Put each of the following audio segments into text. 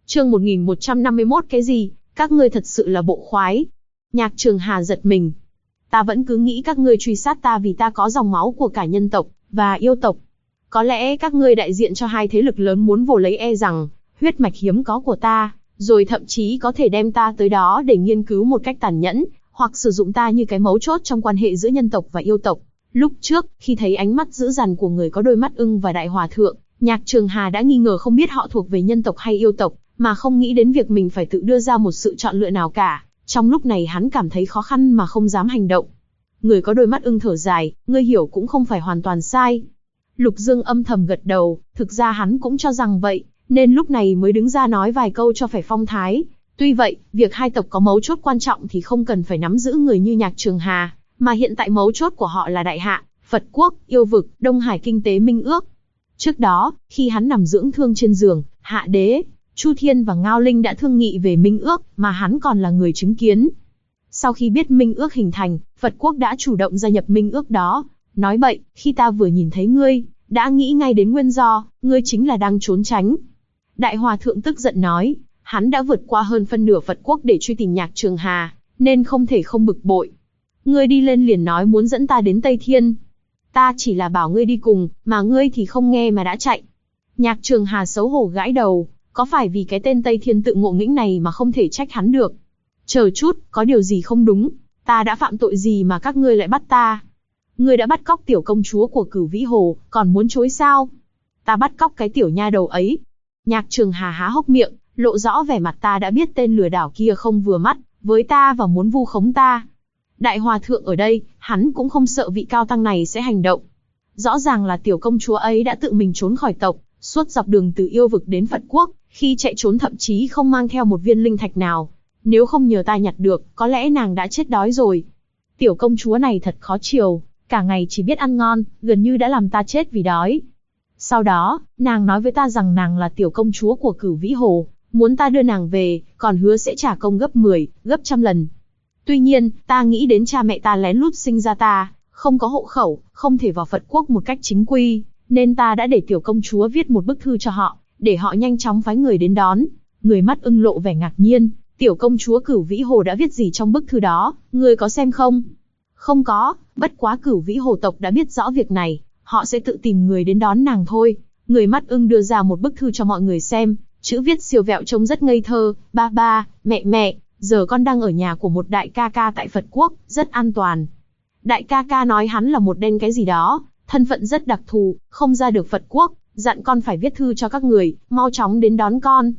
Chương 1151 cái gì? Các ngươi thật sự là bộ khoái. Nhạc Trường Hà giật mình. Ta vẫn cứ nghĩ các ngươi truy sát ta vì ta có dòng máu của cả nhân tộc và yêu tộc. Có lẽ các ngươi đại diện cho hai thế lực lớn muốn vồ lấy e rằng huyết mạch hiếm có của ta, rồi thậm chí có thể đem ta tới đó để nghiên cứu một cách tàn nhẫn, hoặc sử dụng ta như cái mấu chốt trong quan hệ giữa nhân tộc và yêu tộc. Lúc trước, khi thấy ánh mắt dữ dằn của người có đôi mắt ưng và đại hòa thượng, Nhạc Trường Hà đã nghi ngờ không biết họ thuộc về nhân tộc hay yêu tộc, mà không nghĩ đến việc mình phải tự đưa ra một sự chọn lựa nào cả. Trong lúc này hắn cảm thấy khó khăn mà không dám hành động. Người có đôi mắt ưng thở dài, ngươi hiểu cũng không phải hoàn toàn sai. Lục Dương âm thầm gật đầu, thực ra hắn cũng cho rằng vậy, nên lúc này mới đứng ra nói vài câu cho phải phong thái. Tuy vậy, việc hai tộc có mấu chốt quan trọng thì không cần phải nắm giữ người như Nhạc Trường Hà, mà hiện tại mấu chốt của họ là Đại Hạ, Phật Quốc, Yêu Vực, Đông Hải Kinh tế Minh Ước. Trước đó, khi hắn nằm dưỡng thương trên giường, Hạ Đế, Chu Thiên và Ngao Linh đã thương nghị về Minh Ước, mà hắn còn là người chứng kiến. Sau khi biết Minh Ước hình thành, Phật Quốc đã chủ động gia nhập Minh Ước đó. Nói bậy, khi ta vừa nhìn thấy ngươi, đã nghĩ ngay đến nguyên do, ngươi chính là đang trốn tránh. Đại Hòa Thượng tức giận nói, hắn đã vượt qua hơn phân nửa Phật Quốc để truy tìm Nhạc Trường Hà, nên không thể không bực bội. Ngươi đi lên liền nói muốn dẫn ta đến Tây Thiên. Ta chỉ là bảo ngươi đi cùng, mà ngươi thì không nghe mà đã chạy. Nhạc Trường Hà xấu hổ gãi đầu, có phải vì cái tên Tây Thiên tự ngộ nghĩnh này mà không thể trách hắn được. Chờ chút, có điều gì không đúng, ta đã phạm tội gì mà các ngươi lại bắt ta? Ngươi đã bắt cóc tiểu công chúa của Cửu Vĩ Hồ, còn muốn chối sao? Ta bắt cóc cái tiểu nha đầu ấy. Nhạc Trường Hà há hốc miệng, lộ rõ vẻ mặt ta đã biết tên lừa đảo kia không vừa mắt với ta và muốn vu khống ta. Đại Hòa Thượng ở đây, hắn cũng không sợ vị cao tăng này sẽ hành động. Rõ ràng là tiểu công chúa ấy đã tự mình trốn khỏi tộc, suốt dọc đường từ Yêu Vực đến Phật Quốc, khi chạy trốn thậm chí không mang theo một viên linh thạch nào. Nếu không nhờ ta nhặt được, có lẽ nàng đã chết đói rồi. Tiểu công chúa này thật khó chiều, cả ngày chỉ biết ăn ngon, gần như đã làm ta chết vì đói. Sau đó, nàng nói với ta rằng nàng là tiểu công chúa của Cửu Vĩ Hồ, muốn ta đưa nàng về, còn hứa sẽ trả công gấp 10, gấp trăm lần. Tuy nhiên, ta nghĩ đến cha mẹ ta lén lút sinh ra ta, không có hộ khẩu, không thể vào Phật Quốc một cách chính quy, nên ta đã để tiểu công chúa viết một bức thư cho họ, để họ nhanh chóng phái người đến đón. Người mắt ưng lộ vẻ ngạc nhiên, tiểu công chúa Cửu Vĩ Hồ đã viết gì trong bức thư đó, ngươi có xem không? Không có, bất quá Cửu Vĩ Hồ tộc đã biết rõ việc này, họ sẽ tự tìm người đến đón nàng thôi. Người mắt ưng đưa ra một bức thư cho mọi người xem, chữ viết siêu vẹo trông rất ngây thơ, ba ba, mẹ, giờ con đang ở nhà của một đại ca ca tại Phật Quốc, rất an toàn. Đại ca ca nói hắn là một đen cái gì đó, thân phận rất đặc thù, không ra được Phật Quốc, dặn con phải viết thư cho các người, mau chóng đến đón con.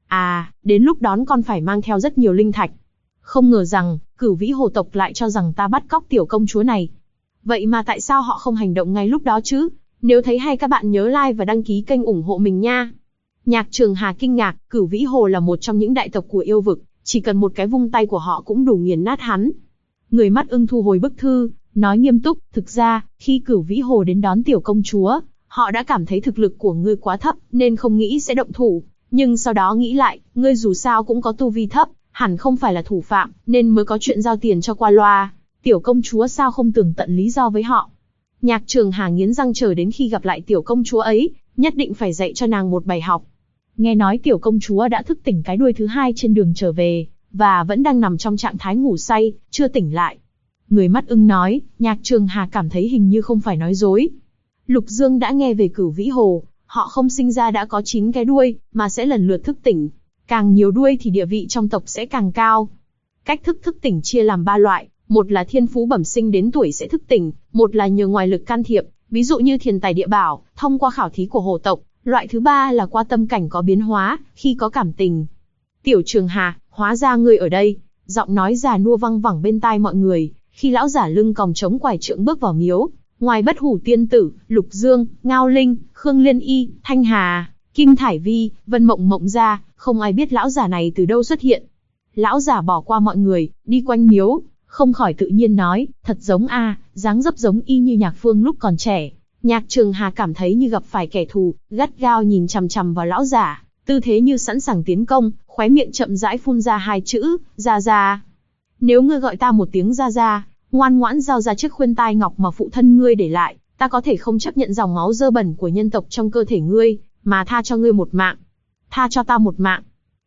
À, đến lúc đón con phải mang theo rất nhiều linh thạch. Không ngờ rằng, Cửu Vĩ Hồ tộc lại cho rằng ta bắt cóc tiểu công chúa này. Vậy mà tại sao họ không hành động ngay lúc đó chứ? Nếu thấy hay các bạn nhớ like và đăng ký kênh ủng hộ mình nha. Nhạc Trường Hà kinh ngạc, Cửu Vĩ Hồ là một trong những đại tộc của Yêu Vực, chỉ cần một cái vung tay của họ cũng đủ nghiền nát hắn. Người mắt ưng thu hồi bức thư, nói nghiêm túc, thực ra, khi Cửu Vĩ Hồ đến đón tiểu công chúa, họ đã cảm thấy thực lực của ngươi quá thấp, nên không nghĩ sẽ động thủ. Nhưng sau đó nghĩ lại, ngươi dù sao cũng có tu vi thấp, hẳn không phải là thủ phạm, nên mới có chuyện giao tiền cho qua loa. Tiểu công chúa sao không tường tận lý do với họ? Nhạc Trường Hà nghiến răng chờ đến khi gặp lại tiểu công chúa ấy, nhất định phải dạy cho nàng một bài học. Nghe nói tiểu công chúa đã thức tỉnh cái đuôi thứ hai trên đường trở về, và vẫn đang nằm trong trạng thái ngủ say, chưa tỉnh lại. Người mắt ưng nói, Nhạc Trường Hà cảm thấy hình như không phải nói dối. Lục Dương đã nghe về Cửu Vĩ Hồ, họ không sinh ra đã có 9 cái đuôi, mà sẽ lần lượt thức tỉnh. Càng nhiều đuôi thì địa vị trong tộc sẽ càng cao. Cách thức tỉnh chia làm 3 loại, một là thiên phú bẩm sinh đến tuổi sẽ thức tỉnh, một là nhờ ngoài lực can thiệp, ví dụ như thiên tài địa bảo, thông qua khảo thí của hồ tộc, loại thứ 3 là qua tâm cảnh có biến hóa, khi có cảm tình. Tiểu Trường Hà, hóa ra ngươi ở đây, giọng nói già nua văng vẳng bên tai mọi người, khi lão giả lưng còng trống quải trượng bước vào miếu. Ngoài Bất Hủ Tiên Tử, Lục Dương, Ngao Linh, Khương Liên Y, Thanh Hà, Kim Thải Vi, Vân Mộng Mộng ra, không ai biết lão giả này từ đâu xuất hiện. Lão giả bỏ qua mọi người, đi quanh miếu, không khỏi tự nhiên nói, thật giống dáng dấp giống y như Nhạc Phương lúc còn trẻ. Nhạc Trường Hà cảm thấy như gặp phải kẻ thù, gắt gao nhìn chằm chằm vào lão giả, tư thế như sẵn sàng tiến công, khóe miệng chậm rãi phun ra 2 chữ, ra ra. Nếu ngươi gọi ta một tiếng ra ra, ngoan ngoãn giao ra chiếc khuyên tai ngọc mà phụ thân ngươi để lại, ta có thể không chấp nhận dòng máu dơ bẩn của nhân tộc trong cơ thể ngươi, mà tha cho ngươi một mạng. Tha cho ta một mạng.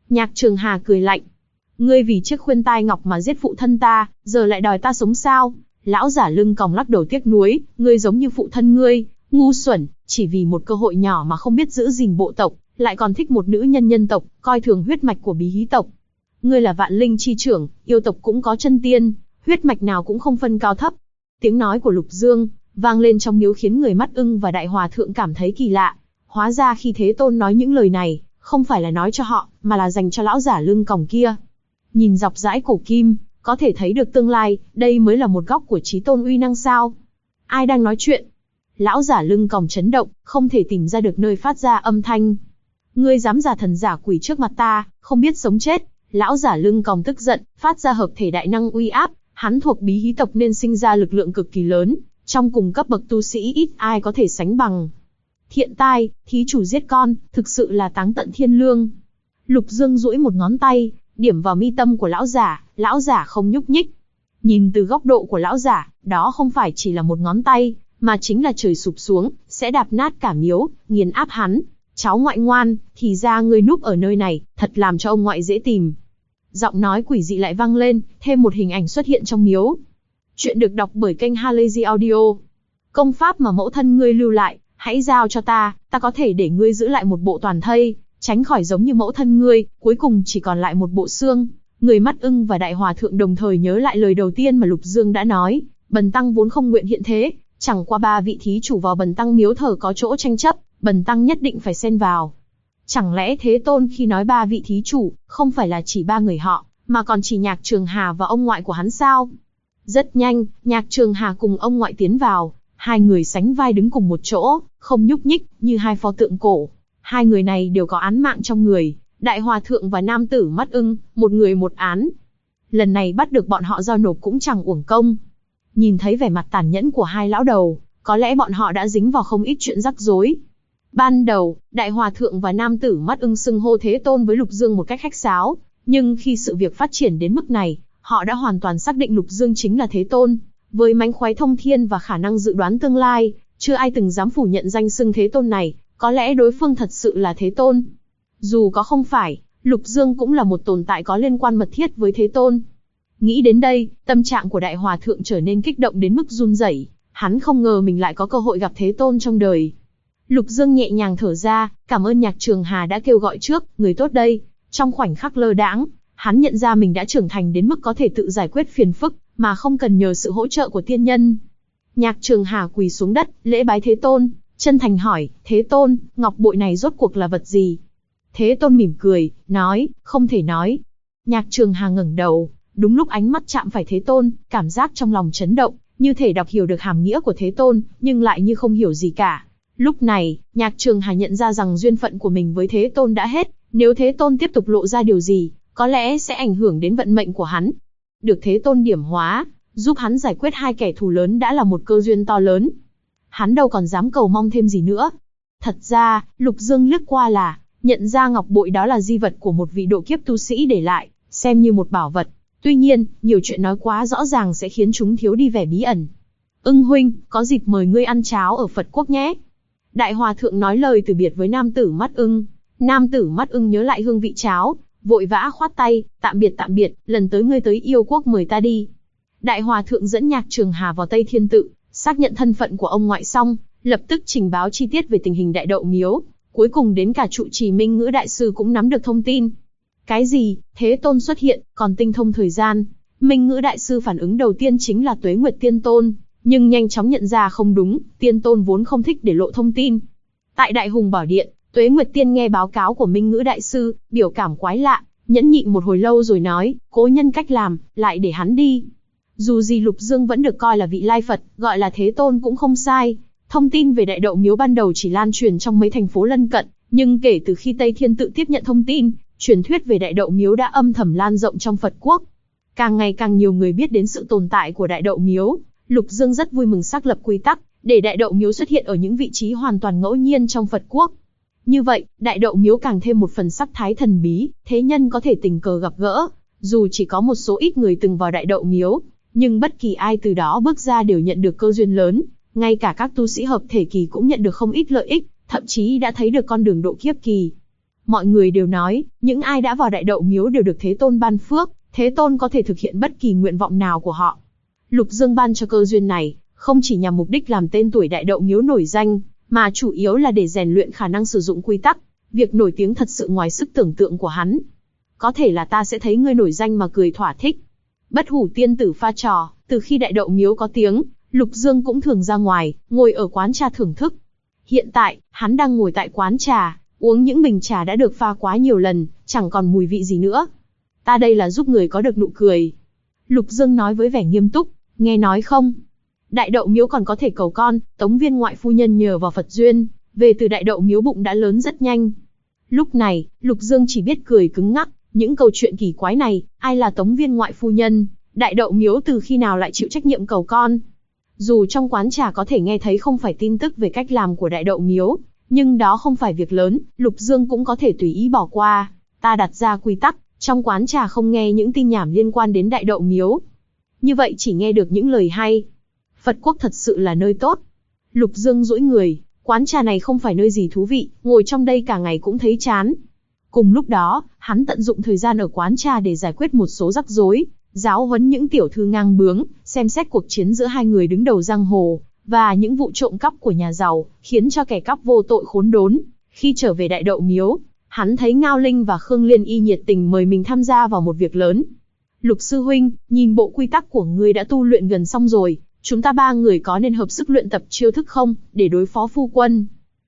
Nhạc Trường Hà cười lạnh. Ngươi vì chiếc khuyên tai ngọc mà giết phụ thân ta, giờ lại đòi ta sống sao? Lão giả lưng còng lắc đầu tiếc nuối, ngươi giống như phụ thân ngươi, ngu xuẩn, chỉ vì một cơ hội nhỏ mà không biết giữ gìn bộ tộc, lại còn thích một nữ nhân nhân tộc, coi thường huyết mạch của Bí Hí tộc. Ngươi là vạn linh chi trưởng, yêu tộc cũng có chân tiên, huyết mạch nào cũng không phân cao thấp. Tiếng nói của Lục Dương vang lên trong miếu khiến người Mắt Ưng và Đại Hòa Thượng cảm thấy kỳ lạ. Hóa ra khi Thế Tôn nói những lời này, không phải là nói cho họ, mà là dành cho lão giả lưng còng kia. Nhìn dọc dãy cổ kim, có thể thấy được tương lai, đây mới là một góc của Chí Tôn uy năng sao? Ai đang nói chuyện? Lão giả lưng còng chấn động, không thể tìm ra được nơi phát ra âm thanh. Ngươi dám giả thần giả quỷ trước mặt ta, không biết sống chết. Lão giả lưng còng tức giận, phát ra hợp thể đại năng uy áp, hắn thuộc Bí Hí tộc nên sinh ra lực lượng cực kỳ lớn, trong cùng cấp bậc tu sĩ ít ai có thể sánh bằng. Thiện tai, thí chủ giết con, thực sự là táng tận thiên lương. Lục Dương duỗi một ngón tay, điểm vào mi tâm của lão giả không nhúc nhích. Nhìn từ góc độ của lão giả, đó không phải chỉ là một ngón tay, mà chính là trời sụp xuống, sẽ đạp nát cả miếu, nghiền áp hắn. Cháu ngoại ngoan, thì ra ngươi núp ở nơi này, thật làm cho ông ngoại dễ tìm. Giọng nói quỷ dị lại vang lên, thêm một hình ảnh xuất hiện trong miếu. Chuyện được đọc bởi kênh Halazy Audio. Công pháp mà mẫu thân ngươi lưu lại, hãy giao cho ta có thể để ngươi giữ lại một bộ toàn thây, tránh khỏi giống như mẫu thân ngươi, cuối cùng chỉ còn lại một bộ xương. Người Mắt Ưng và Đại Hòa Thượng đồng thời nhớ lại lời đầu tiên mà Lục Dương đã nói, Bần tăng vốn không nguyện hiện thế, chẳng qua ba vị thí chủ vào Bần tăng miếu thờ có chỗ tranh chấp, Bần tăng nhất định phải xen vào. Chẳng lẽ Thế Tôn khi nói ba vị thí chủ, không phải là chỉ ba người họ, mà còn chỉ Nhạc Trường Hà và ông ngoại của hắn sao? Rất nhanh, Nhạc Trường Hà cùng ông ngoại tiến vào, hai người sánh vai đứng cùng một chỗ, không nhúc nhích, như hai pho tượng cổ. Hai người này đều có án mạng trong người, Đại Hòa Thượng và nam tử Mắt Ưng, một người một án. Lần này bắt được bọn họ giao nộp cũng chẳng uổng công. Nhìn thấy vẻ mặt tàn nhẫn của hai lão đầu, có lẽ bọn họ đã dính vào không ít chuyện rắc rối. Ban đầu, Đại Hòa Thượng và nam tử Mắt Ưng xưng hô Thế Tôn với Lục Dương một cách khách sáo, nhưng khi sự việc phát triển đến mức này, họ đã hoàn toàn xác định Lục Dương chính là Thế Tôn. Với mánh khoái thông thiên và khả năng dự đoán tương lai, chưa ai từng dám phủ nhận danh xưng Thế Tôn này, có lẽ đối phương thật sự là Thế Tôn. Dù có không phải, Lục Dương cũng là một tồn tại có liên quan mật thiết với Thế Tôn. Nghĩ đến đây, tâm trạng của Đại Hòa Thượng trở nên kích động đến mức run rẩy. Hắn không ngờ mình lại có cơ hội gặp Thế Tôn trong đời. Lục Dương nhẹ nhàng thở ra, cảm ơn Nhạc Trường Hà đã kêu gọi trước, người tốt đây. Trong khoảnh khắc lơ đãng, hắn nhận ra mình đã trưởng thành đến mức có thể tự giải quyết phiền phức, mà không cần nhờ sự hỗ trợ của tiên nhân. Nhạc Trường Hà quỳ xuống đất, lễ bái Thế Tôn, chân thành hỏi, Thế Tôn, ngọc bội này rốt cuộc là vật gì? Thế Tôn mỉm cười, nói, không thể nói. Nhạc Trường Hà ngẩng đầu, đúng lúc ánh mắt chạm phải Thế Tôn, cảm giác trong lòng chấn động, như thể đọc hiểu được hàm nghĩa của Thế Tôn, nhưng lại như không hiểu gì cả. Lúc này, Nhạc Trường Hà nhận ra rằng duyên phận của mình với Thế Tôn đã hết, nếu Thế Tôn tiếp tục lộ ra điều gì, có lẽ sẽ ảnh hưởng đến vận mệnh của hắn. Được Thế Tôn điểm hóa, giúp hắn giải quyết hai kẻ thù lớn đã là một cơ duyên to lớn. Hắn đâu còn dám cầu mong thêm gì nữa. Thật ra, Lục Dương liếc qua là nhận ra ngọc bội đó là di vật của một vị độ kiếp tu sĩ để lại, xem như một bảo vật. Tuy nhiên, nhiều chuyện nói quá rõ ràng sẽ khiến chúng thiếu đi vẻ bí ẩn. Ưng huynh, có dịp mời ngươi ăn cháo ở Phật Quốc nhé. Đại Hòa Thượng nói lời từ biệt với nam tử Mắt Ưng. Nam tử Mắt Ưng nhớ lại hương vị cháo, vội vã khoát tay, tạm biệt, lần tới ngươi tới Yêu Quốc mời ta đi. Đại Hòa Thượng dẫn Nhạc Trường Hà vào Tây Thiên Tự, xác nhận thân phận của ông ngoại xong, lập tức trình báo chi tiết về tình hình Đại Đậu Miếu. Cuối cùng đến cả trụ trì Minh Ngữ Đại Sư cũng nắm được thông tin. Cái gì? Thế Tôn xuất hiện, còn tinh thông thời gian. Minh Ngữ Đại Sư phản ứng đầu tiên chính là Tuế Nguyệt Tiên Tôn, nhưng nhanh chóng nhận ra không đúng, Tiên Tôn vốn không thích để lộ thông tin. Tại Đại Hùng Bảo Điện, Tuế Nguyệt Tiên nghe báo cáo của Minh Ngữ Đại Sư, biểu cảm quái lạ, nhẫn nhịn một hồi lâu rồi nói, cố nhân cách làm, lại để hắn đi. Dù gì Lục Dương vẫn được coi là vị lai Phật, gọi là Thế Tôn cũng không sai. Thông tin về Đại Đậu Miếu ban đầu chỉ lan truyền trong mấy thành phố lân cận, nhưng kể từ khi Tây Thiên Tự tiếp nhận thông tin, truyền thuyết về Đại Đậu Miếu đã âm thầm lan rộng trong Phật Quốc. Càng ngày càng nhiều người biết đến sự tồn tại của Đại Đậu Miếu. Lục Dương rất vui mừng xác lập quy tắc, để Đại Đậu Miếu xuất hiện ở những vị trí hoàn toàn ngẫu nhiên trong Phật Quốc. Như vậy, Đại Đậu Miếu càng thêm một phần sắc thái thần bí, thế nhân có thể tình cờ gặp gỡ. Dù chỉ có một số ít người từng vào Đại Đậu Miếu, nhưng bất kỳ ai từ đó bước ra đều nhận được cơ duyên lớn. Ngay cả các tu sĩ hợp thể kỳ cũng nhận được không ít lợi ích, thậm chí đã thấy được con đường độ kiếp kỳ. Mọi người đều nói, những ai đã vào Đại Đậu Miếu đều được Thế Tôn ban phước, Thế Tôn có thể thực hiện bất kỳ nguyện vọng nào của họ. Lục Dương ban cho cơ duyên này, không chỉ nhằm mục đích làm tên tuổi Đại Đậu Miếu nổi danh, mà chủ yếu là để rèn luyện khả năng sử dụng quy tắc. Việc nổi tiếng thật sự ngoài sức tưởng tượng của hắn. Có thể là ta sẽ thấy ngươi nổi danh mà cười thỏa thích. Bất Hủ tiên tử pha trò, từ khi Đại Đậu Miếu có tiếng, Lục Dương cũng thường ra ngoài, ngồi ở quán trà thưởng thức. Hiện tại, hắn đang ngồi tại quán trà, uống những bình trà đã được pha quá nhiều lần, chẳng còn mùi vị gì nữa. Ta đây là giúp người có được nụ cười. Lục Dương nói với vẻ nghiêm túc, nghe nói không? Đại Đậu Miếu còn có thể cầu con, Tống Viên ngoại phu nhân nhờ vào Phật duyên, về từ Đại Đậu Miếu bụng đã lớn rất nhanh. Lúc này, Lục Dương chỉ biết cười cứng ngắc, những câu chuyện kỳ quái này, ai là Tống Viên ngoại phu nhân, Đại Đậu Miếu từ khi nào lại chịu trách nhiệm cầu con. Dù trong quán trà có thể nghe thấy không phải tin tức về cách làm của Đại Đậu Miếu, nhưng đó không phải việc lớn, Lục Dương cũng có thể tùy ý bỏ qua. Ta đặt ra quy tắc, trong quán trà không nghe những tin nhảm liên quan đến Đại Đậu Miếu. Như vậy chỉ nghe được những lời hay. Phật quốc thật sự là nơi tốt. Lục Dương duỗi người, quán trà này không phải nơi gì thú vị, ngồi trong đây cả ngày cũng thấy chán. Cùng lúc đó, hắn tận dụng thời gian ở quán trà để giải quyết một số rắc rối, giáo huấn những tiểu thư ngang bướng, xem xét cuộc chiến giữa hai người đứng đầu giang hồ, và những vụ trộm cắp của nhà giàu, khiến cho kẻ cắp vô tội khốn đốn. Khi trở về Đại Đậu Miếu, hắn thấy Ngao Linh và Khương Liên Y nhiệt tình mời mình tham gia vào một việc lớn. Lục sư huynh, nhìn bộ quy tắc của ngươi đã tu luyện gần xong rồi, chúng ta ba người có nên hợp sức luyện tập chiêu thức không, để đối phó phu quân?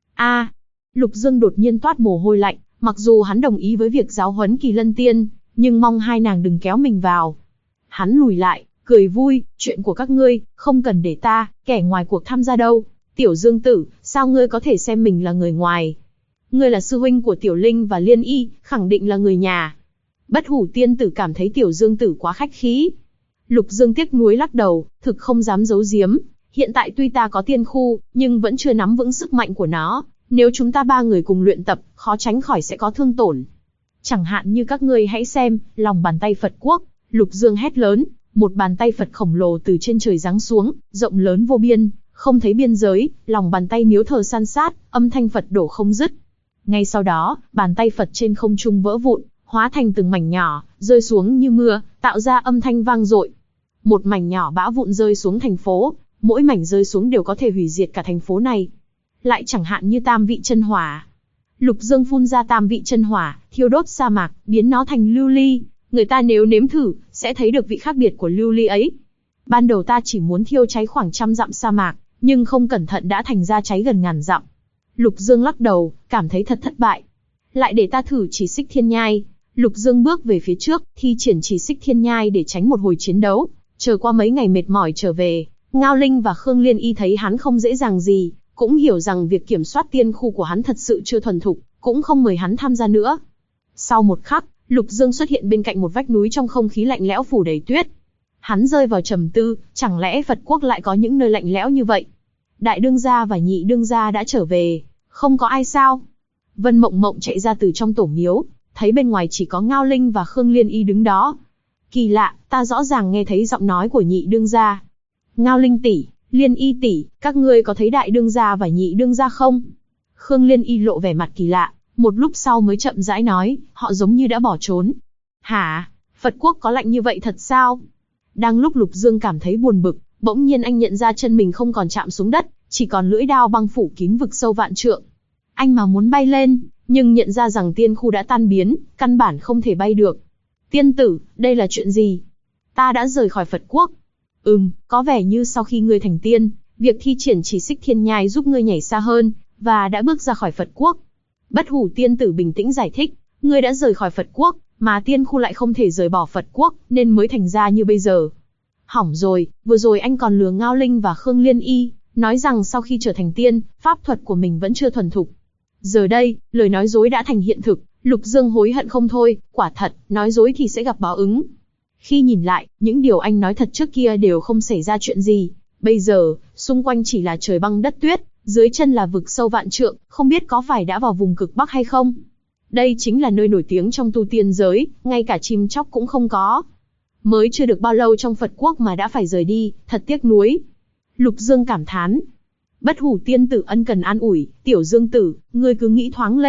Lục Dương đột nhiên toát mồ hôi lạnh, mặc dù hắn đồng ý với việc giáo huấn Kỳ Lân Tiên, nhưng mong hai nàng đừng kéo mình vào. Hắn lùi lại, cười vui, chuyện của các ngươi, không cần để ta, kẻ ngoài cuộc tham gia đâu. Tiểu Dương tử, sao ngươi có thể xem mình là người ngoài? Ngươi là sư huynh của Tiểu Linh và Liên Y, khẳng định là người nhà. Bất Hủ tiên tử cảm thấy Tiểu Dương tử quá khách khí. Lục Dương tiếc nuối lắc đầu, thực không dám giấu giếm. Hiện tại tuy ta có tiên khu, nhưng vẫn chưa nắm vững sức mạnh của nó. Nếu chúng ta ba người cùng luyện tập, khó tránh khỏi sẽ có thương tổn. Chẳng hạn như các ngươi hãy xem, lòng bàn tay Phật quốc. Lục Dương hét lớn, một bàn tay Phật khổng lồ từ trên trời giáng xuống, rộng lớn vô biên, không thấy biên giới, lòng bàn tay miếu thờ san sát, âm thanh Phật đổ không dứt. Ngay sau đó, bàn tay Phật trên không trung vỡ vụn, hóa thành từng mảnh nhỏ, rơi xuống như mưa, tạo ra âm thanh vang dội. Một mảnh nhỏ bã vụn rơi xuống thành phố, mỗi mảnh rơi xuống đều có thể hủy diệt cả thành phố này. Lại chẳng hạn như tam vị chân hỏa. Lục Dương phun ra tam vị chân hỏa, thiêu đốt sa mạc, biến nó thành lưu ly. Người ta nếu nếm thử, sẽ thấy được vị khác biệt của lưu ly ấy. Ban đầu ta chỉ muốn thiêu cháy khoảng 100 dặm sa mạc, nhưng không cẩn thận đã thành ra cháy gần 1000 dặm. Lục Dương lắc đầu, cảm thấy thật thất bại. Lại để ta thử chỉ xích thiên nhai. Lục Dương bước về phía trước, thi triển chỉ xích thiên nhai để tránh một hồi chiến đấu. Chờ qua mấy ngày mệt mỏi trở về, Ngao Linh và Khương Liên Y thấy hắn không dễ dàng gì, cũng hiểu rằng việc kiểm soát tiên khu của hắn thật sự chưa thuần thục, cũng không mời hắn tham gia nữa. Sau một khắc, Lục Dương xuất hiện bên cạnh một vách núi trong không khí lạnh lẽo phủ đầy tuyết. Hắn rơi vào trầm tư, chẳng lẽ Phật quốc lại có những nơi lạnh lẽo như vậy? Đại đương gia và nhị đương gia đã trở về, không có ai sao? Vân Mộng Mộng chạy ra từ trong tổ miếu, thấy bên ngoài chỉ có Ngao Linh và Khương Liên Y đứng đó. Kỳ lạ, ta rõ ràng nghe thấy giọng nói của nhị đương gia. Ngao Linh tỷ, Liên Y tỷ, các ngươi có thấy đại đương gia và nhị đương gia không? Khương Liên Y lộ vẻ mặt kỳ lạ, một lúc sau mới chậm rãi nói, họ giống như đã bỏ trốn. Hả? Phật quốc có lạnh như vậy thật sao? Đang lúc Lục Dương cảm thấy buồn bực, bỗng nhiên anh nhận ra chân mình không còn chạm xuống đất, chỉ còn lưỡi đao băng phủ kín vực sâu vạn trượng. Anh mà muốn bay lên, nhưng nhận ra rằng tiên khu đã tan biến, căn bản không thể bay được. Tiên tử, đây là chuyện gì? Ta đã rời khỏi Phật quốc. Có vẻ như sau khi ngươi thành tiên, việc thi triển chỉ xích thiên nhai giúp ngươi nhảy xa hơn, và đã bước ra khỏi Phật quốc. Bất Hủ tiên tử bình tĩnh giải thích, ngươi đã rời khỏi Phật quốc, mà tiên khu lại không thể rời bỏ Phật quốc, nên mới thành ra như bây giờ. Hỏng rồi, vừa rồi anh còn lừa Ngao Linh và Khương Liên Y, nói rằng sau khi trở thành tiên, pháp thuật của mình vẫn chưa thuần thục. Giờ đây, lời nói dối đã thành hiện thực, Lục Dương hối hận không thôi, quả thật, nói dối thì sẽ gặp báo ứng. Khi nhìn lại, những điều anh nói thật trước kia đều không xảy ra chuyện gì. Bây giờ, xung quanh chỉ là trời băng đất tuyết, dưới chân là vực sâu vạn trượng, không biết có phải đã vào vùng cực Bắc hay không. Đây chính là nơi nổi tiếng trong tu tiên giới, ngay cả chim chóc cũng không có. Mới chưa được bao lâu trong Phật quốc mà đã phải rời đi, thật tiếc nuối. Lục Dương cảm thán. Bất Hủ tiên tử ân cần an ủi, Tiểu Dương tử, ngươi cứ nghĩ thoáng lên,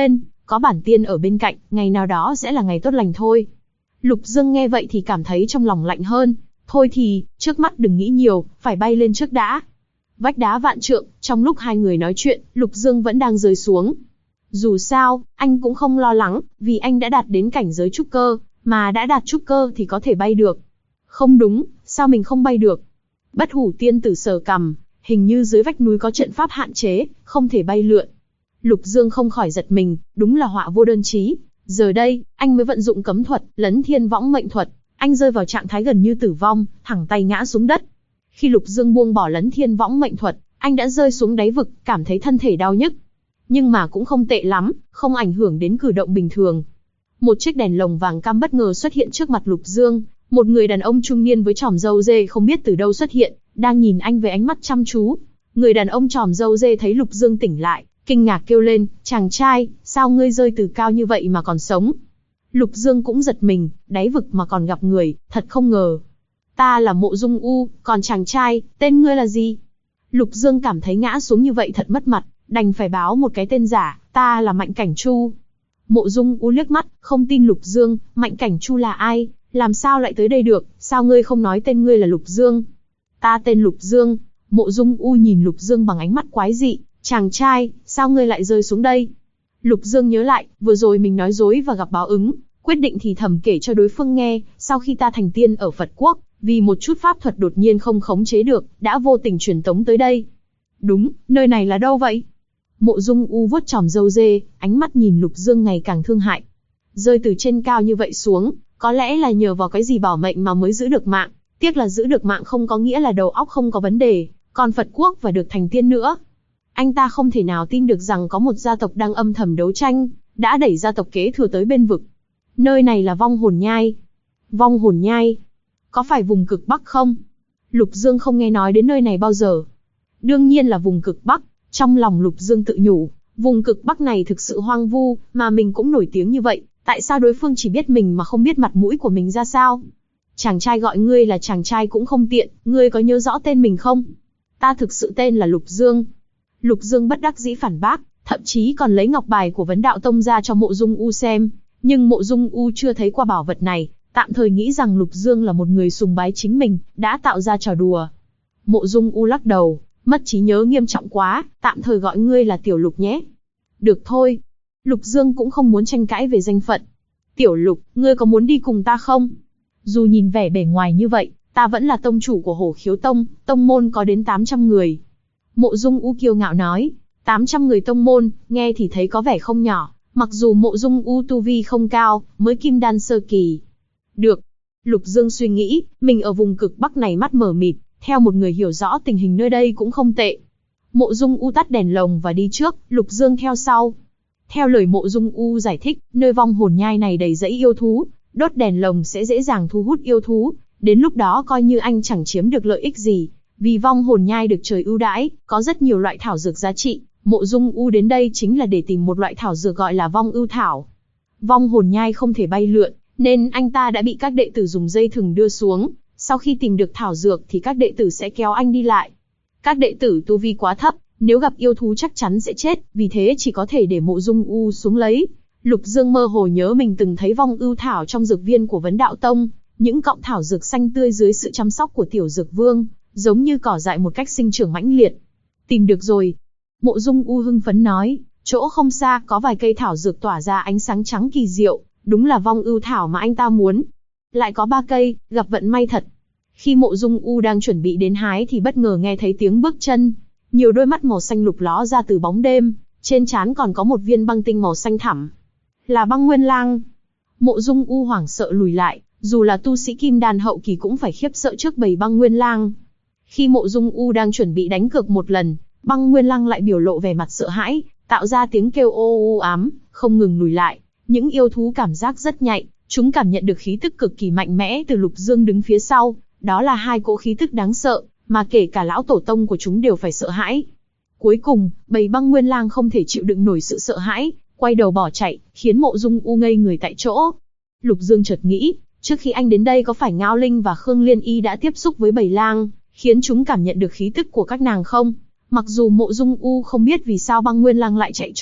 có bản tiên ở bên cạnh, ngày nào đó sẽ là ngày tốt lành thôi. Lục Dương nghe vậy thì cảm thấy trong lòng lạnh hơn. Thôi thì, trước mắt đừng nghĩ nhiều, phải bay lên trước đã. Vách đá vạn trượng, trong lúc hai người nói chuyện, Lục Dương vẫn đang rơi xuống. Dù sao, anh cũng không lo lắng, vì anh đã đạt đến cảnh giới trúc cơ, mà đã đạt trúc cơ thì có thể bay được. Không đúng, sao mình không bay được? Bất Hủ tiên tử sờ cằm, hình như dưới vách núi có trận pháp hạn chế, không thể bay lượn. Lục Dương không khỏi giật mình, đúng là họa vô đơn chí. Giờ đây, anh mới vận dụng cấm thuật, Lấn Thiên Võng Mệnh thuật, anh rơi vào trạng thái gần như tử vong, thẳng tay ngã xuống đất. Khi Lục Dương buông bỏ Lấn Thiên Võng Mệnh thuật, anh đã rơi xuống đáy vực, cảm thấy thân thể đau nhức. Nhưng mà cũng không tệ lắm, không ảnh hưởng đến cử động bình thường. Một chiếc đèn lồng vàng cam bất ngờ xuất hiện trước mặt Lục Dương, một người đàn ông trung niên với chòm râu dê không biết từ đâu xuất hiện, đang nhìn anh với ánh mắt chăm chú. Người đàn ông chòm râu dê thấy Lục Dương tỉnh lại, kinh ngạc kêu lên, chàng trai, sao ngươi rơi từ cao như vậy mà còn sống? Lục Dương cũng giật mình, đáy vực mà còn gặp người, thật không ngờ. Ta là Mộ Dung U, còn chàng trai, tên ngươi là gì? Lục Dương cảm thấy ngã xuống như vậy thật mất mặt, đành phải báo một cái tên giả, ta là Mạnh Cảnh Chu. Mộ Dung U liếc mắt, không tin Lục Dương, Mạnh Cảnh Chu là ai, làm sao lại tới đây được, sao ngươi không nói tên ngươi là Lục Dương? Ta tên Lục Dương. Mộ Dung U nhìn Lục Dương bằng ánh mắt quái dị, chàng trai, sao ngươi lại rơi xuống đây? Lục Dương nhớ lại, vừa rồi mình nói dối và gặp báo ứng, quyết định thì thầm kể cho đối phương nghe, sau khi ta thành tiên ở Phật Quốc, vì một chút pháp thuật đột nhiên không khống chế được, đã vô tình truyền tống tới đây. Đúng, nơi này là đâu vậy? Mộ Dung U vuốt chòm râu dê, ánh mắt nhìn Lục Dương ngày càng thương hại. Rơi từ trên cao như vậy xuống, có lẽ là nhờ vào cái gì bảo mệnh mà mới giữ được mạng, tiếc là giữ được mạng không có nghĩa là đầu óc không có vấn đề, còn Phật Quốc và được thành tiên nữa. Anh ta không thể nào tin được rằng có một gia tộc đang âm thầm đấu tranh, đã đẩy gia tộc kế thừa tới bên vực. Nơi này là Vong Hồn Nhai. Vong Hồn Nhai? Có phải vùng cực Bắc không? Lục Dương không nghe nói đến nơi này bao giờ. Đương nhiên là vùng cực Bắc, trong lòng Lục Dương tự nhủ, vùng cực Bắc này thực sự hoang vu, mà mình cũng nổi tiếng như vậy, tại sao đối phương chỉ biết mình mà không biết mặt mũi của mình ra sao? Chàng trai gọi ngươi là chàng trai cũng không tiện, ngươi có nhớ rõ tên mình không? Ta thực sự tên là Lục Dương. Lục Dương bất đắc dĩ phản bác, thậm chí còn lấy ngọc bài của Vấn Đạo Tông ra cho Mộ Dung U xem, nhưng Mộ Dung U chưa thấy qua bảo vật này, tạm thời nghĩ rằng Lục Dương là một người sùng bái chính mình, đã tạo ra trò đùa. Mộ Dung U lắc đầu, mất trí nhớ nghiêm trọng quá, tạm thời gọi ngươi là Tiểu Lục nhé. Được thôi. Lục Dương cũng không muốn tranh cãi về danh phận. Tiểu Lục, ngươi có muốn đi cùng ta không? Dù nhìn vẻ bề ngoài như vậy, ta vẫn là tông chủ của Hổ Khiếu Tông, tông môn có đến 800 người. Mộ Dung U kiêu ngạo nói, 800 người tông môn, nghe thì thấy có vẻ không nhỏ, mặc dù Mộ Dung U tu vi không cao, mới kim đan sơ kỳ. Được. Lục Dương suy nghĩ, mình ở vùng cực Bắc này mắt mở mịt, theo một người hiểu rõ tình hình nơi đây cũng không tệ. Mộ Dung U tắt đèn lồng và đi trước, Lục Dương theo sau. Theo lời Mộ Dung U giải thích, nơi Vong Hồn Nhai này đầy rẫy yêu thú, đốt đèn lồng sẽ dễ dàng thu hút yêu thú, đến lúc đó coi như anh chẳng chiếm được lợi ích gì, vì Vong Hồn Nhai được trời ưu đãi, có rất nhiều loại thảo dược giá trị, Mộ Dung U đến đây chính là để tìm một loại thảo dược gọi là Vong Ưu Thảo. Vong Hồn Nhai không thể bay lượn, nên anh ta đã bị các đệ tử dùng dây thừng đưa xuống, sau khi tìm được thảo dược thì các đệ tử sẽ kéo anh đi lại. Các đệ tử tu vi quá thấp, nếu gặp yêu thú chắc chắn sẽ chết, vì thế chỉ có thể để Mộ Dung U xuống lấy. Lục Dương mơ hồ nhớ mình từng thấy Vong Ưu Thảo trong dược viên của Vấn Đạo Tông, những cọng thảo dược xanh tươi dưới sự chăm sóc của Tiểu Dược Vương, giống như cỏ dại một cách sinh trưởng mãnh liệt. Tìm được rồi. Mộ Dung U hưng phấn nói, chỗ không xa có vài cây thảo dược tỏa ra ánh sáng trắng kỳ diệu, đúng là Vong Ưu Thảo mà anh ta muốn. Lại có 3 cây, gặp vận may thật. Khi Mộ Dung U đang chuẩn bị đến hái thì bất ngờ nghe thấy tiếng bước chân. Nhiều đôi mắt màu xanh lục ló ra từ bóng đêm, trên trán còn có một viên băng tinh màu xanh thẳm. Là Băng Nguyên Lang. Mộ Dung U hoảng sợ lùi lại, dù là tu sĩ kim đan hậu kỳ cũng phải khiếp sợ trước bầy Băng Nguyên Lang. Khi Mộ Dung U đang chuẩn bị đánh cược một lần, Băng Nguyên Lang lại biểu lộ vẻ mặt sợ hãi, tạo ra tiếng kêu ô u ám, không ngừng lùi lại. Những yêu thú cảm giác rất nhạy, chúng cảm nhận được khí tức cực kỳ mạnh mẽ từ Lục Dương đứng phía sau, đó là 2 cỗ khí tức đáng sợ, mà kể cả lão tổ tông của chúng đều phải sợ hãi. Cuối cùng, bầy Băng Nguyên Lang không thể chịu đựng nổi sự sợ hãi, quay đầu bỏ chạy, khiến Mộ Dung U ngây người tại chỗ. Lục Dương chợt nghĩ, trước khi anh đến đây có phải Ngao Linh và Khương Liên Y đã tiếp xúc với bầy lang, khiến chúng cảm nhận được khí tức của các nàng không? Mặc dù Mộ Dung U không biết vì sao Băng Nguyên Lang lại chạy trốn,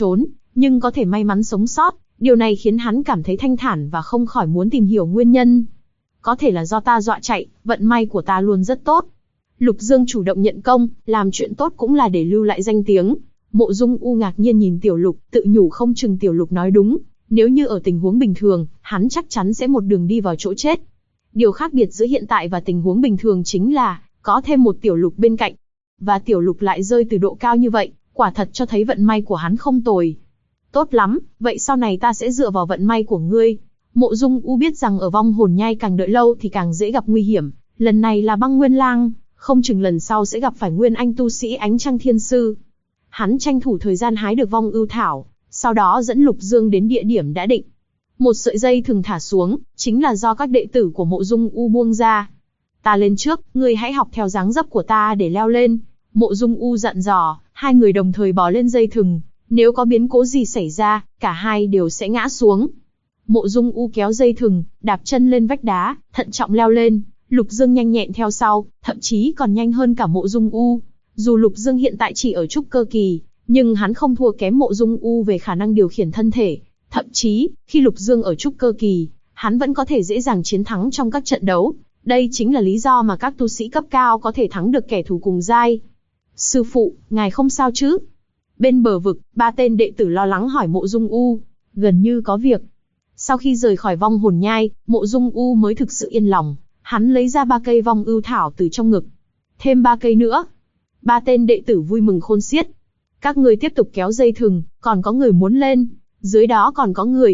nhưng có thể may mắn sống sót, điều này khiến hắn cảm thấy thanh thản và không khỏi muốn tìm hiểu nguyên nhân. Có thể là do ta dọa chạy, vận may của ta luôn rất tốt. Lục Dương chủ động nhận công, làm chuyện tốt cũng là để lưu lại danh tiếng. Mộ Dung U ngạc nhiên nhìn Tiểu Lục, tự nhủ không chừng Tiểu Lục nói đúng. Nếu như ở tình huống bình thường, hắn chắc chắn sẽ một đường đi vào chỗ chết. Điều khác biệt giữa hiện tại và tình huống bình thường chính là, có thêm một Tiểu Lục bên cạnh. Và Tiểu Lục lại rơi từ độ cao như vậy, quả thật cho thấy vận may của hắn không tồi. Tốt lắm, vậy sau này ta sẽ dựa vào vận may của ngươi. Mộ Dung U biết rằng ở vong hồn nhai càng đợi lâu thì càng dễ gặp nguy hiểm. Lần này là băng nguyên lang, không chừng lần sau sẽ gặp phải nguyên anh tu sĩ ánh trăng thiên sư. Hắn tranh thủ thời gian hái được vong ưu thảo, sau đó dẫn Lục Dương đến địa điểm đã định. Một sợi dây thừng thả xuống, chính là do các đệ tử của Mộ Dung U buông ra. Ta lên trước, ngươi hãy học theo dáng dấp của ta để leo lên. Mộ Dung U dặn dò, hai người đồng thời bò lên dây thừng. Nếu có biến cố gì xảy ra, cả hai đều sẽ ngã xuống. Mộ Dung U kéo dây thừng, đạp chân lên vách đá, thận trọng leo lên. Lục Dương nhanh nhẹn theo sau, thậm chí còn nhanh hơn cả Mộ Dung U. Dù Lục Dương hiện tại chỉ ở trúc cơ kỳ, nhưng hắn không thua kém Mộ Dung U về khả năng điều khiển thân thể. Thậm chí, khi Lục Dương ở trúc cơ kỳ, hắn vẫn có thể dễ dàng chiến thắng trong các trận đấu. Đây chính là lý do mà các tu sĩ cấp cao có thể thắng được kẻ thù cùng giai. Sư phụ, ngài không sao chứ? Bên bờ vực, ba tên đệ tử lo lắng hỏi Mộ Dung U. Gần như có việc. Sau khi rời khỏi vong hồn nhai, Mộ Dung U mới thực sự yên lòng. Hắn lấy ra 3 cây vong ưu thảo từ trong ngực. Thêm 3 cây nữa. Ba tên đệ tử vui mừng khôn xiết. Các người tiếp tục kéo dây thừng, còn có người muốn lên. Dưới đó còn có người.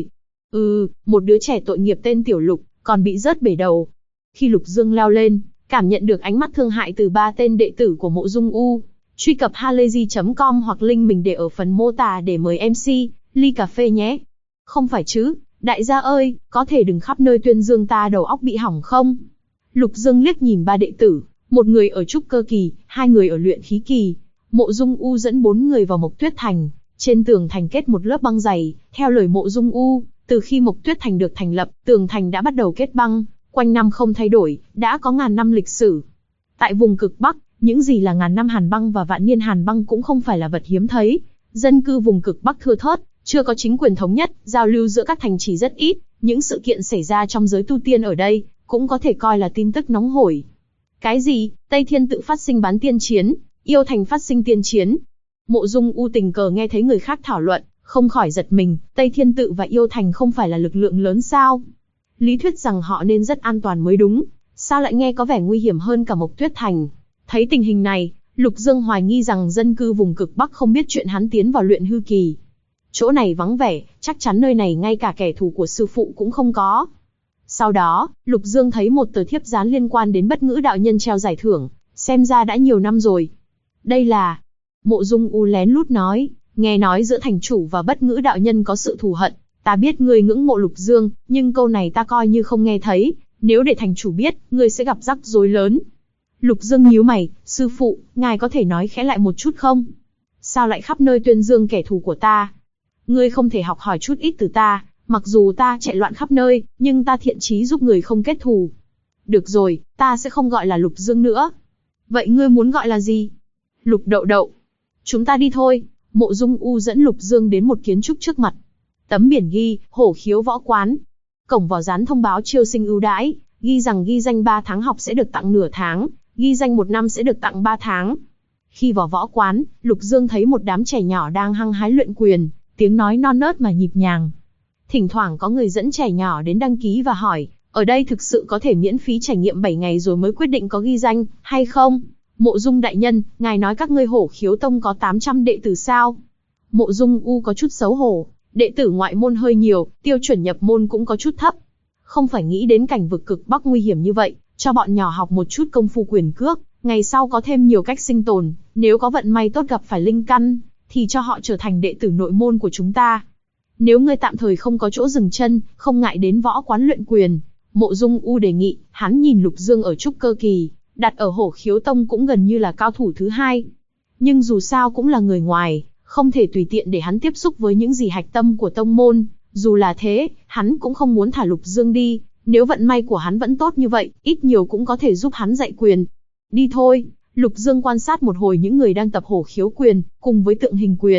Một đứa trẻ tội nghiệp tên Tiểu Lục, còn bị rớt bể đầu. Khi Lục Dương leo lên, cảm nhận được ánh mắt thương hại từ 3 tên đệ tử của Mộ Dung U. Truy cập halayzi.com hoặc link mình để ở phần mô tả để mời MC, ly cà phê nhé. Không phải chứ, đại gia ơi, có thể đừng khắp nơi tuyên dương ta đầu óc bị hỏng không? Lục Dương liếc nhìn 3 đệ tử, một người ở trúc cơ kỳ, 2 người ở luyện khí kỳ. Mộ Dung U dẫn 4 người vào Mộc Tuyết Thành, trên tường thành kết một lớp băng dày. Theo lời Mộ Dung U, từ khi Mộc Tuyết Thành được thành lập, tường thành đã bắt đầu kết băng, quanh năm không thay đổi, đã có ngàn năm lịch sử. Tại vùng cực Bắc, những gì là ngàn năm hàn băng và vạn niên hàn băng cũng không phải là vật hiếm thấy. Dân cư vùng cực Bắc thưa thớt, chưa có chính quyền thống nhất, giao lưu giữa các thành trì rất ít. Những sự kiện xảy ra trong giới tu tiên ở đây cũng có thể coi là tin tức nóng hổi. Cái gì? Tây Thiên tự phát sinh bán tiên chiến, Yêu Thành phát sinh tiên chiến. Mộ Dung U tình cờ nghe thấy người khác thảo luận, không khỏi giật mình. Tây Thiên tự và Yêu Thành không phải là lực lượng lớn sao? Lý thuyết rằng họ nên rất an toàn mới đúng, sao lại nghe có vẻ nguy hiểm hơn cả Mộc Tuyết Thành? Thấy tình hình này, Lục Dương hoài nghi rằng dân cư vùng cực Bắc không biết chuyện hắn tiến vào luyện hư kỳ. Chỗ này vắng vẻ, chắc chắn nơi này ngay cả kẻ thù của sư phụ cũng không có. Sau đó, Lục Dương thấy một tờ thiếp dán liên quan đến Bất Ngữ đạo nhân treo giải thưởng, xem ra đã nhiều năm rồi. Đây là... Mộ Dung U lén lút nói, nghe nói giữa thành chủ và Bất Ngữ đạo nhân có sự thù hận. Ta biết ngươi ngưỡng mộ Lục Dương, nhưng câu này ta coi như không nghe thấy. Nếu để thành chủ biết, ngươi sẽ gặp rắc rối lớn. Lục Dương nhíu mày, sư phụ, ngài có thể nói khẽ lại một chút không? Sao lại khắp nơi tuyên dương kẻ thù của ta? Ngươi không thể học hỏi chút ít từ ta, mặc dù ta chạy loạn khắp nơi, nhưng ta thiện chí giúp người không kết thù. Được rồi, ta sẽ không gọi là Lục Dương nữa. Vậy ngươi muốn gọi là gì? Lục Đậu Đậu. Chúng ta đi thôi. Mộ Dung U dẫn Lục Dương đến một kiến trúc trước mặt. Tấm biển ghi, Hổ Khiếu Võ Quán. Cổng vào dán thông báo chiêu sinh ưu đãi, ghi rằng ghi danh 3 tháng học sẽ được tặng nửa tháng, ghi danh 1 năm sẽ được tặng 3 tháng. Khi vào võ quán, Lục Dương thấy một đám trẻ nhỏ đang hăng hái luyện quyền, tiếng nói non nớt mà nhịp nhàng. Thỉnh thoảng có người dẫn trẻ nhỏ đến đăng ký và hỏi, ở đây thực sự có thể miễn phí trải nghiệm 7 ngày rồi mới quyết định có ghi danh, hay không? Mộ Dung đại nhân, ngài nói các ngươi Hổ Khiếu Tông có 800 đệ tử sao? Mộ Dung U có chút xấu hổ, đệ tử ngoại môn hơi nhiều, tiêu chuẩn nhập môn cũng có chút thấp. Không phải nghĩ đến cảnh vực cực Bắc nguy hiểm như vậy, cho bọn nhỏ học một chút công phu quyền cước, ngày sau có thêm nhiều cách sinh tồn, nếu có vận may tốt gặp phải linh căn, thì cho họ trở thành đệ tử nội môn của chúng ta. Nếu ngươi tạm thời không có chỗ dừng chân, không ngại đến võ quán luyện quyền. Mộ Dung U đề nghị. Hắn nhìn Lục Dương ở trúc cơ kỳ, đặt ở Hổ Khiếu Tông cũng gần như là cao thủ thứ hai. Nhưng dù sao cũng là người ngoài, không thể tùy tiện để hắn tiếp xúc với những gì hạch tâm của tông môn. Dù là thế, hắn cũng không muốn thả Lục Dương đi. Nếu vận may của hắn vẫn tốt như vậy, ít nhiều cũng có thể giúp hắn dạy quyền. Đi thôi. Lục Dương quan sát một hồi những người đang tập Hổ Khiếu quyền, cùng với tượng hình quyền.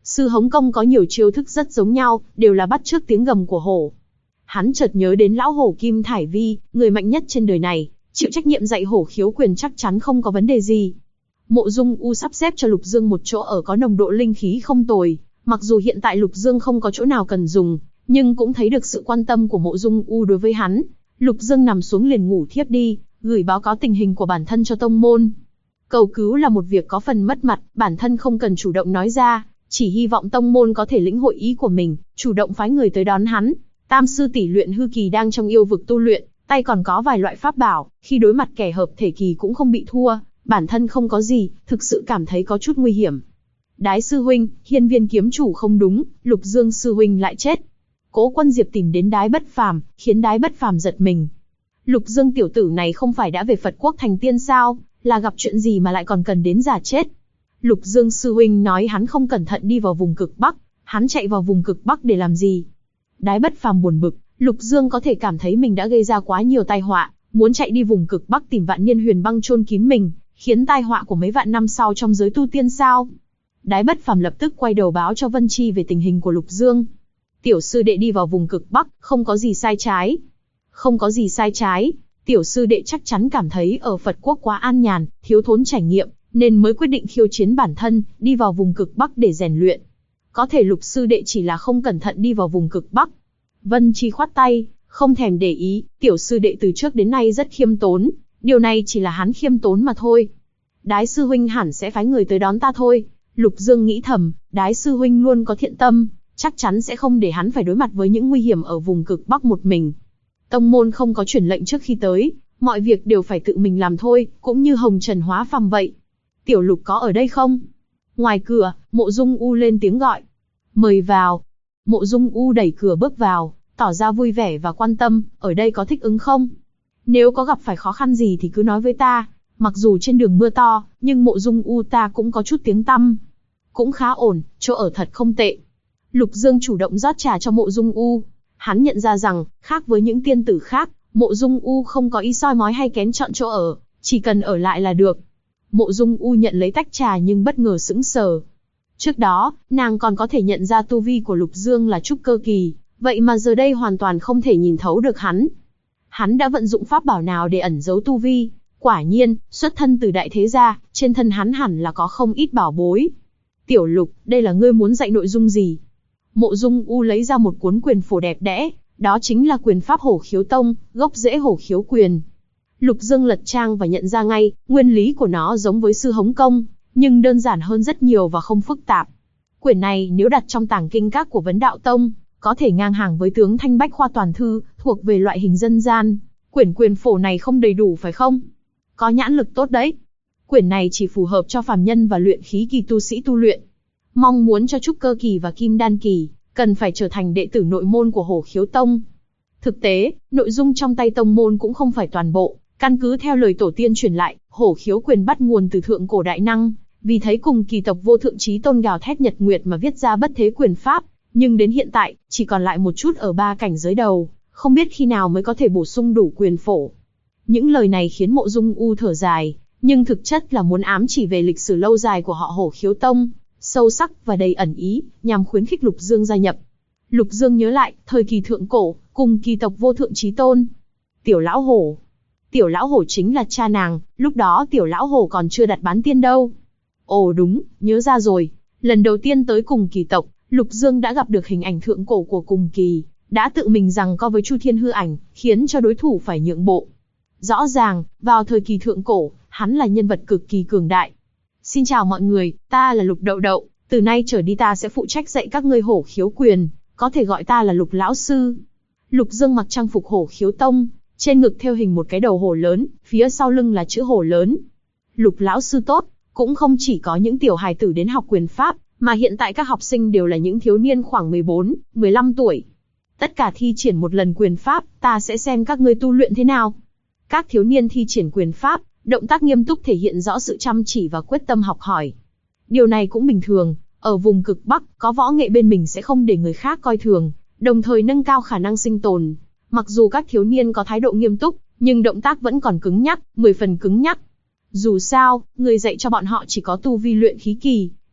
Sư Hống Công có nhiều chiêu thức rất giống nhau, đều là bắt chước tiếng gầm của hổ. Hắn chợt nhớ đến lão hổ Kim Thải Vi, người mạnh nhất trên đời này, chịu trách nhiệm dạy hổ khiếu quyền chắc chắn không có vấn đề gì. Mộ Dung U sắp xếp cho Lục Dương một chỗ ở có nồng độ linh khí không tồi, mặc dù hiện tại Lục Dương không có chỗ nào cần dùng, nhưng cũng thấy được sự quan tâm của Mộ Dung U đối với hắn. Lục Dương nằm xuống liền ngủ thiếp đi, gửi báo cáo tình hình của bản thân cho tông môn. Cầu cứu là một việc có phần mất mặt, bản thân không cần chủ động nói ra, chỉ hy vọng tông môn có thể lĩnh hội ý của mình, chủ động phái người tới đón hắn. Tam sư tỷ luyện hư kỳ đang trong yêu vực tu luyện, tay còn có vài loại pháp bảo, khi đối mặt kẻ hợp thể kỳ cũng không bị thua, bản thân không có gì, thực sự cảm thấy có chút nguy hiểm. Đái sư huynh, Hiên Viên kiếm chủ không đúng, Lục Dương sư huynh lại chết. Cố Quân Diệp tìm đến Đái Bất Phàm, khiến Đái Bất Phàm giật mình. Lục Dương tiểu tử này không phải đã về Phật Quốc thành tiên sao, là gặp chuyện gì mà lại còn cần đến giả chết? Lục Dương sư huynh nói hắn không cẩn thận đi vào vùng cực Bắc, hắn chạy vào vùng cực Bắc để làm gì? Đái Bất Phàm buồn bực, Lục Dương có thể cảm thấy mình đã gây ra quá nhiều tai họa, muốn chạy đi vùng cực Bắc tìm Vạn Niên Huyền Băng chôn kín mình, khiến tai họa của mấy vạn năm sau trong giới tu tiên sao? Đái Bất Phàm lập tức quay đầu báo cho Vân Chi về tình hình của Lục Dương. Tiểu sư đệ đi vào vùng cực Bắc, không có gì sai trái. Không có gì sai trái, tiểu sư đệ chắc chắn cảm thấy ở Phật Quốc quá an nhàn, thiếu thốn trải nghiệm, nên mới quyết định khiêu chiến bản thân, đi vào vùng cực Bắc để rèn luyện. Có thể Lục sư đệ chỉ là không cẩn thận đi vào vùng cực Bắc. Vân Chi khoát tay, không thèm để ý, tiểu sư đệ từ trước đến nay rất khiêm tốn, điều này chỉ là hắn khiêm tốn mà thôi. Đái sư huynh hẳn sẽ phái người tới đón ta thôi. Lục Dương nghĩ thầm, Đái sư huynh luôn có thiện tâm, chắc chắn sẽ không để hắn phải đối mặt với những nguy hiểm ở vùng cực Bắc một mình. Tông môn không có truyền lệnh trước khi tới, mọi việc đều phải tự mình làm thôi, cũng như Hồng Trần Hóa Phàm vậy. Tiểu Lục có ở đây không? Ngoài cửa, Mộ Dung U lên tiếng gọi. Mời vào. Mộ Dung U đẩy cửa bước vào, tỏ ra vui vẻ và quan tâm, ở đây có thích ứng không? Nếu có gặp phải khó khăn gì thì cứ nói với ta. Mặc dù trên đường mưa to, nhưng Mộ Dung U ta cũng có chút tiếng tăm. Cũng khá ổn, chỗ ở thật không tệ. Lục Dương chủ động rót trà cho Mộ Dung U. Hắn nhận ra rằng, khác với những tiên tử khác, Mộ Dung U không có ý soi mói hay kén chọn chỗ ở, chỉ cần ở lại là được. Mộ Dung U nhận lấy tách trà nhưng bất ngờ sững sờ. Trước đó, nàng còn có thể nhận ra tu vi của Lục Dương là trúc cơ kỳ, vậy mà giờ đây hoàn toàn không thể nhìn thấu được hắn. Hắn đã vận dụng pháp bảo nào để ẩn giấu tu vi? Quả nhiên, xuất thân từ đại thế gia, trên thân hắn hẳn là có không ít bảo bối. Tiểu Lục, đây là ngươi muốn dạy nội dung gì? Mộ Dung U lấy ra một cuốn quyền phổ đẹp đẽ, đó chính là quyền pháp Hổ Khiếu Tông, gốc rễ Hổ Khiếu Quyền. Lục Dương lật trang và nhận ra ngay, nguyên lý của nó giống với Sư Hống Công, nhưng đơn giản hơn rất nhiều và không phức tạp. Quyển này nếu đặt trong tàng kinh các của Vấn Đạo Tông, có thể ngang hàng với Tướng Thanh Bách Khoa Toàn Thư, thuộc về loại hình dân gian. Quyển quyền phổ này không đầy đủ phải không? Có nhãn lực tốt đấy. Quyển này chỉ phù hợp cho phàm nhân và luyện khí kỳ tu sĩ tu luyện. Mong muốn cho trúc cơ kỳ và kim đan kỳ, cần phải trở thành đệ tử nội môn của Hổ Khiếu Tông. Thực tế, nội dung trong tay tông môn cũng không phải toàn bộ, căn cứ theo lời tổ tiên truyền lại, Hổ Khiếu Quyền bắt nguồn từ thượng cổ đại năng, vì thấy cùng kỳ tộc Vô Thượng Chí Tôn gào thét nhật nguyệt mà viết ra bất thế quyền pháp, nhưng đến hiện tại, chỉ còn lại một chút ở 3 cảnh giới đầu, không biết khi nào mới có thể bổ sung đủ quyền phổ. Những lời này khiến Mộ Dung U thở dài, nhưng thực chất là muốn ám chỉ về lịch sử lâu dài của họ Hổ Khiếu Tông, sâu sắc và đầy ẩn ý, nhằm khuyến khích Lục Dương gia nhập. Lục Dương nhớ lại, thời kỳ thượng cổ, cùng kỳ tộc Vô Thượng Chí Tôn. Tiểu Lão Hổ. Tiểu Lão Hổ chính là cha nàng, lúc đó Tiểu Lão Hổ còn chưa đặt bán tiên đâu. Ồ đúng, nhớ ra rồi. Lần đầu tiên tới cùng kỳ tộc, Lục Dương đã gặp được hình ảnh thượng cổ của cùng kỳ, đã tự mình giằng co với Chu Thiên hư ảnh, khiến cho đối thủ phải nhượng bộ. Rõ ràng, vào thời kỳ thượng cổ, hắn là nhân vật cực kỳ cường đại. Xin chào mọi người, ta là Lục Đậu Đậu, từ nay trở đi ta sẽ phụ trách dạy các ngươi Hổ Khiếu Quyền, có thể gọi ta là Lục Lão Sư. Lục Dương mặc trang phục Hổ Khiếu Tông, trên ngực thêu hình một cái đầu hổ lớn, phía sau lưng là chữ hổ lớn. Lục Lão Sư tốt, cũng không chỉ có những tiểu hài tử đến học quyền pháp, mà hiện tại các học sinh đều là những thiếu niên khoảng 14, 15 tuổi. Tất cả thi triển một lần quyền pháp, ta sẽ xem các ngươi tu luyện thế nào. Các thiếu niên thi triển quyền pháp, động tác nghiêm túc thể hiện rõ sự chăm chỉ và quyết tâm học hỏi. Điều này cũng bình thường, ở vùng cực Bắc, có võ nghệ bên mình sẽ không để người khác coi thường, đồng thời nâng cao khả năng sinh tồn. Mặc dù các thiếu niên có thái độ nghiêm túc, nhưng động tác vẫn còn cứng nhắc, 10 phần cứng nhắc. Dù sao, người dạy cho bọn họ chỉ có tu vi luyện khí kỳ,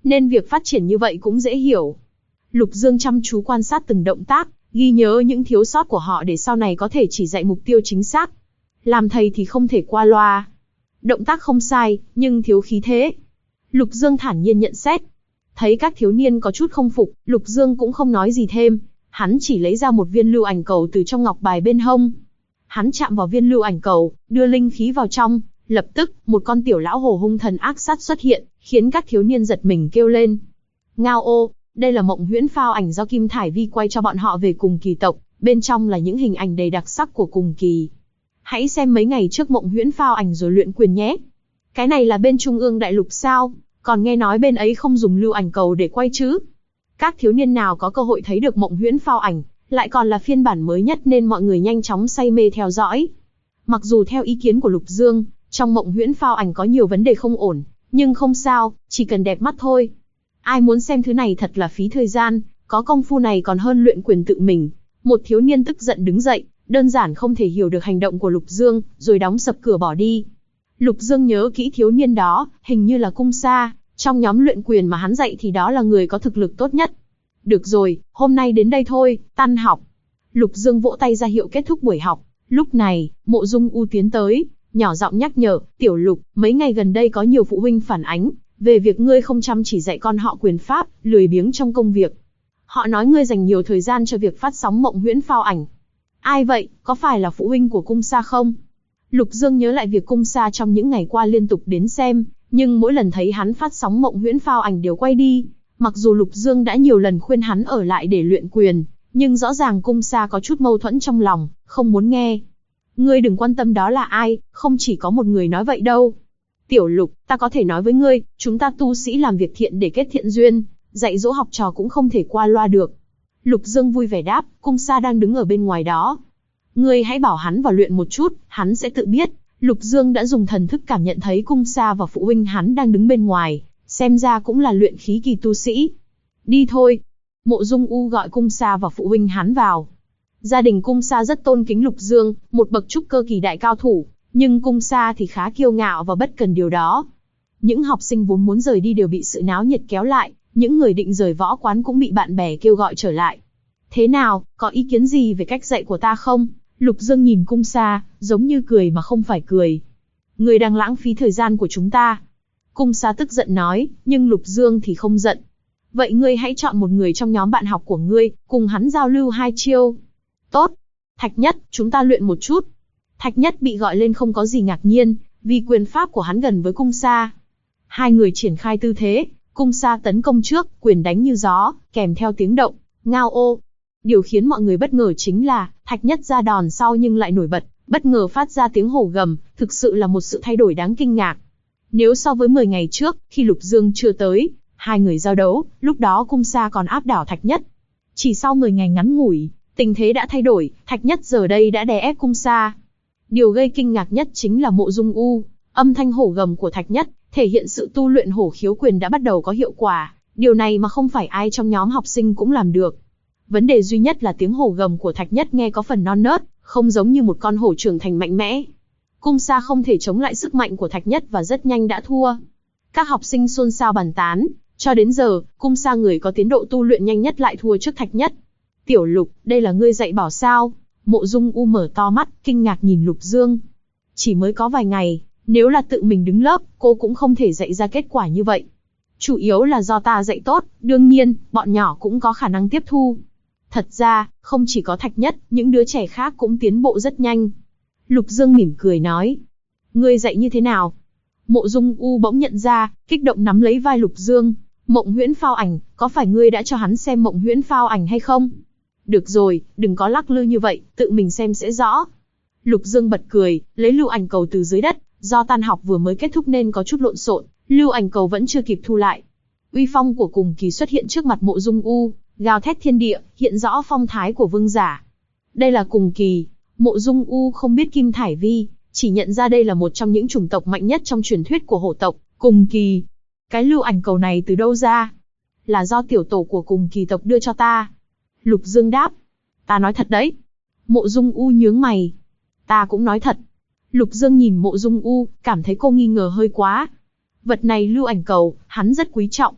nên việc phát triển như vậy cũng dễ hiểu. Lục Dương chăm chú quan sát từng động tác, ghi nhớ những thiếu sót của họ để sau này có thể chỉ dạy mục tiêu chính xác. Làm thầy thì không thể qua loa. Động tác không sai, nhưng thiếu khí thế. Lục Dương thản nhiên nhận xét. Thấy các thiếu niên có chút không phục, Lục Dương cũng không nói gì thêm. Hắn chỉ lấy ra một viên lưu ảnh cầu từ trong ngọc bài bên hông. Hắn chạm vào viên lưu ảnh cầu, đưa linh khí vào trong. Lập tức, một con tiểu lão hồ hung thần ác sát xuất hiện, khiến các thiếu niên giật mình kêu lên. Ngao ô, đây là mộng huyễn phao ảnh do Kim Thải Vi quay cho bọn họ về Cùng Kỳ tộc, bên trong là những hình ảnh đầy đặc sắc của Cùng Kỳ. Hãy xem mấy ngày trước mộng huyễn phao ảnh rồi luyện quyền nhé. Cái này là bên Trung ương Đại Lục sao, còn nghe nói bên ấy không dùng lưu ảnh cầu để quay chứ. Các thiếu niên nào có cơ hội thấy được mộng huyễn phao ảnh, lại còn là phiên bản mới nhất nên mọi người nhanh chóng say mê theo dõi. Mặc dù theo ý kiến của Lục Dương, trong mộng huyễn phao ảnh có nhiều vấn đề không ổn, nhưng không sao, chỉ cần đẹp mắt thôi. Ai muốn xem thứ này thật là phí thời gian, có công phu này còn hơn luyện quyền tự mình. Một thiếu niên tức giận đứng dậy, đơn giản không thể hiểu được hành động của Lục Dương, rồi đóng sập cửa bỏ đi. Lục Dương nhớ kỹ thiếu niên đó, hình như là Cung Sa, trong nhóm luyện quyền mà hắn dạy thì đó là người có thực lực tốt nhất. Được rồi, hôm nay đến đây thôi, tan học. Lục Dương vỗ tay ra hiệu kết thúc buổi học. Lúc này, Mộ Dung U tiến tới, nhỏ giọng nhắc nhở, Tiểu Lục, mấy ngày gần đây có nhiều phụ huynh phản ánh về việc ngươi không chăm chỉ dạy con họ quyền pháp, lười biếng trong công việc. Họ nói ngươi dành nhiều thời gian cho việc phát sóng mộng huyễn phao ảnh. Ai vậy, có phải là phụ huynh của Cung Sa không? Lục Dương nhớ lại việc Cung Sa trong những ngày qua liên tục đến xem, nhưng mỗi lần thấy hắn phát sóng mộng huyễn phao ảnh đều quay đi. Mặc dù Lục Dương đã nhiều lần khuyên hắn ở lại để luyện quyền, nhưng rõ ràng Cung Sa có chút mâu thuẫn trong lòng, không muốn nghe. Ngươi đừng quan tâm đó là ai, không chỉ có một người nói vậy đâu. Tiểu Lục, ta có thể nói với ngươi, chúng ta tu sĩ làm việc thiện để kết thiện duyên, dạy dỗ học trò cũng không thể qua loa được. Lục Dương vui vẻ đáp, Cung Sa đang đứng ở bên ngoài đó. Ngươi hãy bảo hắn vào luyện một chút, hắn sẽ tự biết. Lục Dương đã dùng thần thức cảm nhận thấy Cung Sa và phụ huynh hắn đang đứng bên ngoài, xem ra cũng là luyện khí kỳ tu sĩ. Đi thôi. Mộ Dung U gọi Cung Sa và phụ huynh hắn vào. Gia đình Cung Sa rất tôn kính Lục Dương, một bậc trúc cơ kỳ đại cao thủ, nhưng Cung Sa thì khá kiêu ngạo và bất cần điều đó. Những học sinh vốn muốn rời đi đều bị sự náo nhiệt kéo lại, những người định rời võ quán cũng bị bạn bè kêu gọi trở lại. Thế nào, có ý kiến gì về cách dạy của ta không? Lục Dương nhìn Cung Sa, giống như cười mà không phải cười. Ngươi đang lãng phí thời gian của chúng ta. Cung Sa tức giận nói, nhưng Lục Dương thì không giận. Vậy ngươi hãy chọn một người trong nhóm bạn học của ngươi, cùng hắn giao lưu 2 chiêu. Tốt. Thạch Nhất, chúng ta luyện một chút. Thạch Nhất bị gọi lên không có gì ngạc nhiên, vì quyền pháp của hắn gần với Cung Sa. Hai người triển khai tư thế, Cung Sa tấn công trước, quyền đánh như gió, kèm theo tiếng động, ngao ô. Điều khiến mọi người bất ngờ chính là, Thạch Nhất ra đòn sau nhưng lại nổi bật, bất ngờ phát ra tiếng hổ gầm, thực sự là một sự thay đổi đáng kinh ngạc. Nếu so với 10 ngày trước, khi Lục Dương chưa tới, hai người giao đấu, lúc đó Cung Sa còn áp đảo Thạch Nhất. Chỉ sau 10 ngày ngắn ngủi, tình thế đã thay đổi, Thạch Nhất giờ đây đã đè ép Cung Sa. Điều gây kinh ngạc nhất chính là Mộ Dung U, âm thanh hổ gầm của Thạch Nhất, thể hiện sự tu luyện hổ khiếu quyền đã bắt đầu có hiệu quả, điều này mà không phải ai trong nhóm học sinh cũng làm được. Vấn đề duy nhất là tiếng hổ gầm của Thạch Nhất nghe có phần non nớt, không giống như một con hổ trưởng thành mạnh mẽ. Cung Sa không thể chống lại sức mạnh của Thạch Nhất và rất nhanh đã thua. Các học sinh xôn xao bàn tán, cho đến giờ, Cung Sa người có tiến độ tu luyện nhanh nhất lại thua trước Thạch Nhất. Tiểu Lục, đây là ngươi dạy bảo sao? Mộ Dung U mở to mắt, kinh ngạc nhìn Lục Dương. Chỉ mới có vài ngày, nếu là tự mình đứng lớp, cô cũng không thể dạy ra kết quả như vậy. Chủ yếu là do ta dạy tốt, đương nhiên, bọn nhỏ cũng có khả năng tiếp thu. Thật ra, không chỉ có Thạch Nhất, những đứa trẻ khác cũng tiến bộ rất nhanh. Lục Dương mỉm cười nói. Ngươi dạy như thế nào? Mộ Dung U bỗng nhận ra, kích động nắm lấy vai Lục Dương. Mộng huyễn phao ảnh, có phải ngươi đã cho hắn xem mộng huyễn phao ảnh hay không? Được rồi, đừng có lắc lư như vậy, tự mình xem sẽ rõ. Lục Dương bật cười, lấy lưu ảnh cầu từ dưới đất, do tan học vừa mới kết thúc nên có chút lộn xộn, lưu ảnh cầu vẫn chưa kịp thu lại. Uy phong của Cùng Kỳ xuất hiện trước mặt Mộ Dung U, gào thét thiên địa, hiện rõ phong thái của vương giả. Đây là Cùng Kỳ. Mộ Dung U không biết Kim Thải Vi, chỉ nhận ra đây là một trong những chủng tộc mạnh nhất trong truyền thuyết của hổ tộc, Cùng Kỳ. Cái lưu ảnh cầu này từ đâu ra? Là do tiểu tổ của Cùng Kỳ tộc đưa cho ta. Lục Dương đáp. Ta nói thật đấy. Mộ Dung U nhướng mày. Ta cũng nói thật. Lục Dương nhìn Mộ Dung U, cảm thấy cô nghi ngờ hơi quá. Vật này lưu ảnh cầu, hắn rất quý trọng.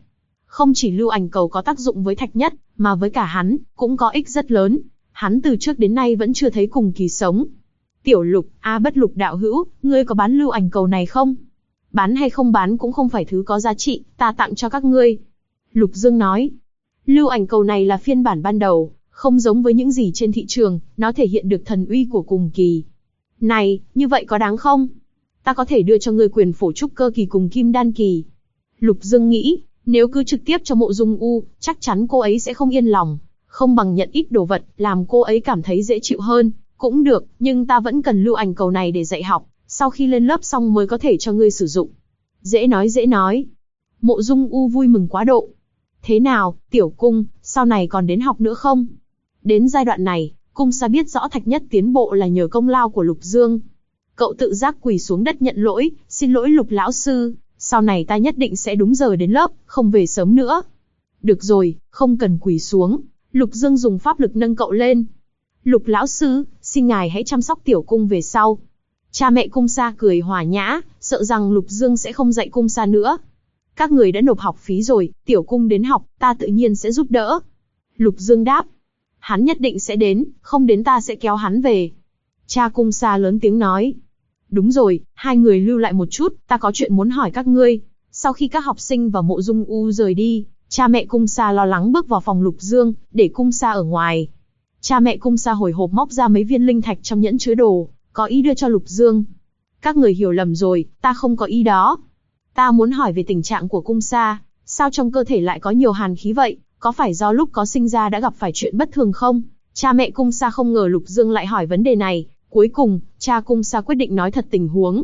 Không chỉ lưu ảnh cầu có tác dụng với Thạch Nhất, mà với cả hắn, cũng có ích rất lớn. Hắn từ trước đến nay vẫn chưa thấy cùng kỳ sống. Tiểu Lục, Bất Lục đạo hữu, ngươi có bán lưu ảnh cầu này không? Bán hay không bán cũng không phải thứ có giá trị, ta tặng cho các ngươi. Lục Dương nói. Lưu ảnh cầu này là phiên bản ban đầu, không giống với những gì trên thị trường, nó thể hiện được thần uy của cùng kỳ. Này, như vậy có đáng không? Ta có thể đưa cho ngươi quyền phổ trúc cơ kỳ cùng kim đan kỳ. Lục Dương nghĩ, nếu cứ trực tiếp cho Mộ Dung U, chắc chắn cô ấy sẽ không yên lòng. Không bằng nhận ít đồ vật, làm cô ấy cảm thấy dễ chịu hơn. Cũng được, nhưng ta vẫn cần lưu ảnh cầu này để dạy học, sau khi lên lớp xong mới có thể cho ngươi sử dụng. Dễ nói dễ nói. Mộ Dung U vui mừng quá độ. Thế nào, Tiểu Cung, sau này còn đến học nữa không? Đến giai đoạn này, Cung Sa biết rõ Thạch Nhất tiến bộ là nhờ công lao của Lục Dương. Cậu tự giác quỳ xuống đất nhận lỗi, xin lỗi Lục lão sư, sau này ta nhất định sẽ đúng giờ đến lớp, không về sớm nữa. Được rồi, không cần quỳ xuống. Lục Dương dùng pháp lực nâng cậu lên. Lục lão sư, xin ngài hãy chăm sóc Tiểu Cung về sau. Cha mẹ Cung Sa cười hòa nhã, sợ rằng Lục Dương sẽ không dạy Cung Sa nữa. Các người đã nộp học phí rồi, Tiểu Cung đến học, ta tự nhiên sẽ giúp đỡ. Lục Dương đáp. Hắn nhất định sẽ đến, không đến ta sẽ kéo hắn về. Cha Cung Sa lớn tiếng nói. Đúng rồi, hai người lưu lại một chút, ta có chuyện muốn hỏi các ngươi. Sau khi các học sinh và Mộ Dung U rời đi, cha mẹ Cung Sa lo lắng bước vào phòng Lục Dương, để Cung Sa ở ngoài. Cha mẹ Cung Sa hồi hộp móc ra mấy viên linh thạch trong nhẫn chứa đồ, có ý đưa cho Lục Dương. Các người hiểu lầm rồi, ta không có ý đó. Ta muốn hỏi về tình trạng của Cung Sa, sao trong cơ thể lại có nhiều hàn khí vậy, có phải do lúc có sinh ra đã gặp phải chuyện bất thường không? Cha mẹ Cung Sa không ngờ Lục Dương lại hỏi vấn đề này, cuối cùng, cha Cung Sa quyết định nói thật tình huống.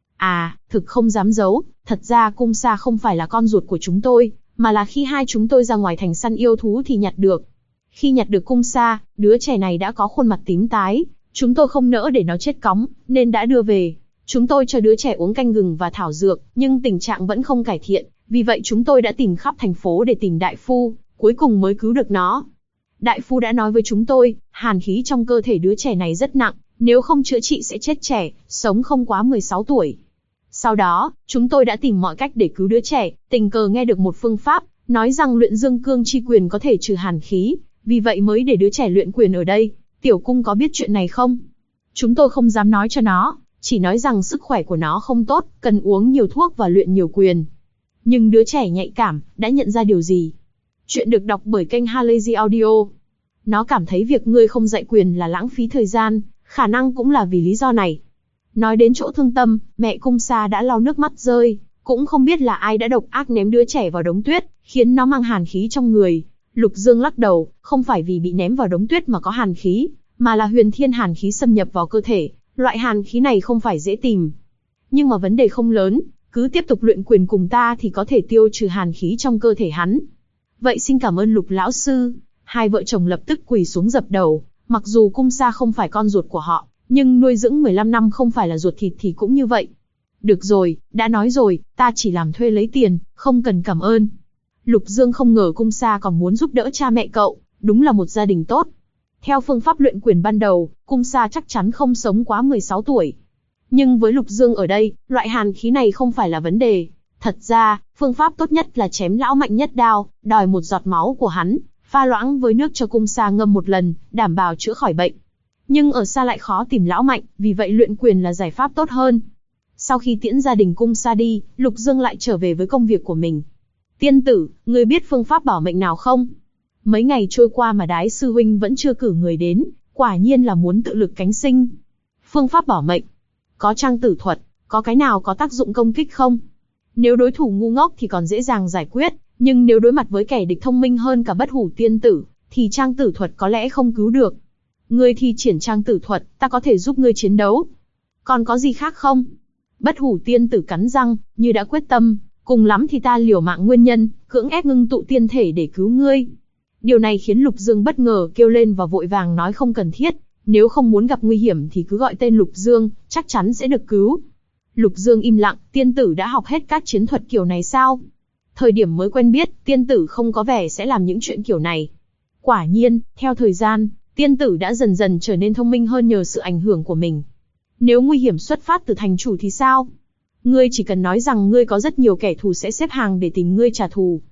Thực không dám giấu, thật ra Cung Sa không phải là con ruột của chúng tôi, mà là khi hai chúng tôi ra ngoài thành săn yêu thú thì nhặt được. Khi nhặt được Cung Sa, đứa trẻ này đã có khuôn mặt tím tái, chúng tôi không nỡ để nó chết cóng, nên đã đưa về. Chúng tôi cho đứa trẻ uống canh gừng và thảo dược, nhưng tình trạng vẫn không cải thiện, vì vậy chúng tôi đã tìm khắp thành phố để tìm đại phu, cuối cùng mới cứu được nó. Đại phu đã nói với chúng tôi, hàn khí trong cơ thể đứa trẻ này rất nặng, nếu không chữa trị sẽ chết trẻ, sống không quá 16 tuổi. Sau đó, chúng tôi đã tìm mọi cách để cứu đứa trẻ, tình cờ nghe được một phương pháp, nói rằng luyện dương cương chi quyền có thể trừ hàn khí, vì vậy mới để đứa trẻ luyện quyền ở đây. Tiểu Cung có biết chuyện này không? Chúng tôi không dám nói cho nó, chỉ nói rằng sức khỏe của nó không tốt, cần uống nhiều thuốc và luyện nhiều quyền. Nhưng đứa trẻ nhạy cảm, đã nhận ra điều gì? Chuyện được đọc bởi kênh Halazy Audio. Nó cảm thấy việc ngươi không dạy quyền là lãng phí thời gian, khả năng cũng là vì lý do này. Nói đến chỗ thương tâm, mẹ Cung Sa đã lau nước mắt rơi, cũng không biết là ai đã độc ác ném đứa trẻ vào đống tuyết, khiến nó mang hàn khí trong người. Lục Dương lắc đầu, không phải vì bị ném vào đống tuyết mà có hàn khí, mà là huyền thiên hàn khí xâm nhập vào cơ thể, loại hàn khí này không phải dễ tìm. Nhưng mà vấn đề không lớn, cứ tiếp tục luyện quyền cùng ta thì có thể tiêu trừ hàn khí trong cơ thể hắn. Vậy xin cảm ơn Lục lão sư. Hai vợ chồng lập tức quỳ xuống dập đầu, mặc dù Cung Sa không phải con ruột của họ, nhưng nuôi dưỡng 15 năm không phải là ruột thịt thì cũng như vậy. Được rồi, đã nói rồi, ta chỉ làm thuê lấy tiền, không cần cảm ơn. Lục Dương không ngờ Cung Sa còn muốn giúp đỡ cha mẹ cậu, đúng là một gia đình tốt. Theo phương pháp luyện quyền ban đầu, Cung Sa chắc chắn không sống quá 16 tuổi. Nhưng với Lục Dương ở đây, loại hàn khí này không phải là vấn đề. Thật ra, phương pháp tốt nhất là chém lão mạnh nhất đao, đòi một giọt máu của hắn, pha loãng với nước cho Cung Sa ngâm một lần, đảm bảo chữa khỏi bệnh. Nhưng ở xa lại khó tìm lão mạnh, vì vậy luyện quyền là giải pháp tốt hơn. Sau khi tiễn gia đình Cung Sa đi, Lục Dương lại trở về với công việc của mình. Tiên tử, ngươi biết phương pháp bảo mệnh nào không? Mấy ngày trôi qua mà Đái sư huynh vẫn chưa cử người đến, quả nhiên là muốn tự lực cánh sinh. Phương pháp bảo mệnh. Có trang tử thuật, có cái nào có tác dụng công kích không? Nếu đối thủ ngu ngốc thì còn dễ dàng giải quyết, nhưng nếu đối mặt với kẻ địch thông minh hơn cả Bất Hủ tiên tử, thì trang tử thuật có lẽ không cứu được. Ngươi thi triển trang tử thuật, ta có thể giúp ngươi chiến đấu. Còn có gì khác không? Bất Hủ tiên tử cắn răng, như đã quyết tâm, cùng lắm thì ta liều mạng nguyên nhân, cưỡng ép ngưng tụ tiên thể để cứu ngươi. Điều này khiến Lục Dương bất ngờ kêu lên và vội vàng nói không cần thiết, nếu không muốn gặp nguy hiểm thì cứ gọi tên Lục Dương, chắc chắn sẽ được cứu. Lục Dương im lặng, tiên tử đã học hết các chiến thuật kiểu này sao? Thời điểm mới quen biết, tiên tử không có vẻ sẽ làm những chuyện kiểu này. Quả nhiên, theo thời gian, tiên tử đã dần dần trở nên thông minh hơn nhờ sự ảnh hưởng của mình. Nếu nguy hiểm xuất phát từ thành chủ thì sao? Ngươi chỉ cần nói rằng ngươi có rất nhiều kẻ thù sẽ xếp hàng để tìm ngươi trả thù.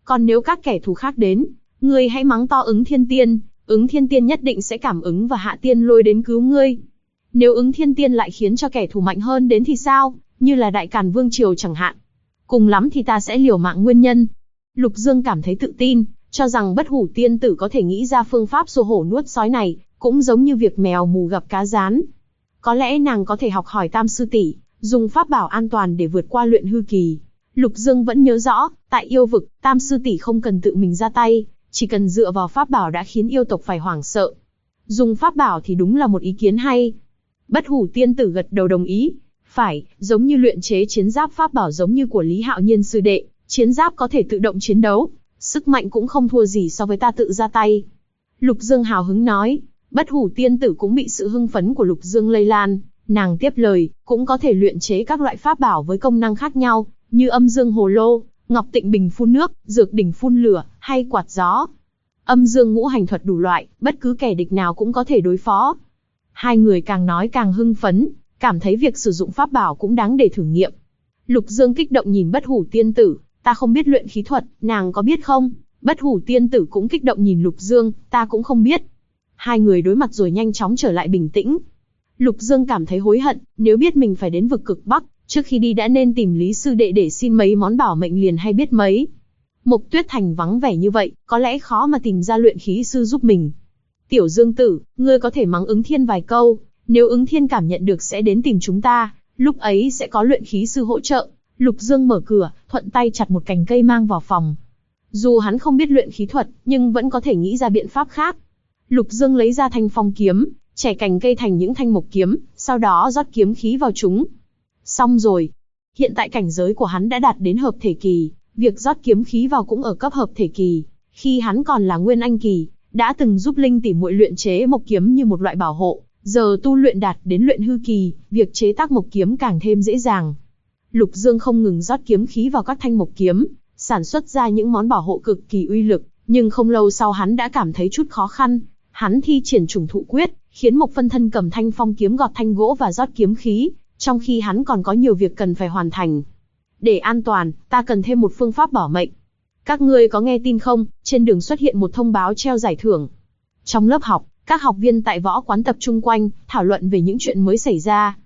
Còn nếu các kẻ thù khác đến, ngươi hãy mắng to Ứng Thiên Tiên, Ứng Thiên Tiên nhất định sẽ cảm ứng và hạ tiên lôi đến cứu ngươi. Nếu Ứng Thiên Tiên lại khiến cho kẻ thù mạnh hơn đến thì sao, như là Đại Càn Vương Triều chẳng hạn. Cùng lắm thì ta sẽ liều mạng nguyên nhân. Lục Dương cảm thấy tự tin, cho rằng Bất Hủ Tiên Tử có thể nghĩ ra phương pháp xô hổ nuốt sói này, cũng giống như việc mèo mù gặp cá rán. Có lẽ nàng có thể học hỏi Tam sư tỷ, dùng pháp bảo an toàn để vượt qua luyện hư kỳ. Lục Dương vẫn nhớ rõ, tại yêu vực, Tam sư tỷ không cần tự mình ra tay, chỉ cần dựa vào pháp bảo đã khiến yêu tộc phải hoảng sợ. Dùng pháp bảo thì đúng là một ý kiến hay. Bất Hủ Tiên Tử gật đầu đồng ý. Phải, giống như luyện chế chiến giáp pháp bảo giống như của Lý Hạo Nhiên sư đệ, chiến giáp có thể tự động chiến đấu, sức mạnh cũng không thua gì so với ta tự ra tay. Lục Dương hào hứng nói. Bất Hủ Tiên Tử cũng bị sự hưng phấn của Lục Dương lây lan, nàng tiếp lời, cũng có thể luyện chế các loại pháp bảo với công năng khác nhau, như âm dương hồ lô, ngọc tịnh bình phun nước, dược đỉnh phun lửa, hay quạt gió. Âm dương ngũ hành thuật đủ loại, bất cứ kẻ địch nào cũng có thể đối phó. Hai người càng nói càng hưng phấn, cảm thấy việc sử dụng pháp bảo cũng đáng để thử nghiệm. Lục Dương kích động nhìn Bất Hủ Tiên Tử, ta không biết luyện khí thuật, nàng có biết không? Bất Hủ Tiên Tử cũng kích động nhìn Lục Dương, ta cũng không biết. Hai người đối mặt rồi nhanh chóng trở lại bình tĩnh. Lục Dương cảm thấy hối hận, nếu biết mình phải đến vực cực Bắc, trước khi đi đã nên tìm Lý sư đệ để xin mấy món bảo mệnh liền hay biết mấy. Mộc Tuyết Thành vắng vẻ như vậy, có lẽ khó mà tìm ra luyện khí sư giúp mình. Tiểu Dương Tử, ngươi có thể mắng Ứng Thiên vài câu, nếu Ứng Thiên cảm nhận được sẽ đến tìm chúng ta, lúc ấy sẽ có luyện khí sư hỗ trợ. Lục Dương mở cửa, thuận tay chặt một cành cây mang vào phòng. Dù hắn không biết luyện khí thuật, nhưng vẫn có thể nghĩ ra biện pháp khác. Lục Dương lấy ra thanh phong kiếm, chẻ cành cây thành những thanh mộc kiếm, sau đó rót kiếm khí vào chúng. Xong rồi. Hiện tại cảnh giới của hắn đã đạt đến hợp thể kỳ, việc rót kiếm khí vào cũng ở cấp hợp thể kỳ. Khi hắn còn là Nguyên Anh kỳ, đã từng giúp Linh tỷ muội luyện chế mộc kiếm như một loại bảo hộ, giờ tu luyện đạt đến luyện hư kỳ, việc chế tác mộc kiếm càng thêm dễ dàng. Lục Dương không ngừng rót kiếm khí vào các thanh mộc kiếm, sản xuất ra những món bảo hộ cực kỳ uy lực, nhưng không lâu sau hắn đã cảm thấy chút khó khăn. Hắn thi triển trùng thụ quyết, khiến Mộc Phân Thân cầm thanh phong kiếm gọt thanh gỗ và rót kiếm khí, trong khi hắn còn có nhiều việc cần phải hoàn thành. Để an toàn, ta cần thêm một phương pháp bảo mệnh. Các ngươi có nghe tin không? Trên đường xuất hiện một thông báo treo giải thưởng. Trong lớp học, các học viên tại võ quán tập trung quanh, thảo luận về những chuyện mới xảy ra.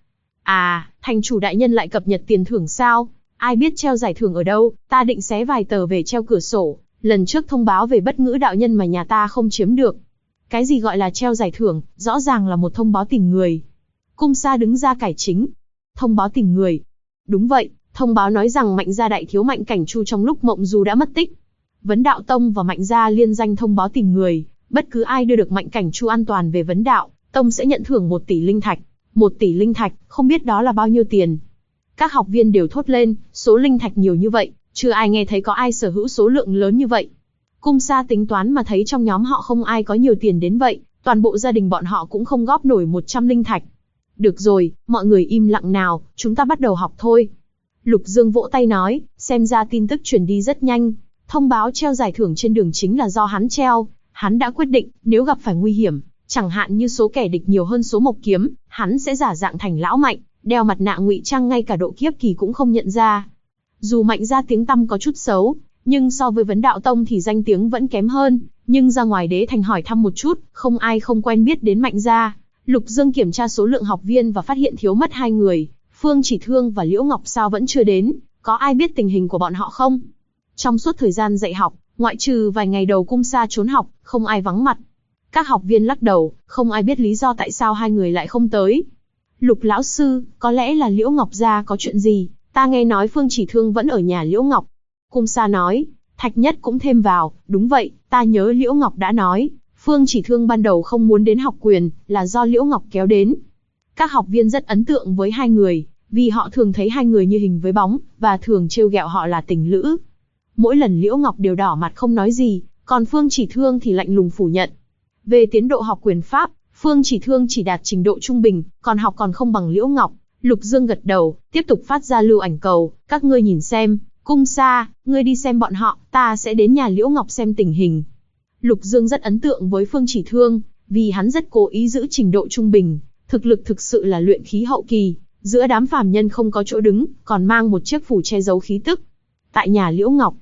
À, thành chủ đại nhân lại cập nhật tiền thưởng sao? Ai biết treo giải thưởng ở đâu? Ta định xé vài tờ về treo cửa sổ. Lần trước thông báo về Bất Ngữ đạo nhân mà nhà ta không chiếm được. Cái gì gọi là treo giải thưởng? Rõ ràng là một thông báo tìm người. Cung Sa đứng ra cải chính. Thông báo tìm người. Đúng vậy, thông báo nói rằng Mạnh gia đại thiếu Mạnh Cảnh Chu trong lúc mộng du đã mất tích. Vấn Đạo Tông và Mạnh gia liên danh thông báo tìm người. Bất cứ ai đưa được Mạnh Cảnh Chu an toàn về Vấn Đạo Tông sẽ nhận thưởng 1 tỷ linh thạch. 1 tỷ linh thạch, không biết đó là bao nhiêu tiền. Các học viên đều thốt lên, số linh thạch nhiều như vậy, chưa ai nghe thấy có ai sở hữu số lượng lớn như vậy. Cung Sa tính toán mà thấy trong nhóm họ không ai có nhiều tiền đến vậy, toàn bộ gia đình bọn họ cũng không góp nổi 100 linh thạch. Được rồi, mọi người im lặng nào, chúng ta bắt đầu học thôi. Lục Dương vỗ tay nói, xem ra tin tức truyền đi rất nhanh. Thông báo treo giải thưởng trên đường chính là do hắn treo. Hắn đã quyết định, nếu gặp phải nguy hiểm, chẳng hạn như số kẻ địch nhiều hơn số mộc kiếm, hắn sẽ giả dạng thành lão Mạnh, đeo mặt nạ ngụy trang ngay cả độ kiếp kỳ cũng không nhận ra. Dù Mạnh gia tiếng tăm có chút xấu, nhưng so với Vấn Đạo Tông thì danh tiếng vẫn kém hơn. Nhưng ra ngoài đế thành hỏi thăm một chút, không ai không quen biết đến Mạnh gia. Lục Dương kiểm tra số lượng học viên và phát hiện thiếu mất 2 người, Phương Chỉ Thương và Liễu Ngọc sao vẫn chưa đến, có ai biết tình hình của bọn họ không? Trong suốt thời gian dạy học, ngoại trừ vài ngày đầu Cung Sa trốn học, không ai vắng mặt. Các học viên lắc đầu, không ai biết lý do tại sao 2 người lại không tới. Lục lão sư, có lẽ là Liễu Ngọc gia có chuyện gì, ta nghe nói Phương Chỉ Thương vẫn ở nhà Liễu Ngọc. Cung Sa nói, Thạch Nhất cũng thêm vào, đúng vậy, ta nhớ Liễu Ngọc đã nói, Phương Chỉ Thương ban đầu không muốn đến học quyền, là do Liễu Ngọc kéo đến. Các học viên rất ấn tượng với 2 người, vì họ thường thấy 2 người như hình với bóng, và thường trêu ghẹo họ là tình lữ. Mỗi lần Liễu Ngọc đều đỏ mặt không nói gì, còn Phương Chỉ Thương thì lạnh lùng phủ nhận. Về tiến độ học quyền pháp, Phương Chỉ Thương chỉ đạt trình độ trung bình, còn học còn không bằng Liễu Ngọc. Lục Dương gật đầu, tiếp tục phát ra lưu ảnh cầu, các ngươi nhìn xem, Cung Sa, ngươi đi xem bọn họ, ta sẽ đến nhà Liễu Ngọc xem tình hình. Lục Dương rất ấn tượng với Phương Chỉ Thương, vì hắn rất cố ý giữ trình độ trung bình, thực lực thực sự là luyện khí hậu kỳ, giữa đám phàm nhân không có chỗ đứng, còn mang một chiếc phủ che giấu khí tức. Tại nhà Liễu Ngọc,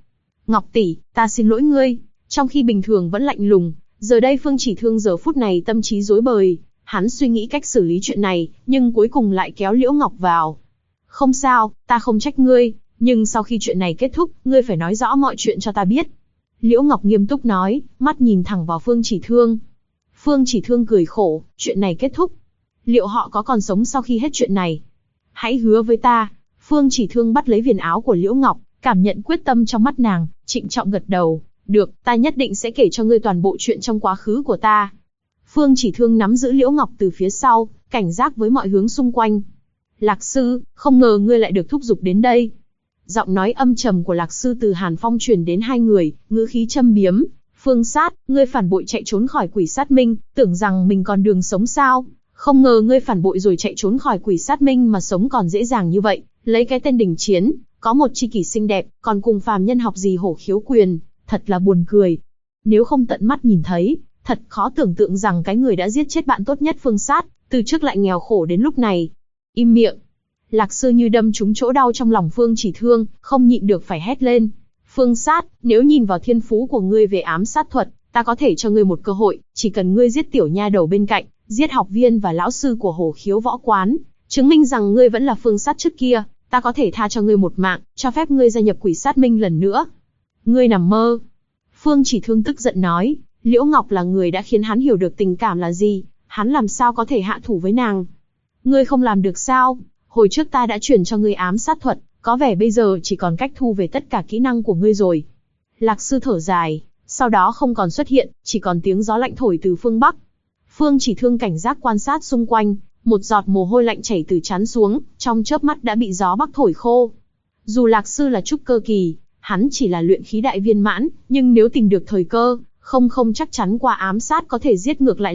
Ngọc tỷ, ta xin lỗi ngươi. Trong khi bình thường vẫn lạnh lùng, giờ đây Phương Chỉ Thương giờ phút này tâm trí rối bời. Hắn suy nghĩ cách xử lý chuyện này, nhưng cuối cùng lại kéo Liễu Ngọc vào. Không sao, ta không trách ngươi, nhưng sau khi chuyện này kết thúc, ngươi phải nói rõ mọi chuyện cho ta biết. Liễu Ngọc nghiêm túc nói, mắt nhìn thẳng vào Phương Chỉ Thương. Phương Chỉ Thương cười khổ, chuyện này kết thúc. Liệu họ có còn sống sau khi hết chuyện này? Hãy hứa với ta. Phương Chỉ Thương bắt lấy viền áo của Liễu Ngọc, cảm nhận quyết tâm trong mắt nàng, trịnh trọng gật đầu. Được, ta nhất định sẽ kể cho ngươi toàn bộ chuyện trong quá khứ của ta. Phương Chỉ Thương nắm giữ Liễu Ngọc từ phía sau, cảnh giác với mọi hướng xung quanh. Lạc sư, không ngờ ngươi lại được thúc giục đến đây. Giọng nói âm trầm của Lạc sư từ Hàn Phong truyền đến hai người, ngữ khí châm biếm. Phương Sát, ngươi phản bội chạy trốn khỏi Quỷ Sát Minh, tưởng rằng mình còn đường sống sao? Không ngờ ngươi phản bội rồi chạy trốn khỏi Quỷ Sát Minh mà sống còn dễ dàng như vậy, lấy cái tên đình chiến, có một chi kỷ xinh đẹp, còn cùng phàm nhân học gì hổ khiếu quyền, thật là buồn cười. Nếu không tận mắt nhìn thấy, thật khó tưởng tượng rằng cái người đã giết chết bạn tốt nhất Phương Sát, từ trước lại nghèo khổ đến lúc này. Im miệng. Lạc sư như đâm trúng chỗ đau trong lòng Phương Chỉ Thương, không nhịn được phải hét lên. Phương Sát, nếu nhìn vào thiên phú của ngươi về ám sát thuật, ta có thể cho ngươi một cơ hội, chỉ cần ngươi giết tiểu nha đầu bên cạnh, giết học viên và lão sư của hổ khiếu võ quán, chứng minh rằng ngươi vẫn là Phương Sát trước kia, ta có thể tha cho ngươi một mạng, cho phép ngươi gia nhập Quỷ Sát Minh lần nữa. Ngươi nằm mơ. Phương Chỉ Thương tức giận nói, Liễu Ngọc là người đã khiến hắn hiểu được tình cảm là gì, hắn làm sao có thể hạ thủ với nàng. Ngươi không làm được sao? Hồi trước ta đã truyền cho ngươi ám sát thuật, có vẻ bây giờ chỉ còn cách thu về tất cả kỹ năng của ngươi rồi. Lạc sư thở dài, sau đó không còn xuất hiện, chỉ còn tiếng gió lạnh thổi từ phương Bắc. Phương Chỉ Thương cảnh giác quan sát xung quanh, một giọt mồ hôi lạnh chảy từ trán xuống, trong chớp mắt đã bị gió Bắc thổi khô. Dù Lạc sư là trúc cơ kỳ, hắn chỉ là luyện khí đại viên mãn, nhưng nếu tìm được thời cơ, không chắc chắn qua ám sát có thể giết ngược lại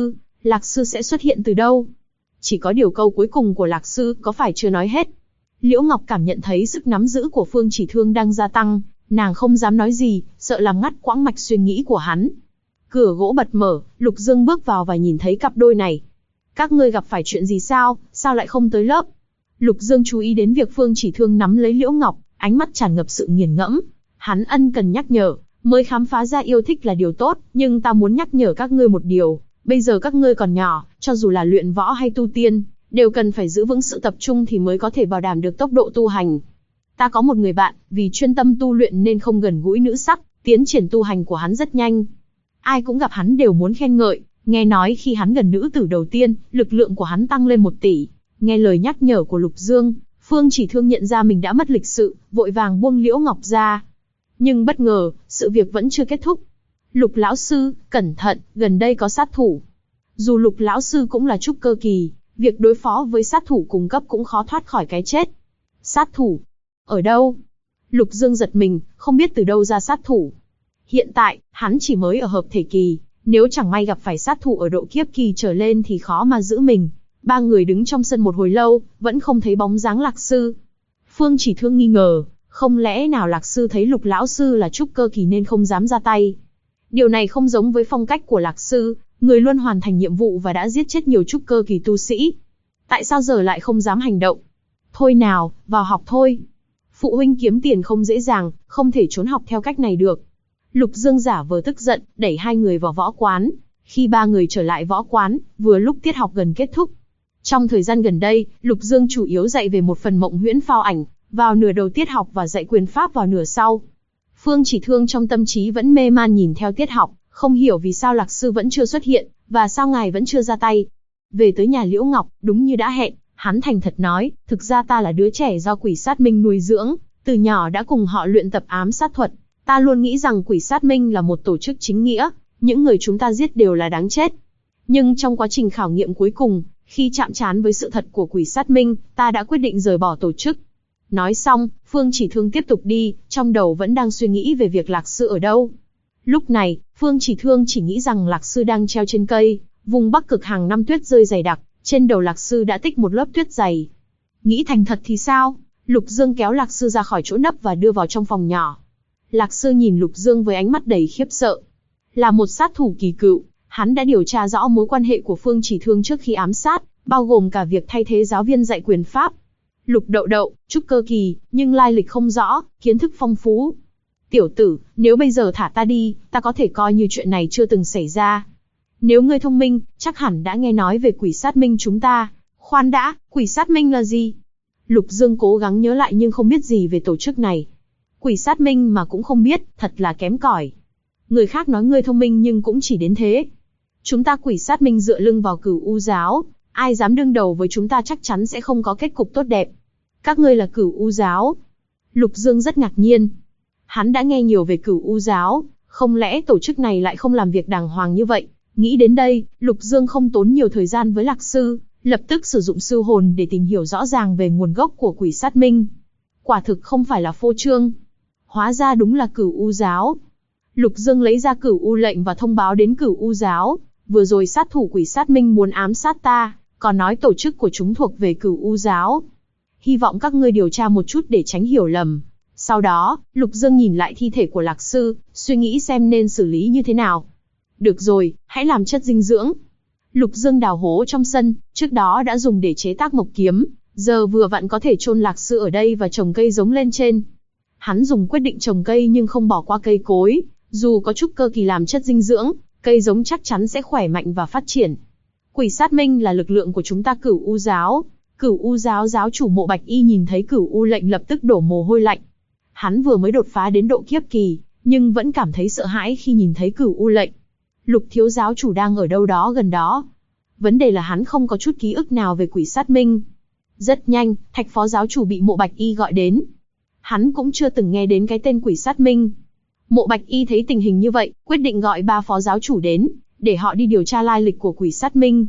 Lạc sư sẽ xuất hiện từ đâu. Chỉ có điều câu cuối cùng của Lạc sư có phải chưa nói hết. Liễu Ngọc cảm nhận thấy sức nắm giữ của Phương Chỉ Thương đang gia tăng, nàng không dám nói gì, sợ làm ngắt quãng mạch suy nghĩ của hắn. Cửa gỗ bật mở, Lục Dương bước vào và nhìn thấy cặp đôi này. Các ngươi gặp phải chuyện gì sao lại không tới lớp? Lục Dương chú ý đến việc Phương Chỉ Thương nắm lấy Liễu Ngọc, ánh mắt tràn ngập sự nghiền ngẫm. Hắn ân cần nhắc nhở, mới khám phá ra yêu thích là điều tốt, nhưng ta muốn nhắc nhở các ngươi một điều. Bây giờ các ngươi còn nhỏ, cho dù là luyện võ hay tu tiên, đều cần phải giữ vững sự tập trung thì mới có thể bảo đảm được tốc độ tu hành. Ta có một người bạn, vì chuyên tâm tu luyện nên không gần gũi nữ sắc, tiến triển tu hành của hắn rất nhanh. Ai cũng gặp hắn đều muốn khen ngợi, nghe nói khi hắn gần nữ tử đầu tiên, lực lượng của hắn tăng lên 1 tỷ. Nghe lời nhắc nhở của Lục Dương, Phương Chỉ Thương nhận ra mình đã mất lịch sự, vội vàng buông Liễu Ngọc ra. Nhưng bất ngờ, sự việc vẫn chưa kết thúc. Lục lão sư, cẩn thận, gần đây có sát thủ. Dù Lục lão sư cũng là trúc cơ kỳ, việc đối phó với sát thủ cùng cấp cũng khó thoát khỏi cái chết. Sát thủ? Ở đâu? Lục Dương giật mình, không biết từ đâu ra sát thủ. Hiện tại, hắn chỉ mới ở hợp thể kỳ, nếu chẳng may gặp phải sát thủ ở độ kiếp kỳ trở lên thì khó mà giữ mình. 3 người đứng trong sân một hồi lâu, vẫn không thấy bóng dáng Lạc sư. Phương Chỉ Thương nghi ngờ, không lẽ nào Lạc sư thấy Lục lão sư là trúc cơ kỳ nên không dám ra tay. Điều này không giống với phong cách của Lạc sư, người luôn hoàn thành nhiệm vụ và đã giết chết nhiều trúc cơ kỳ tu sĩ. Tại sao giờ lại không dám hành động? Thôi nào, vào học thôi. Phụ huynh kiếm tiền không dễ dàng, không thể trốn học theo cách này được. Lục Dương giả vờ tức giận, đẩy 2 người vào võ quán. Khi 3 người trở lại võ quán, vừa lúc tiết học gần kết thúc. Trong thời gian gần đây, Lục Dương chủ yếu dạy về một phần mộng huyễn phao ảnh, vào nửa đầu tiết học và dạy quyền pháp vào nửa sau. Phương Chỉ Thương trong tâm trí vẫn mê man nhìn theo tiết học, không hiểu vì sao Lạc sư vẫn chưa xuất hiện, và sao ngài vẫn chưa ra tay. Về tới nhà Liễu Ngọc, đúng như đã hẹn, hắn thành thật nói, thực ra ta là đứa trẻ do Quỷ Sát Minh nuôi dưỡng, từ nhỏ đã cùng họ luyện tập ám sát thuật. Ta luôn nghĩ rằng Quỷ Sát Minh là một tổ chức chính nghĩa, những người chúng ta giết đều là đáng chết. Nhưng trong quá trình khảo nghiệm cuối cùng, khi chạm trán với sự thật của Quỷ Sát Minh, ta đã quyết định rời bỏ tổ chức. Nói xong, Phương Chỉ Thương tiếp tục đi, trong đầu vẫn đang suy nghĩ về việc Lạc sư ở đâu. Lúc này, Phương Chỉ Thương chỉ nghĩ rằng Lạc sư đang treo trên cây, vùng Bắc Cực hàng năm tuyết rơi dày đặc, trên đầu Lạc sư đã tích một lớp tuyết dày. Nghĩ thành thật thì sao? Lục Dương kéo Lạc sư ra khỏi chỗ nấp và đưa vào trong phòng nhỏ. Lạc sư nhìn Lục Dương với ánh mắt đầy khiếp sợ. Là một sát thủ kỳ cựu, hắn đã điều tra rõ mối quan hệ của Phương Chỉ Thương trước khi ám sát, bao gồm cả việc thay thế giáo viên dạy quyền pháp. Lục Đậu Đậu, trúc cơ kỳ, nhưng lai lịch không rõ, kiến thức phong phú. Tiểu tử, nếu bây giờ thả ta đi, ta có thể coi như chuyện này chưa từng xảy ra. Nếu ngươi thông minh, chắc hẳn đã nghe nói về quỷ sát minh chúng ta. Khoan đã, quỷ sát minh là gì? Lục Dương cố gắng nhớ lại nhưng không biết gì về tổ chức này. Quỷ sát minh mà cũng không biết, thật là kém cỏi. Người khác nói ngươi thông minh nhưng cũng chỉ đến thế. Chúng ta quỷ sát minh dựa lưng vào Cửu U giáo, ai dám đương đầu với chúng ta chắc chắn sẽ không có kết cục tốt đẹp. Các ngươi là Cửu U giáo? Lục Dương rất ngạc nhiên. Hắn đã nghe nhiều về Cửu U giáo, không lẽ tổ chức này lại không làm việc đàng hoàng như vậy? Nghĩ đến đây, Lục Dương không tốn nhiều thời gian với Lạc Sư, lập tức sử dụng sư hồn để tìm hiểu rõ ràng về nguồn gốc của quỷ sát minh. Quả thực không phải là phô trương. Hóa ra đúng là Cửu U giáo. Lục Dương lấy ra Cửu U lệnh và thông báo đến Cửu U giáo. Vừa rồi sát thủ quỷ sát minh muốn ám sát ta, còn nói tổ chức của chúng thuộc về Cửu U giáo. Hy vọng các ngươi điều tra một chút để tránh hiểu lầm. Sau đó, Lục Dương nhìn lại thi thể của Lạc Sư, suy nghĩ xem nên xử lý như thế nào. Được rồi, hãy làm chất dinh dưỡng. Lục Dương đào hố trong sân, trước đó đã dùng để chế tác mộc kiếm, giờ vừa vặn có thể chôn Lạc Sư ở đây và trồng cây giống lên trên. Hắn dùng quyết định trồng cây nhưng không bỏ qua cây cối, dù có trúc cơ kỳ làm chất dinh dưỡng, cây giống chắc chắn sẽ khỏe mạnh và phát triển. Quỷ sát minh là lực lượng của chúng ta Cửu U giáo. Cửu U giáo giáo chủ Mộ Bạch Y nhìn thấy Cửu U lệnh lập tức đổ mồ hôi lạnh. Hắn vừa mới đột phá đến độ kiếp kỳ, nhưng vẫn cảm thấy sợ hãi khi nhìn thấy Cửu U lệnh. Lục thiếu giáo chủ đang ở đâu đó gần đó. Vấn đề là hắn không có chút ký ức nào về quỷ sát minh. Rất nhanh, Thạch phó giáo chủ bị Mộ Bạch Y gọi đến. Hắn cũng chưa từng nghe đến cái tên quỷ sát minh. Mộ Bạch Y thấy tình hình như vậy, quyết định gọi 3 phó giáo chủ đến, để họ đi điều tra lai lịch của quỷ sát minh.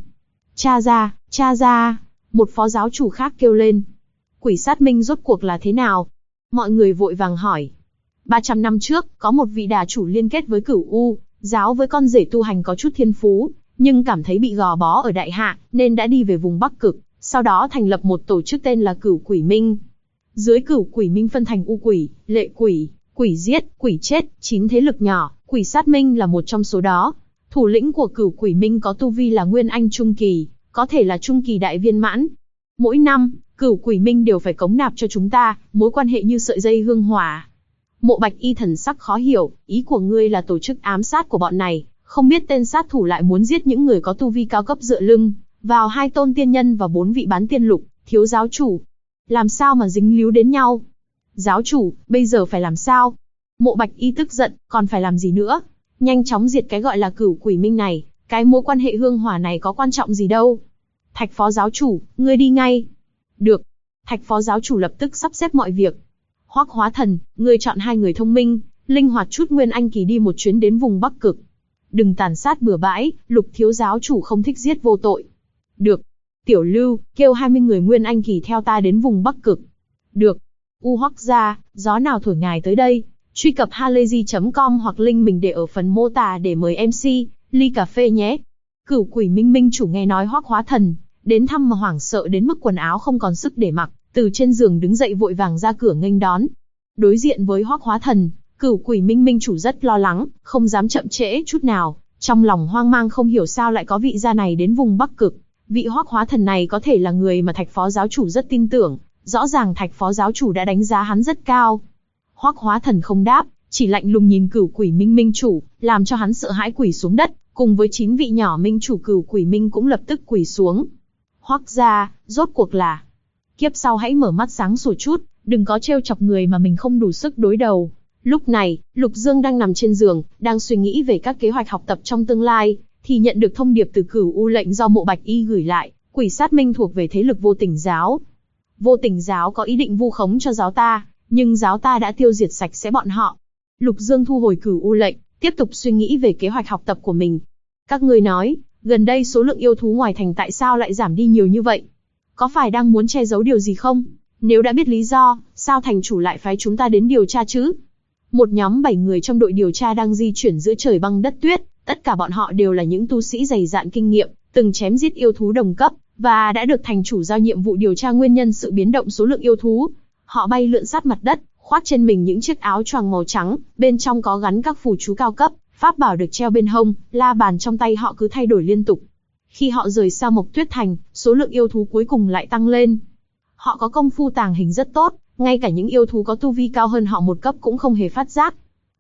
Cha ra, một phó giáo chủ khác kêu lên. Quỷ sát minh rốt cuộc là thế nào? Mọi người vội vàng hỏi. 300 năm trước, có một vị đà chủ liên kết với Cửu U giáo với con rể tu hành có chút thiên phú, nhưng cảm thấy bị gò bó ở Đại Hạ, nên đã đi về vùng Bắc Cực, sau đó thành lập một tổ chức tên là Cửu Quỷ Minh. Dưới Cửu Quỷ Minh phân thành U quỷ, Lệ quỷ, quỷ giết, quỷ chết, 9 thế lực nhỏ, quỷ sát minh là một trong số đó. Thủ lĩnh của Cửu Quỷ Minh có tu vi là Nguyên Anh Trung Kỳ, có thể là Trung Kỳ Đại Viên Mãn. Mỗi năm, Cửu Quỷ Minh đều phải cống nạp cho chúng ta, mối quan hệ như sợi dây hương hỏa. Mộ Bạch Y thần sắc khó hiểu, ý của ngươi là tổ chức ám sát của bọn này, không biết tên sát thủ lại muốn giết những người có tu vi cao cấp dựa lưng vào 2 tôn tiên nhân và 4 vị bán tiên lục, thiếu giáo chủ. Làm sao mà dính líu đến nhau? Giáo chủ, bây giờ phải làm sao? Mộ Bạch Y tức giận, còn phải làm gì nữa? Nhanh chóng diệt cái gọi là Cửu Quỷ Minh này, cái mối quan hệ hương hỏa này có quan trọng gì đâu. Thạch phó giáo chủ, ngươi đi ngay. Được. Thạch phó giáo chủ lập tức sắp xếp mọi việc. Hoắc Hóa Thần, ngươi chọn 2 người thông minh, linh hoạt chút Nguyên Anh kỳ đi một chuyến đến vùng Bắc Cực. Đừng tàn sát bừa bãi, Lục thiếu giáo chủ không thích giết vô tội. Được. Tiểu Lưu, kêu 20 người Nguyên Anh kỳ theo ta đến vùng Bắc Cực. Được. U Hoắc gia, gió nào thổi ngài tới đây? Truy cập halayzi.com hoặc link mình để ở phần mô tả để mời MC ly cà phê nhé. Cửu Quỷ Minh minh chủ nghe nói Hoắc Hóa Thần đến thăm mà hoảng sợ đến mức quần áo không còn sức để mặc, từ trên giường đứng dậy vội vàng ra cửa nghênh đón. Đối diện với Hoắc Hóa Thần, Cửu Quỷ Minh minh chủ rất lo lắng, không dám chậm trễ chút nào, trong lòng hoang mang không hiểu sao lại có vị gia này đến vùng Bắc Cực. Vị Hoắc Hóa Thần này có thể là người mà Thạch phó giáo chủ rất tin tưởng, rõ ràng Thạch phó giáo chủ đã đánh giá hắn rất cao. Hoắc Hóa Thần không đáp, chỉ lạnh lùng nhìn Cửu Quỷ Minh minh chủ, làm cho hắn sợ hãi quỳ xuống đất, cùng với 9 vị nhỏ minh chủ Cửu Quỷ Minh cũng lập tức quỳ xuống. Hoắc gia, rốt cuộc là... Kiếp sau hãy mở mắt sáng sủa chút, đừng có trêu chọc người mà mình không đủ sức đối đầu. Lúc này, Lục Dương đang nằm trên giường, đang suy nghĩ về các kế hoạch học tập trong tương lai, thì nhận được thông điệp từ Cửu U lệnh do Mộ Bạch Y gửi lại, quỷ sát minh thuộc về thế lực Vô Tình giáo. Vô Tình giáo có ý định vu khống cho giáo ta, nhưng giáo ta đã tiêu diệt sạch sẽ bọn họ. Lục Dương thu hồi Cửu U lệnh, tiếp tục suy nghĩ về kế hoạch học tập của mình. Các ngươi nói, gần đây số lượng yêu thú ngoài thành tại sao lại giảm đi nhiều như vậy? Có phải đang muốn che giấu điều gì không? Nếu đã biết lý do, sao thành chủ lại phái chúng ta đến điều tra chứ? Một nhóm 7 người trong đội điều tra đang di chuyển giữa trời băng đất tuyết, tất cả bọn họ đều là những tu sĩ dày dạn kinh nghiệm, từng chém giết yêu thú đồng cấp, và đã được thành chủ giao nhiệm vụ điều tra nguyên nhân sự biến động số lượng yêu thú. Họ bay lượn sát mặt đất, khoác trên mình những chiếc áo choàng màu trắng, bên trong có gắn các phù chú cao cấp, pháp bảo được treo bên hông, la bàn trong tay họ cứ thay đổi liên tục. Khi họ rời xa Mộc Tuyết Thành, số lượng yêu thú cuối cùng lại tăng lên. Họ có công phu tàng hình rất tốt, ngay cả những yêu thú có tu vi cao hơn họ một cấp cũng không hề phát giác.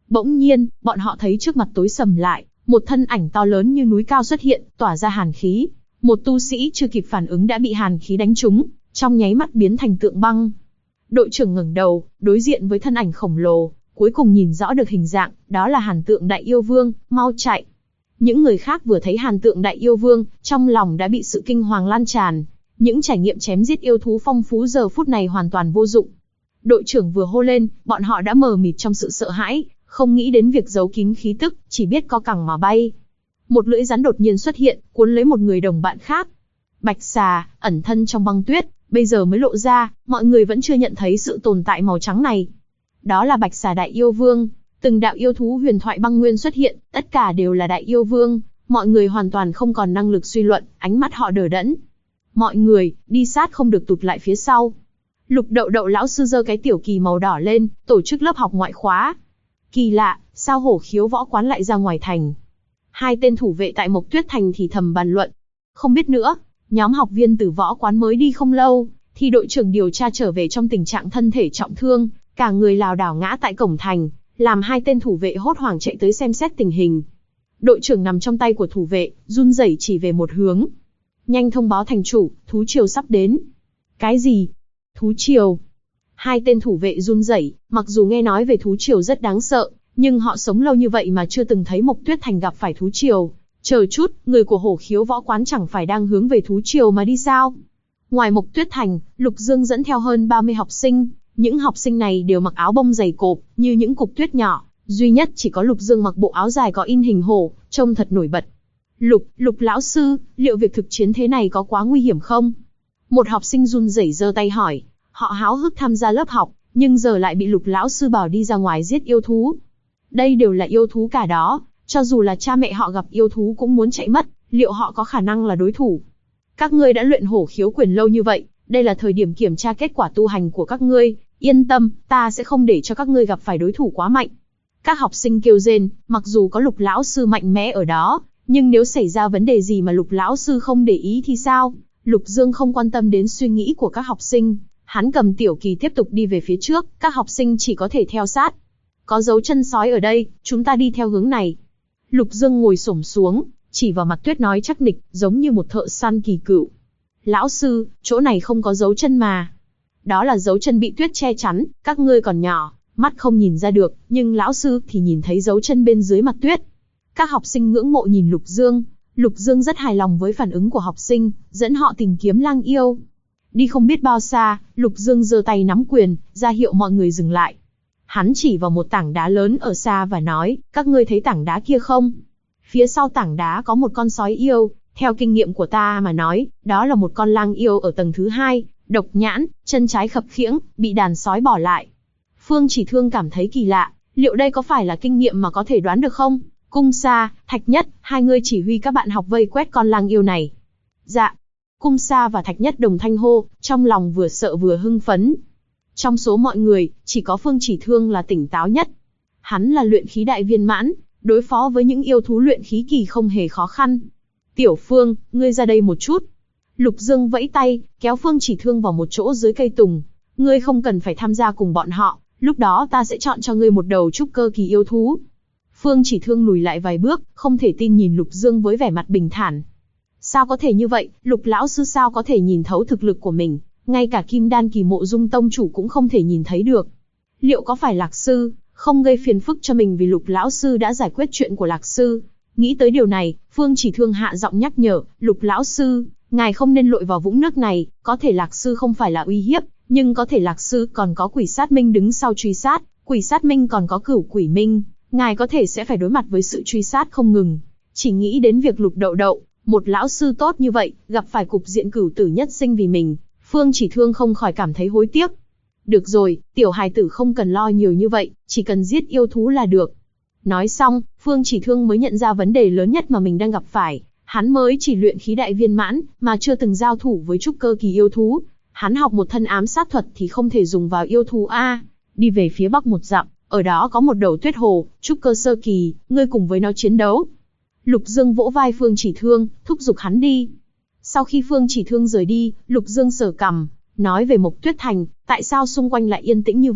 Bỗng nhiên, bọn họ thấy trước mặt tối sầm lại, một thân ảnh to lớn như núi cao xuất hiện, tỏa ra hàn khí. Một tu sĩ chưa kịp phản ứng đã bị hàn khí đánh trúng, trong nháy mắt biến thành tượng băng. Đội trưởng ngẩng đầu, đối diện với thân ảnh khổng lồ, cuối cùng nhìn rõ được hình dạng, đó là Hàn Tượng Đại Yêu Vương, mau chạy. Những người khác vừa thấy Hàn Tượng Đại Yêu Vương, trong lòng đã bị sự kinh hoàng lan tràn. Những trải nghiệm chém giết yêu thú phong phú giờ phút này hoàn toàn vô dụng. Đội trưởng vừa hô lên, bọn họ đã mờ mịt trong sự sợ hãi, không nghĩ đến việc giấu kín khí tức, chỉ biết co cẳng mà bay. Một lưỡi rắn đột nhiên xuất hiện, cuốn lấy một người đồng bạn khác. Bạch xà, ẩn thân trong băng tuyết, bây giờ mới lộ ra, mọi người vẫn chưa nhận thấy sự tồn tại màu trắng này. Đó là Bạch xà Đại Yêu Vương. Từng đạo yêu thú huyền thoại băng nguyên xuất hiện, tất cả đều là Đại Yêu Vương. Mọi người hoàn toàn không còn năng lực suy luận, ánh mắt họ đờ đẫn. Mọi người, đi sát không được tụt lại phía sau. Lục Đậu Đậu lão sư giơ cái tiểu kỳ màu đỏ lên, tổ chức lớp học ngoại khóa. Kỳ lạ, sao Hổ Khiếu võ quán lại ra ngoài thành? Hai tên thủ vệ tại Mộc Tuyết Thành thì thầm bàn luận. Không biết nữa, nhóm học viên từ võ quán mới đi không lâu, thì đội trưởng điều tra trở về trong tình trạng thân thể trọng thương, cả người lảo đảo ngã tại cổng thành, làm hai tên thủ vệ hốt hoảng chạy tới xem xét tình hình. Đội trưởng nằm trong tay của thủ vệ, run rẩy chỉ về một hướng. Nhanh thông báo thành chủ, thú triều sắp đến. Cái gì? Thú triều? Hai tên thủ vệ run rẩy, mặc dù nghe nói về thú triều rất đáng sợ, nhưng họ sống lâu như vậy mà chưa từng thấy Mộc Tuyết Thành gặp phải thú triều. Chờ chút, người của Hổ Khiếu võ quán chẳng phải đang hướng về thú triều mà đi sao? Ngoài Mộc Tuyết Thành, Lục Dương dẫn theo hơn 30 học sinh, những học sinh này đều mặc áo bông dày cộp, như những cục tuyết nhỏ, duy nhất chỉ có Lục Dương mặc bộ áo dài có in hình hổ, trông thật nổi bật. Lục lão sư, liệu việc thực chiến thế này có quá nguy hiểm không? Một học sinh run rẩy giơ tay hỏi, họ háo hức tham gia lớp học, nhưng giờ lại bị Lục lão sư bảo đi ra ngoài giết yêu thú. Đây đều là yêu thú cả đó, cho dù là cha mẹ họ gặp yêu thú cũng muốn chạy mất, liệu họ có khả năng là đối thủ? Các ngươi đã luyện Hổ Khiếu quyền lâu như vậy, đây là thời điểm kiểm tra kết quả tu hành của các ngươi, yên tâm, ta sẽ không để cho các ngươi gặp phải đối thủ quá mạnh. Các học sinh kêu rên, mặc dù có Lục lão sư mạnh mẽ ở đó, nhưng nếu xảy ra vấn đề gì mà Lục lão sư không để ý thì sao? Lục Dương không quan tâm đến suy nghĩ của các học sinh, hắn cầm tiểu kỳ tiếp tục đi về phía trước, các học sinh chỉ có thể theo sát. Có dấu chân sói ở đây, chúng ta đi theo hướng này. Lục Dương ngồi xổm xuống, chỉ vào mặt tuyết nói chắc nịch, giống như một thợ săn kỳ cựu. Lão sư, chỗ này không có dấu chân mà. Đó là dấu chân bị tuyết che chắn, các ngươi còn nhỏ, mắt không nhìn ra được, nhưng lão sư thì nhìn thấy dấu chân bên dưới mặt tuyết. Các học sinh ngưỡng mộ nhìn Lục Dương. Lục Dương rất hài lòng với phản ứng của học sinh, dẫn họ tìm kiếm lang yêu. Đi không biết bao xa, Lục Dương giơ tay nắm quyền, ra hiệu mọi người dừng lại. Hắn chỉ vào một tảng đá lớn ở xa và nói, các ngươi thấy tảng đá kia không? Phía sau tảng đá có một con sói yêu, theo kinh nghiệm của ta mà nói, đó là một con lang yêu ở tầng thứ 2, độc nhãn, chân trái khập khiễng, bị đàn sói bỏ lại. Phương Chỉ Thương cảm thấy kỳ lạ, liệu đây có phải là kinh nghiệm mà có thể đoán được không? Cung Sa, Thạch Nhất, hai người chỉ huy các bạn học vây quét con lang yêu này. Dạ. Cung Sa và Thạch Nhất đồng thanh hô, trong lòng vừa sợ vừa hưng phấn. Trong số mọi người, chỉ có Phương Chỉ Thương là tỉnh táo nhất. Hắn là luyện khí đại viên mãn, đối phó với những yêu thú luyện khí kỳ không hề khó khăn. Tiểu Phương, ngươi ra đây một chút. Lục Dương vẫy tay, kéo Phương Chỉ Thương vào một chỗ dưới cây tùng. Ngươi không cần phải tham gia cùng bọn họ, lúc đó ta sẽ chọn cho ngươi một đầu trúc cơ kỳ yêu thú. Phương Chỉ Thương lùi lại vài bước, không thể tin nhìn Lục Dương với vẻ mặt bình thản. Sao có thể như vậy, Lục lão sư sao có thể nhìn thấu thực lực của mình, ngay cả Kim Đan kỳ Mộ Dung tông chủ cũng không thể nhìn thấy được. Liệu có phải Lạc sư không gây phiền phức cho mình vì Lục lão sư đã giải quyết chuyện của Lạc sư? Nghĩ tới điều này, Phương Chỉ Thương hạ giọng nhắc nhở, Lục lão sư, ngài không nên lội vào vũng nước này, có thể Lạc sư không phải là uy hiếp, nhưng có thể Lạc sư còn có Quỷ Sát Minh đứng sau truy sát, Quỷ Sát Minh còn có Cửu Quỷ Minh, ngài có thể sẽ phải đối mặt với sự truy sát không ngừng. Chỉ nghĩ đến việc Lục Đậu Đậu, một lão sư tốt như vậy, gặp phải cục diện cửu tử nhất sinh vì mình, Phương Chỉ Thương không khỏi cảm thấy hối tiếc. Được rồi, tiểu hài tử không cần lo nhiều như vậy, chỉ cần giết yêu thú là được. Nói xong, Phương Chỉ Thương mới nhận ra vấn đề lớn nhất mà mình đang gặp phải. Hắn mới chỉ luyện khí đại viên mãn, mà chưa từng giao thủ với trúc cơ kỳ yêu thú. Hắn học một thân ám sát thuật thì không thể dùng vào yêu thú a. Đi về phía bắc một dặm, ở đó có một đầu tuyết hồ, trúc cơ sơ kỳ, ngươi cùng với nó chiến đấu. Lục Dương vỗ vai Phương Chỉ Thương, thúc giục hắn đi. Sau khi Phương Chỉ Thương rời đi, Lục Dương sờ cằm, nói về Mộc Tuyết Thành, tại sao xung quanh lại yên tĩnh như vậy,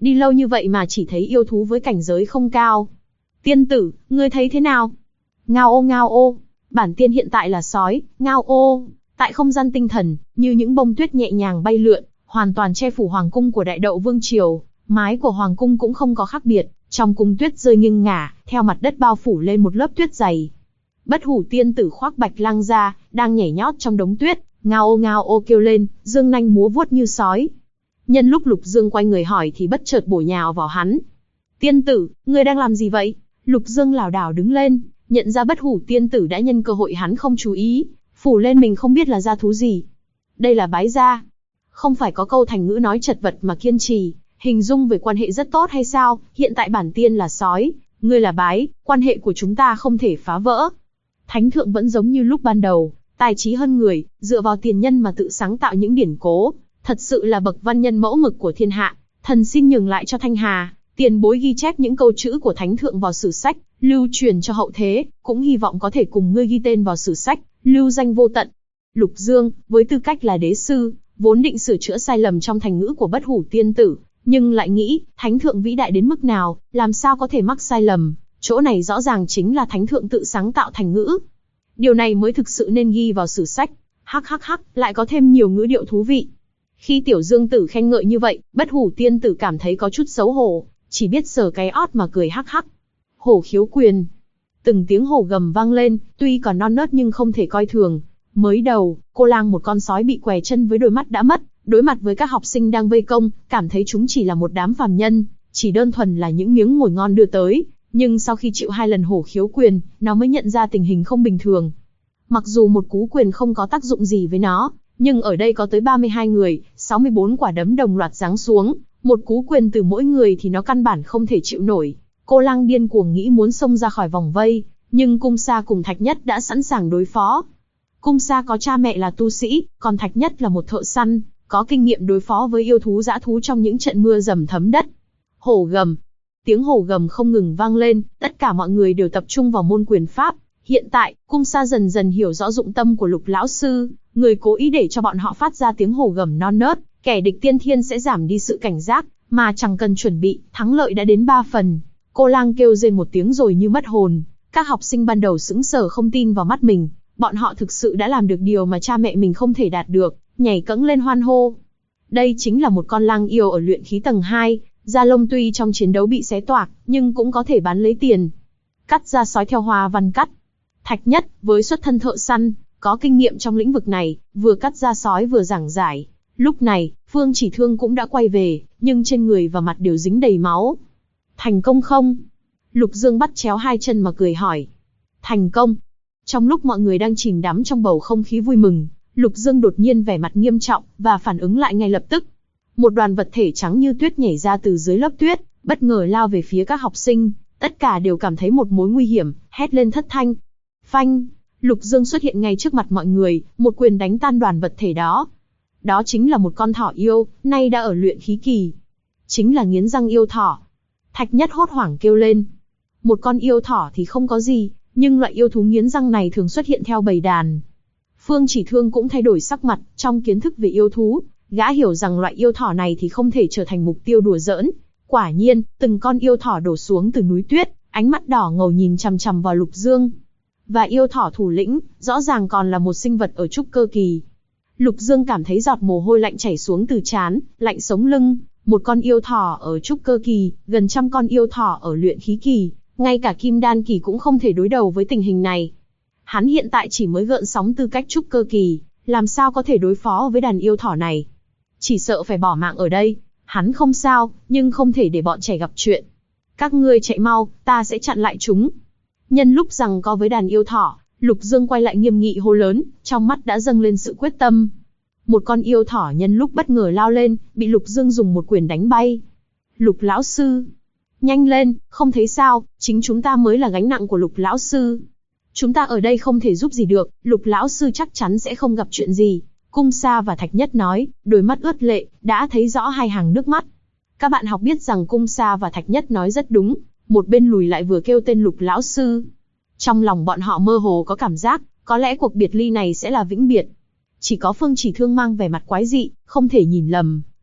Đi lâu như vậy mà chỉ thấy yêu thú với cảnh giới không cao. Tiên tử, ngươi thấy thế nào? Ngao ô, bản tiên hiện tại là sói, ngao ô. Tại không gian tinh thần, như những bông tuyết nhẹ nhàng bay lượn, hoàn toàn che phủ hoàng cung của Đại Đậu Vương Triều. Mái của hoàng cung cũng không có khác biệt, trong cung tuyết rơi nghiêng ngả, theo mặt đất bao phủ lên một lớp tuyết dày. Bất hủ tiên tử khoác bạch lang ra, đang nhảy nhót trong đống tuyết, ngao ô kêu lên, dương nanh múa vuốt như sói. Nhân lúc Lục Dương quay người hỏi thì bất chợt bổ nhào vào hắn. Tiên tử, ngươi đang làm gì vậy? Lục Dương lảo đảo đứng lên, nhận ra bất hủ tiên tử đã nhân cơ hội hắn không chú ý, phủ lên mình không biết là gia thú gì. Đây là bái gia. Không phải có câu thành ngữ nói chật vật mà kiên trì, hình dung về quan hệ rất tốt hay sao? Hiện tại bản tiên là sói, ngươi là bái, quan hệ của chúng ta không thể phá vỡ. Thánh thượng vẫn giống như lúc ban đầu, tài trí hơn người, dựa vào tiền nhân mà tự sáng tạo những điển cố, thật sự là bậc văn nhân mẫu mực của thiên hạ. Thần xin nhường lại cho Thanh Hà, tiền bối ghi chép những câu chữ của thánh thượng vào sử sách, lưu truyền cho hậu thế, cũng hy vọng có thể cùng ngươi ghi tên vào sử sách, lưu danh vô tận. Lục Dương, với tư cách là đế sư, vốn định sửa chữa sai lầm trong thành ngữ của bất hủ tiên tử, nhưng lại nghĩ, thánh thượng vĩ đại đến mức nào, làm sao có thể mắc sai lầm, chỗ này rõ ràng chính là thánh thượng tự sáng tạo thành ngữ. Điều này mới thực sự nên ghi vào sử sách. Hắc, lại có thêm nhiều ngữ điệu thú vị. Khi Tiểu Dương Tử khen ngợi như vậy, bất hủ tiên tử cảm thấy có chút xấu hổ, chỉ biết sờ cái ót mà cười hắc. Hổ khiếu quyền. Từng tiếng hổ gầm vang lên, tuy còn non nớt nhưng không thể coi thường. Mới đầu, cô lang một con sói bị què chân với đôi mắt đã mất, đối mặt với các học sinh đang vây công, cảm thấy chúng chỉ là một đám phàm nhân, chỉ đơn thuần là những miếng mồi ngon đưa tới. Nhưng sau khi chịu 2 lần hổ khiếu quyền, nó mới nhận ra tình hình không bình thường. Mặc dù một cú quyền không có tác dụng gì với nó, nhưng ở đây có tới 32 người, 64 quả đấm đồng loạt giáng xuống, một cú quyền từ mỗi người thì nó căn bản không thể chịu nổi. Cô lang điên cuồng nghĩ muốn xông ra khỏi vòng vây, nhưng Cung Sa cùng Thạch Nhất đã sẵn sàng đối phó. Cung Sa có cha mẹ là tu sĩ, còn Thạch Nhất là một thợ săn, có kinh nghiệm đối phó với yêu thú dã thú trong những trận mưa dầm thấm đất. Hổ gầm. Tiếng hổ gầm không ngừng vang lên, tất cả mọi người đều tập trung vào môn quyền pháp. Hiện tại, Cung Sa dần dần hiểu rõ dụng tâm của Lục lão sư, người cố ý để cho bọn họ phát ra tiếng hổ gầm non nớt, kẻ địch tiên thiên sẽ giảm đi sự cảnh giác, mà chẳng cần chuẩn bị, thắng lợi đã đến 3 phần. Cô lang kêu rên một tiếng rồi như mất hồn, các học sinh ban đầu sững sờ không tin vào mắt mình, bọn họ thực sự đã làm được điều mà cha mẹ mình không thể đạt được, nhảy cẫng lên hoan hô. Đây chính là một con lang yêu ở luyện khí tầng 2, da lông tuy trong chiến đấu bị xé toạc, nhưng cũng có thể bán lấy tiền. Cắt da sói theo hoa văn cắt. Thạch Nhất, với xuất thân thợ săn, có kinh nghiệm trong lĩnh vực này, vừa cắt da sói vừa giảng giải. Lúc này, Phương Chỉ Thương cũng đã quay về, nhưng trên người và mặt đều dính đầy máu. Thành công không? Lục Dương bắt chéo 2 chân mà cười hỏi. Thành công. Trong lúc mọi người đang chìm đắm trong bầu không khí vui mừng, Lục Dương đột nhiên vẻ mặt nghiêm trọng, và phản ứng lại ngay lập tức. Một đoàn vật thể trắng như tuyết nhảy ra từ dưới lớp tuyết, bất ngờ lao về phía các học sinh, tất cả đều cảm thấy một mối nguy hiểm, hét lên thất thanh. Phanh! Lục Dương xuất hiện ngay trước mặt mọi người, một quyền đánh tan đoàn vật thể đó. Đó chính là một con thỏ yêu, nay đã ở luyện khí kỳ. Chính là nghiến răng yêu thỏ. Thạch Nhất hốt hoảng kêu lên. Một con yêu thỏ thì không có gì, nhưng loại yêu thú nghiến răng này thường xuất hiện theo bầy đàn. Phương Chỉ Thương cũng thay đổi sắc mặt, trong kiến thức về yêu thú, gã hiểu rằng loại yêu thỏ này thì không thể trở thành mục tiêu đùa giỡn. Quả nhiên, từng con yêu thỏ đổ xuống từ núi tuyết, ánh mắt đỏ ngầu nhìn chằm chằm vào Lục Dương. Và yêu thỏ thủ lĩnh, rõ ràng còn là một sinh vật ở trúc cơ kỳ. Lục Dương cảm thấy giọt mồ hôi lạnh chảy xuống từ trán, lạnh sống lưng. Một con yêu thỏ ở trúc cơ kỳ, gần 100 con yêu thỏ ở luyện khí kỳ, ngay cả kim đan kỳ cũng không thể đối đầu với tình hình này. Hắn hiện tại chỉ mới gợn sóng tư cách trúc cơ kỳ, làm sao có thể đối phó với đàn yêu thỏ này? Chỉ sợ phải bỏ mạng ở đây. Hắn không sao, nhưng không thể để bọn trẻ gặp chuyện. Các ngươi chạy mau, ta sẽ chặn lại chúng. Nhân lúc giằng co với đàn yêu thỏ, Lục Dương quay lại nghiêm nghị hô lớn, trong mắt đã dâng lên sự quyết tâm. Một con yêu thỏ nhân lúc bất ngờ lao lên, bị Lục Dương dùng một quyền đánh bay. Lục lão sư, nhanh lên, không thấy sao, chính chúng ta mới là gánh nặng của Lục lão sư. Chúng ta ở đây không thể giúp gì được, Lục lão sư chắc chắn sẽ không gặp chuyện gì. Cung Sa và Thạch Nhất nói, đôi mắt ướt lệ, đã thấy rõ 2 hàng nước mắt. Các bạn học biết rằng Cung Sa và Thạch Nhất nói rất đúng, một bên lùi lại vừa kêu tên Lục lão sư. Trong lòng bọn họ mơ hồ có cảm giác, có lẽ cuộc biệt ly này sẽ là vĩnh biệt. Chỉ có Phương Chỉ Thương mang vẻ mặt quái dị, không thể nhìn lầm,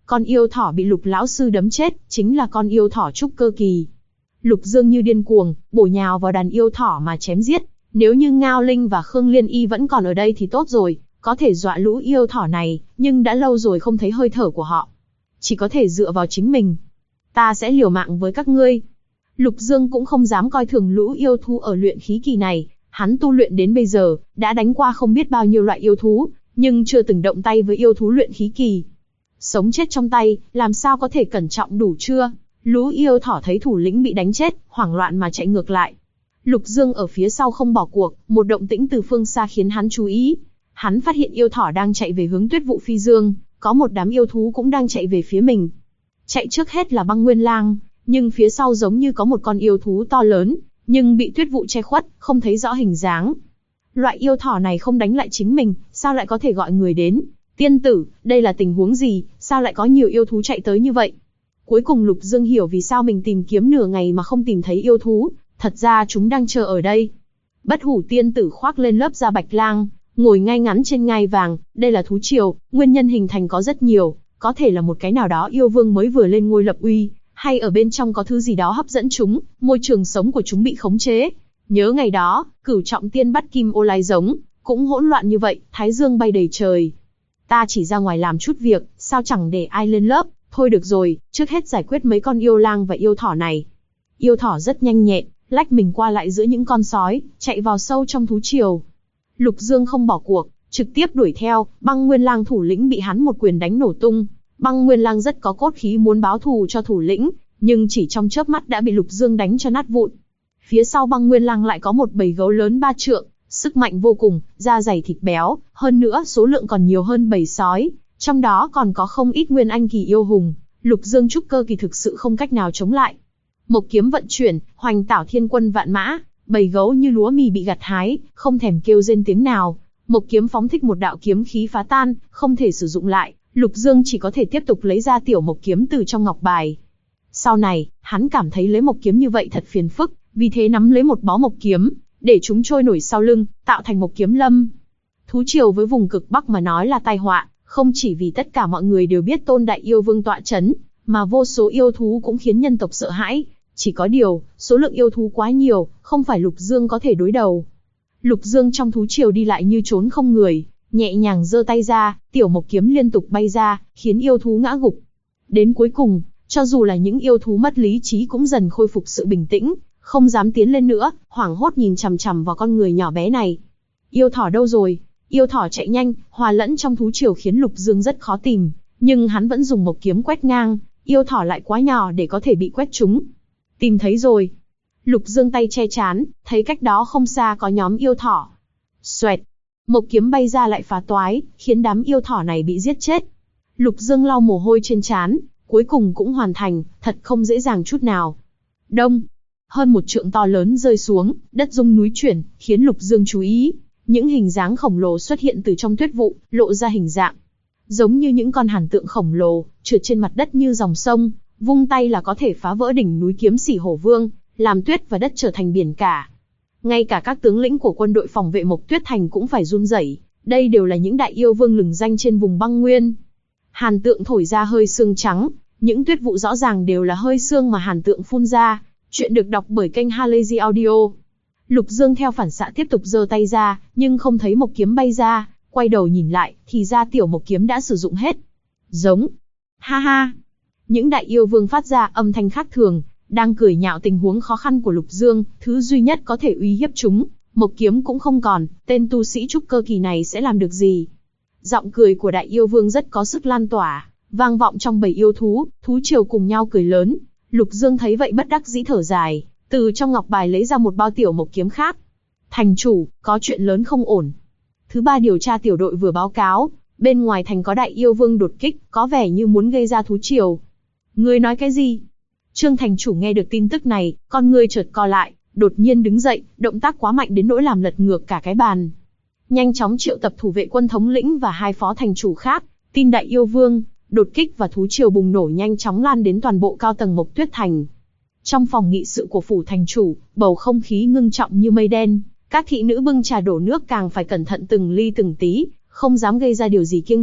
Con yêu thỏ bị Lục lão sư đấm chết, chính là con yêu thỏ trúc cơ kỳ. Lục Dương như điên cuồng, bổ nhào vào đàn yêu thỏ mà chém giết. Nếu như Ngao Linh và Khương Liên Y vẫn còn ở đây thì tốt rồi, có thể dọa lũ yêu thỏ này, nhưng đã lâu rồi không thấy hơi thở của họ. Chỉ có thể dựa vào chính mình. Ta sẽ liều mạng với các ngươi. Lục Dương cũng không dám coi thường lũ yêu thú ở luyện khí kỳ này, hắn tu luyện đến bây giờ, đã đánh qua không biết bao nhiêu loại yêu thú, nhưng chưa từng động tay với yêu thú luyện khí kỳ. Sống chết trong tay, làm sao có thể cẩn trọng đủ chưa? Lũ yêu thỏ thấy thủ lĩnh bị đánh chết, hoảng loạn mà chạy ngược lại. Lục Dương ở phía sau không bỏ cuộc, một động tĩnh từ phương xa khiến hắn chú ý. Hắn phát hiện yêu thỏ đang chạy về hướng Tuyết Vụ Phi Dương, có một đám yêu thú cũng đang chạy về phía mình. Chạy trước hết là Băng Nguyên Lang, nhưng phía sau giống như có một con yêu thú to lớn, nhưng bị tuyết vụ che khuất, không thấy rõ hình dáng. Loại yêu thỏ này không đánh lại chính mình, sao lại có thể gọi người đến? Tiên tử, đây là tình huống gì, sao lại có nhiều yêu thú chạy tới như vậy? Cuối cùng Lục Dương hiểu vì sao mình tìm kiếm nửa ngày mà không tìm thấy yêu thú, thật ra chúng đang chờ ở đây. Bất Hủ tiên tử khoác lên lớp da bạch lang, ngồi ngay ngắn trên ngai vàng, đây là thú triều, nguyên nhân hình thành có rất nhiều, có thể là một cái nào đó yêu vương mới vừa lên ngôi lập uy, hay ở bên trong có thứ gì đó hấp dẫn chúng, môi trường sống của chúng bị khống chế. Nhớ ngày đó, Cửu Trọng Tiên bắt Kim Ô Lai giống, cũng hỗn loạn như vậy, thái dương bay đầy trời. Ta chỉ ra ngoài làm chút việc, sao chẳng để ai lên lớp, thôi được rồi, trước hết giải quyết mấy con yêu lang và yêu thỏ này. Yêu thỏ rất nhanh nhẹn, lách mình qua lại giữa những con sói, chạy vào sâu trong thú triều. Lục Dương không bỏ cuộc, trực tiếp đuổi theo, Băng Nguyên Lang thủ lĩnh bị hắn một quyền đánh nổ tung. Băng Nguyên Lang rất có cốt khí muốn báo thù cho thủ lĩnh, nhưng chỉ trong chớp mắt đã bị Lục Dương đánh cho nát vụn. Phía sau Băng Nguyên Lang lại có một bầy gấu lớn 3 trượng, sức mạnh vô cùng, da dày thịt béo, hơn nữa số lượng còn nhiều hơn bầy sói, trong đó còn có không ít nguyên anh kỳ yêu hùng. Lục Dương trúc cơ kỳ thực sự không cách nào chống lại. Mộc kiếm vận chuyển, hoành tảo thiên quân vạn mã, bầy gấu như lúa mì bị gặt hái, không thèm kêu rên tiếng nào. Mộc kiếm phóng thích một đạo kiếm khí phá tan, không thể sử dụng lại. Lục Dương chỉ có thể tiếp tục lấy ra tiểu mộc kiếm từ trong ngọc bài. Sau này, hắn cảm thấy lấy mộc kiếm như vậy thật phiền phức, vì thế nắm lấy một bó mộc kiếm, để chúng trôi nổi sau lưng, tạo thành một kiếm lâm. Thú triều với vùng cực Bắc mà nói là tai họa, không chỉ vì tất cả mọi người đều biết Tôn Đại Yêu Vương tọa chấn, mà vô số yêu thú cũng khiến nhân tộc sợ hãi. Chỉ có điều, số lượng yêu thú quá nhiều, không phải Lục Dương có thể đối đầu. Lục Dương trong thú triều đi lại như trốn không người, nhẹ nhàng giơ tay ra, tiểu mộc kiếm liên tục bay ra, khiến yêu thú ngã gục. Đến cuối cùng, cho dù là những yêu thú mất lý trí cũng dần khôi phục sự bình tĩnh, không dám tiến lên nữa, hoảng hốt nhìn chằm chằm vào con người nhỏ bé này. Yêu thỏ đâu rồi? Yêu thỏ chạy nhanh, hòa lẫn trong thú triều khiến Lục Dương rất khó tìm, nhưng hắn vẫn dùng mộc kiếm quét ngang, yêu thỏ lại quá nhỏ để có thể bị quét trúng. Tìm thấy rồi. Lục Dương tay che chán, thấy cách đó không xa có nhóm yêu thỏ. Xoẹt, mộc kiếm bay ra lại phá toái, khiến đám yêu thỏ này bị giết chết. Lục Dương lau mồ hôi trên trán, cuối cùng cũng hoàn thành, thật không dễ dàng chút nào. Đông, hơn một trượng to lớn rơi xuống, đất rung núi chuyển, khiến Lục Dương chú ý. Những hình dáng khổng lồ xuất hiện từ trong tuyết vụ, lộ ra hình dạng. Giống như những con hàn tượng khổng lồ, trượt trên mặt đất như dòng sông, vung tay là có thể phá vỡ đỉnh núi Kiếm Sỉ Hổ Vương, làm tuyết và đất trở thành biển cả. Ngay cả các tướng lĩnh của quân đội phòng vệ Mộc Tuyết Thành cũng phải run rẩy, đây đều là những đại yêu vương lừng danh trên vùng băng nguyên. Hàn tượng thổi ra hơi sương trắng, những tuyết vụ rõ ràng đều là hơi sương mà hàn tượng phun ra. Chuyện được đọc bởi kênh Halazy Audio. Lục Dương theo phản xạ tiếp tục giơ tay ra, nhưng không thấy mộc kiếm bay ra, quay đầu nhìn lại, thì ra tiểu mộc kiếm đã sử dụng hết. Giống. Ha ha. Những đại yêu vương phát ra âm thanh khác thường, đang cười nhạo tình huống khó khăn của Lục Dương, thứ duy nhất có thể uy hiếp chúng, mộc kiếm cũng không còn, tên tu sĩ trúc cơ kỳ này sẽ làm được gì? Giọng cười của đại yêu vương rất có sức lan tỏa, vang vọng trong bầy yêu thú, thú triều cùng nhau cười lớn. Lục Dương thấy vậy bất đắc dĩ thở dài, từ trong ngọc bài lấy ra một bao tiểu mộc kiếm khác. Thành chủ, có chuyện lớn không ổn. Thứ ba điều tra tiểu đội vừa báo cáo, bên ngoài thành có đại yêu vương đột kích, có vẻ như muốn gây ra thú triều. Ngươi nói cái gì? Trương thành chủ nghe được tin tức này, con ngươi chợt co lại, đột nhiên đứng dậy, động tác quá mạnh đến nỗi làm lật ngược cả cái bàn. Nhanh chóng triệu tập thủ vệ quân thống lĩnh và hai phó thành chủ khác, tin đại yêu vương, đột kích và thú triều bùng nổ nhanh chóng lan đến toàn bộ cao tầng Mộc Tuyết Thành. Trong phòng nghị sự của phủ thành chủ, bầu không khí ngưng trọng như mây đen, các thị nữ bưng trà đổ nước càng phải cẩn thận từng ly từng tí, không dám gây ra điều gì kiêng kỵ,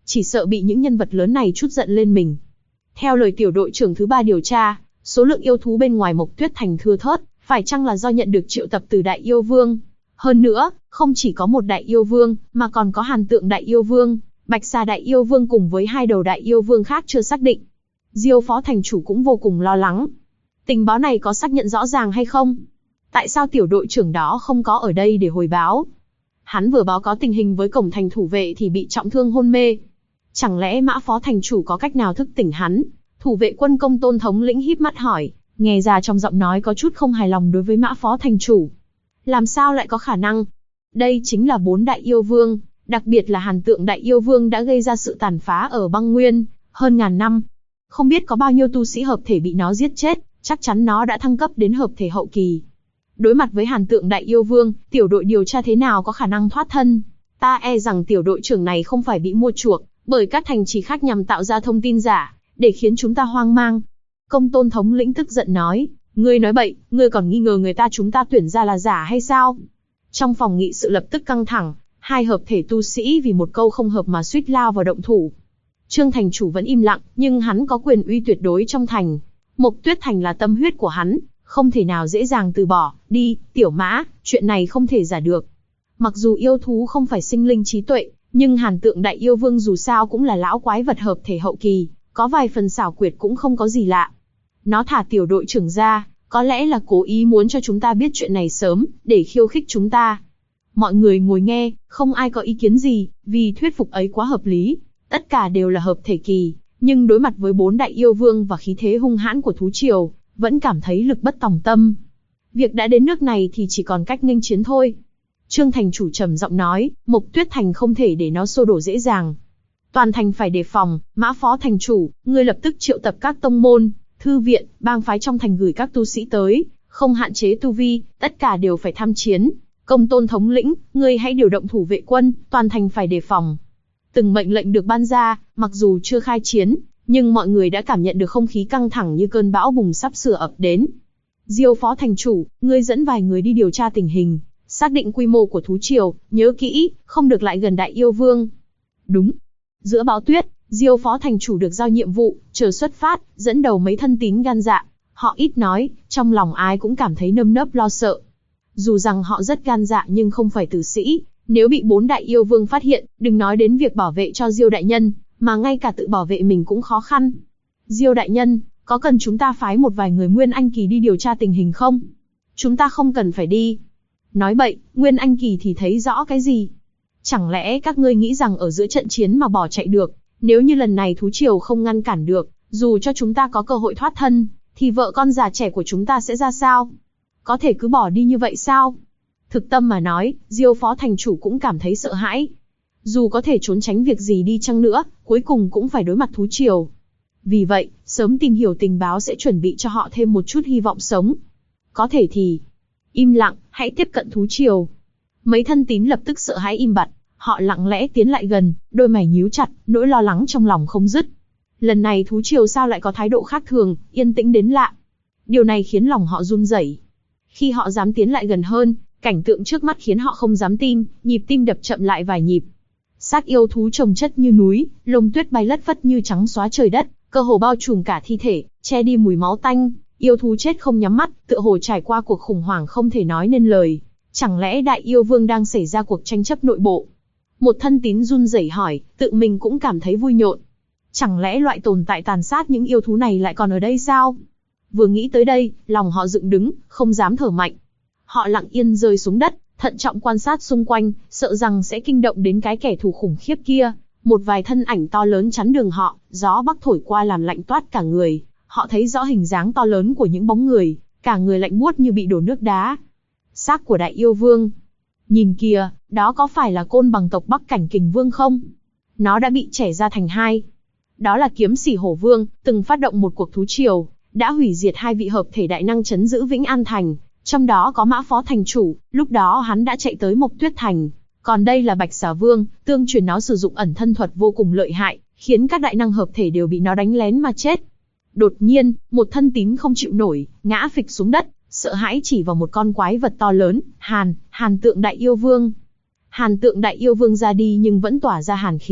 Chỉ sợ bị những nhân vật lớn này chút giận lên mình. Theo lời tiểu đội trưởng thứ 3 điều tra, số lượng yêu thú bên ngoài Mộc Tuyết Thành thưa thớt, phải chăng là do nhận được triệu tập từ Đại Yêu Vương? Hơn nữa, không chỉ có một Đại Yêu Vương, mà còn có Hàn Tượng Đại Yêu Vương, Bạch Xà Đại Yêu Vương cùng với 2 đầu Đại Yêu Vương khác chưa xác định. Diêu phó thành chủ cũng vô cùng lo lắng. Tình báo này có xác nhận rõ ràng hay không? Tại sao tiểu đội trưởng đó không có ở đây để hồi báo? Hắn vừa báo cáo tình hình với cổng thành thủ vệ thì bị trọng thương hôn mê. Chẳng lẽ Mã phó thành chủ có cách nào thức tỉnh hắn? Thủ vệ quân Công Tôn thống lĩnh híp mắt hỏi, nghe ra trong giọng nói có chút không hài lòng đối với Mã phó thành chủ. Làm sao lại có khả năng? Đây chính là 4 Đại Yêu Vương, đặc biệt là Hàn Tượng Đại Yêu Vương đã gây ra sự tàn phá ở băng nguyên, hơn ngàn năm. Không biết có bao nhiêu tu sĩ hợp thể bị nó giết chết, chắc chắn nó đã thăng cấp đến hợp thể hậu kỳ. Đối mặt với Hàn Tượng Đại Yêu Vương, tiểu đội điều tra thế nào có khả năng thoát thân? Ta e rằng tiểu đội trưởng này không phải bị mua chuộc, bởi các thành trì khác nhằm tạo ra thông tin giả, để khiến chúng ta hoang mang. Công Tôn thống lĩnh tức giận nói, ngươi nói bậy, ngươi còn nghi ngờ người ta chúng ta tuyển ra là giả hay sao? Trong phòng nghị sự lập tức căng thẳng, 2 hợp thể tu sĩ vì một câu không hợp mà suýt lao vào động thủ. Trương thành chủ vẫn im lặng, nhưng hắn có quyền uy tuyệt đối trong thành. Mộc Tuyết Thành là tâm huyết của hắn, không thể nào dễ dàng từ bỏ. Đi, Tiểu Mã, chuyện này không thể giả được. Mặc dù yêu thú không phải sinh linh trí tuệ, nhưng Hàn Tượng Đại Yêu Vương dù sao cũng là lão quái vật hợp thể hậu kỳ, có vài phần xảo quyệt cũng không có gì lạ. Nó thả tiểu đội trưởng ra, có lẽ là cố ý muốn cho chúng ta biết chuyện này sớm, để khiêu khích chúng ta. Mọi người ngồi nghe, không ai có ý kiến gì, vì thuyết phục ấy quá hợp lý. Tất cả đều là hợp thể kỳ, nhưng đối mặt với 4 Đại Yêu Vương và khí thế hung hãn của thú triều, vẫn cảm thấy lực bất tòng tâm. Việc đã đến nước này thì chỉ còn cách nghênh chiến thôi. Trương thành chủ trầm giọng nói, Mộc Tuyết Thành không thể để nó xô đổ dễ dàng. Toàn thành phải đề phòng. Mã phó thành chủ, ngươi lập tức triệu tập các tông môn, thư viện, bang phái trong thành gửi các tu sĩ tới, không hạn chế tu vi, tất cả đều phải tham chiến. Công Tôn thống lĩnh, ngươi hãy điều động thủ vệ quân, toàn thành phải đề phòng. Từng mệnh lệnh được ban ra, mặc dù chưa khai chiến, nhưng mọi người đã cảm nhận được không khí căng thẳng như cơn bão bùng sắp sửa ập đến. Diêu phó thành chủ, ngươi dẫn vài người đi điều tra tình hình, xác định quy mô của thú triều, nhớ kỹ, không được lại gần Đại Yêu Vương. Đúng. Giữa bão tuyết, Diêu phó thành chủ được giao nhiệm vụ, chờ xuất phát, dẫn đầu mấy thân tín gan dạ. Họ ít nói, trong lòng ai cũng cảm thấy nơm nớp lo sợ. Dù rằng họ rất gan dạ nhưng không phải tử sĩ, nếu bị 4 Đại Yêu Vương phát hiện, đừng nói đến việc bảo vệ cho Diêu đại nhân, mà ngay cả tự bảo vệ mình cũng khó khăn. Diêu đại nhân, có cần chúng ta phái một vài người Nguyên Anh kỳ đi điều tra tình hình không? Chúng ta không cần phải đi. Nói bậy, Nguyên Anh kỳ thì thấy rõ cái gì? Chẳng lẽ các ngươi nghĩ rằng ở giữa trận chiến mà bỏ chạy được? Nếu như lần này thú triều không ngăn cản được, dù cho chúng ta có cơ hội thoát thân, thì vợ con già trẻ của chúng ta sẽ ra sao? Có thể cứ bỏ đi như vậy sao? Thực tâm mà nói, Diêu phó thành chủ cũng cảm thấy sợ hãi. Dù có thể trốn tránh việc gì đi chăng nữa, cuối cùng cũng phải đối mặt thú triều. Vì vậy, sớm tìm hiểu tình báo sẽ chuẩn bị cho họ thêm một chút hy vọng sống. Có thể thì, im lặng, hãy tiếp cận thú triều. Mấy thân tín lập tức sợ hãi im bặt, họ lặng lẽ tiến lại gần, đôi mày nhíu chặt, nỗi lo lắng trong lòng không dứt. Lần này thú triều sao lại có thái độ khác thường, yên tĩnh đến lạ. Điều này khiến lòng họ run rẩy. Khi họ dám tiến lại gần hơn, cảnh tượng trước mắt khiến họ không dám tin, nhịp tim đập chậm lại vài nhịp. Xác yêu thú chồng chất như núi, lông tuyết bay lất phất như trắng xóa trời đất, cơ hồ bao trùm cả thi thể, che đi mùi máu tanh. Yêu thú chết không nhắm mắt, tựa hồ trải qua cuộc khủng hoảng không thể nói nên lời. Chẳng lẽ Đại Yêu Vương đang xảy ra cuộc tranh chấp nội bộ? Một thân tín run rẩy hỏi, tự mình cũng cảm thấy vui nhộn. Chẳng lẽ loại tồn tại tàn sát những yêu thú này lại còn ở đây sao? Vừa nghĩ tới đây, lòng họ dựng đứng, không dám thở mạnh. Họ lặng yên rơi xuống đất, thận trọng quan sát xung quanh, sợ rằng sẽ kinh động đến cái kẻ thù khủng khiếp kia. Một vài thân ảnh to lớn chắn đường họ, gió bắc thổi qua làm lạnh toát cả người. Họ thấy rõ hình dáng to lớn của những bóng người, cả người lạnh buốt như bị đổ nước đá. Xác của Đại Yêu Vương. Nhìn kìa, đó có phải là Côn Bằng tộc Bắc Cảnh Kình Vương không? Nó đã bị chẻ ra thành hai. Đó là Kiếm Sỉ Hổ Vương, từng phát động một cuộc thú triều, đã hủy diệt 2 vị hợp thể đại năng trấn giữ Vĩnh An Thành, trong đó có Mã phó thành chủ, lúc đó hắn đã chạy tới Mộc Tuyết Thành. Còn đây là Bạch Xà Vương, tương truyền nó sử dụng ẩn thân thuật vô cùng lợi hại, khiến các đại năng hợp thể đều bị nó đánh lén mà chết. Đột nhiên, một thân tín không chịu nổi, ngã phịch xuống đất, sợ hãi chỉ vào một con quái vật to lớn, Hàn Tượng Đại Yêu Vương. Hàn Tượng Đại Yêu Vương ra đi nhưng vẫn tỏa ra hàn khí,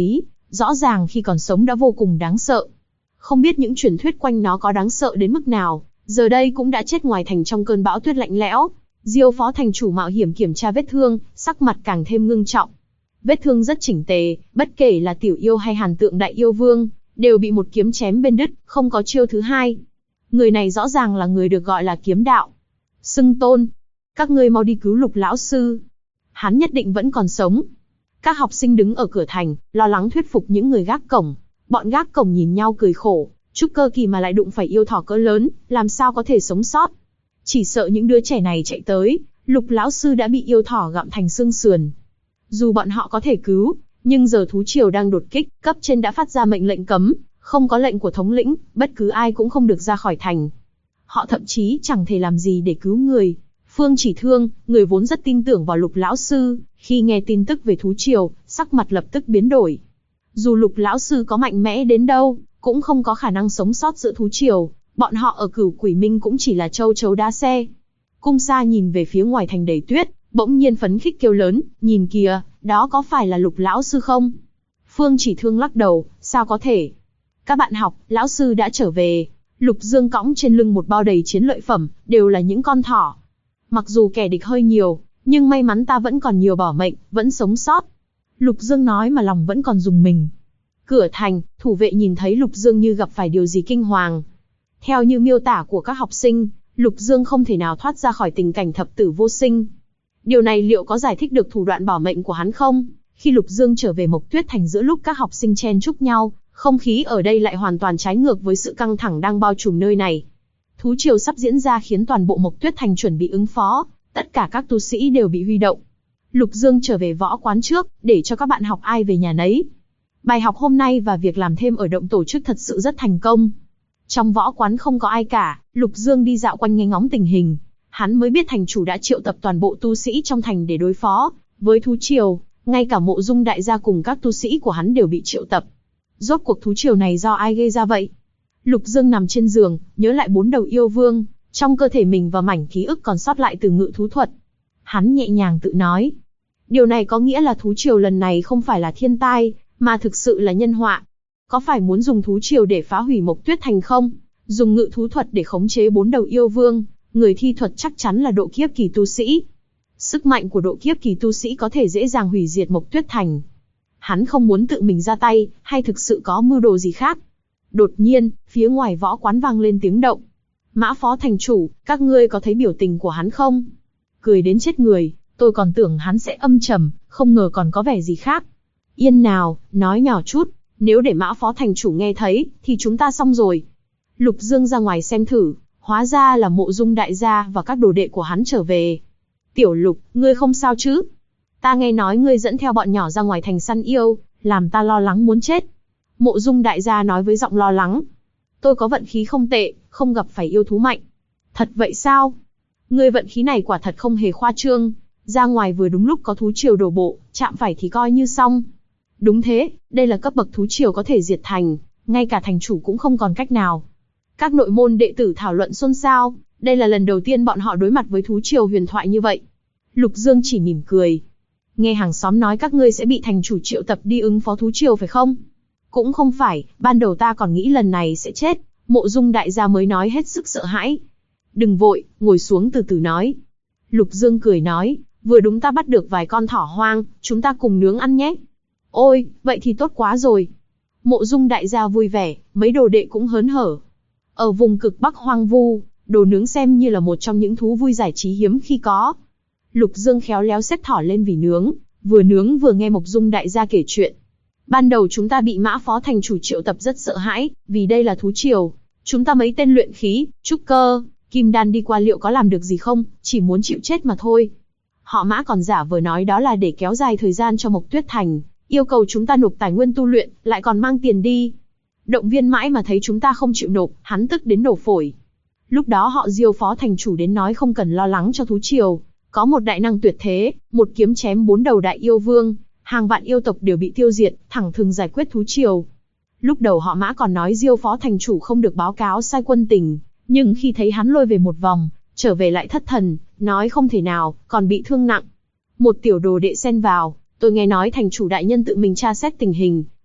rõ ràng khi còn sống đã vô cùng đáng sợ. Không biết những truyền thuyết quanh nó có đáng sợ đến mức nào, giờ đây cũng đã chết ngoài thành trong cơn bão tuyết lạnh lẽo. Diêu phó thành chủ mạo hiểm kiểm tra vết thương, sắc mặt càng thêm ngưng trọng. Vết thương rất chỉnh tề, bất kể là tiểu yêu hay Hàn Tượng đại yêu vương, đều bị một kiếm chém bên đứt, không có chiêu thứ hai. Người này rõ ràng là người được gọi là kiếm đạo. Xưng tôn, các ngươi mau đi cứu Lục lão sư. Hắn nhất định vẫn còn sống. Các học sinh đứng ở cửa thành, lo lắng thuyết phục những người gác cổng. Bọn gác cổng nhìn nhau cười khổ, trúc cơ kỳ mà lại đụng phải yêu thỏ cỡ lớn, làm sao có thể sống sót. Chỉ sợ những đứa trẻ này chạy tới, Lục lão sư đã bị yêu thỏ gặm thành xương sườn. Dù bọn họ có thể cứu, nhưng giờ thú triều đang đột kích, cấp trên đã phát ra mệnh lệnh cấm, không có lệnh của thống lĩnh, bất cứ ai cũng không được ra khỏi thành. Họ thậm chí chẳng thể làm gì để cứu người. Phương Chỉ Thương, người vốn rất tin tưởng vào Lục lão sư, khi nghe tin tức về thú triều, sắc mặt lập tức biến đổi. Dù Lục lão sư có mạnh mẽ đến đâu, cũng không có khả năng sống sót giữa thú triều, bọn họ ở Cửu Quỷ Minh cũng chỉ là châu chấu đá xe. Cung Sa nhìn về phía ngoài thành đầy tuyết, bỗng nhiên phấn khích kêu lớn, nhìn kìa, đó có phải là Lục lão sư không? Phương Chỉ Thương lắc đầu, sao có thể? Các bạn học, lão sư đã trở về. Lục Dương cõng trên lưng một bao đầy chiến lợi phẩm, đều là những con thỏ. Mặc dù kẻ địch hơi nhiều, nhưng may mắn ta vẫn còn nhiều bảo mệnh, vẫn sống sót. Lục Dương nói mà lòng vẫn còn rùng mình. Cửa thành, thủ vệ nhìn thấy Lục Dương như gặp phải điều gì kinh hoàng. Theo như miêu tả của các học sinh, Lục Dương không thể nào thoát ra khỏi tình cảnh thập tử vô sinh. Điều này liệu có giải thích được thủ đoạn bảo mệnh của hắn không? Khi Lục Dương trở về Mộc Tuyết Thành giữa lúc các học sinh chen chúc nhau, không khí ở đây lại hoàn toàn trái ngược với sự căng thẳng đang bao trùm nơi này. Thú triều sắp diễn ra khiến toàn bộ Mộc Tuyết Thành chuẩn bị ứng phó, tất cả các tu sĩ đều bị huy động. Lục Dương trở về võ quán trước, để cho các bạn học ai về nhà nấy. Bài học hôm nay và việc làm thêm ở động tổ chức thật sự rất thành công. Trong võ quán không có ai cả, Lục Dương đi dạo quanh nghe ngóng tình hình. Hắn mới biết thành chủ đã triệu tập toàn bộ tu sĩ trong thành để đối phó với thú triều, ngay cả Mộ Dung đại gia cùng các tu sĩ của hắn đều bị triệu tập. Rốt cuộc thú triều này do ai gây ra vậy? Lục Dương nằm trên giường, nhớ lại 4 đầu yêu vương, trong cơ thể mình và mảnh ký ức còn sót lại từ ngự thú thuật. Hắn nhẹ nhàng tự nói. Điều này có nghĩa là thú triều lần này không phải là thiên tai, mà thực sự là nhân họa. Có phải muốn dùng thú triều để phá hủy Mộc Tuyết Thành không? Dùng ngự thú thuật để khống chế 4 đầu yêu vương, người thi thuật chắc chắn là độ kiếp kỳ tu sĩ. Sức mạnh của độ kiếp kỳ tu sĩ có thể dễ dàng hủy diệt Mộc Tuyết Thành. Hắn không muốn tự mình ra tay, hay thực sự có mưu đồ gì khác? Đột nhiên, phía ngoài võ quán vang lên tiếng động. Mã phó thành chủ, các ngươi có thấy biểu tình của hắn không? Cười đến chết người, tôi còn tưởng hắn sẽ âm trầm, không ngờ còn có vẻ gì khác. Yên nào, nói nhỏ chút, nếu để Mã phó thành chủ nghe thấy, thì chúng ta xong rồi. Lục Dương ra ngoài xem thử, hóa ra là Mộ Dung đại gia và các đồ đệ của hắn trở về. Tiểu Lục, ngươi không sao chứ? Ta nghe nói ngươi dẫn theo bọn nhỏ ra ngoài thành săn yêu, làm ta lo lắng muốn chết. Mộ Dung đại gia nói với giọng lo lắng. Tôi có vận khí không tệ, không gặp phải yêu thú mạnh. Thật vậy sao? Ngươi vận khí này quả thật không hề khoa trương. Ra ngoài vừa đúng lúc có thú triều đổ bộ, chạm phải thì coi như xong. Đúng thế, đây là cấp bậc thú triều có thể diệt thành, ngay cả thành chủ cũng không còn cách nào. Các nội môn đệ tử thảo luận xôn xao, đây là lần đầu tiên bọn họ đối mặt với thú triều huyền thoại như vậy. Lục Dương chỉ mỉm cười. Nghe hàng xóm nói các ngươi sẽ bị thành chủ triệu tập đi ứng phó thú triều phải không? Cũng không phải, ban đầu ta còn nghĩ lần này sẽ chết, Mộ Dung đại gia mới nói hết sức sợ hãi. Đừng vội, ngồi xuống từ từ nói. Lục Dương cười nói, vừa đúng ta bắt được vài con thỏ hoang, chúng ta cùng nướng ăn nhé. Ôi, vậy thì tốt quá rồi. Mộ Dung đại gia vui vẻ, mấy đồ đệ cũng hớn hở. Ở vùng cực Bắc hoang vu, đồ nướng xem như là một trong những thú vui giải trí hiếm khi có. Lục Dương khéo léo xếp thỏ lên vì nướng vừa nghe Mộ Dung đại gia kể chuyện. Ban đầu chúng ta bị Mã phó thành chủ triệu tập rất sợ hãi, vì đây là thú triều. Chúng ta mấy tên luyện khí, trúc cơ, kim đan đi qua liệu có làm được gì không, chỉ muốn chịu chết mà thôi. Họ Mã còn giả vờ nói đó là để kéo dài thời gian cho Mộc Tuyết Thành, yêu cầu chúng ta nộp tài nguyên tu luyện, lại còn mang tiền đi. Động viên mãi mà thấy chúng ta không chịu nộp, hắn tức đến nổ phổi. Lúc đó họ Diêu phó thành chủ đến nói không cần lo lắng cho thú triều, có một đại năng tuyệt thế, một kiếm chém 4 đầu đại yêu vương, hàng vạn yêu tộc đều bị tiêu diệt, thẳng thừng giải quyết thú triều. Lúc đầu họ Mã còn nói Diêu phó thành chủ không được báo cáo sai quân tình, nhưng khi thấy hắn lôi về một vòng, trở về lại thất thần, nói không thể nào, còn bị thương nặng. Một tiểu đồ đệ xen vào, tôi nghe nói thành chủ đại nhân tự mình tra xét tình hình,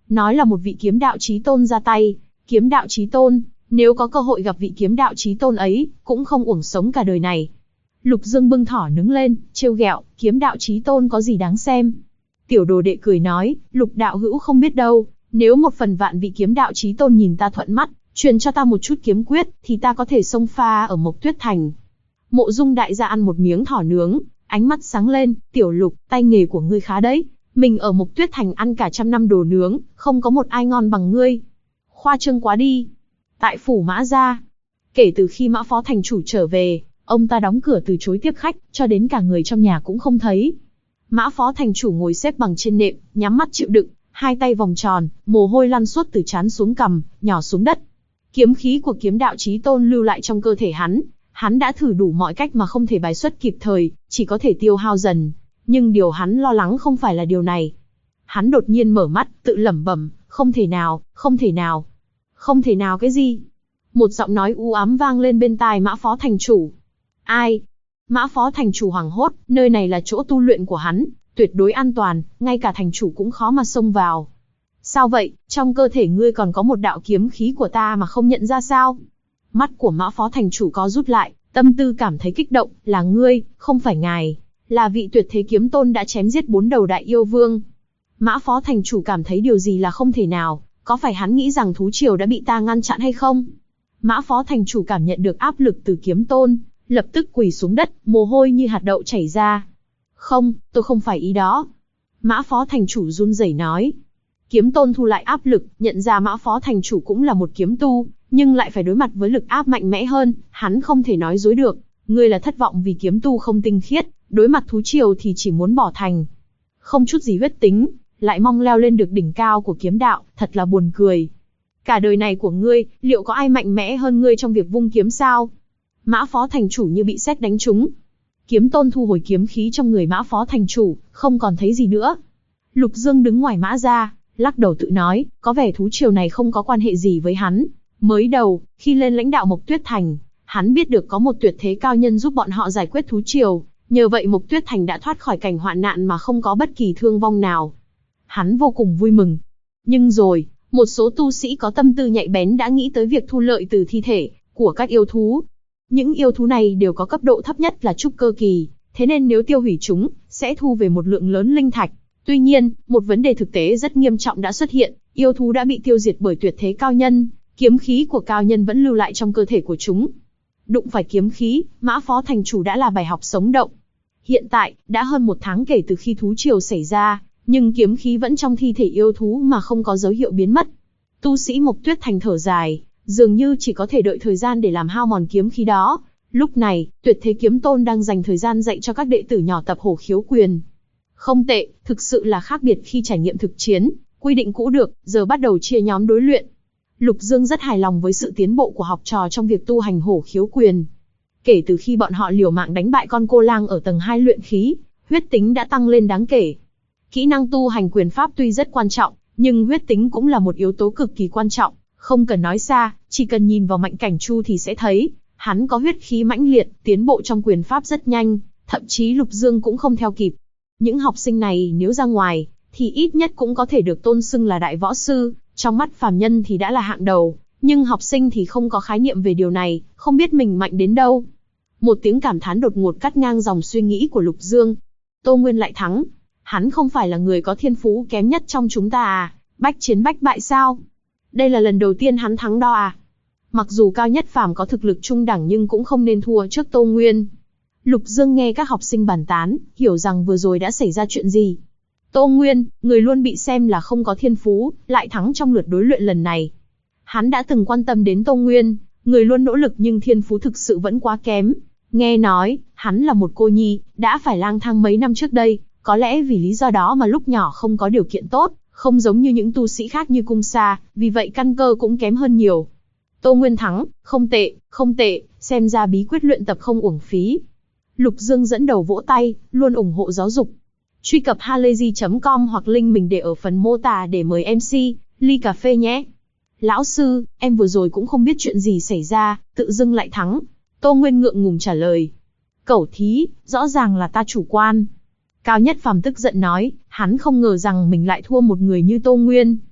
nói là một vị kiếm đạo chí tôn ra tay. Kiếm đạo chí tôn, nếu có cơ hội gặp vị kiếm đạo chí tôn ấy, cũng không uổng sống cả đời này. Lục Dương bưng thỏ nướng lên, trêu ghẹo, kiếm đạo chí tôn có gì đáng xem. Tiểu đồ đệ cười nói, Lục đạo hữu không biết đâu, nếu một phần vạn vị kiếm đạo chí tôn nhìn ta thuận mắt, truyền cho ta một chút kiếm quyết, thì ta có thể xông pha ở Mộc Tuyết Thành. Mộ Dung đại gia ăn một miếng thỏ nướng, ánh mắt sáng lên, Tiểu Lục, tay nghề của ngươi khá đấy. Mình ở Mộc Tuyết Thành ăn cả 100 năm đồ nướng, không có một ai ngon bằng ngươi. Khoa trương quá đi. Tại phủ Mã gia, kể từ khi Mã phó thành chủ trở về, ông ta đóng cửa từ chối tiếp khách, cho đến cả người trong nhà cũng không thấy. Mã phó thành chủ ngồi xếp bằng trên nệm, nhắm mắt chịu đựng, hai tay vòng tròn, mồ hôi lăn suốt từ trán xuống cằm, nhỏ xuống đất. Kiếm khí của kiếm đạo chí tôn lưu lại trong cơ thể hắn đã thử đủ mọi cách mà không thể bài xuất kịp thời, chỉ có thể tiêu hao dần. Nhưng điều hắn lo lắng không phải là điều này. Hắn đột nhiên mở mắt, tự lẩm bẩm, không thể nào, không thể nào. Không thể nào cái gì? Một giọng nói u ám vang lên bên tai Mã phó thành chủ. Ai? Mã phó thành chủ hoảng hốt, nơi này là chỗ tu luyện của hắn, tuyệt đối an toàn, ngay cả thành chủ cũng khó mà xông vào. Sao vậy, trong cơ thể ngươi còn có một đạo kiếm khí của ta mà không nhận ra sao? Mắt của Mã phó thành chủ có rút lại, tâm tư cảm thấy kích động, là ngươi, không phải ngài, là vị tuyệt thế kiếm tôn đã chém giết 4 đầu đại yêu vương. Mã phó thành chủ cảm thấy điều gì là không thể nào, có phải hắn nghĩ rằng thú triều đã bị ta ngăn chặn hay không? Mã phó thành chủ cảm nhận được áp lực từ kiếm tôn, lập tức quỳ xuống đất, mồ hôi như hạt đậu chảy ra. Không, tôi không phải ý đó. Mã phó thành chủ run rẩy nói. Kiếm tôn thu lại áp lực, nhận ra Mã phó thành chủ cũng là một kiếm tu, nhưng lại phải đối mặt với lực áp mạnh mẽ hơn, hắn không thể nói dối được. Ngươi là thất vọng vì kiếm tu không tinh khiết, đối mặt thú triều thì chỉ muốn bỏ thành. Không chút gì huyết tính, lại mong leo lên được đỉnh cao của kiếm đạo, thật là buồn cười. Cả đời này của ngươi, liệu có ai mạnh mẽ hơn ngươi trong việc vung kiếm sao? Mã phó thành chủ như bị sét đánh trúng. Kiếm tôn thu hồi kiếm khí trong người Mã phó thành chủ, không còn thấy gì nữa. Lục Dương đứng ngoài Mã gia, lắc đầu tự nói, có vẻ thú triều này không có quan hệ gì với hắn. Mới đầu, khi lên lãnh đạo Mộc Tuyết Thành, hắn biết được có một tuyệt thế cao nhân giúp bọn họ giải quyết thú triều, nhờ vậy Mộc Tuyết Thành đã thoát khỏi cảnh hoạn nạn mà không có bất kỳ thương vong nào. Hắn vô cùng vui mừng. Nhưng rồi, một số tu sĩ có tâm tư nhạy bén đã nghĩ tới việc thu lợi từ thi thể của các yêu thú. Những yêu thú này đều có cấp độ thấp nhất là trúc cơ kỳ, thế nên nếu tiêu hủy chúng, sẽ thu về một lượng lớn linh thạch. Tuy nhiên, một vấn đề thực tế rất nghiêm trọng đã xuất hiện, yêu thú đã bị tiêu diệt bởi tuyệt thế cao nhân, kiếm khí của cao nhân vẫn lưu lại trong cơ thể của chúng. Đụng phải kiếm khí, Mã phó thành chủ đã là bài học sống động. Hiện tại, đã hơn 1 tháng kể từ khi thú triều xảy ra, nhưng kiếm khí vẫn trong thi thể yêu thú mà không có dấu hiệu biến mất. Tu sĩ Mộc Tuyết Thành thở dài, dường như chỉ có thể đợi thời gian để làm hao mòn kiếm khí đó. Lúc này, tuyệt thế kiếm tôn đang dành thời gian dạy cho các đệ tử nhỏ tập hổ khiếu quyền. Không tệ, thực sự là khác biệt khi trải nghiệm thực chiến, quy định cũ được, giờ bắt đầu chia nhóm đối luyện. Lục Dương rất hài lòng với sự tiến bộ của học trò trong việc tu hành hổ khiếu quyền. Kể từ khi bọn họ liều mạng đánh bại con cô lang ở tầng 2 luyện khí, huyết tính đã tăng lên đáng kể. Kỹ năng tu hành quyền pháp tuy rất quan trọng, nhưng huyết tính cũng là một yếu tố cực kỳ quan trọng. Không cần nói xa, chỉ cần nhìn vào Mạnh Cảnh Chu thì sẽ thấy, hắn có huyết khí mãnh liệt, tiến bộ trong quyền pháp rất nhanh, thậm chí Lục Dương cũng không theo kịp. Những học sinh này nếu ra ngoài, thì ít nhất cũng có thể được tôn xưng là đại võ sư, trong mắt phàm nhân thì đã là hạng đầu, nhưng học sinh thì không có khái niệm về điều này, không biết mình mạnh đến đâu. Một tiếng cảm thán đột ngột cắt ngang dòng suy nghĩ của Lục Dương. Tô Nguyên lại thắng, hắn không phải là người có thiên phú kém nhất trong chúng ta à, bách chiến bách bại sao? Đây là lần đầu tiên hắn thắng đo à? Mặc dù Cao Nhất Phàm có thực lực trung đẳng nhưng cũng không nên thua trước Tô Nguyên. Lục Dương nghe các học sinh bàn tán, hiểu rằng vừa rồi đã xảy ra chuyện gì. Tô Nguyên, người luôn bị xem là không có thiên phú, lại thắng trong lượt đối luyện lần này. Hắn đã từng quan tâm đến Tô Nguyên, người luôn nỗ lực nhưng thiên phú thực sự vẫn quá kém. Nghe nói, hắn là một cô nhi, đã phải lang thang mấy năm trước đây, có lẽ vì lý do đó mà lúc nhỏ không có điều kiện tốt, không giống như những tu sĩ khác như Cung Sa, vì vậy căn cơ cũng kém hơn nhiều. Tô Nguyên thắng, không tệ, không tệ, xem ra bí quyết luyện tập không uổng phí. Lục Dương dẫn đầu vỗ tay, luôn ủng hộ giáo dục. Truy cập halayzi.com hoặc link mình để ở phần mô tả để mời MC, ly cà phê nhé. Lão sư, em vừa rồi cũng không biết chuyện gì xảy ra, tự dưng lại thắng. Tô Nguyên ngượng ngùng trả lời. Cẩu thí, rõ ràng là ta chủ quan. Cao Nhất Phàm tức giận nói, hắn không ngờ rằng mình lại thua một người như Tô Nguyên.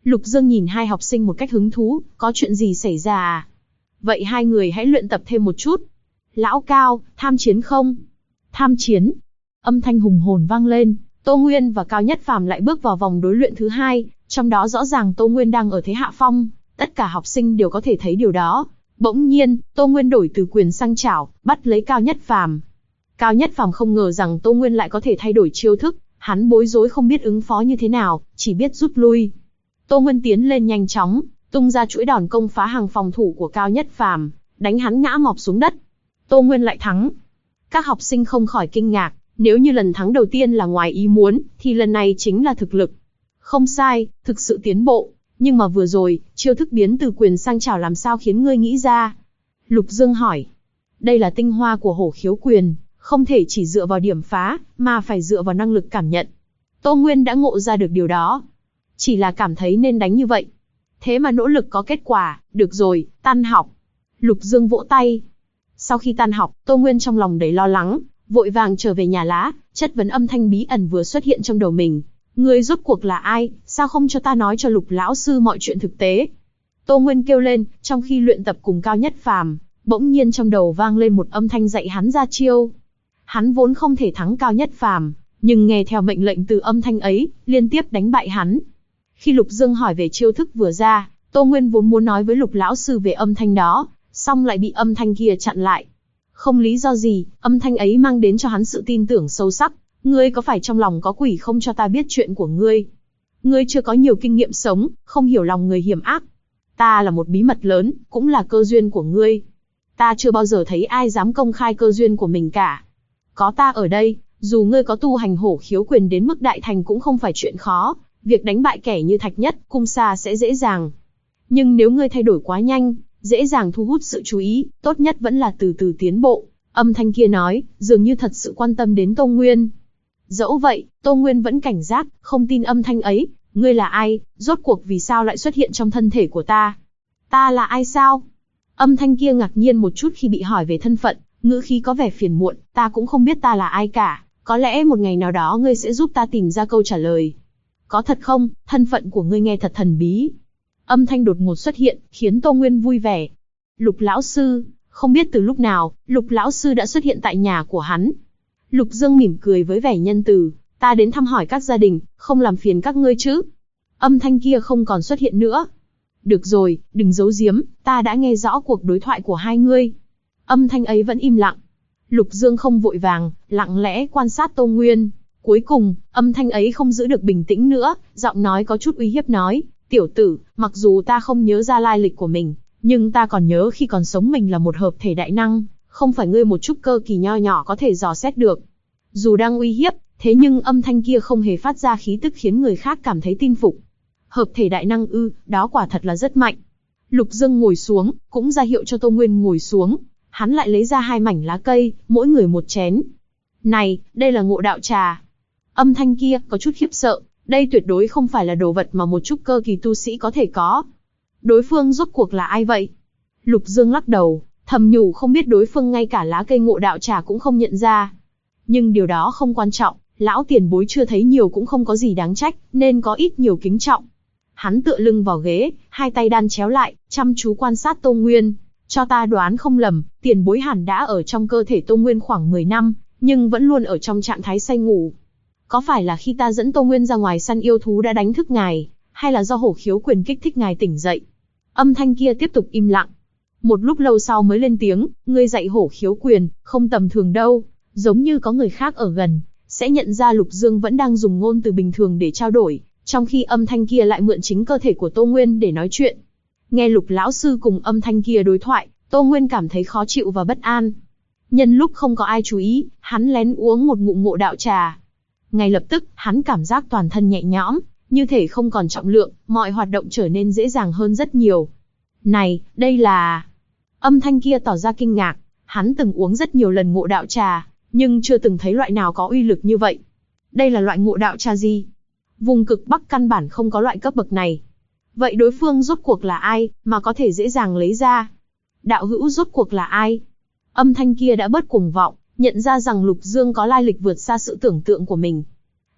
Lục Dương nhìn hai học sinh một cách hứng thú, có chuyện gì xảy ra à? Vậy hai người hãy luyện tập thêm một chút. Lão Cao, tham chiến không? Tham chiến. Âm thanh hùng hồn vang lên, Tô Nguyên và Cao Nhất Phàm lại bước vào vòng đối luyện thứ hai, trong đó rõ ràng Tô Nguyên đang ở thế hạ phong, tất cả học sinh đều có thể thấy điều đó. Bỗng nhiên, Tô Nguyên đổi từ quyền sang chảo, bắt lấy Cao Nhất Phàm. Cao Nhất Phàm không ngờ rằng Tô Nguyên lại có thể thay đổi chiêu thức, hắn bối rối không biết ứng phó như thế nào, chỉ biết rút lui. Tô Nguyên tiến lên nhanh chóng, tung ra chuỗi đòn công phá hàng phòng thủ của Cao Nhất Phàm, đánh hắn ngã mọp xuống đất. Tô Nguyên lại thắng. Các học sinh không khỏi kinh ngạc, nếu như lần thắng đầu tiên là ngoài ý muốn, thì lần này chính là thực lực. Không sai, thực sự tiến bộ, nhưng mà vừa rồi, chiêu thức biến từ quyền sang chảo làm sao khiến ngươi nghĩ ra? Lục Dương hỏi. Đây là tinh hoa của hổ khiếu quyền, không thể chỉ dựa vào điểm phá, mà phải dựa vào năng lực cảm nhận. Tô Nguyên đã ngộ ra được điều đó. Chỉ là cảm thấy nên đánh như vậy. Thế mà nỗ lực có kết quả, được rồi, tan học. Lục Dương vỗ tay. Sau khi tan học, Tô Nguyên trong lòng đầy lo lắng, vội vàng trở về nhà lá, chất vấn âm thanh bí ẩn vừa xuất hiện trong đầu mình. Ngươi rốt cuộc là ai, sao không cho ta nói cho Lục lão sư mọi chuyện thực tế? Tô Nguyên kêu lên, trong khi luyện tập cùng Cao Nhất Phàm, bỗng nhiên trong đầu vang lên một âm thanh dạy hắn ra chiêu. Hắn vốn không thể thắng Cao Nhất Phàm, nhưng nghe theo mệnh lệnh từ âm thanh ấy, liên tiếp đánh bại hắn. Khi Lục Dương hỏi về chiêu thức vừa ra, Tô Nguyên vốn muốn nói với Lục lão sư về âm thanh đó, song lại bị âm thanh kia chặn lại. Không lý do gì, âm thanh ấy mang đến cho hắn sự tin tưởng sâu sắc. Ngươi có phải trong lòng có quỷ không cho ta biết chuyện của ngươi? Ngươi chưa có nhiều kinh nghiệm sống, không hiểu lòng người hiểm ác. Ta là một bí mật lớn, cũng là cơ duyên của ngươi. Ta chưa bao giờ thấy ai dám công khai cơ duyên của mình cả. Có ta ở đây, dù ngươi có tu hành hổ khiếu quyền đến mức đại thành cũng không phải chuyện khó. Việc đánh bại kẻ như Thạch Nhất, Cung Sa sẽ dễ dàng. Nhưng nếu ngươi thay đổi quá nhanh, dễ dàng thu hút sự chú ý, tốt nhất vẫn là từ từ tiến bộ. Âm thanh kia nói, dường như thật sự quan tâm đến Tô Nguyên. Dẫu vậy, Tô Nguyên vẫn cảnh giác, không tin âm thanh ấy. Ngươi là ai, rốt cuộc vì sao lại xuất hiện trong thân thể của ta? Ta là ai sao? Âm thanh kia ngạc nhiên một chút khi bị hỏi về thân phận, ngữ khí có vẻ phiền muộn. Ta cũng không biết ta là ai cả, có lẽ một ngày nào đó ngươi sẽ giúp ta tìm ra câu trả lời. Có thật không, thân phận của ngươi nghe thật thần bí. Âm thanh đột ngột xuất hiện, khiến Tô Nguyên vui vẻ. Lục lão sư, không biết từ lúc nào, Lục lão sư đã xuất hiện tại nhà của hắn. Lục Dương mỉm cười với vẻ nhân từ, ta đến thăm hỏi các gia đình, không làm phiền các ngươi chứ. Âm thanh kia không còn xuất hiện nữa. Được rồi, đừng giấu giếm, ta đã nghe rõ cuộc đối thoại của hai ngươi. Âm thanh ấy vẫn im lặng. Lục Dương không vội vàng, lặng lẽ quan sát Tô Nguyên. Cuối cùng, âm thanh ấy không giữ được bình tĩnh nữa, giọng nói có chút uy hiếp nói, tiểu tử, mặc dù ta không nhớ ra lai lịch của mình, nhưng ta còn nhớ khi còn sống mình là một hợp thể đại năng, không phải ngươi một chút cơ kỳ nho nhỏ có thể dò xét được. Dù đang uy hiếp, thế nhưng âm thanh kia không hề phát ra khí tức khiến người khác cảm thấy tin phục. Hợp thể đại năng ư, đó quả thật là rất mạnh. Lục Dương ngồi xuống, cũng ra hiệu cho Tô Nguyên ngồi xuống. Hắn lại lấy ra hai mảnh lá cây, mỗi người một chén. Này, đây là ngộ đạo trà. Âm thanh kia có chút khiếp sợ, đây tuyệt đối không phải là đồ vật mà một chút cơ kỳ tu sĩ có thể có. Đối phương rốt cuộc là ai vậy? Lục Dương lắc đầu, thầm nhủ không biết đối phương ngay cả lá cây ngộ đạo trà cũng không nhận ra. Nhưng điều đó không quan trọng, lão tiền bối chưa thấy nhiều cũng không có gì đáng trách, nên có ít nhiều kính trọng. Hắn tựa lưng vào ghế, hai tay đan chéo lại, chăm chú quan sát Tô Nguyên. Cho ta đoán không lầm, tiền bối hẳn đã ở trong cơ thể Tô Nguyên khoảng 10 năm, nhưng vẫn luôn ở trong trạng thái say ngủ. Có phải là khi ta dẫn Tô Nguyên ra ngoài săn yêu thú đã đánh thức ngài, hay là do hổ khiếu quyền kích thích ngài tỉnh dậy? Âm thanh kia tiếp tục im lặng. Một lúc lâu sau mới lên tiếng, ngươi dạy hổ khiếu quyền, không tầm thường đâu, giống như có người khác ở gần, sẽ nhận ra Lục Dương vẫn đang dùng ngôn từ bình thường để trao đổi, trong khi âm thanh kia lại mượn chính cơ thể của Tô Nguyên để nói chuyện. Nghe Lục lão sư cùng âm thanh kia đối thoại, Tô Nguyên cảm thấy khó chịu và bất an. Nhân lúc không có ai chú ý, hắn lén uống một ngụm ngộ đạo trà. Ngay lập tức, hắn cảm giác toàn thân nhẹ nhõm, như thể không còn trọng lượng, mọi hoạt động trở nên dễ dàng hơn rất nhiều. Này, đây là... Âm thanh kia tỏ ra kinh ngạc, hắn từng uống rất nhiều lần ngộ đạo trà, nhưng chưa từng thấy loại nào có uy lực như vậy. Đây là loại ngộ đạo trà gì? Vùng cực Bắc căn bản không có loại cấp bậc này. Vậy đối phương rốt cuộc là ai, mà có thể dễ dàng lấy ra? Đạo hữu rốt cuộc là ai? Âm thanh kia đã bớt cuồng vọng, nhận ra rằng Lục Dương có lai lịch vượt xa sự tưởng tượng của mình.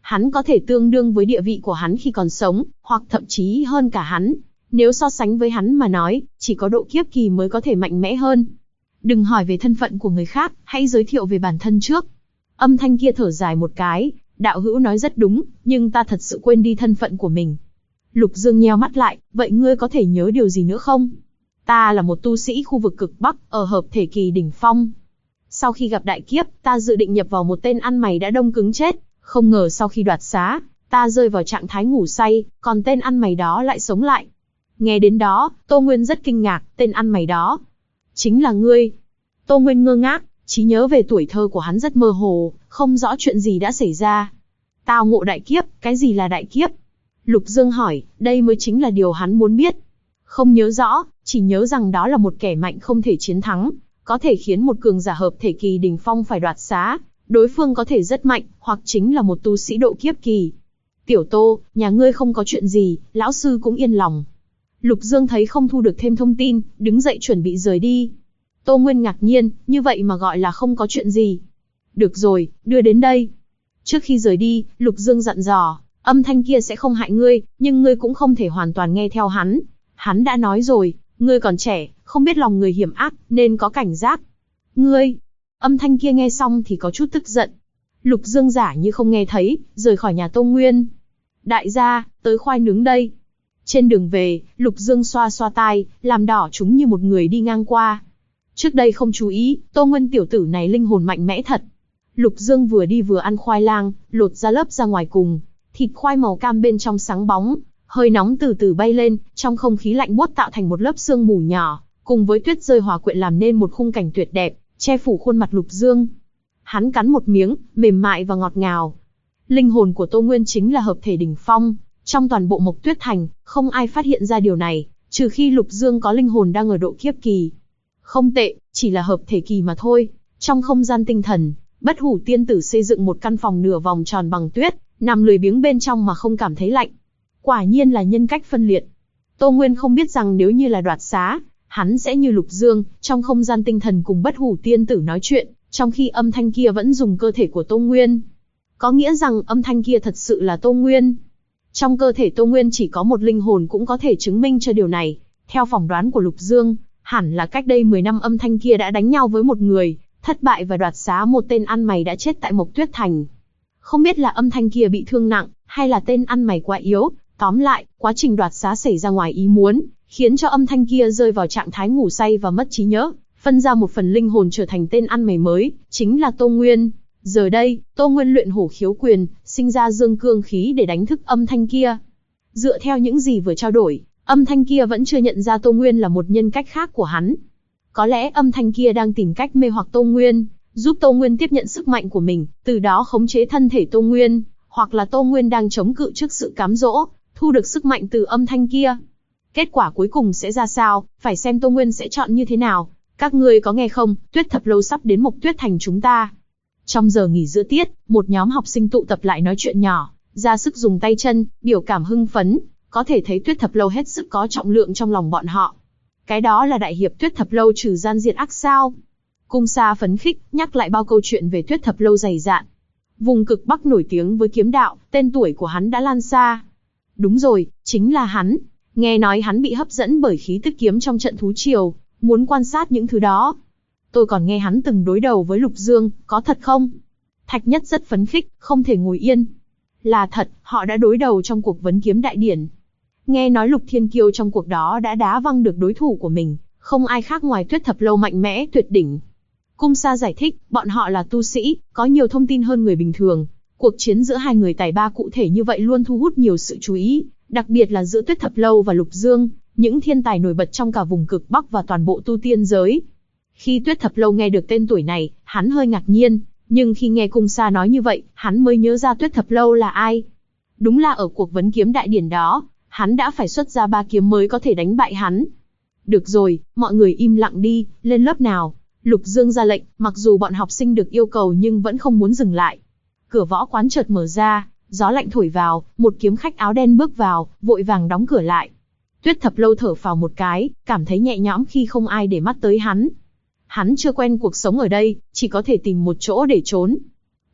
Hắn có thể tương đương với địa vị của hắn khi còn sống, hoặc thậm chí hơn cả hắn. Nếu so sánh với hắn mà nói, chỉ có độ kiếp kỳ mới có thể mạnh mẽ hơn. Đừng hỏi về thân phận của người khác, hãy giới thiệu về bản thân trước. Âm thanh kia thở dài một cái, đạo hữu nói rất đúng, nhưng ta thật sự quên đi thân phận của mình. Lục Dương nheo mắt lại, vậy ngươi có thể nhớ điều gì nữa không? Ta là một tu sĩ khu vực cực Bắc, ở hợp thể kỳ đỉnh phong. Sau khi gặp đại kiếp, ta dự định nhập vào một tên ăn mày đã đông cứng chết, không ngờ sau khi đoạt xá, ta rơi vào trạng thái ngủ say, còn tên ăn mày đó lại sống lại. Nghe đến đó, Tô Nguyên rất kinh ngạc, tên ăn mày đó chính là ngươi. Tô Nguyên ngơ ngác, trí nhớ về tuổi thơ của hắn rất mơ hồ, không rõ chuyện gì đã xảy ra. Tao ngộ đại kiếp, cái gì là đại kiếp? Lục Dương hỏi, đây mới chính là điều hắn muốn biết. Không nhớ rõ, chỉ nhớ rằng đó là một kẻ mạnh không thể chiến thắng, có thể khiến một cường giả hợp thể kỳ đỉnh phong phải đoạt xá. Đối phương có thể rất mạnh, hoặc chính là một tu sĩ độ kiếp kỳ. Tiểu Tô, nhà ngươi không có chuyện gì, lão sư cũng yên lòng. Lục Dương thấy không thu được thêm thông tin, đứng dậy chuẩn bị rời đi. Tô Nguyên ngạc nhiên, như vậy mà gọi là không có chuyện gì. Được rồi, đưa đến đây. Trước khi rời đi, Lục Dương dặn dò, âm thanh kia sẽ không hại ngươi, nhưng ngươi cũng không thể hoàn toàn nghe theo hắn. Hắn đã nói rồi, ngươi còn trẻ, không biết lòng người hiểm ác, nên có cảnh giác. Ngươi... Âm thanh kia nghe xong thì có chút tức giận. Lục Dương giả như không nghe thấy, rời khỏi nhà Tô Nguyên. Đại gia, tới khoai nướng đây. Trên đường về, Lục Dương xoa xoa tai, làm đỏ chúng như một người đi ngang qua. Trước đây không chú ý, Tô Nguyên tiểu tử này linh hồn mạnh mẽ thật. Lục Dương vừa đi vừa ăn khoai lang, lột ra lớp ra ngoài cùng. Thịt khoai màu cam bên trong sáng bóng, hơi nóng từ từ bay lên, trong không khí lạnh buốt tạo thành một lớp sương mù nhỏ, cùng với tuyết rơi hòa quyện làm nên một khung cảnh tuyệt đẹp, che phủ khuôn mặt Lục Dương. Hắn cắn một miếng, mềm mại và ngọt ngào. Linh hồn của Tô Nguyên chính là hợp thể đỉnh phong, trong toàn bộ Mộc Tuyết Thành, không ai phát hiện ra điều này, trừ khi Lục Dương có linh hồn đang ở độ kiếp kỳ. Không tệ, chỉ là hợp thể kỳ mà thôi. Trong không gian tinh thần, Bất Hủ tiên tử xây dựng một căn phòng nửa vòng tròn bằng tuyết, nằm lười biếng bên trong mà không cảm thấy lạnh. Quả nhiên là nhân cách phân liệt. Tô Nguyên không biết rằng nếu như là đoạt xá, hắn sẽ như Lục Dương, trong không gian tinh thần cùng Bất Hủ tiên tử nói chuyện, trong khi âm thanh kia vẫn dùng cơ thể của Tô Nguyên. Có nghĩa rằng âm thanh kia thật sự là Tô Nguyên. Trong cơ thể Tô Nguyên chỉ có một linh hồn cũng có thể chứng minh cho điều này. Theo phỏng đoán của Lục Dương, hẳn là cách đây 10 năm âm thanh kia đã đánh nhau với một người, thất bại và đoạt xá một tên ăn mày đã chết tại Mộc Tuyết Thành. Không biết là âm thanh kia bị thương nặng, hay là tên ăn mày quá yếu. Tóm lại, quá trình đoạt xá xảy ra ngoài ý muốn, khiến cho âm thanh kia rơi vào trạng thái ngủ say và mất trí nhớ, phân ra một phần linh hồn trở thành tên ăn mày mới, chính là Tô Nguyên. Giờ đây, Tô Nguyên luyện hổ khiếu quyền, sinh ra dương cương khí để đánh thức âm thanh kia. Dựa theo những gì vừa trao đổi, âm thanh kia vẫn chưa nhận ra Tô Nguyên là một nhân cách khác của hắn. Có lẽ âm thanh kia đang tìm cách mê hoặc Tô Nguyên, giúp Tô Nguyên tiếp nhận sức mạnh của mình, từ đó khống chế thân thể Tô Nguyên, hoặc là Tô Nguyên đang chống cự trước sự cám dỗ, thu được sức mạnh từ âm thanh kia. Kết quả cuối cùng sẽ ra sao, phải xem Tô Nguyên sẽ chọn như thế nào. Các ngươi có nghe không, Tuyết Thập Lâu sắp đến Mộc Tuyết Thành chúng ta. Trong giờ nghỉ giữa tiết, một nhóm học sinh tụ tập lại nói chuyện nhỏ, ra sức dùng tay chân, biểu cảm hưng phấn, có thể thấy Tuyết Thập Lâu hết sức có trọng lượng trong lòng bọn họ. Cái đó là đại hiệp Tuyết Thập Lâu trừ gian diệt ác sao? Cung Sa phấn khích, nhắc lại bao câu chuyện về Tuyết Thập Lâu dày dạn. Vùng cực Bắc nổi tiếng với kiếm đạo, tên tuổi của hắn đã lan xa. Đúng rồi, chính là hắn. Nghe nói hắn bị hấp dẫn bởi khí tức kiếm trong trận thú triều, muốn quan sát những thứ đó. Tôi còn nghe hắn từng đối đầu với Lục Dương, có thật không? Thạch Nhất rất phấn khích, không thể ngồi yên. Là thật, họ đã đối đầu trong cuộc vấn kiếm đại điển. Nghe nói Lục Thiên Kiêu trong cuộc đó đã đá văng được đối thủ của mình, không ai khác ngoài Tuyết Thập Lâu mạnh mẽ tuyệt đỉnh. Cung Sa giải thích, bọn họ là tu sĩ, có nhiều thông tin hơn người bình thường. Cuộc chiến giữa hai người tài ba cụ thể như vậy luôn thu hút nhiều sự chú ý, đặc biệt là giữa Tuyết Thập Lâu và Lục Dương, những thiên tài nổi bật trong cả vùng cực Bắc và toàn bộ tu tiên giới. Khi Tuyết Thập Lâu nghe được tên tuổi này, hắn hơi ngạc nhiên, nhưng khi nghe Cung Sa nói như vậy, hắn mới nhớ ra Tuyết Thập Lâu là ai. Đúng là ở cuộc vấn kiếm đại điển đó, hắn đã phải xuất ra 3 kiếm mới có thể đánh bại hắn. Được rồi, mọi người im lặng đi, lên lớp nào. Lục Dương ra lệnh, mặc dù bọn học sinh được yêu cầu nhưng vẫn không muốn dừng lại. Cửa võ quán chợt mở ra, gió lạnh thổi vào, một kiếm khách áo đen bước vào, vội vàng đóng cửa lại. Tuyết Thập Lâu thở phào một cái, cảm thấy nhẹ nhõm khi không ai để mắt tới hắn. Hắn chưa quen cuộc sống ở đây, chỉ có thể tìm một chỗ để trốn.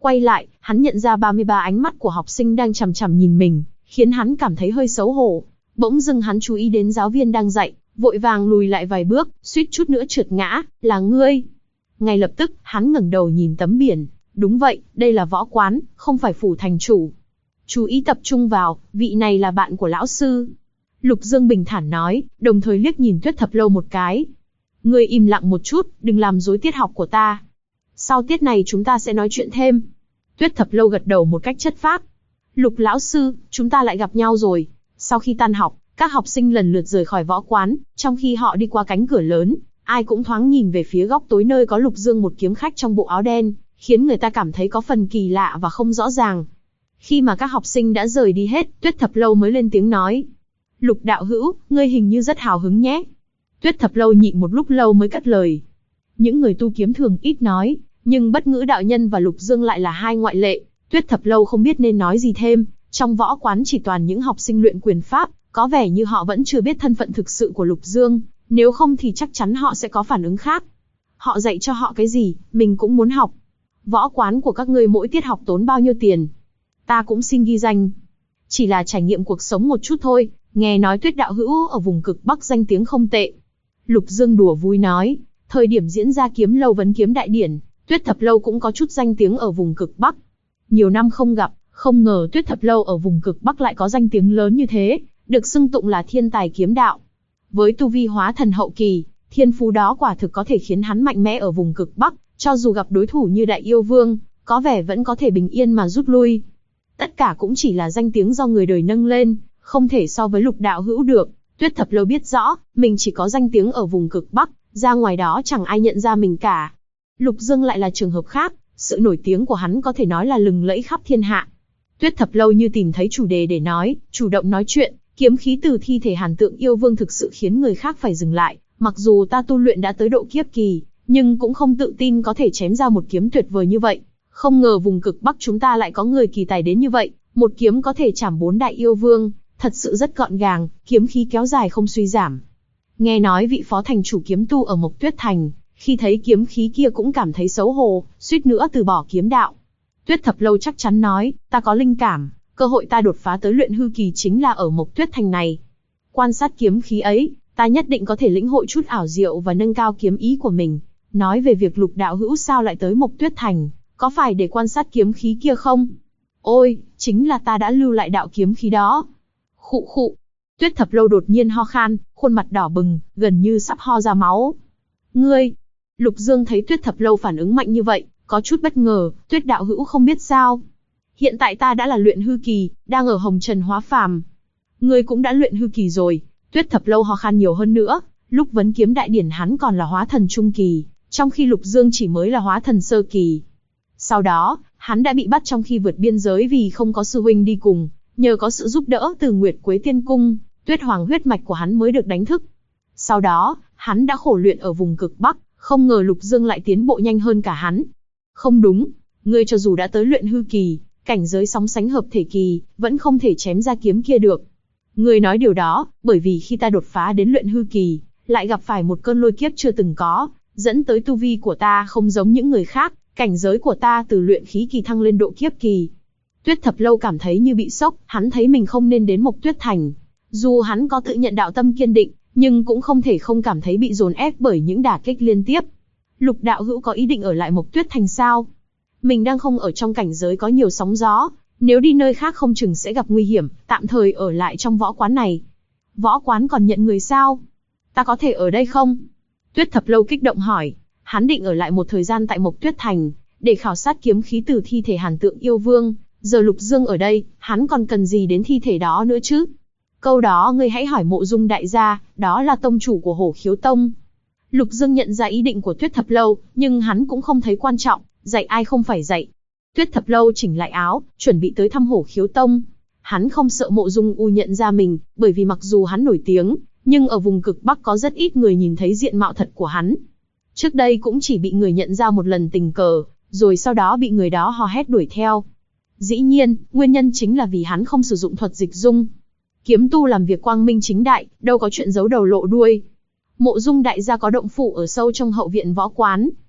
Quay lại, hắn nhận ra 33 ánh mắt của học sinh đang chằm chằm nhìn mình, khiến hắn cảm thấy hơi xấu hổ. Bỗng dưng hắn chú ý đến giáo viên đang dạy, vội vàng lùi lại vài bước, suýt chút nữa trượt ngã. Là ngươi? Ngay lập tức, hắn ngẩng đầu nhìn tấm biển. Đúng vậy, đây là võ quán, không phải phủ thành chủ. Chú ý tập trung vào, vị này là bạn của lão sư. Lục Dương bình thản nói, đồng thời liếc nhìn Tuyết Thập Lâu một cái. Ngươi im lặng một chút, đừng làm rối tiết học của ta. Sau tiết này chúng ta sẽ nói chuyện thêm. Tuyết Thập Lâu gật đầu một cách chất phác. Lục lão sư, chúng ta lại gặp nhau rồi. Sau khi tan học, các học sinh lần lượt rời khỏi võ quán, trong khi họ đi qua cánh cửa lớn, ai cũng thoáng nhìn về phía góc tối nơi có Lục Dương một kiếm khách trong bộ áo đen, khiến người ta cảm thấy có phần kỳ lạ và không rõ ràng. Khi mà các học sinh đã rời đi hết, Tuyết Thập Lâu mới lên tiếng nói. Lục đạo hữu, ngươi hình như rất hào hứng nhé. Tuyết Thập Lâu nhịn một lúc lâu mới cất lời. Những người tu kiếm thường ít nói, nhưng Bất Ngữ đạo nhân và Lục Dương lại là hai ngoại lệ. Tuyết Thập Lâu không biết nên nói gì thêm, trong võ quán chỉ toàn những học sinh luyện quyền pháp, có vẻ như họ vẫn chưa biết thân phận thực sự của Lục Dương, nếu không thì chắc chắn họ sẽ có phản ứng khác. Họ dạy cho họ cái gì, mình cũng muốn học. Võ quán của các ngươi mỗi tiết học tốn bao nhiêu tiền? Ta cũng xin ghi danh. Chỉ là trải nghiệm cuộc sống một chút thôi, nghe nói Tuyết đạo hữu ở vùng cực Bắc danh tiếng không tệ. Lục Dương đùa vui nói, thời điểm diễn ra kiếm lâu vấn kiếm đại điển, Tuyết Thập Lâu cũng có chút danh tiếng ở vùng cực Bắc. Nhiều năm không gặp, không ngờ Tuyết Thập Lâu ở vùng cực Bắc lại có danh tiếng lớn như thế, được xưng tụng là thiên tài kiếm đạo. Với tu vi hóa thần hậu kỳ, thiên phú đó quả thực có thể khiến hắn mạnh mẽ ở vùng cực Bắc, cho dù gặp đối thủ như Đại Yêu Vương, có vẻ vẫn có thể bình yên mà rút lui. Tất cả cũng chỉ là danh tiếng do người đời nâng lên, không thể so với Lục đạo hữu được. Tuyết Thập Lâu biết rõ, mình chỉ có danh tiếng ở vùng cực Bắc, ra ngoài đó chẳng ai nhận ra mình cả. Lục Dương lại là trường hợp khác, sự nổi tiếng của hắn có thể nói là lừng lẫy khắp thiên hạ. Tuyết Thập Lâu như tìm thấy chủ đề để nói, chủ động nói chuyện, kiếm khí từ thi thể Hàn Tượng Yêu Vương thực sự khiến người khác phải dừng lại. Mặc dù ta tu luyện đã tới độ kiếp kỳ, nhưng cũng không tự tin có thể chém ra một kiếm tuyệt vời như vậy. Không ngờ vùng cực Bắc chúng ta lại có người kỳ tài đến như vậy, một kiếm có thể chảm 4 đại yêu vương, thật sự rất gọn gàng, kiếm khí kéo dài không suy giảm. Nghe nói vị phó thành chủ kiếm tu ở Mộc Tuyết Thành, khi thấy kiếm khí kia cũng cảm thấy xấu hổ, suýt nữa từ bỏ kiếm đạo. Tuyết Thập Lâu chắc chắn nói, ta có linh cảm, cơ hội ta đột phá tới luyện hư kỳ chính là ở Mộc Tuyết Thành này. Quan sát kiếm khí ấy, ta nhất định có thể lĩnh hội chút ảo diệu và nâng cao kiếm ý của mình. Nói về việc Lục đạo hữu sao lại tới Mộc Tuyết Thành, có phải để quan sát kiếm khí kia không? Ôi, chính là ta đã lưu lại đạo kiếm khí đó. Khụ khụ. Tuyết Thập Lâu đột nhiên ho khan, khuôn mặt đỏ bừng, gần như sắp ho ra máu. Ngươi! Lục Dương thấy Tuyết Thập Lâu phản ứng mạnh như vậy, có chút bất ngờ. Tuyết đạo hữu không biết sao? Hiện tại ta đã là luyện hư kỳ, đang ở hồng trần hóa phàm. Ngươi cũng đã luyện hư kỳ rồi. Tuyết Thập Lâu ho khan nhiều hơn nữa. Lúc vấn kiếm đại điển hắn còn là hóa thần trung kỳ, trong khi Lục Dương chỉ mới là hóa thần sơ kỳ. Sau đó, hắn đã bị bắt trong khi vượt biên giới vì không có sư huynh đi cùng. Nhờ có sự giúp đỡ từ Nguyệt Quế Tiên Cung, Tuyết Hoàng huyết mạch của hắn mới được đánh thức. Sau đó, hắn đã khổ luyện ở vùng cực Bắc, không ngờ Lục Dương lại tiến bộ nhanh hơn cả hắn. Không đúng, ngươi cho dù đã tới luyện hư kỳ, cảnh giới sóng sánh hợp thể kỳ, vẫn không thể chém ra kiếm kia được. Ngươi nói điều đó, bởi vì khi ta đột phá đến luyện hư kỳ, lại gặp phải một cơn lôi kiếp chưa từng có, dẫn tới tu vi của ta không giống những người khác, cảnh giới của ta từ luyện khí kỳ thăng lên độ kiếp kỳ. Tuyết Thập Lâu cảm thấy như bị sốc, hắn thấy mình không nên đến Mộc Tuyết Thành. Dù hắn có tự nhận đạo tâm kiên định, nhưng cũng không thể không cảm thấy bị dồn ép bởi những đả kích liên tiếp. Lục đạo hữu có ý định ở lại Mộc Tuyết Thành sao? Mình đang không ở trong cảnh giới có nhiều sóng gió, nếu đi nơi khác không chừng sẽ gặp nguy hiểm, tạm thời ở lại trong võ quán này. Võ quán còn nhận người sao? Ta có thể ở đây không? Tuyết Thập Lâu kích động hỏi. Hắn định ở lại một thời gian tại Mộc Tuyết Thành, để khảo sát kiếm khí từ thi thể Hàn Tượng Yêu Vương. Giờ Lục Dương ở đây, hắn còn cần gì đến thi thể đó nữa chứ? Câu đó ngươi hãy hỏi Mộ Dung đại gia, đó là tông chủ của Hổ Khiếu Tông. Lục Dương nhận ra ý định của Tuyết Thập Lâu, nhưng hắn cũng không thấy quan trọng, dạy ai không phải dạy. Tuyết Thập Lâu chỉnh lại áo, chuẩn bị tới thăm Hổ Khiếu Tông. Hắn không sợ Mộ Dung U nhận ra mình, bởi vì mặc dù hắn nổi tiếng, nhưng ở vùng cực Bắc có rất ít người nhìn thấy diện mạo thật của hắn. Trước đây cũng chỉ bị người nhận ra một lần tình cờ, rồi sau đó bị người đó hò hét đuổi theo. Dĩ nhiên, nguyên nhân chính là vì hắn không sử dụng thuật dịch dung. Kiếm tu làm việc quang minh chính đại, đâu có chuyện giấu đầu lộ đuôi. Mộ Dung đại gia có động phủ ở sâu trong hậu viện võ quán.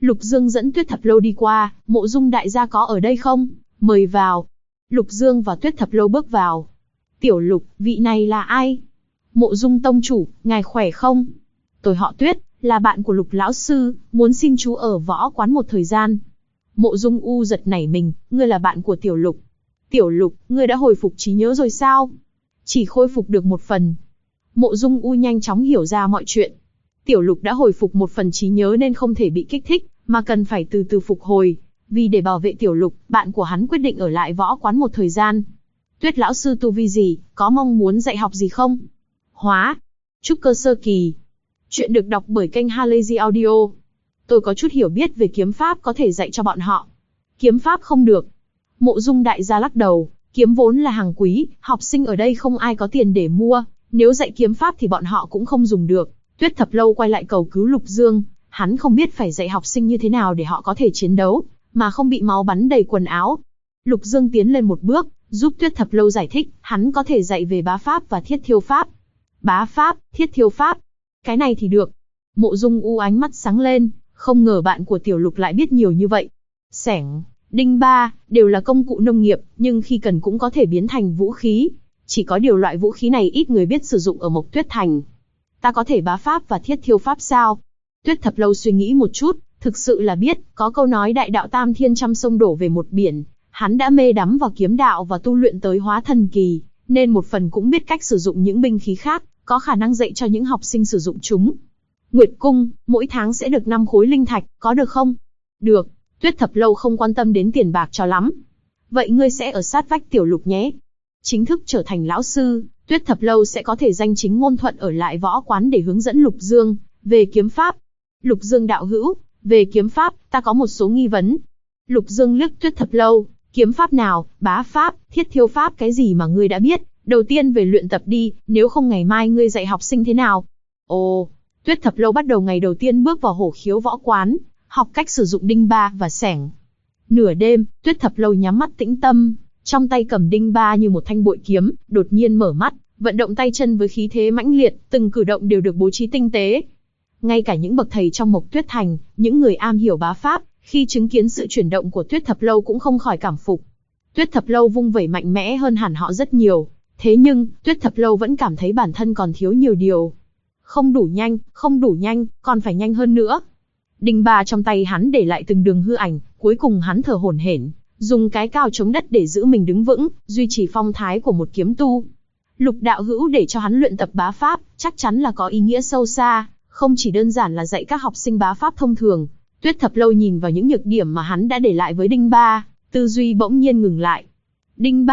Lục Dương dẫn Tuyết Thập Lâu đi qua, Mộ Dung đại gia có ở đây không? Mời vào. Lục Dương và Tuyết Thập Lâu bước vào. Tiểu Lục, vị này là ai? Mộ Dung tông chủ, ngài khỏe không? Tôi họ Tuyết, là bạn của Lục lão sư, muốn xin chú ở võ quán một thời gian. Mộ Dung U giật nảy mình, ngươi là bạn của Tiểu Lục. Tiểu Lục, ngươi đã hồi phục trí nhớ rồi sao? Chỉ khôi phục được một phần. Mộ Dung U nhanh chóng hiểu ra mọi chuyện. Tiểu Lục đã hồi phục một phần trí nhớ nên không thể bị kích thích, mà cần phải từ từ phục hồi. Vì để bảo vệ Tiểu Lục, bạn của hắn quyết định ở lại võ quán một thời gian. Tuyết lão sư tu vi gì, có mong muốn dạy học gì không? Hóa, trúc cơ sơ kỳ. Chuyện được đọc bởi kênh Halazy Audio. Tôi có chút hiểu biết về kiếm pháp có thể dạy cho bọn họ. Kiếm pháp không được. Mộ Dung đại gia lắc đầu, kiếm vốn là hàng quý, học sinh ở đây không ai có tiền để mua, nếu dạy kiếm pháp thì bọn họ cũng không dùng được. Tuyết Thập Lâu quay lại cầu cứu Lục Dương, hắn không biết phải dạy học sinh như thế nào để họ có thể chiến đấu, mà không bị máu bắn đầy quần áo. Lục Dương tiến lên một bước, giúp Tuyết Thập Lâu giải thích, hắn có thể dạy về bá pháp và thiết thiêu pháp. Bá pháp, thiết thiêu pháp. Cái này thì được. Mộ Dung U ánh mắt sáng lên, không ngờ bạn của Tiểu Lục lại biết nhiều như vậy. Xẻng, đinh ba, đều là công cụ nông nghiệp, nhưng khi cần cũng có thể biến thành vũ khí. Chỉ có điều loại vũ khí này ít người biết sử dụng ở Mộc Tuyết Thành. Ta có thể bá pháp và thiết thiêu pháp sao? Tuyết Thập Lâu suy nghĩ một chút, thực sự là biết, có câu nói đại đạo tam thiên trăm sông đổ về một biển. Hắn đã mê đắm vào kiếm đạo và tu luyện tới hóa thần kỳ, nên một phần cũng biết cách sử dụng những binh khí khác, có khả năng dạy cho những học sinh sử dụng chúng. Nguyệt Cung, mỗi tháng sẽ được 5 khối linh thạch, có được không? Được, Tuyết Thập Lâu không quan tâm đến tiền bạc cho lắm. Vậy ngươi sẽ ở sát vách Tiểu Lục nhé. Chính thức trở thành lão sư, Tuyết Thập Lâu sẽ có thể danh chính ngôn thuận ở lại võ quán để hướng dẫn Lục Dương về kiếm pháp. Lục Dương đạo hữu, về kiếm pháp, ta có một số nghi vấn. Lục Dương liếc Tuyết Thập Lâu, kiếm pháp nào, bá pháp, thiết thiêu pháp, cái gì mà ngươi đã biết, đầu tiên về luyện tập đi, nếu không ngày mai ngươi dạy học sinh thế nào? Ồ, Tuyết Thập Lâu bắt đầu ngày đầu tiên bước vào Hổ Khiếu võ quán, học cách sử dụng đinh ba và xẻng. Nửa đêm, Tuyết Thập Lâu nhắm mắt tĩnh tâm, trong tay cầm đinh ba như một thanh bội kiếm, đột nhiên mở mắt, vận động tay chân với khí thế mãnh liệt, từng cử động đều được bố trí tinh tế. Ngay cả những bậc thầy trong Mộc Tuyết Thành, những người am hiểu bá pháp, khi chứng kiến sự chuyển động của Tuyết Thập Lâu cũng không khỏi cảm phục. Tuyết Thập Lâu vung vẩy mạnh mẽ hơn hẳn họ rất nhiều, thế nhưng, Tuyết Thập Lâu vẫn cảm thấy bản thân còn thiếu nhiều điều. Không đủ nhanh, còn phải nhanh hơn nữa. Đinh ba trong tay hắn để lại từng đường hư ảnh, cuối cùng hắn thở hổn hển, dùng cái cao chống đất để giữ mình đứng vững, duy trì phong thái của một kiếm tu. Lục đạo hữu để cho hắn luyện tập bá pháp, chắc chắn là có ý nghĩa sâu xa, không chỉ đơn giản là dạy các học sinh bá pháp thông thường. Tuyết Thập Lâu nhìn vào những nhược điểm mà hắn đã để lại với đinh ba, tư duy bỗng nhiên ngừng lại. Đinh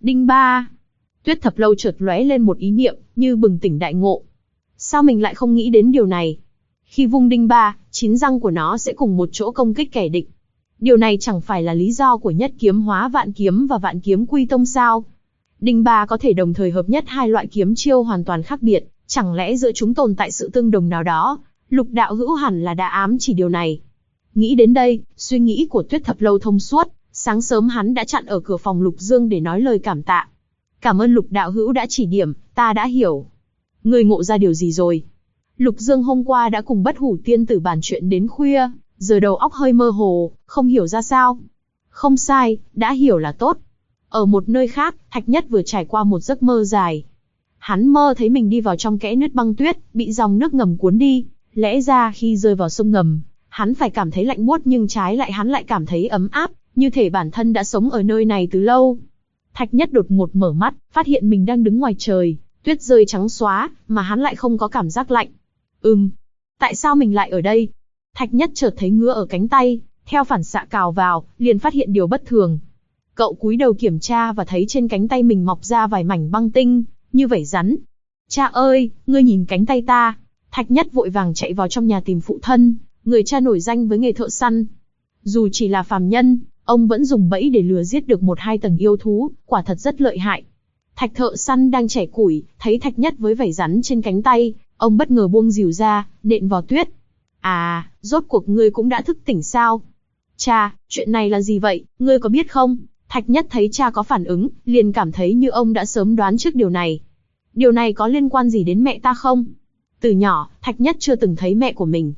ba. Tuyết Thập Lâu chợt lóe lên một ý niệm, như bừng tỉnh đại ngộ. Sao mình lại không nghĩ đến điều này? Khi vung đinh ba, 9 răng của nó sẽ cùng một chỗ công kích kẻ địch. Điều này chẳng phải là lý do của nhất kiếm hóa vạn kiếm và vạn kiếm quy tông sao? Đinh ba có thể đồng thời hợp nhất hai loại kiếm chiêu hoàn toàn khác biệt, chẳng lẽ giữa chúng tồn tại sự tương đồng nào đó? Lục đạo hữu hẳn là đã ám chỉ điều này. Nghĩ đến đây, suy nghĩ của Tuyết Thập Lâu thông suốt, sáng sớm hắn đã chặn ở cửa phòng Lục Dương để nói lời cảm tạ. Cảm ơn Lục đạo hữu đã chỉ điểm, ta đã hiểu. Ngươi ngộ ra điều gì rồi? Lục Dương hôm qua đã cùng Bất Hủ tiên tử bàn chuyện đến khuya, giờ đầu óc hơi mơ hồ, không hiểu ra sao. Không sai, đã hiểu là tốt. Ở một nơi khác, Thạch Nhất vừa trải qua một giấc mơ dài. Hắn mơ thấy mình đi vào trong kẽ nứt băng tuyết, bị dòng nước ngầm cuốn đi. Lẽ ra khi rơi vào sông ngầm, hắn phải cảm thấy lạnh buốt, nhưng trái lại hắn lại cảm thấy ấm áp, như thể bản thân đã sống ở nơi này từ lâu. Thạch Nhất đột ngột mở mắt, phát hiện mình đang đứng ngoài trời, tuyết rơi trắng xóa, mà hắn lại không có cảm giác lạnh. Tại sao mình lại ở đây? Thạch Nhất chợt thấy ngứa ở cánh tay, theo phản xạ cào vào, liền phát hiện điều bất thường. Cậu cúi đầu kiểm tra và thấy trên cánh tay mình mọc ra vài mảnh băng tinh, như vảy rắn. Cha ơi, ngươi nhìn cánh tay ta! Thạch Nhất vội vàng chạy vào trong nhà tìm phụ thân, người cha nổi danh với nghề thợ săn. Dù chỉ là phàm nhân, ông vẫn dùng bẫy để lừa giết được 1-2 tầng yêu thú, quả thật rất lợi hại. Thạch thợ săn đang chẻ củi, thấy Thạch Nhất với vảy rắn trên cánh tay, ông bất ngờ buông rìu ra, nện vào tuyết. À, rốt cuộc ngươi cũng đã thức tỉnh sao? Cha, chuyện này là gì vậy, ngươi có biết không? Thạch Nhất thấy cha có phản ứng, liền cảm thấy như ông đã sớm đoán trước điều này. Điều này có liên quan gì đến mẹ ta không? Từ nhỏ, Thạch Nhất chưa từng thấy mẹ của mình.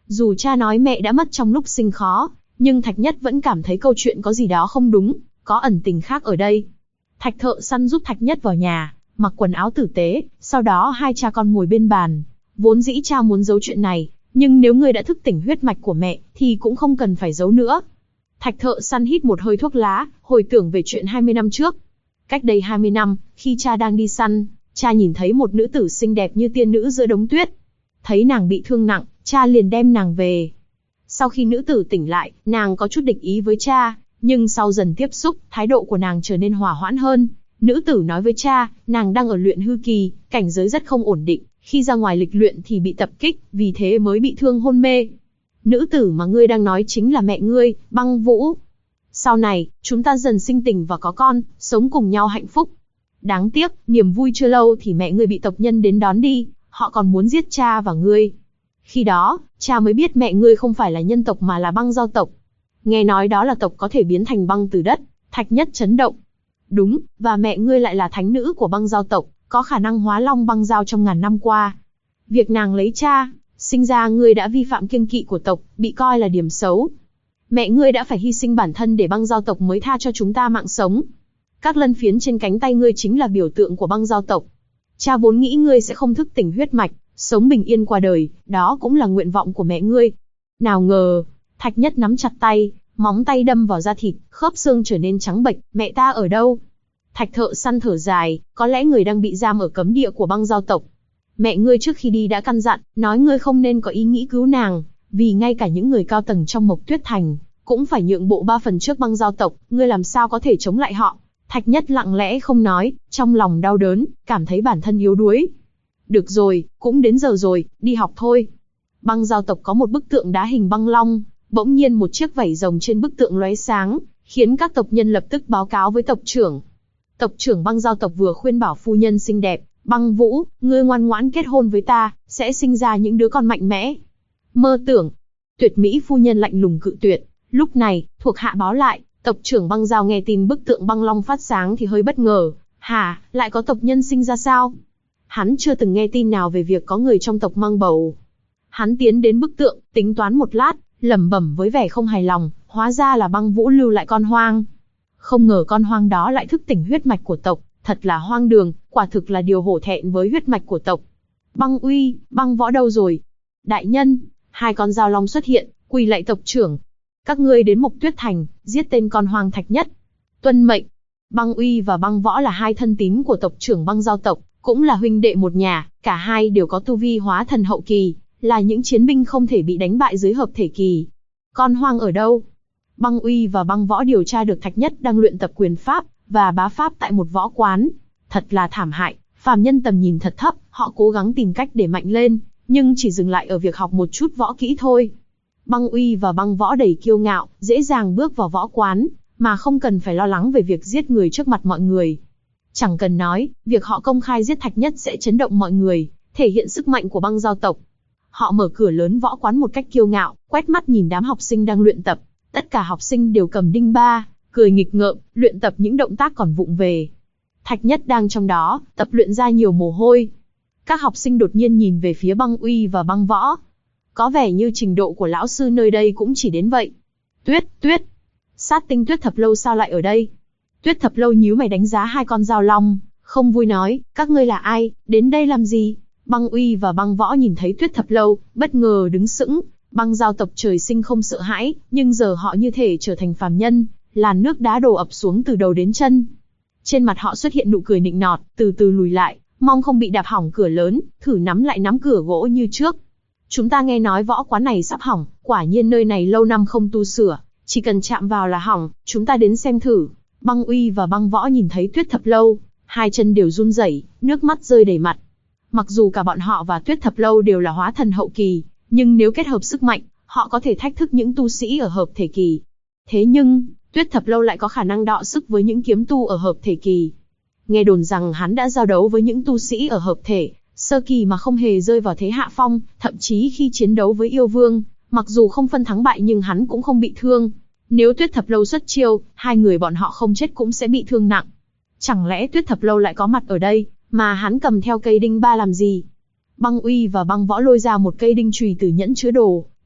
Dù cha nói mẹ đã mất trong lúc sinh khó, nhưng Thạch Nhất vẫn cảm thấy câu chuyện có gì đó không đúng, có ẩn tình khác ở đây. Thạch Thợ Săn giúp Thạch Nhất vào nhà, mặc quần áo tử tế, sau đó hai cha con ngồi bên bàn. Vốn dĩ cha muốn giấu chuyện này, nhưng nếu ngươi đã thức tỉnh huyết mạch của mẹ, thì cũng không cần phải giấu nữa. Thạch Thợ Săn hít một hơi thuốc lá, hồi tưởng về chuyện 20 năm trước. Cách đây 20 năm, khi cha đang đi săn, cha nhìn thấy một nữ tử xinh đẹp như tiên nữ giữa đống tuyết. Thấy nàng bị thương nặng, cha liền đem nàng về. Sau khi nữ tử tỉnh lại, nàng có chút địch ý với cha, nhưng sau dần tiếp xúc, thái độ của nàng trở nên hòa hoãn hơn. Nữ tử nói với cha, nàng đang ở luyện hư kỳ, cảnh giới rất không ổn định, khi ra ngoài lịch luyện thì bị tập kích, vì thế mới bị thương hôn mê. Nữ tử mà ngươi đang nói chính là mẹ ngươi, Băng Vũ. Sau này, chúng ta dần sinh tình và có con, sống cùng nhau hạnh phúc. Đáng tiếc, niềm vui chưa lâu thì mẹ ngươi bị tộc nhân đến đón đi, họ còn muốn giết cha và ngươi. Khi đó, cha mới biết mẹ ngươi không phải là nhân tộc mà là băng giao tộc. Nghe nói đó là tộc có thể biến thành băng từ đất, Thạch Nhất chấn động. Đúng, và mẹ ngươi lại là thánh nữ của băng giao tộc, có khả năng hóa long băng giao trong ngàn năm qua. Việc nàng lấy cha, sinh ra ngươi đã vi phạm kiêng kỵ của tộc, bị coi là điểm xấu. Mẹ ngươi đã phải hy sinh bản thân để băng giao tộc mới tha cho chúng ta mạng sống. Các lân phiến trên cánh tay ngươi chính là biểu tượng của băng giao tộc. Cha vốn nghĩ ngươi sẽ không thức tỉnh huyết mạch, sống bình yên qua đời, đó cũng là nguyện vọng của mẹ ngươi. Nào ngờ, Thạch Nhất nắm chặt tay, móng tay đâm vào da thịt, khớp xương trở nên trắng bệch, mẹ ta ở đâu? Thạch Thợ Săn thở dài, có lẽ người đang bị giam ở cấm địa của băng giao tộc. Mẹ ngươi trước khi đi đã căn dặn, nói ngươi không nên có ý nghĩ cứu nàng, vì ngay cả những người cao tầng trong Mộc Tuyết Thành, cũng phải nhượng bộ 3 phần trước băng giao tộc, ngươi làm sao có thể chống lại họ? Thạch Nhất lặng lẽ không nói, trong lòng đau đớn, cảm thấy bản thân yếu đuối. Được rồi, cũng đến giờ rồi, đi học thôi. Băng giao tộc có một bức tượng đá hình băng long, bỗng nhiên một chiếc vảy rồng trên bức tượng lóe sáng, khiến các tộc nhân lập tức báo cáo với tộc trưởng. Tộc trưởng băng giao tộc vừa khuyên bảo phu nhân xinh đẹp, Băng Vũ, ngươi ngoan ngoãn kết hôn với ta, sẽ sinh ra những đứa con mạnh mẽ. Mơ tưởng. Tuyệt mỹ phu nhân lạnh lùng cự tuyệt. Lúc này, thuộc hạ báo lại, tộc trưởng băng giao nghe tin bức tượng băng long phát sáng thì hơi bất ngờ. Hả, lại có tộc nhân sinh ra sao? Hắn chưa từng nghe tin nào về việc có người trong tộc mang bầu. Hắn tiến đến bức tượng, tính toán một lát, lẩm bẩm với vẻ không hài lòng, hóa ra là Băng Vũ lưu lại con hoang. Không ngờ con hoang đó lại thức tỉnh huyết mạch của tộc, thật là hoang đường, quả thực là điều hổ thẹn với huyết mạch của tộc. Băng Uy, Băng Võ đâu rồi? Đại nhân, hai con dao long xuất hiện, quỳ lạy tộc trưởng. Các ngươi đến Mộc Tuyết Thành, giết tên con hoang Thạch Nhất. Tuân mệnh. Băng Uy và Băng Võ là hai thân tín của tộc trưởng băng giao tộc, cũng là huynh đệ một nhà, cả hai đều có tu vi hóa thần hậu kỳ, là những chiến binh không thể bị đánh bại dưới hợp thể kỳ. Con hoang ở đâu? Băng Uy và Băng Võ điều tra được Thạch Nhất đang luyện tập quyền pháp và bá pháp tại một võ quán. Thật là thảm hại, phàm nhân tầm nhìn thật thấp, họ cố gắng tìm cách để mạnh lên, nhưng chỉ dừng lại ở việc học một chút võ kỹ thôi. Băng Uy và Băng Võ đầy kiêu ngạo, dễ dàng bước vào võ quán, mà không cần phải lo lắng về việc giết người trước mặt mọi người. Chẳng cần nói, việc họ công khai giết Thạch Nhất sẽ chấn động mọi người, thể hiện sức mạnh của băng giao tộc. Họ mở cửa lớn võ quán một cách kiêu ngạo, quét mắt nhìn đám học sinh đang luyện tập. Tất cả học sinh đều cầm đinh ba, cười nghịch ngợm, luyện tập những động tác còn vụng về. Thạch Nhất đang trong đó, tập luyện ra nhiều mồ hôi. Các học sinh đột nhiên nhìn về phía Băng Uy và Băng Võ. Có vẻ như trình độ của lão sư nơi đây cũng chỉ đến vậy. Tuyết, Sát Tinh Tuyết Thập Lâu sao lại ở đây? Tuyết Thập Lâu nhíu mày đánh giá hai con dao long, không vui nói, các ngươi là ai, đến đây làm gì? Băng Uy và Băng Võ nhìn thấy Tuyết Thập Lâu, bất ngờ đứng sững. Băng giao tộc trời sinh không sợ hãi, nhưng giờ họ như thể trở thành phàm nhân, làn nước đá đổ ập xuống từ đầu đến chân. Trên mặt họ xuất hiện nụ cười nịnh nọt, từ từ lùi lại, mong không bị đạp hỏng cửa lớn, thử nắm lại nắm cửa gỗ như trước. Chúng ta nghe nói võ quán này sắp hỏng, quả nhiên nơi này lâu năm không tu sửa, chỉ cần chạm vào là hỏng, chúng ta đến xem thử. Băng Uy và Băng Võ nhìn thấy Tuyết Thập Lâu, hai chân đều run rẩy, nước mắt rơi đầy mặt. Mặc dù cả bọn họ và Tuyết Thập Lâu đều là hóa thần hậu kỳ, nhưng nếu kết hợp sức mạnh, họ có thể thách thức những tu sĩ ở hợp thể kỳ. Thế nhưng, Tuyết Thập Lâu lại có khả năng đọ sức với những kiếm tu ở hợp thể kỳ. Nghe đồn rằng hắn đã giao đấu với những tu sĩ ở hợp thể sơ kỳ mà không hề rơi vào thế hạ phong, thậm chí khi chiến đấu với yêu vương, mặc dù không phân thắng bại nhưng hắn cũng không bị thương. Nếu Tuyết Thập Lâu xuất chiêu, hai người bọn họ không chết cũng sẽ bị thương nặng. Chẳng lẽ Tuyết Thập Lâu lại có mặt ở đây, mà hắn cầm theo cây đinh ba làm gì? Băng Uy và Băng Võ lôi ra một cây đinh chùy từ nhẫn chứa đồ,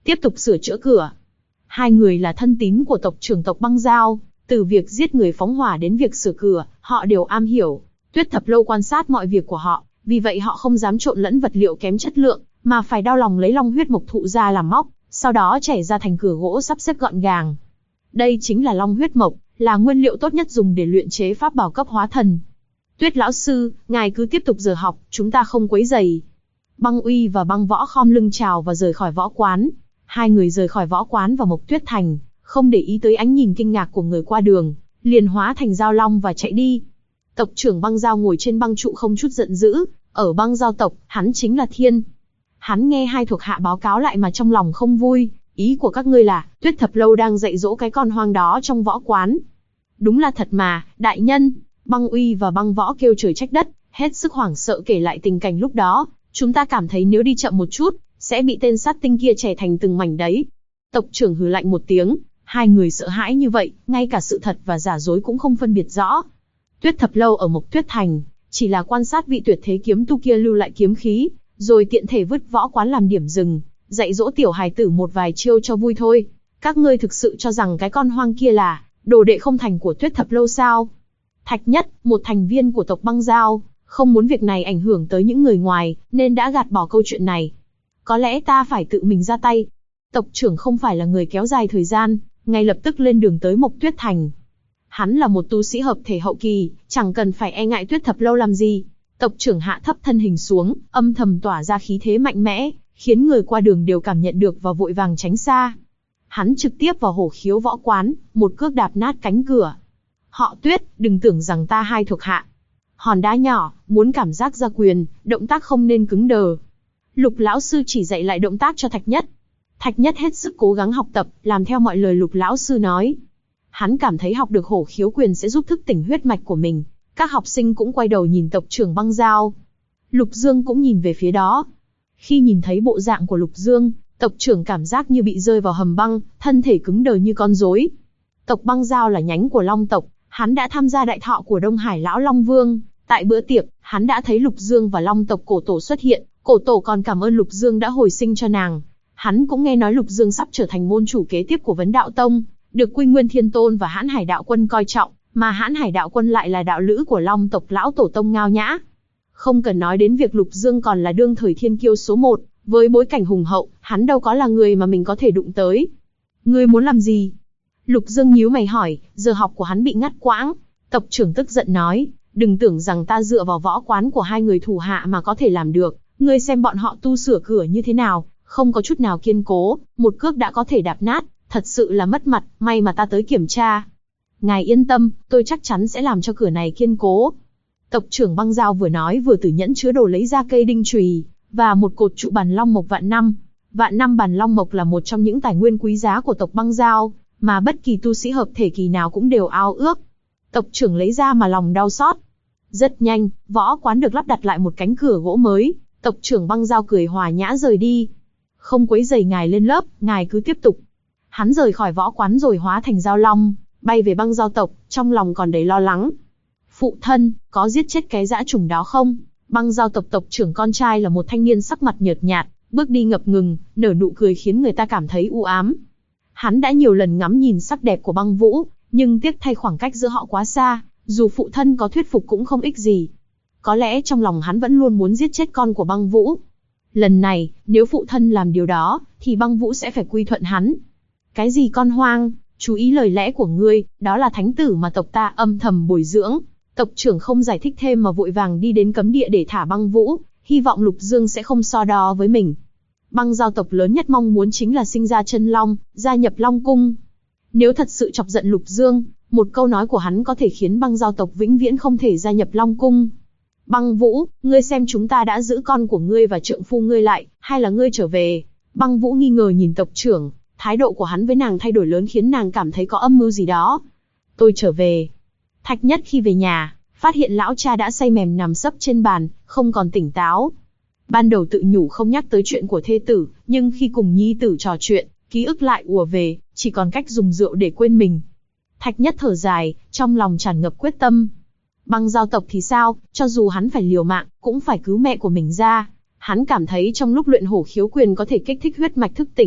tiếp tục sửa chữa cửa. Hai người là thân tín của tộc trưởng tộc Băng Dao, từ việc giết người phóng hỏa đến việc sửa cửa, họ đều am hiểu. Tuyết Thập Lâu quan sát mọi việc của họ, vì vậy họ không dám trộn lẫn vật liệu kém chất lượng, mà phải đau lòng lấy long huyết mộc thụ ra làm móc, sau đó chẻ ra thành cửa gỗ sắp xếp gọn gàng. Đây chính là long huyết mộc, là nguyên liệu tốt nhất dùng để luyện chế pháp bảo cấp hóa thần. Tuyết lão sư, ngài cứ tiếp tục giờ học, chúng ta không quấy rầy. Băng Uy và Băng Võ khom lưng chào và rời khỏi võ quán. Hai người rời khỏi võ quán vào Mộc Tuyết Thành, không để ý tới ánh nhìn kinh ngạc của người qua đường, liền hóa thành dao long và chạy đi. Tộc trưởng Băng Dao ngồi trên băng trụ không chút giận dữ, ở Băng Dao tộc, hắn chính là Thiên. Hắn nghe hai thuộc hạ báo cáo lại mà trong lòng không vui, ý của các ngươi là, Tuyết Thập Lâu đang dạy dỗ cái con hoang đó trong võ quán. Đúng là thật mà, đại nhân. Băng Uy và Băng Võ kêu trời trách đất, hết sức hoảng sợ kể lại tình cảnh lúc đó. Chúng ta cảm thấy nếu đi chậm một chút, sẽ bị tên sát tinh kia chẻ thành từng mảnh đấy. Tộc trưởng hừ lạnh một tiếng, hai người sợ hãi như vậy, ngay cả sự thật và giả dối cũng không phân biệt rõ. Tuyết Thập Lâu ở Mộc Tuyết Thành, chỉ là quan sát vị tuyệt thế kiếm tu kia lưu lại kiếm khí, rồi tiện thể vứt võ quán làm điểm dừng, dạy dỗ tiểu hài tử một vài chiêu cho vui thôi. Các ngươi thực sự cho rằng cái con hoang kia là đồ đệ không thành của Tuyết Thập Lâu sao? Thạch Nhất, một thành viên của tộc Băng Dao, không muốn việc này ảnh hưởng tới những người ngoài, nên đã gạt bỏ câu chuyện này. Có lẽ ta phải tự mình ra tay. Tộc trưởng không phải là người kéo dài thời gian, ngay lập tức lên đường tới Mộc Tuyết Thành. Hắn là một tu sĩ hợp thể hậu kỳ, chẳng cần phải e ngại Tuyết Thập Lâu làm gì. Tộc trưởng hạ thấp thân hình xuống, âm thầm tỏa ra khí thế mạnh mẽ, khiến người qua đường đều cảm nhận được và vội vàng tránh xa. Hắn trực tiếp vào hổ khiếu võ quán, một cước đạp nát cánh cửa. Họ Tuyết, đừng tưởng rằng ta hai thuộc hạ. Hòn đá nhỏ, muốn cảm giác ra quyền, động tác không nên cứng đờ. Lục lão sư chỉ dạy lại động tác cho Thạch Nhất. Thạch Nhất hết sức cố gắng học tập, làm theo mọi lời Lục lão sư nói. Hắn cảm thấy học được hổ khiếu quyền sẽ giúp thức tỉnh huyết mạch của mình. Các học sinh cũng quay đầu nhìn tộc trưởng Băng Dao. Lục Dương cũng nhìn về phía đó. Khi nhìn thấy bộ dạng của Lục Dương, tộc trưởng cảm giác như bị rơi vào hầm băng, thân thể cứng đờ như con rối. Tộc Băng Dao là nhánh của Long tộc, hắn đã tham gia đại thọ của Đông Hải Lão Long Vương. Tại bữa tiệc, hắn đã thấy Lục Dương và Long tộc Cổ Tổ xuất hiện, Cổ Tổ còn cảm ơn Lục Dương đã hồi sinh cho nàng. Hắn cũng nghe nói Lục Dương sắp trở thành môn chủ kế tiếp của Vấn Đạo Tông, được Quy Nguyên Thiên Tôn và Hãn Hải Đạo Quân coi trọng, mà Hãn Hải Đạo Quân lại là đạo lữ của Long tộc Lão Tổ Tông Ngao Nhã. Không cần nói đến việc Lục Dương còn là đương thời thiên kiêu số 1, với bối cảnh hùng hậu, hắn đâu có là người mà mình có thể đụng tới. Ngươi muốn làm gì? Lục Dương nhíu mày hỏi, giờ học của hắn bị ngắt quãng. Tộc trưởng tức giận nói, đừng tưởng rằng ta dựa vào võ quán của hai người thủ hạ mà có thể làm được. Ngươi xem bọn họ tu sửa cửa như thế nào, không có chút nào kiên cố, một cước đã có thể đạp nát, thật sự là mất mặt, may mà ta tới kiểm tra. Ngài yên tâm, tôi chắc chắn sẽ làm cho cửa này kiên cố. Tộc trưởng Băng Dao vừa nói vừa từ nhẫn chứa đồ lấy ra cây đinh chùy và một cột trụ bàn long mộc vạn năm. Vạn năm bàn long mộc là một trong những tài nguyên quý giá của tộc Băng Dao, mà bất kỳ tu sĩ hợp thể kỳ nào cũng đều ao ước. Tộc trưởng lấy ra mà lòng đau xót. Rất nhanh, võ quán được lắp đặt lại một cánh cửa gỗ mới. Tộc trưởng Băng Dao cười hòa nhã rời đi. Không quấy rầy ngài lên lớp, ngài cứ tiếp tục. Hắn rời khỏi võ quán rồi hóa thành dao long, bay về Băng Dao tộc, trong lòng còn đầy lo lắng. Phụ thân, có giết chết cái dã trùng đó không? Băng Dao tộc tộc trưởng con trai là một thanh niên sắc mặt nhợt nhạt, bước đi ngập ngừng, nở nụ cười khiến người ta cảm thấy u ám. Hắn đã nhiều lần ngắm nhìn sắc đẹp của Băng Vũ, nhưng tiếc thay khoảng cách giữa họ quá xa, dù phụ thân có thuyết phục cũng không ích gì. Có lẽ trong lòng hắn vẫn luôn muốn giết chết con của Băng Vũ. Lần này, nếu phụ thân làm điều đó, thì Băng Vũ sẽ phải quy thuận hắn. Cái gì con hoang, chú ý lời lẽ của ngươi, đó là thánh tử mà tộc ta âm thầm bồi dưỡng. Tộc trưởng không giải thích thêm mà vội vàng đi đến cấm địa để thả Băng Vũ, hy vọng Lục Dương sẽ không so đo với mình. Băng Dao tộc lớn nhất mong muốn chính là sinh ra chân long, gia nhập Long Cung. Nếu thật sự chọc giận Lục Dương, một câu nói của hắn có thể khiến Băng Dao tộc vĩnh viễn không thể gia nhập Long Cung. Băng Vũ, ngươi xem chúng ta đã giữ con của ngươi và trượng phu ngươi lại, hay là ngươi trở về? Băng Vũ nghi ngờ nhìn tộc trưởng, thái độ của hắn với nàng thay đổi lớn khiến nàng cảm thấy có âm mưu gì đó. Tôi trở về. Thạch Nhất khi về nhà, phát hiện lão cha đã say mềm nằm sấp trên bàn, không còn tỉnh táo. Ban đầu tự nhủ không nhắc tới chuyện của thê tử, nhưng khi cùng nhi tử trò chuyện, ký ức lại ùa về, chỉ còn cách dùng rượu để quên mình. Thạch Nhất thở dài, trong lòng tràn ngập quyết tâm. Băng Dao tộc thì sao, cho dù hắn phải liều mạng, cũng phải cứu mẹ của mình ra. Hắn cảm thấy trong lúc luyện hổ khiếu quyền có thể kích thích huyết mạch thức tỉnh,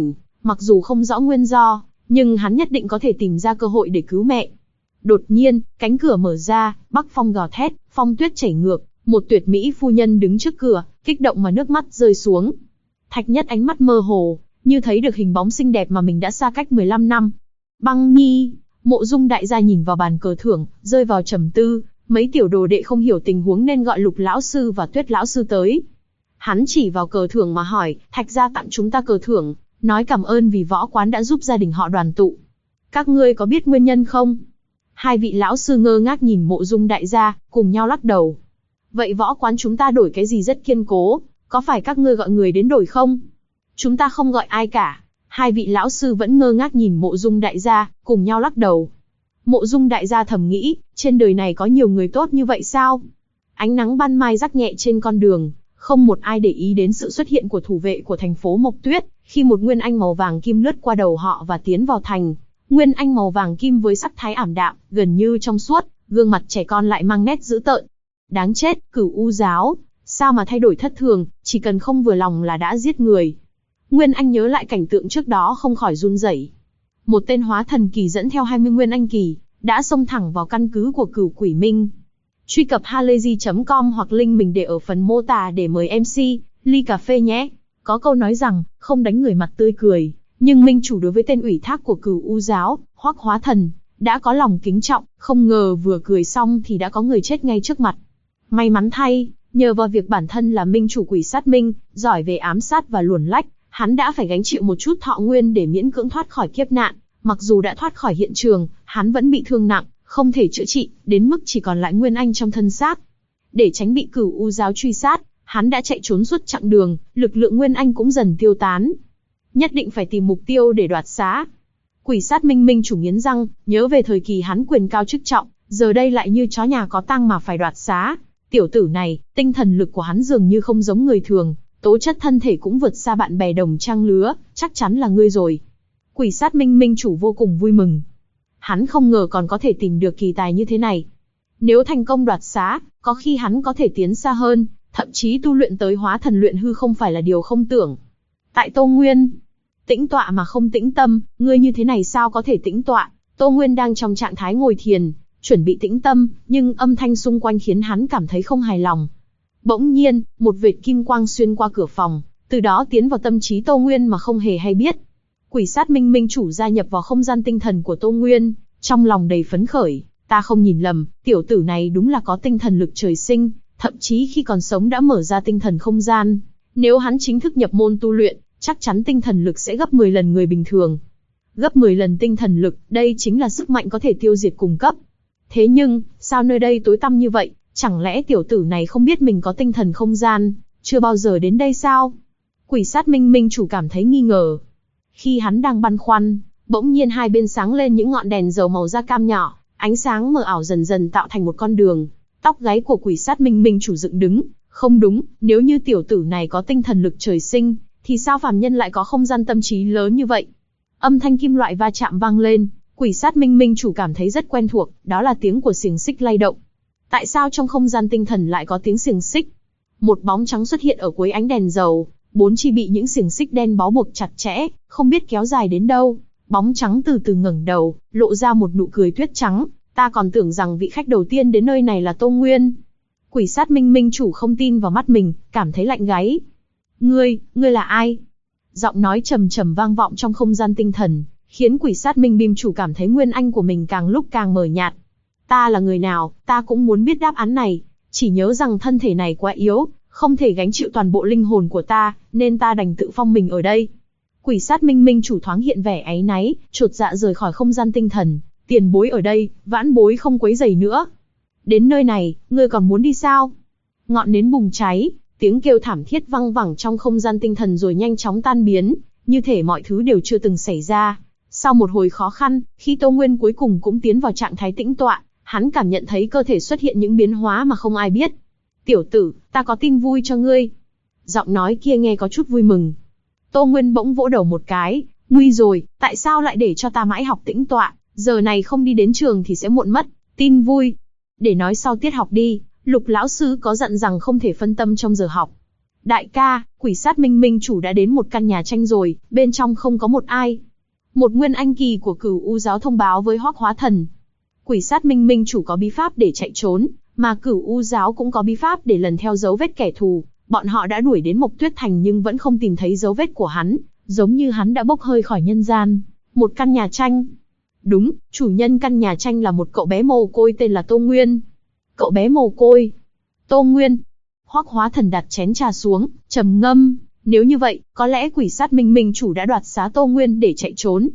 Mặc dù không rõ nguyên do, nhưng hắn nhất định có thể tìm ra cơ hội để cứu mẹ. Đột nhiên, cánh cửa mở ra, bắc phong gào thét, phong tuyết chảy ngược, một tuyệt mỹ phu nhân đứng trước cửa, kích động mà nước mắt rơi xuống. Thạch Nhất ánh mắt mơ hồ, như thấy được hình bóng xinh đẹp mà mình đã xa cách 15 năm. Băng Nhi, Mộ Dung đại gia nhìn vào bàn cờ thưởng, rơi vào trầm tư, mấy tiểu đồ đệ không hiểu tình huống nên gọi Lục lão sư và Tuyết lão sư tới. Hắn chỉ vào cờ thưởng mà hỏi, Thạch gia tặng chúng ta cờ thưởng, nói cảm ơn vì võ quán đã giúp gia đình họ đoàn tụ. Các ngươi có biết nguyên nhân không? Hai vị lão sư ngơ ngác nhìn Mộ Dung đại gia, cùng nhau lắc đầu. Vậy võ quán chúng ta đổi cái gì rất kiên cố, có phải các ngươi gọi người đến đổi không? Chúng ta không gọi ai cả. Hai vị lão sư vẫn ngơ ngác nhìn Mộ Dung đại gia, cùng nhau lắc đầu. Mộ Dung đại gia thầm nghĩ, trên đời này có nhiều người tốt như vậy sao? Ánh nắng ban mai rắc nhẹ trên con đường, không một ai để ý đến sự xuất hiện của thủ vệ của thành phố Mộc Tuyết, khi một nguyên anh màu vàng kim lướt qua đầu họ và tiến vào thành. Nguyên anh màu vàng kim với sắc thái ảm đạm, gần như trong suốt, gương mặt trẻ con lại mang nét dữ tợn. Đáng chết, Cửu U giáo, sao mà thay đổi thất thường, chỉ cần không vừa lòng là đã giết người. Nguyên Anh nhớ lại cảnh tượng trước đó không khỏi run rẩy. Một tên hóa thần kỳ dẫn theo 20 Nguyên Anh kỳ, đã xông thẳng vào căn cứ của Cửu Quỷ Minh. Truy cập halayzi.com hoặc link mình để ở phần mô tả để mời MC, ly cà phê nhé. Có câu nói rằng, không đánh người mặt tươi cười, nhưng minh chủ đối với tên ủy thác của Cửu U giáo, Hoắc hóa thần, đã có lòng kính trọng, không ngờ vừa cười xong thì đã có người chết ngay trước mặt. May mắn thay, nhờ vào việc bản thân là minh chủ quỷ sát minh, giỏi về ám sát và luồn lách, hắn đã phải gánh chịu một chút thọ nguyên để miễn cưỡng thoát khỏi kiếp nạn. Mặc dù đã thoát khỏi hiện trường, hắn vẫn bị thương nặng, không thể chữa trị, đến mức chỉ còn lại Nguyên Anh trong thân xác. Để tránh bị Cửu U giáo truy sát, hắn đã chạy trốn suốt chặng đường, lực lượng Nguyên Anh cũng dần tiêu tán. Nhất định phải tìm mục tiêu để đoạt xá. Quỷ sát minh minh chủ nghiến răng, nhớ về thời kỳ hắn quyền cao chức trọng, giờ đây lại như chó nhà có tang mà phải đoạt xá. Tiểu tử này, tinh thần lực của hắn dường như không giống người thường, tố chất thân thể cũng vượt xa bạn bè đồng trang lứa, chắc chắn là ngươi rồi. Quỷ sát minh minh chủ vô cùng vui mừng. Hắn không ngờ còn có thể tìm được kỳ tài như thế này. Nếu thành công đoạt xá, có khi hắn có thể tiến xa hơn, thậm chí tu luyện tới hóa thần luyện hư không phải là điều không tưởng. Tại Tô Nguyên, tĩnh tọa mà không tĩnh tâm, ngươi như thế này sao có thể tĩnh tọa? Tô Nguyên đang trong trạng thái ngồi thiền, chuẩn bị tĩnh tâm, nhưng âm thanh xung quanh khiến hắn cảm thấy không hài lòng. Bỗng nhiên, một vệt kim quang xuyên qua cửa phòng, từ đó tiến vào tâm trí Tô Nguyên mà không hề hay biết. Quỷ sát minh minh chủ gia nhập vào không gian tinh thần của Tô Nguyên, trong lòng đầy phấn khởi. Ta không nhìn lầm, tiểu tử này đúng là có tinh thần lực trời sinh, thậm chí khi còn sống đã mở ra tinh thần không gian. Nếu hắn chính thức nhập môn tu luyện, chắc chắn tinh thần lực sẽ gấp 10 lần người bình thường. Gấp 10 lần tinh thần lực, đây chính là sức mạnh có thể tiêu diệt cùng cấp. Thế nhưng, sao nơi đây tối tăm như vậy, chẳng lẽ tiểu tử này không biết mình có tinh thần không gian, chưa bao giờ đến đây sao? Quỷ sát minh minh chủ cảm thấy nghi ngờ. Khi hắn đang băn khoăn, bỗng nhiên hai bên sáng lên những ngọn đèn dầu màu da cam nhỏ, ánh sáng mờ ảo dần dần tạo thành một con đường. Tóc gáy của quỷ sát minh minh chủ dựng đứng, không đúng, nếu như tiểu tử này có tinh thần lực trời sinh, thì sao phàm nhân lại có không gian tâm trí lớn như vậy? Âm thanh kim loại va chạm vang lên, quỷ sát minh minh chủ cảm thấy rất quen thuộc, đó là tiếng của xiềng xích lay động. Tại sao trong không gian tinh thần lại có tiếng xiềng xích? Một bóng trắng xuất hiện ở cuối ánh đèn dầu, bốn chi bị những xiềng xích đen bó buộc chặt chẽ, không biết kéo dài đến đâu. Bóng trắng từ từ ngẩng đầu, lộ ra một nụ cười tuyết trắng. Ta còn tưởng rằng vị khách đầu tiên đến nơi này là Tô Nguyên. Quỷ sát minh minh chủ không tin vào mắt mình, cảm thấy lạnh gáy. Ngươi là ai? Giọng nói trầm trầm vang vọng trong không gian tinh thần, khiến quỷ sát minh minh chủ cảm thấy nguyên anh của mình càng lúc càng mờ nhạt. Ta là người nào, ta cũng muốn biết đáp án này. Chỉ nhớ rằng thân thể này quá yếu, không thể gánh chịu toàn bộ linh hồn của ta, nên ta đành tự phong mình ở đây. Quỷ sát minh minh chủ thoáng hiện vẻ áy náy, chột dạ rời khỏi không gian tinh thần. Tiền bối ở đây, vãn bối không quấy rầy nữa. Đến nơi này, ngươi còn muốn đi sao? Ngọn nến bùng cháy, tiếng kêu thảm thiết văng vẳng trong không gian tinh thần rồi nhanh chóng tan biến, như thể mọi thứ đều chưa từng xảy ra. Sau một hồi khó khăn, khi Tô Nguyên cuối cùng cũng tiến vào trạng thái tĩnh tọa, hắn cảm nhận thấy cơ thể xuất hiện những biến hóa mà không ai biết. Tiểu tử, ta có tin vui cho ngươi. Giọng nói kia nghe có chút vui mừng. Tô Nguyên bỗng vỗ đầu một cái, nguy rồi, tại sao lại để cho ta mãi học tĩnh tọa, giờ này không đi đến trường thì sẽ muộn mất. Tin vui, để nói sau tiết học đi, Lục lão sư có dặn rằng không thể phân tâm trong giờ học. Đại ca, quỷ sát minh minh chủ đã đến một căn nhà tranh rồi, bên trong không có một ai. Một nguyên anh kỳ của Cửu U giáo thông báo với Hoắc Hóa Thần. Quỷ sát minh minh chủ có bí pháp để chạy trốn, mà Cửu U giáo cũng có bí pháp để lần theo dấu vết kẻ thù. Bọn họ đã đuổi đến Mộc Tuyết Thành nhưng vẫn không tìm thấy dấu vết của hắn, giống như hắn đã bốc hơi khỏi nhân gian. Một căn nhà tranh. Đúng, chủ nhân căn nhà tranh là một cậu bé mồ côi tên là Tô Nguyên. Cậu bé mồ côi. Tô Nguyên. Hoắc Hóa Thần đặt chén trà xuống, trầm ngâm. Nếu như vậy, có lẽ quỷ sát minh minh chủ đã đoạt xá Tô Nguyên để chạy trốn.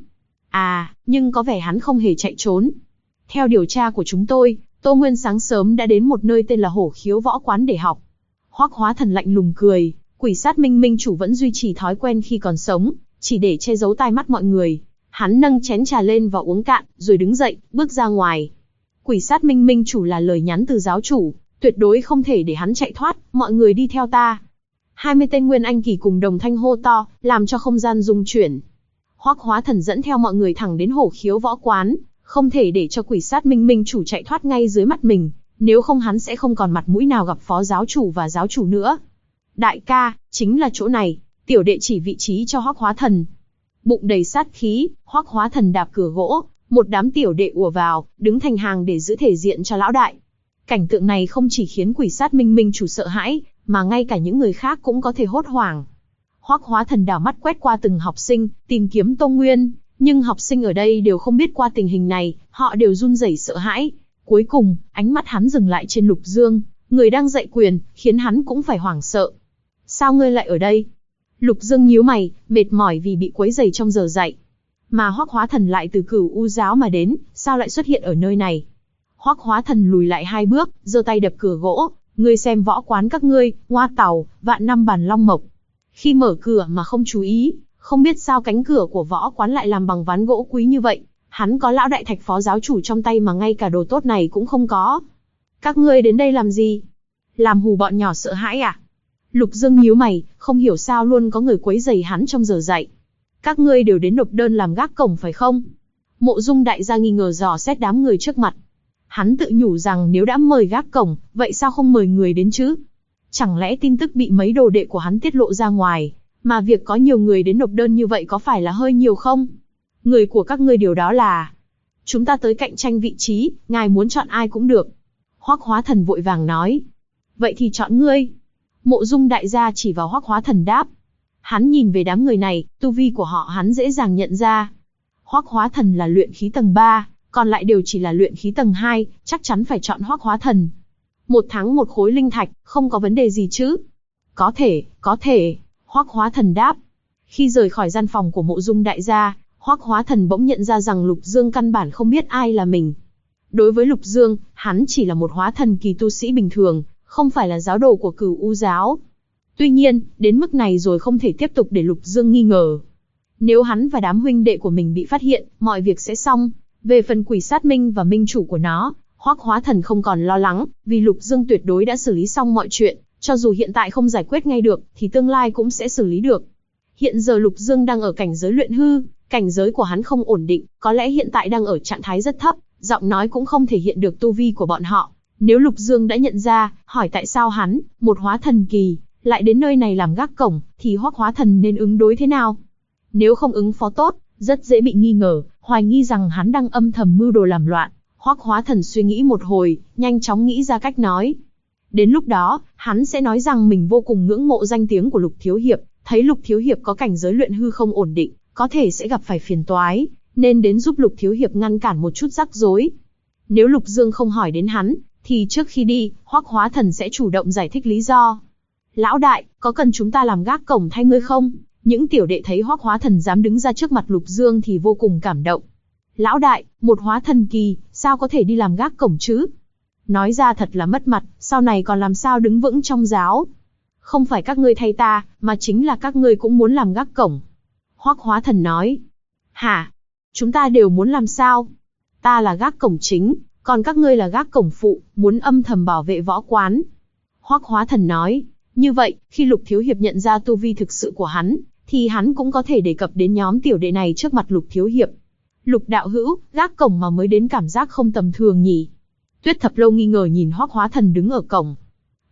À, nhưng có vẻ hắn không hề chạy trốn. Theo điều tra của chúng tôi, Tô Nguyên sáng sớm đã đến một nơi tên là Hổ Khiếu Võ Quán để học. Hoắc Hóa Thần lạnh lùng cười, quỷ sát minh minh chủ vẫn duy trì thói quen khi còn sống, chỉ để che giấu tai mắt mọi người. Hắn nâng chén trà lên và uống cạn, rồi đứng dậy, bước ra ngoài. Quỷ sát minh minh chủ là lời nhắn từ giáo chủ, tuyệt đối không thể để hắn chạy thoát, mọi người đi theo ta. 20 tên Nguyên Anh kỳ cùng đồng thanh hô to, làm cho không gian rung chuyển. Hoắc Hóa Thần dẫn theo mọi người thẳng đến Hổ Khiếu Võ Quán, không thể để cho quỷ sát minh minh chủ chạy thoát ngay dưới mắt mình, nếu không hắn sẽ không còn mặt mũi nào gặp phó giáo chủ và giáo chủ nữa. Đại ca, chính là chỗ này, tiểu đệ chỉ vị trí cho Hoắc Hóa Thần. Bụng đầy sát khí, Hoắc Hóa Thần đạp cửa gỗ, một đám tiểu đệ ùa vào, đứng thành hàng để giữ thể diện cho lão đại. Cảnh tượng này không chỉ khiến quỷ sát minh minh chủ sợ hãi, mà ngay cả những người khác cũng có thể hốt hoảng. Hoắc Hóa Thần đảo mắt quét qua từng học sinh, tìm kiếm Tô Nguyên, nhưng học sinh ở đây đều không biết qua tình hình này, họ đều run rẩy sợ hãi. Cuối cùng, ánh mắt hắn dừng lại trên Lục Dương, người đang dạy quyền, khiến hắn cũng phải hoảng sợ. Sao ngươi lại ở đây? Lục Dương nhíu mày, mệt mỏi vì bị quấy rầy trong giờ dạy. Mà Hoắc Hóa Thần lại từ Cửu U giáo mà đến, sao lại xuất hiện ở nơi này? Hoắc Hóa Thần lùi lại 2 bước, giơ tay đập cửa gỗ, ngươi xem võ quán các ngươi, Ngoa Tàu, Vạn Năm Bàn Long Mộc. Khi mở cửa mà không chú ý, không biết sao cánh cửa của võ quán lại làm bằng ván gỗ quý như vậy. Hắn có lão đại thạch phó giáo chủ trong tay mà ngay cả đồ tốt này cũng không có. Các ngươi đến đây làm gì? Làm hù bọn nhỏ sợ hãi à? Lục Dương nhíu mày, không hiểu sao luôn có người quấy rầy hắn trong giờ dạy. Các ngươi đều đến nộp đơn làm gác cổng phải không? Mộ Dung đại gia nghi ngờ dò xét đám người trước mặt. Hắn tự nhủ rằng nếu đã mời gác cổng, vậy sao không mời người đến chứ? Chẳng lẽ tin tức bị mấy đồ đệ của hắn tiết lộ ra ngoài, mà việc có nhiều người đến nộp đơn như vậy có phải là hơi nhiều không? Người của các ngươi điều đó là... Chúng ta tới cạnh tranh vị trí, ngài muốn chọn ai cũng được. Hoắc Hóa Thần vội vàng nói. Vậy thì chọn ngươi. Mộ Dung đại gia chỉ vào Hoắc Hóa Thần đáp. Hắn nhìn về đám người này, tu vi của họ hắn dễ dàng nhận ra. Hoắc Hóa Thần là luyện khí tầng 3, còn lại đều chỉ là luyện khí tầng 2, chắc chắn phải chọn Hoắc Hóa Thần. 1 tháng 1 khối linh thạch, không có vấn đề gì chứ? Có thể, Hoắc Hóa Thần đáp. Khi rời khỏi gian phòng của Mộ Dung đại gia, Hoắc Hóa Thần bỗng nhận ra rằng Lục Dương căn bản không biết ai là mình. Đối với Lục Dương, hắn chỉ là một hóa thần kỳ tu sĩ bình thường, không phải là giáo đồ của Cửu U giáo. Tuy nhiên, đến mức này rồi không thể tiếp tục để Lục Dương nghi ngờ. Nếu hắn và đám huynh đệ của mình bị phát hiện, mọi việc sẽ xong. Về phần quỷ sát minh và minh chủ của nó, Hoắc Hóa Thần không còn lo lắng, vì Lục Dương tuyệt đối đã xử lý xong mọi chuyện, cho dù hiện tại không giải quyết ngay được, thì tương lai cũng sẽ xử lý được. Hiện giờ Lục Dương đang ở cảnh giới luyện hư, cảnh giới của hắn không ổn định, có lẽ hiện tại đang ở trạng thái rất thấp, giọng nói cũng không thể hiện được tu vi của bọn họ. Nếu Lục Dương đã nhận ra, hỏi tại sao hắn, một hóa thần kỳ, lại đến nơi này làm gác cổng, thì Hoắc Hóa Thần nên ứng đối thế nào? Nếu không ứng phó tốt, rất dễ bị nghi ngờ, hoài nghi rằng hắn đang âm thầm mưu đồ làm loạn. Hoắc Hóa Thần suy nghĩ một hồi, nhanh chóng nghĩ ra cách nói. Đến lúc đó, hắn sẽ nói rằng mình vô cùng ngưỡng mộ danh tiếng của Lục Thiếu Hiệp, thấy Lục Thiếu Hiệp có cảnh giới luyện hư không ổn định, có thể sẽ gặp phải phiền toái, nên đến giúp Lục Thiếu Hiệp ngăn cản một chút rắc rối. Nếu Lục Dương không hỏi đến hắn, thì trước khi đi, Hoắc Hóa Thần sẽ chủ động giải thích lý do. Lão đại, có cần chúng ta làm gác cổng thay ngươi không? Những tiểu đệ thấy Hoắc Hóa Thần dám đứng ra trước mặt Lục Dương thì vô cùng cảm động. Lão đại, một hóa thần kỳ, sao có thể đi làm gác cổng chứ? Nói ra thật là mất mặt, sau này còn làm sao đứng vững trong giáo? Không phải các ngươi thay ta, mà chính là các ngươi cũng muốn làm gác cổng. Hoắc Hóa Thần nói. Hả? Chúng ta đều muốn làm sao? Ta là gác cổng chính, còn các ngươi là gác cổng phụ, muốn âm thầm bảo vệ võ quán. Hoắc Hóa Thần nói. Như vậy, khi Lục Thiếu Hiệp nhận ra tu vi thực sự của hắn, thì hắn cũng có thể đề cập đến nhóm tiểu đệ này trước mặt Lục Thiếu Hiệp. Lục đạo hữu, gác cổng mà mới đến cảm giác không tầm thường nhỉ? Tuyết Thập Lâu nghi ngờ nhìn Hoắc Hóa Thần đứng ở cổng.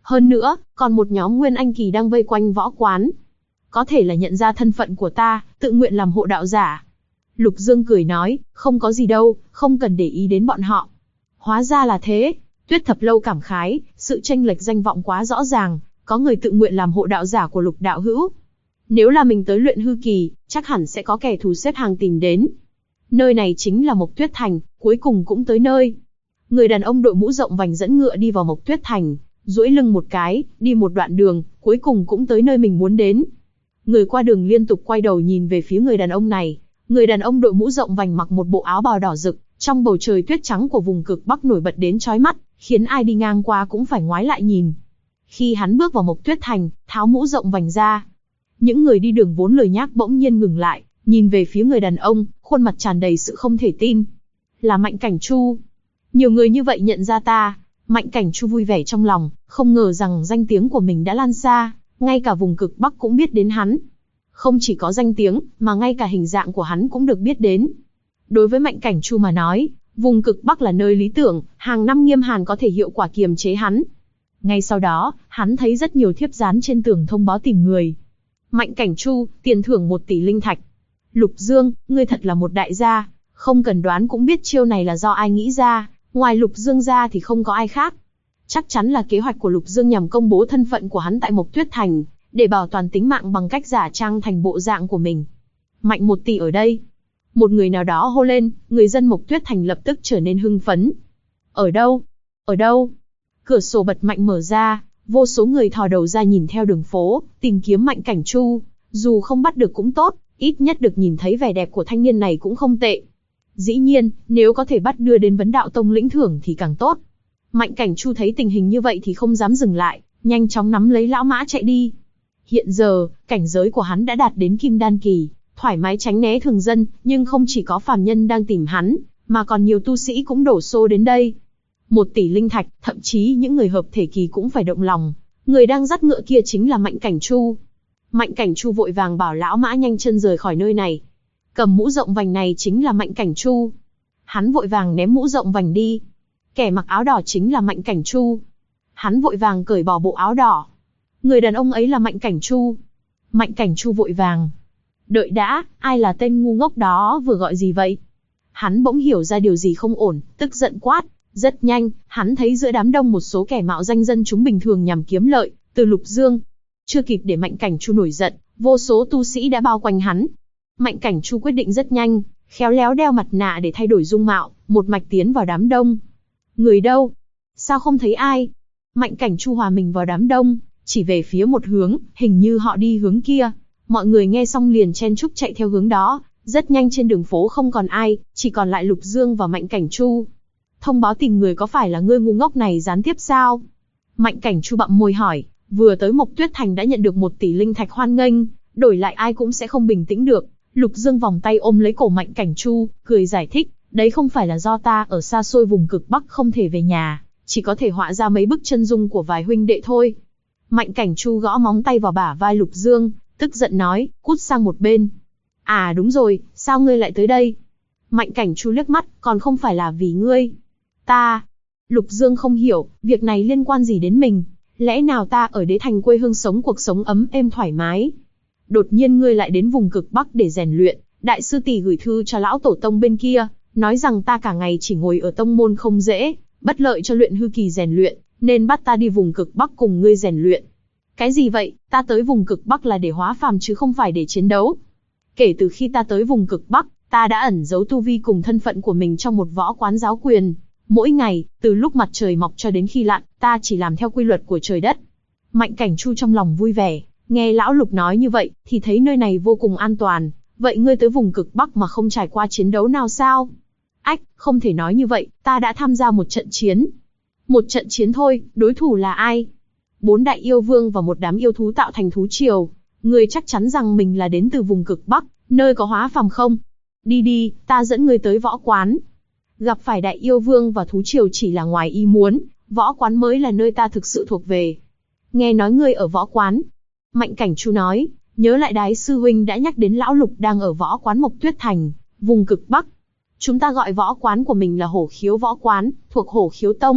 Hơn nữa, còn một nhóm Nguyên Anh Kỳ đang vây quanh võ quán. Có thể là nhận ra thân phận của ta, tự nguyện làm hộ đạo giả. Lục Dương cười nói, không có gì đâu, không cần để ý đến bọn họ. Hóa ra là thế. Tuyết Thập Lâu cảm khái, sự chênh lệch danh vọng quá rõ ràng, có người tự nguyện làm hộ đạo giả của Lục đạo hữu. Nếu là mình tới luyện hư kỳ, chắc hẳn sẽ có kẻ thù xếp hàng tìm đến. Nơi này chính là Mộc Tuyết Thành, cuối cùng cũng tới nơi. Người đàn ông đội mũ rộng vành dẫn ngựa đi vào Mộc Tuyết Thành, duỗi lưng một cái, đi một đoạn đường, cuối cùng cũng tới nơi mình muốn đến. Người qua đường liên tục quay đầu nhìn về phía người đàn ông này. Người đàn ông đội mũ rộng vành mặc một bộ áo bào đỏ rực, trong bầu trời tuyết trắng của vùng cực Bắc nổi bật đến chói mắt, khiến ai đi ngang qua cũng phải ngoái lại nhìn. Khi hắn bước vào Mộc Tuyết Thành, tháo mũ rộng vành ra, những người đi đường vốn lười nhác bỗng nhiên ngừng lại, nhìn về phía người đàn ông, khuôn mặt tràn đầy sự không thể tin. Là Mạnh Cảnh Chu. Nhiều người như vậy nhận ra ta. Mạnh Cảnh Chu vui vẻ trong lòng, không ngờ rằng danh tiếng của mình đã lan xa, ngay cả vùng cực Bắc cũng biết đến hắn. Không chỉ có danh tiếng, mà ngay cả hình dạng của hắn cũng được biết đến. Đối với Mạnh Cảnh Chu mà nói, vùng cực Bắc là nơi lý tưởng, hàng năm nghiêm hàn có thể hiệu quả kiềm chế hắn. Ngay sau đó, hắn thấy rất nhiều thiếp dán trên tường thông báo tìm người. Mạnh Cảnh Chu, tiền thưởng 1 tỷ linh thạch. Lục Dương, ngươi thật là một đại gia, không cần đoán cũng biết chiêu này là do ai nghĩ ra, ngoài Lục Dương ra thì không có ai khác. Chắc chắn là kế hoạch của Lục Dương nhằm công bố thân phận của hắn tại Mộc Tuyết Thành, để bảo toàn tính mạng bằng cách giả trang thành bộ dạng của mình. Mạnh 1 tỷ ở đây. Một người nào đó hô lên, người dân Mộc Tuyết Thành lập tức trở nên hưng phấn. Ở đâu? Ở đâu? Cửa sổ bật mạnh mở ra, vô số người thò đầu ra nhìn theo đường phố, tìm kiếm Mạnh Cảnh Chu. Dù không bắt được cũng tốt, ít nhất được nhìn thấy vẻ đẹp của thanh niên này cũng không tệ. Dĩ nhiên, nếu có thể bắt đưa đến Vấn Đạo Tông lĩnh thưởng thì càng tốt. Mạnh Cảnh Chu thấy tình hình như vậy thì không dám dừng lại, nhanh chóng nắm lấy lão mã chạy đi. Hiện giờ, cảnh giới của hắn đã đạt đến Kim Đan Kỳ, thoải mái tránh né thường dân, nhưng không chỉ có phàm nhân đang tìm hắn, mà còn nhiều tu sĩ cũng đổ xô đến đây. 1 tỷ linh thạch, thậm chí những người hợp thể kỳ cũng phải động lòng. Người đang dắt ngựa kia chính là Mạnh Cảnh Chu. Mạnh Cảnh Chu vội vàng bảo lão mã nhanh chân rời khỏi nơi này. Cầm mũ rộng vành này chính là Mạnh Cảnh Chu. Hắn vội vàng ném mũ rộng vành đi. Kẻ mặc áo đỏ chính là Mạnh Cảnh Chu. Hắn vội vàng cởi bỏ bộ áo đỏ. Người đàn ông ấy là Mạnh Cảnh Chu. Mạnh Cảnh Chu vội vàng. Đợi đã, ai là tên ngu ngốc đó vừa gọi gì vậy? Hắn bỗng hiểu ra điều gì không ổn, tức giận quát. Rất nhanh, hắn thấy giữa đám đông một số kẻ mạo danh dân chúng bình thường nhằm kiếm lợi, từ Lục Dương. Chưa kịp để Mạnh Cảnh Chu nổi giận, vô số tu sĩ đã bao quanh hắn. Mạnh Cảnh Chu quyết định rất nhanh, khéo léo đeo mặt nạ để thay đổi dung mạo, một mạch tiến vào đám đông. Người đâu? Sao không thấy ai? Mạnh Cảnh Chu hòa mình vào đám đông, chỉ về phía một hướng, hình như họ đi hướng kia. Mọi người nghe xong liền chen chúc chạy theo hướng đó. Rất nhanh trên đường phố không còn ai, chỉ còn lại Lục Dương và Mạnh Cảnh Chu. Thông báo tìm người có phải là ngươi ngu ngốc này gián tiếp sao? Mạnh Cảnh Chu bặm môi hỏi, vừa tới Mộc Tuyết Thành đã nhận được 1 tỷ linh thạch hoan nghênh, đổi lại ai cũng sẽ không bình tĩnh được. Lục Dương vòng tay ôm lấy cổ Mạnh Cảnh Chu, cười giải thích, đấy không phải là do ta ở xa xôi vùng cực Bắc không thể về nhà, chỉ có thể họa ra mấy bức chân dung của vài huynh đệ thôi. Mạnh Cảnh Chu gõ móng tay vào bả vai Lục Dương, tức giận nói, cút sang một bên. À đúng rồi, sao ngươi lại tới đây? Mạnh Cảnh Chu liếc mắt, còn không phải là vì ngươi. Ta. Lục Dương không hiểu, việc này liên quan gì đến mình? Lẽ nào ta ở Đế Thành quê hương sống cuộc sống ấm êm thoải mái? Đột nhiên ngươi lại đến vùng cực Bắc để rèn luyện, đại sư tỷ gửi thư cho lão tổ tông bên kia, nói rằng ta cả ngày chỉ ngồi ở tông môn không dễ, bất lợi cho luyện hư kỳ rèn luyện, nên bắt ta đi vùng cực Bắc cùng ngươi rèn luyện. Cái gì vậy? Ta tới vùng cực Bắc là để hóa phàm chứ không phải để chiến đấu. Kể từ khi ta tới vùng cực Bắc, ta đã ẩn giấu tu vi cùng thân phận của mình trong một võ quán giáo quyền. Mỗi ngày, từ lúc mặt trời mọc cho đến khi lặn, ta chỉ làm theo quy luật của trời đất. Mạnh Cảnh Chu trong lòng vui vẻ, nghe lão Lục nói như vậy, thì thấy nơi này vô cùng an toàn. Vậy ngươi tới vùng cực Bắc mà không trải qua chiến đấu nào sao? Ách, không thể nói như vậy, ta đã tham gia một trận chiến. Một trận chiến thôi, đối thủ là ai? 4 đại yêu vương và một đám yêu thú tạo thành thú triều. Ngươi chắc chắn rằng mình là đến từ vùng cực Bắc, nơi có hóa phàm không? Đi đi, ta dẫn ngươi tới võ quán. Gặp phải đại yêu vương và thú triều chỉ là ngoài ý muốn, võ quán mới là nơi ta thực sự thuộc về. Nghe nói ngươi ở võ quán. Mạnh Cảnh Chu nói, nhớ lại Đái sư huynh đã nhắc đến lão Lục đang ở võ quán Mộc Tuyết Thành, vùng cực Bắc. Chúng ta gọi võ quán của mình là Hổ Khiếu võ quán, thuộc Hổ Khiếu Tông.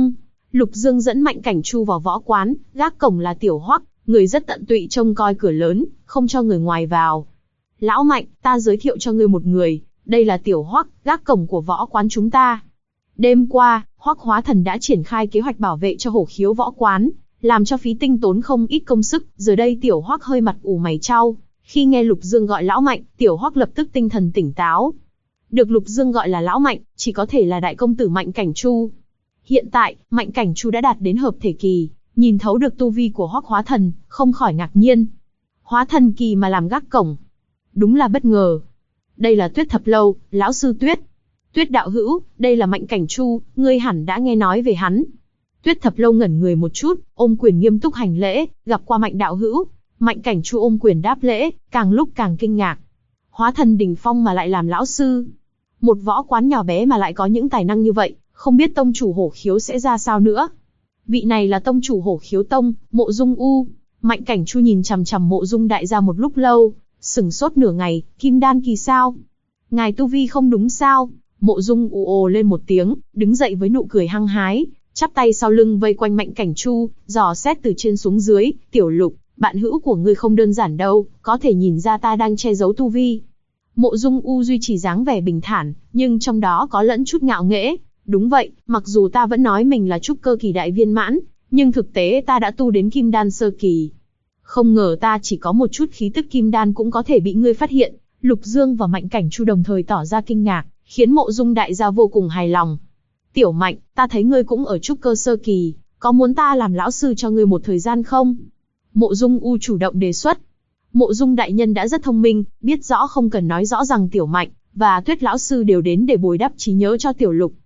Lục Dương dẫn Mạnh Cảnh Chu vào võ quán, gác cổng là Tiểu Hoắc, người rất tận tụy trông coi cửa lớn, không cho người ngoài vào. Lão Mạnh, ta giới thiệu cho ngươi một người, đây là Tiểu Hoắc, gác cổng của võ quán chúng ta. Đêm qua, Hoắc Hóa Thần đã triển khai kế hoạch bảo vệ cho Hổ Khiếu võ quán, làm cho phí tinh tốn không ít công sức. Giờ đây Tiểu Hoắc hơi mặt ủ mày chau, khi nghe Lục Dương gọi Lão Mạnh, Tiểu Hoắc lập tức tinh thần tỉnh táo. Được Lục Dương gọi là Lão Mạnh, chỉ có thể là đại công tử Mạnh Cảnh Chu. Hiện tại, Mạnh Cảnh Chu đã đạt đến hợp thể kỳ, nhìn thấu được tu vi của Hoắc Hóa Thần, không khỏi ngạc nhiên. Hóa thần kỳ mà làm gác cổng, đúng là bất ngờ. Đây là Tuyết Thập Lâu, lão sư Tuyết. Tuyết đạo hữu, đây là Mạnh Cảnh Chu, ngươi hẳn đã nghe nói về hắn. Tuyết Thập Lâu ngẩn người một chút, ôm quyền nghiêm túc hành lễ, gặp qua Mạnh đạo hữu. Mạnh Cảnh Chu ôm quyền đáp lễ, càng lúc càng kinh ngạc. Hóa thần đỉnh phong mà lại làm lão sư. Một võ quán nhỏ bé mà lại có những tài năng như vậy, không biết tông chủ Hổ Khiếu sẽ ra sao nữa. Vị này là tông chủ Hổ Khiếu tông, Mộ Dung U. Mạnh Cảnh Chu nhìn chằm chằm Mộ Dung đại gia một lúc lâu, sửng sốt nửa ngày. Kim đan kỳ sao? Ngài tu vi không đúng sao? Mộ Dung U ồ lên một tiếng, đứng dậy với nụ cười hăng hái, chắp tay sau lưng vây quanh Mạnh Cảnh Chu, dò xét từ trên xuống dưới. Tiểu Lục, bạn hữu của ngươi không đơn giản đâu, có thể nhìn ra ta đang che giấu tu vi. Mộ Dung U duy trì dáng vẻ bình thản, nhưng trong đó có lẫn chút ngạo nghễ. Đúng vậy, mặc dù ta vẫn nói mình là trúc cơ kỳ đại viên mãn, nhưng thực tế ta đã tu đến kim đan sơ kỳ. Không ngờ ta chỉ có một chút khí tức kim đan cũng có thể bị ngươi phát hiện. Lục Dương và Mạnh Cảnh Chu đồng thời tỏ ra kinh ngạc, khiến Mộ Dung đại gia vô cùng hài lòng. Tiểu Mạnh, ta thấy ngươi cũng ở trúc cơ sơ kỳ, có muốn ta làm lão sư cho ngươi một thời gian không? Mộ Dung U chủ động đề xuất. Mộ Dung đại nhân đã rất thông minh, biết rõ không cần nói rõ rằng Tiểu Mạnh và Tuyết lão sư đều đến để bồi đắp trí nhớ cho Tiểu Lục.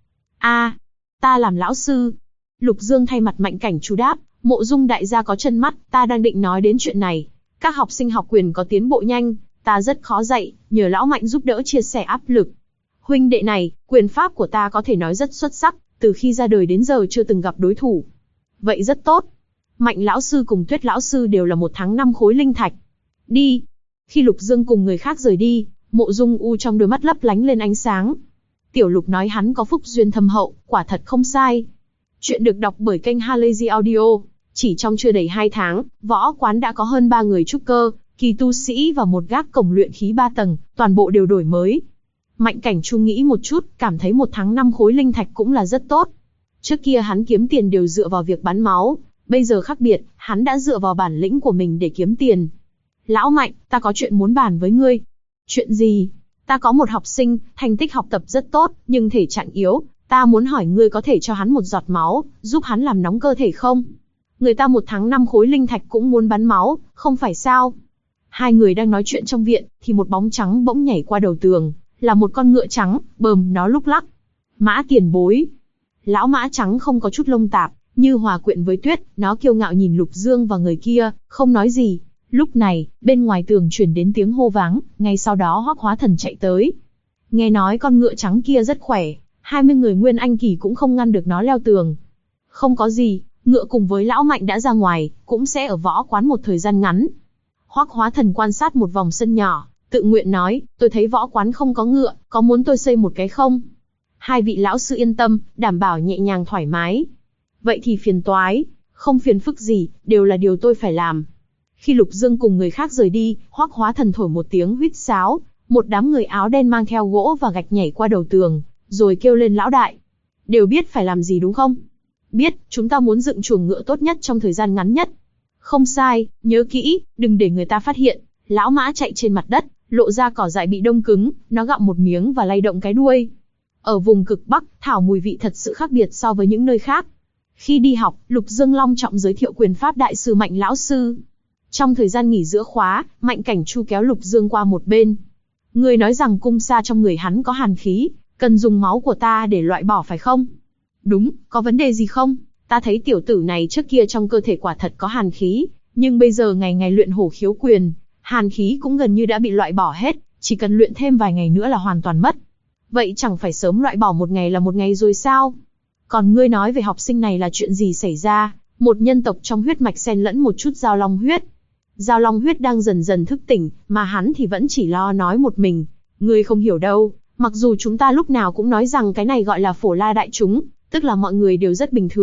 Ta làm lão sư. Lục Dương thay mặt Mạnh Cảnh Chu đáp. Mộ Dung đại gia có chân mắt, ta đang định nói đến chuyện này. Các học sinh học quyền có tiến bộ nhanh, ta rất khó dạy, nhờ lão Mạnh giúp đỡ chia sẻ áp lực. Huynh đệ này, quyền pháp của ta có thể nói rất xuất sắc, từ khi ra đời đến giờ chưa từng gặp đối thủ. Vậy rất tốt. Mạnh lão sư cùng Tuyết lão sư đều là 1 tháng 5 khối linh thạch. Đi. Khi Lục Dương cùng người khác rời đi, Mộ Dung U trong đôi mắt lấp lánh lên ánh sáng. Tiểu Lục nói hắn có phúc duyên thâm hậu, quả thật không sai. Chuyện được đọc bởi kênh Halazy Audio. Chỉ trong chưa đầy 2 tháng, võ quán đã có hơn 3 người trúc cơ, kỳ tu sĩ và một gác cổng luyện khí 3 tầng, toàn bộ đều đổi mới. Mạnh Cảnh Chu nghĩ một chút, cảm thấy 1 tháng 5 khối linh thạch cũng là rất tốt. Trước kia hắn kiếm tiền đều dựa vào việc bán máu, bây giờ khác biệt, hắn đã dựa vào bản lĩnh của mình để kiếm tiền. Lão Mạnh, ta có chuyện muốn bàn với ngươi. Chuyện gì? Ta có một học sinh, thành tích học tập rất tốt, nhưng thể trạng yếu. Ta muốn hỏi ngươi có thể cho hắn một giọt máu, giúp hắn làm nóng cơ thể không? Người ta 1 tháng 5 khối linh thạch cũng muốn bán máu, không phải sao? Hai người đang nói chuyện trong viện, thì một bóng trắng bỗng nhảy qua đầu tường, là một con ngựa trắng, bờm nó lúc lắc. Mã tiền bối. Lão mã trắng không có chút lông tạp, như hòa quyện với tuyết, nó kiêu ngạo nhìn Lục Dương và người kia, không nói gì. Lúc này, bên ngoài tường truyền đến tiếng hô váng, ngay sau đó Hoắc Hóa Thần chạy tới. Nghe nói con ngựa trắng kia rất khỏe, 20 người Nguyên Anh kỳ cũng không ngăn được nó leo tường. Không có gì, ngựa cùng với Lão Mạnh đã ra ngoài, cũng sẽ ở võ quán một thời gian ngắn. Hoắc Hóa Thần quan sát một vòng sân nhỏ, tự nguyện nói, tôi thấy võ quán không có ngựa, có muốn tôi xây một cái không? Hai vị lão sư yên tâm, đảm bảo nhẹ nhàng thoải mái. Vậy thì phiền toái, không phiền phức gì, đều là điều tôi phải làm. Khi Lục Dương cùng người khác rời đi, Hoắc Hóa Thần thổi một tiếng huýt sáo, một đám người áo đen mang theo gỗ và gạch nhảy qua đầu tường, rồi kêu lên lão đại. Đều biết phải làm gì đúng không? Biết, chúng ta muốn dựng chuồng ngựa tốt nhất trong thời gian ngắn nhất. Không sai, nhớ kỹ, đừng để người ta phát hiện. Lão mã chạy trên mặt đất, lộ ra cỏ dại bị đông cứng, nó gặm một miếng và lay động cái đuôi. Ở vùng cực Bắc, thảo mùi vị thật sự khác biệt so với những nơi khác. Khi đi học, Lục Dương long trọng giới thiệu quyền pháp đại sư Mạnh lão sư. Trong thời gian nghỉ giữa khóa, Mạnh Cảnh Chu kéo Lục Dương qua một bên. Người nói rằng cung sa trong người hắn có hàn khí, cần dùng máu của ta để loại bỏ phải không? Đúng, có vấn đề gì không? Ta thấy tiểu tử này trước kia trong cơ thể quả thật có hàn khí, nhưng bây giờ ngày ngày luyện hổ khiếu quyền, hàn khí cũng gần như đã bị loại bỏ hết, chỉ cần luyện thêm vài ngày nữa là hoàn toàn mất. Vậy chẳng phải sớm loại bỏ một ngày là một ngày rồi sao? Còn ngươi nói về học sinh này là chuyện gì xảy ra? Một nhân tộc trong huyết mạch xen lẫn một chút giao long huyết. Giao long huyết đang dần dần thức tỉnh, mà hắn thì vẫn chỉ lo nói một mình. Ngươi không hiểu đâu, mặc dù chúng ta lúc nào cũng nói rằng cái này gọi là phổ la đại chúng, tức là mọi người đều rất bình thường,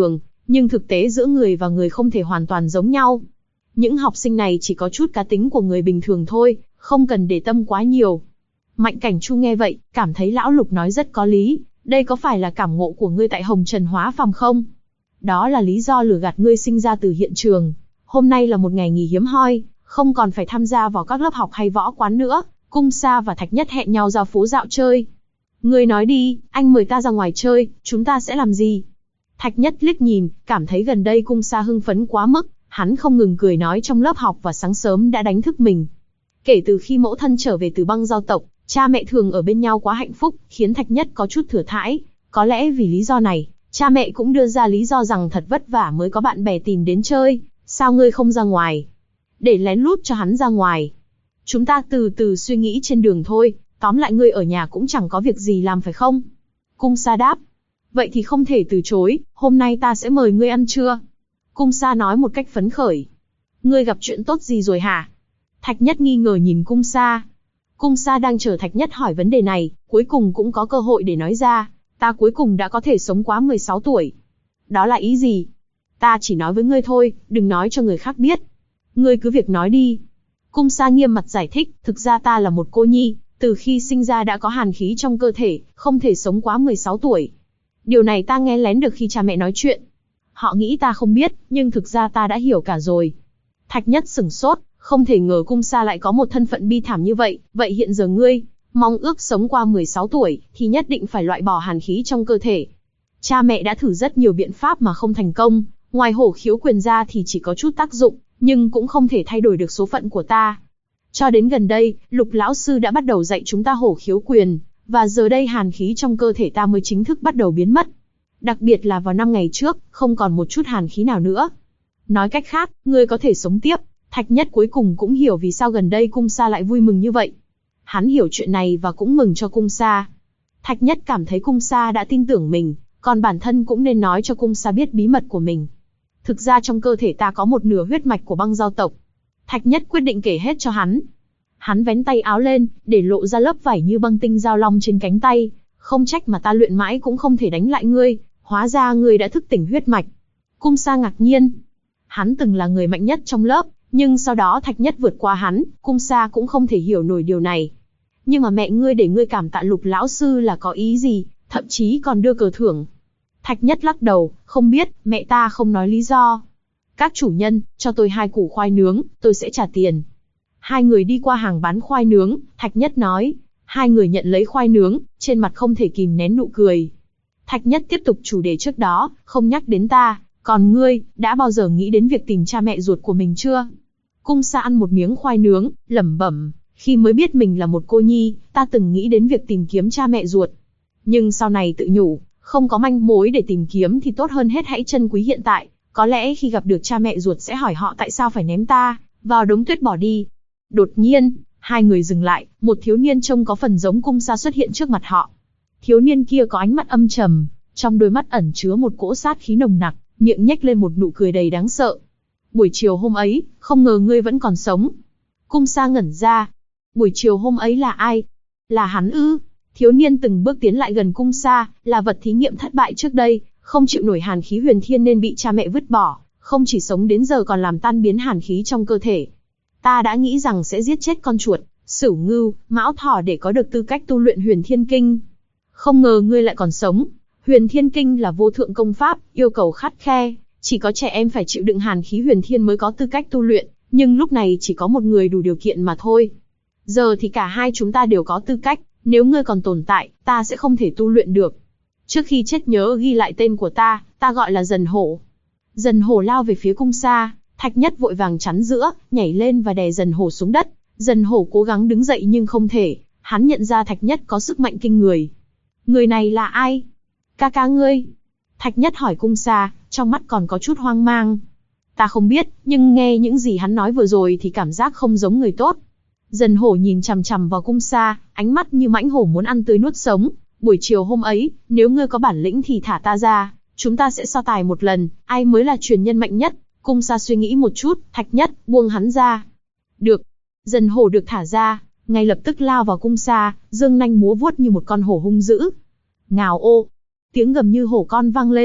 nhưng thực tế giữa người và người không thể hoàn toàn giống nhau. Những học sinh này chỉ có chút cá tính của người bình thường thôi, không cần để tâm quá nhiều. Mạnh Cảnh Chu nghe vậy, cảm thấy lão Lục nói rất có lý, đây có phải là cảm ngộ của ngươi tại Hồng Trần Hóa Phàm không? Đó là lý do lừa gạt ngươi sinh ra từ hiện trường. Hôm nay là một ngày nghỉ hiếm hoi, không còn phải tham gia vào các lớp học hay võ quán nữa, Cung Sa và Thạch Nhất hẹn nhau ra phố dạo chơi. Ngươi nói đi, anh mời ta ra ngoài chơi, chúng ta sẽ làm gì? Thạch Nhất liếc nhìn, cảm thấy gần đây Cung Sa hưng phấn quá mức, hắn không ngừng cười nói trong lớp học và sáng sớm đã đánh thức mình. Kể từ khi mẫu thân trở về từ Băng Giao tộc, cha mẹ thường ở bên nhau quá hạnh phúc, khiến Thạch Nhất có chút thừa thãi. Có lẽ vì lý do này, cha mẹ cũng đưa ra lý do rằng thật vất vả mới có bạn bè tìm đến chơi, sao ngươi không ra ngoài? Để lén lút cho hắn ra ngoài. Chúng ta từ từ suy nghĩ trên đường thôi, tóm lại ngươi ở nhà cũng chẳng có việc gì làm phải không? Cung Sa đáp. Vậy thì không thể từ chối, hôm nay ta sẽ mời ngươi ăn trưa. Cung Sa nói một cách phấn khởi. Ngươi gặp chuyện tốt gì rồi hả? Thạch Nhất nghi ngờ nhìn Cung Sa. Cung Sa đang chờ Thạch Nhất hỏi vấn đề này, cuối cùng cũng có cơ hội để nói ra. Ta cuối cùng đã có thể sống quá 16 tuổi. Đó là ý gì? Ta chỉ nói với ngươi thôi, đừng nói cho người khác biết. Ngươi cứ việc nói đi. Cung Sa nghiêm mặt giải thích, thực ra ta là một cô nhi, từ khi sinh ra đã có hàn khí trong cơ thể, không thể sống quá 16 tuổi. Điều này ta nghe lén được khi cha mẹ nói chuyện. Họ nghĩ ta không biết, nhưng thực ra ta đã hiểu cả rồi. Thạch Nhất sửng sốt, không thể ngờ Cung Sa lại có một thân phận bi thảm như vậy. Vậy hiện giờ ngươi, mong ước sống qua 16 tuổi, thì nhất định phải loại bỏ hàn khí trong cơ thể. Cha mẹ đã thử rất nhiều biện pháp mà không thành công, ngoài hổ khiếu quyền ra thì chỉ có chút tác dụng, nhưng cũng không thể thay đổi được số phận của ta. Cho đến gần đây, Lục lão sư đã bắt đầu dạy chúng ta hổ khiếu quyền, và giờ đây hàn khí trong cơ thể ta mới chính thức bắt đầu biến mất. Đặc biệt là vào 5 ngày trước, không còn một chút hàn khí nào nữa. Nói cách khác, ngươi có thể sống tiếp. Thạch Nhất cuối cùng cũng hiểu vì sao gần đây Cung Sa lại vui mừng như vậy. Hắn hiểu chuyện này và cũng mừng cho Cung Sa. Thạch Nhất cảm thấy Cung Sa đã tin tưởng mình, còn bản thân cũng nên nói cho Cung Sa biết bí mật của mình. Thực ra trong cơ thể ta có một nửa huyết mạch của Băng Giao tộc. Thạch Nhất quyết định kể hết cho hắn. Hắn vén tay áo lên, để lộ ra lớp vảy như băng tinh giao long trên cánh tay. Không trách mà ta luyện mãi cũng không thể đánh lại ngươi, hóa ra ngươi đã thức tỉnh huyết mạch. Cung Sa ngạc nhiên. Hắn từng là người mạnh nhất trong lớp, nhưng sau đó Thạch Nhất vượt qua hắn, Cung Sa cũng không thể hiểu nổi điều này. Nhưng mà mẹ ngươi để ngươi cảm tạ Lục lão sư là có ý gì, thậm chí còn đưa cờ thưởng. Thạch Nhất lắc đầu, không biết, mẹ ta không nói lý do. Các chủ nhân, cho tôi 2 củ khoai nướng, tôi sẽ trả tiền. Hai người đi qua hàng bán khoai nướng, Thạch Nhất nói. Hai người nhận lấy khoai nướng, trên mặt không thể kìm nén nụ cười. Thạch Nhất tiếp tục chủ đề trước đó, không nhắc đến ta, còn ngươi, đã bao giờ nghĩ đến việc tìm cha mẹ ruột của mình chưa? Cung Sa ăn một miếng khoai nướng, lẩm bẩm, khi mới biết mình là một cô nhi, ta từng nghĩ đến việc tìm kiếm cha mẹ ruột. Nhưng sau này tự nhủ, không có manh mối để tìm kiếm thì tốt hơn hết hãy trân quý hiện tại, có lẽ khi gặp được cha mẹ ruột sẽ hỏi họ tại sao phải ném ta vào đống tuyết bỏ đi. Đột nhiên, hai người dừng lại, một thiếu niên trông có phần giống Cung Sa xuất hiện trước mặt họ. Thiếu niên kia có ánh mắt âm trầm, trong đôi mắt ẩn chứa một cỗ sát khí nồng nặc, miệng nhếch lên một nụ cười đầy đáng sợ. Buổi chiều hôm ấy, không ngờ ngươi vẫn còn sống. Cung Sa ngẩn ra. Buổi chiều hôm ấy là ai? Là hắn ư? Thiếu niên từng bước tiến lại gần Cung Sa, là vật thí nghiệm thất bại trước đây, không chịu nổi hàn khí huyền thiên nên bị cha mẹ vứt bỏ, không chỉ sống đến giờ còn làm tan biến hàn khí trong cơ thể. Ta đã nghĩ rằng sẽ giết chết con chuột, Sửu Ngưu, Mão Thỏ để có được tư cách tu luyện Huyền Thiên Kinh. Không ngờ ngươi lại còn sống. Huyền Thiên Kinh là vô thượng công pháp, yêu cầu khắt khe, chỉ có trẻ em phải chịu đựng hàn khí huyền thiên mới có tư cách tu luyện, nhưng lúc này chỉ có một người đủ điều kiện mà thôi. Giờ thì cả hai chúng ta đều có tư cách, nếu ngươi còn tồn tại, ta sẽ không thể tu luyện được. Trước khi chết nhớ ghi lại tên của ta gọi là Dần Hổ. Dần Hổ lao về phía Cung Sa, Thạch Nhất vội vàng chắn giữa, nhảy lên và đè Dần Hổ xuống đất. Dần Hổ cố gắng đứng dậy nhưng không thể, hắn nhận ra Thạch Nhất có sức mạnh kinh người. Người này là ai? Ca ca ngươi? Thạch Nhất hỏi Cung Sa, trong mắt còn có chút hoang mang. Ta không biết, nhưng nghe những gì hắn nói vừa rồi thì cảm giác không giống người tốt. Dần Hổ nhìn chằm chằm vào Cung Sa, ánh mắt như mãnh hổ muốn ăn tươi nuốt sống. Buổi chiều hôm ấy, nếu ngươi có bản lĩnh thì thả ta ra, chúng ta sẽ so tài một lần, ai mới là truyền nhân mạnh nhất. Cung Sa suy nghĩ một chút, Thạch Nhất, buông hắn ra. Được. Dần Hổ được thả ra, ngay lập tức lao vào Cung Sa, dương nanh múa vuốt như một con hổ hung dữ. Ngào ô. Tiếng gầm như hổ con vang lên,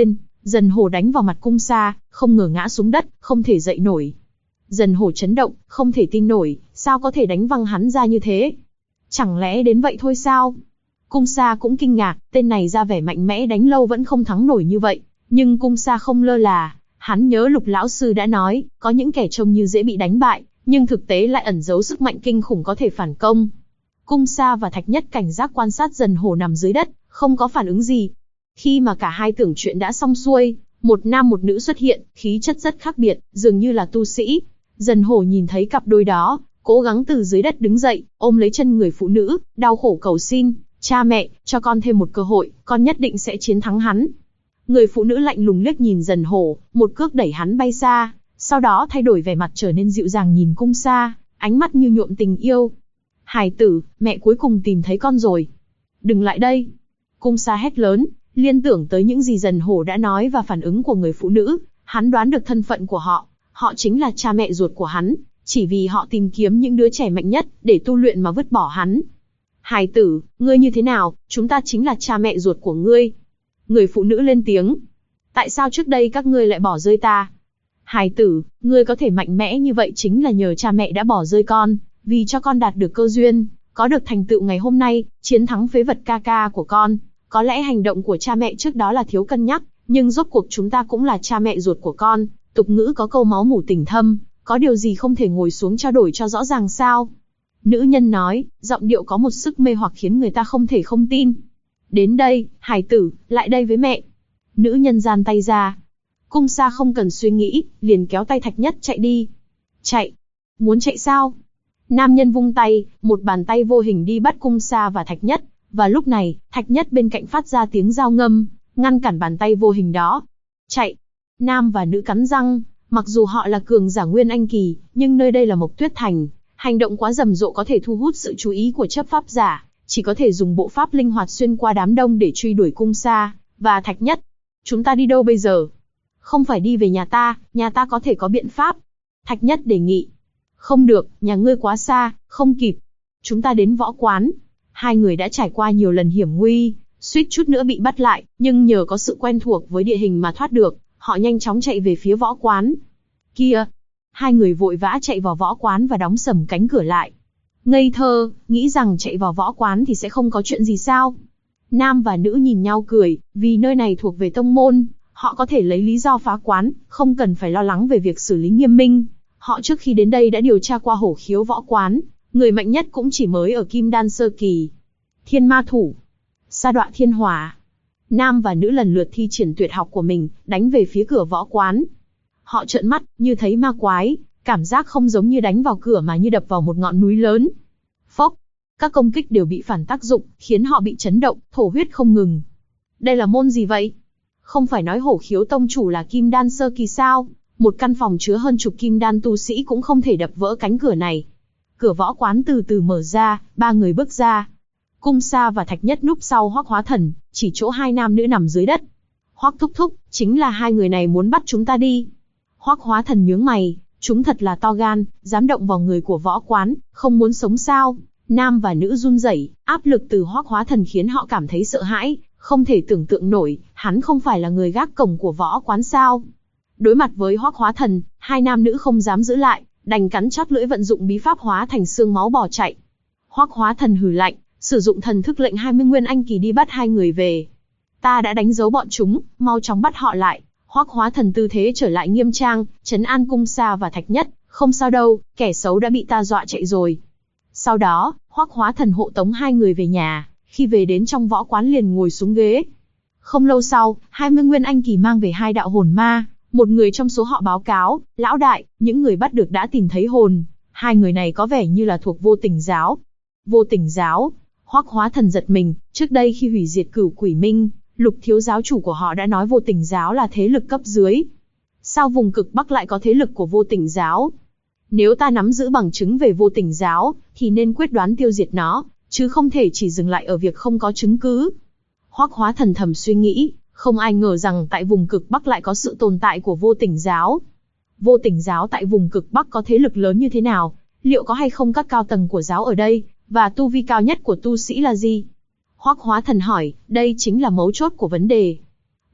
Dần Hổ đánh vào mặt Cung Sa, không ngờ ngã xuống đất, không thể dậy nổi. Dần Hổ chấn động, không thể tin nổi, sao có thể đánh văng hắn ra như thế? Chẳng lẽ đến vậy thôi sao? Cung Sa cũng kinh ngạc, tên này ra vẻ mạnh mẽ đánh lâu vẫn không thắng nổi như vậy. Nhưng Cung Sa không lơ là, hắn nhớ Lục lão sư đã nói, có những kẻ trông như dễ bị đánh bại, nhưng thực tế lại ẩn giấu sức mạnh kinh khủng có thể phản công. Cung Sa và Thạch Nhất cảnh giác quan sát Dần Hổ nằm dưới đất, không có phản ứng gì. Khi mà cả hai tưởng chuyện đã xong xuôi, một nam một nữ xuất hiện, khí chất rất khác biệt, dường như là tu sĩ. Dần Hổ nhìn thấy cặp đôi đó, cố gắng từ dưới đất đứng dậy, ôm lấy chân người phụ nữ, đau khổ cầu xin, cha mẹ, cho con thêm một cơ hội, con nhất định sẽ chiến thắng hắn. Người phụ nữ lạnh lùng liếc nhìn Dần Hổ, một cước đẩy hắn bay xa, sau đó thay đổi vẻ mặt trở nên dịu dàng nhìn Cung Sa, ánh mắt như nhuộm tình yêu. Hài tử, mẹ cuối cùng tìm thấy con rồi. Đừng lại đây. Cung Sa hét lớn, liên tưởng tới những gì Dần Hổ đã nói và phản ứng của người phụ nữ, hắn đoán được thân phận của họ. Họ chính là cha mẹ ruột của hắn, chỉ vì họ tìm kiếm những đứa trẻ mạnh nhất để tu luyện mà vứt bỏ hắn. Hài tử, ngươi như thế nào, chúng ta chính là cha mẹ ruột của ngươi. Người phụ nữ lên tiếng. Tại sao trước đây các ngươi lại bỏ rơi ta? Hài tử, ngươi có thể mạnh mẽ như vậy chính là nhờ cha mẹ đã bỏ rơi con, vì cho con đạt được cơ duyên, có được thành tựu ngày hôm nay, chiến thắng phế vật ca ca của con. Có lẽ hành động của cha mẹ trước đó là thiếu cân nhắc, nhưng rốt cuộc chúng ta cũng là cha mẹ ruột của con. Tục ngữ có câu máu mủ tình thâm, có điều gì không thể ngồi xuống trao đổi cho rõ ràng sao? Nữ nhân nói, giọng điệu có một sức mê hoặc khiến người ta không thể không tin. Đến đây, hài tử, lại đây với mẹ. Nữ nhân giang tay ra. Cung Sa không cần suy nghĩ, liền kéo tay Thạch Nhất chạy đi. Chạy? Muốn chạy sao? Nam nhân vung tay, một bàn tay vô hình đi bắt Cung Sa và Thạch Nhất. Và lúc này, Thạch Nhất bên cạnh phát ra tiếng dao ngâm, ngăn cản bàn tay vô hình đó. Chạy! Nam và nữ cắn răng, mặc dù họ là cường giả Nguyên Anh kỳ, nhưng nơi đây là Mộc Tuyết Thành, hành động quá rầm rộ có thể thu hút sự chú ý của chấp pháp giả, chỉ có thể dùng bộ pháp linh hoạt xuyên qua đám đông để truy đuổi Cung Sa và Thạch Nhất. Chúng ta đi đâu bây giờ? Không phải đi về nhà ta có thể có biện pháp. Thạch Nhất đề nghị. Không được, nhà ngươi quá xa, không kịp. Chúng ta đến võ quán. Hai người đã trải qua nhiều lần hiểm nguy, suýt chút nữa bị bắt lại, nhưng nhờ có sự quen thuộc với địa hình mà thoát được, họ nhanh chóng chạy về phía võ quán. Kia! Hai người vội vã chạy vào võ quán và đóng sầm cánh cửa lại. Ngây thơ, nghĩ rằng chạy vào võ quán thì sẽ không có chuyện gì sao? Nam và nữ nhìn nhau cười, vì nơi này thuộc về tông môn, họ có thể lấy lý do phá quán, không cần phải lo lắng về việc xử lý nghiêm minh. Họ trước khi đến đây đã điều tra qua hổ khiếu võ quán, người mạnh nhất cũng chỉ mới ở Kim Đan sơ kỳ. Thiên ma thủ, sa đọa thiên hỏa. Nam và nữ lần lượt thi triển tuyệt học của mình, đánh về phía cửa võ quán. Họ trợn mắt, như thấy ma quái, cảm giác không giống như đánh vào cửa mà như đập vào một ngọn núi lớn. Phốc! Các công kích đều bị phản tác dụng, khiến họ bị chấn động, thổ huyết không ngừng. Đây là môn gì vậy? Không phải nói hổ khiếu tông chủ là Kim Đan sơ kỳ sao? Một căn phòng chứa hơn chục Kim Đan tu sĩ cũng không thể đập vỡ cánh cửa này. Cửa võ quán từ từ mở ra, ba người bước ra. Cung Sa và Thạch Nhất núp sau Hoắc Hóa Thần, chỉ chỗ hai nam nữ nằm dưới đất. Hoắc thúc thúc, chính là hai người này muốn bắt chúng ta đi. Hoắc Hóa Thần nhướng mày, chúng thật là to gan, dám động vào người của võ quán, không muốn sống sao? Nam và nữ run rẩy, áp lực từ Hoắc Hóa Thần khiến họ cảm thấy sợ hãi, không thể tưởng tượng nổi, hắn không phải là người gác cổng của võ quán sao? Đối mặt với Hoắc Hóa Thần, hai nam nữ không dám giữ lại, đành cắn chót lưỡi vận dụng bí pháp hóa thành xương máu bỏ chạy. Hoắc Hóa Thần hừ lạnh, sử dụng thần thức lệnh 20 Nguyên Anh kỳ đi bắt hai người về. Ta đã đánh dấu bọn chúng, mau chóng bắt họ lại. Hoắc Hóa Thần tư thế trở lại nghiêm trang, trấn an Cung Sa và Thạch Nhất, không sao đâu, kẻ xấu đã bị ta dọa chạy rồi. Sau đó, Hoắc Hóa Thần hộ tống hai người về nhà, khi về đến trong võ quán liền ngồi xuống ghế. Không lâu sau, 20 Nguyên Anh kỳ mang về hai đạo hồn ma, một người trong số họ báo cáo, lão đại, những người bắt được đã tìm thấy hồn, hai người này có vẻ như là thuộc Vô Tình giáo. Vô Tình giáo? Hoắc Hóa Thần giật mình, trước đây khi hủy diệt Cửu Quỷ Minh, Lục thiếu giáo chủ của họ đã nói Vô Tình giáo là thế lực cấp dưới. Sao vùng cực Bắc lại có thế lực của Vô Tình giáo? Nếu ta nắm giữ bằng chứng về Vô Tình giáo, thì nên quyết đoán tiêu diệt nó, chứ không thể chỉ dừng lại ở việc không có chứng cứ. Hoắc Hóa Thần thầm suy nghĩ, không ai ngờ rằng tại vùng cực Bắc lại có sự tồn tại của Vô Tình giáo. Vô Tình giáo tại vùng cực Bắc có thế lực lớn như thế nào? Liệu có hay không các cao tầng của giáo ở đây? Và tu vi cao nhất của tu sĩ là gì? Hoắc Hóa Thần hỏi, đây chính là mấu chốt của vấn đề.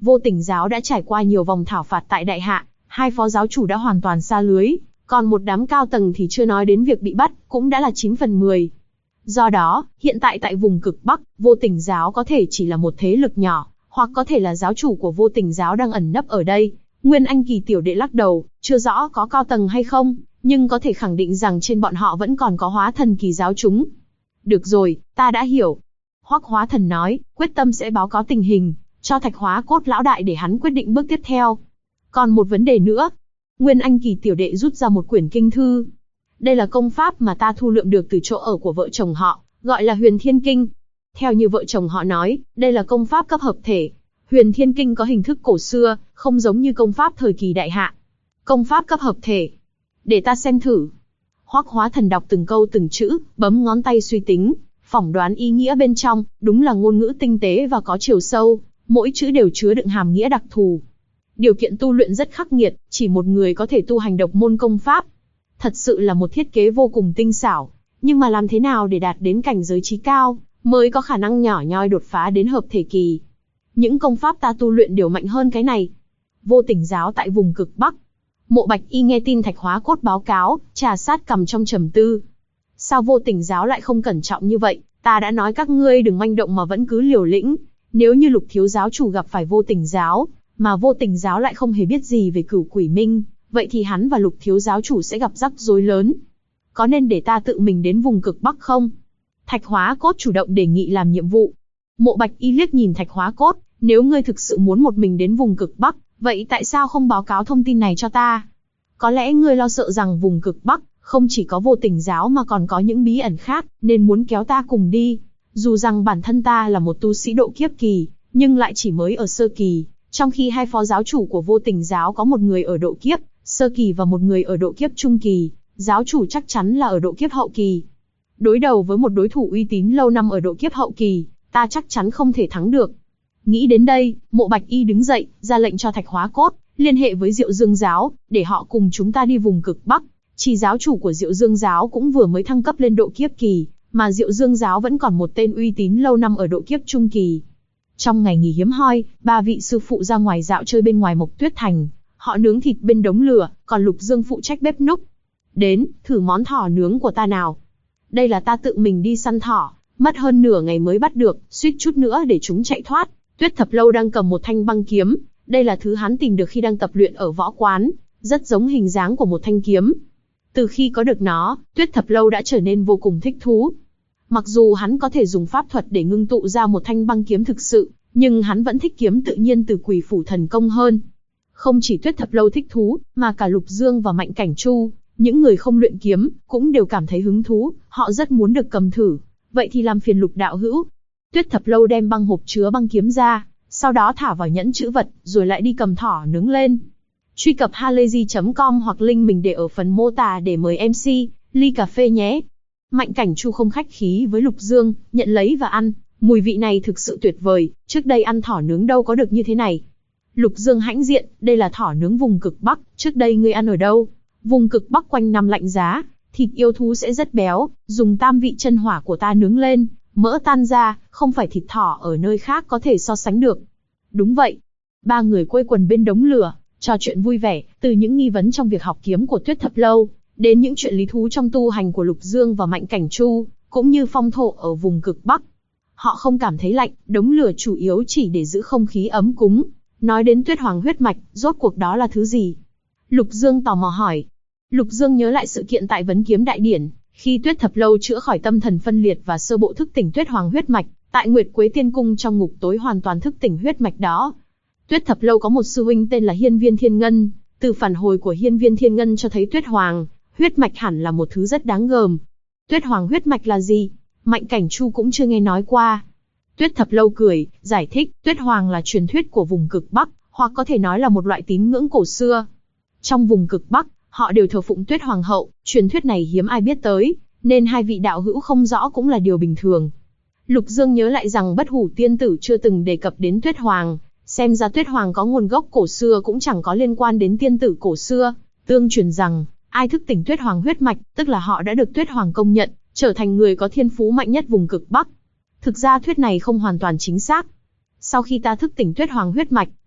Vô Tình giáo đã trải qua nhiều vòng thảo phạt tại Đại Hạ, hai phó giáo chủ đã hoàn toàn sa lưới, còn một đám cao tầng thì chưa nói đến việc bị bắt, cũng đã là 9 phần 10. Do đó, hiện tại tại vùng cực Bắc, Vô Tình giáo có thể chỉ là một thế lực nhỏ, hoặc có thể là giáo chủ của Vô Tình giáo đang ẩn nấp ở đây. Nguyên Anh Kỳ tiểu đệ lắc đầu, chưa rõ có cao tầng hay không, nhưng có thể khẳng định rằng trên bọn họ vẫn còn có Hóa Thần Kỳ giáo chúng. Được rồi, ta đã hiểu. Hoắc Hóa Thần nói, quyết tâm sẽ báo cáo tình hình, cho Thạch Hóa Cốt lão đại để hắn quyết định bước tiếp theo. Còn một vấn đề nữa. Nguyên Anh Kỳ tiểu đệ rút ra một quyển kinh thư. Đây là công pháp mà ta thu lượm được từ chỗ ở của vợ chồng họ, gọi là Huyền Thiên Kinh. Theo như vợ chồng họ nói, đây là công pháp cấp hợp thể. Huyền Thiên Kinh có hình thức cổ xưa, không giống như công pháp thời kỳ Đại Hạ. Công pháp cấp hợp thể. Để ta xem thử. Hoắc Hóa Thần đọc từng câu từng chữ, bấm ngón tay suy tính, phỏng đoán ý nghĩa bên trong, đúng là ngôn ngữ tinh tế và có chiều sâu, mỗi chữ đều chứa đựng hàm nghĩa đặc thù. Điều kiện tu luyện rất khắc nghiệt, chỉ một người có thể tu hành độc môn công pháp. Thật sự là một thiết kế vô cùng tinh xảo, nhưng mà làm thế nào để đạt đến cảnh giới trí cao, mới có khả năng nhỏ nhoi đột phá đến hợp thể kỳ. Những công pháp ta tu luyện đều mạnh hơn cái này. Vô Tình giáo tại vùng cực Bắc. Mộ Bạch Y nghe tin Thạch Hóa Cốt báo cáo, trà sát cầm trong trầm tư. Sao Vô Tình giáo lại không cẩn trọng như vậy? Ta đã nói các ngươi đừng manh động mà vẫn cứ liều lĩnh. Nếu như Lục thiếu giáo chủ gặp phải Vô Tình giáo, mà Vô Tình giáo lại không hề biết gì về Cửu Quỷ Minh, vậy thì hắn và Lục thiếu giáo chủ sẽ gặp rắc rối lớn. Có nên để ta tự mình đến vùng cực Bắc không? Thạch Hóa Cốt chủ động đề nghị làm nhiệm vụ. Mộ Bạch Y liếc nhìn Thạch Hóa Cốt, nếu ngươi thực sự muốn một mình đến vùng cực Bắc, vậy tại sao không báo cáo thông tin này cho ta? Có lẽ ngươi lo sợ rằng vùng cực Bắc không chỉ có Vô Tình giáo mà còn có những bí ẩn khác, nên muốn kéo ta cùng đi. Dù rằng bản thân ta là một tu sĩ độ kiếp kỳ, nhưng lại chỉ mới ở sơ kỳ, trong khi hai phó giáo chủ của Vô Tình giáo có một người ở độ kiếp sơ kỳ và một người ở độ kiếp trung kỳ, giáo chủ chắc chắn là ở độ kiếp hậu kỳ. Đối đầu với một đối thủ uy tín lâu năm ở độ kiếp hậu kỳ, ta chắc chắn không thể thắng được. Nghĩ đến đây, Mộ Bạch Y đứng dậy, ra lệnh cho Thạch Hóa Cốt liên hệ với Diệu Dương giáo, để họ cùng chúng ta đi vùng cực Bắc. Chỉ giáo chủ của Diệu Dương giáo cũng vừa mới thăng cấp lên độ kiếp kỳ, mà Diệu Dương giáo vẫn còn một tên uy tín lâu năm ở độ kiếp trung kỳ. Trong ngày nghỉ hiếm hoi, ba vị sư phụ ra ngoài dạo chơi bên ngoài Mộc Tuyết Thành. Họ nướng thịt bên đống lửa, còn Lục Dương phụ trách bếp núc. Đến, thử món thỏ nướng của ta nào. Đây là ta tự mình đi săn thỏ, mất hơn nửa ngày mới bắt được, suýt chút nữa để chúng chạy thoát. Tuyết Thập Lâu đang cầm một thanh băng kiếm, đây là thứ hắn tìm được khi đang tập luyện ở võ quán, rất giống hình dáng của một thanh kiếm. Từ khi có được nó, Tuyết Thập Lâu đã trở nên vô cùng thích thú. Mặc dù hắn có thể dùng pháp thuật để ngưng tụ ra một thanh băng kiếm thực sự, nhưng hắn vẫn thích kiếm tự nhiên từ Quỷ Phủ thần công hơn. Không chỉ Tuyết Thập Lâu thích thú, mà cả Lục Dương và Mạnh Cảnh Chu, những người không luyện kiếm, cũng đều cảm thấy hứng thú, họ rất muốn được cầm thử. Vậy thì làm phiền Lục đạo hữu. Tuyết Thập Lâu đem băng hộp chứa băng kiếm ra, sau đó thả vào nhẫn chữ vật, rồi lại đi cầm thỏ nướng lên. Truy cập halayzi.com hoặc link mình để ở phần mô tả để mời MC, ly cà phê nhé. Mạnh Cảnh Chu không khách khí với Lục Dương, nhận lấy và ăn. Mùi vị này thực sự tuyệt vời, trước đây ăn thỏ nướng đâu có được như thế này. Lục Dương hãnh diện, đây là thỏ nướng vùng cực Bắc, trước đây ngươi ăn ở đâu? Vùng cực Bắc quanh năm lạnh giá, thịt yêu thú sẽ rất béo, dùng tam vị chân hỏa của ta nướng lên, mỡ tan ra, không phải thịt thỏ ở nơi khác có thể so sánh được. Đúng vậy. Ba người quây quần bên đống lửa, trò chuyện vui vẻ, từ những nghi vấn trong việc học kiếm của Tuyết Thập Lâu, đến những chuyện lý thú trong tu hành của Lục Dương và Mạnh Cảnh Chu, cũng như phong thổ ở vùng cực Bắc. Họ không cảm thấy lạnh, đống lửa chủ yếu chỉ để giữ không khí ấm cúng. Nói đến Tuyết Hoàng huyết mạch, rốt cuộc đó là thứ gì? Lục Dương tò mò hỏi. Lục Dương nhớ lại sự kiện tại Vấn Kiếm Đại Điển, khi Tuyết Thập Lâu chữa khỏi tâm thần phân liệt và sơ bộ thức tỉnh Tuyết Hoàng huyết mạch, tại Nguyệt Quế Tiên Cung trong ngục tối hoàn toàn thức tỉnh huyết mạch đó. Tuyết Thập Lâu có một sư huynh tên là Hiên Viên Thiên Ngân, từ phản hồi của Hiên Viên Thiên Ngân cho thấy Tuyết Hoàng huyết mạch hẳn là một thứ rất đáng gờm. Tuyết Hoàng huyết mạch là gì? Mạnh Cảnh Chu cũng chưa nghe nói qua. Tuyết Thập Lâu cười, giải thích, Tuyết Hoàng là truyền thuyết của vùng cực Bắc, hoặc có thể nói là một loại tín ngưỡng cổ xưa. Trong vùng cực Bắc, họ đều thờ phụng Tuyết Hoàng hậu, truyền thuyết này hiếm ai biết tới, nên hai vị đạo hữu không rõ cũng là điều bình thường. Lục Dương nhớ lại rằng Bất Hủ Tiên Tử chưa từng đề cập đến Tuyết Hoàng, xem ra Tuyết Hoàng có nguồn gốc cổ xưa cũng chẳng có liên quan đến tiên tử cổ xưa. Tương truyền rằng, ai thức tỉnh Tuyết Hoàng huyết mạch, tức là họ đã được Tuyết Hoàng công nhận, trở thành người có thiên phú mạnh nhất vùng cực Bắc. Thực ra thuyết này không hoàn toàn chính xác. Sau khi ta thức tỉnh Tuyết Hoàng huyết mạch,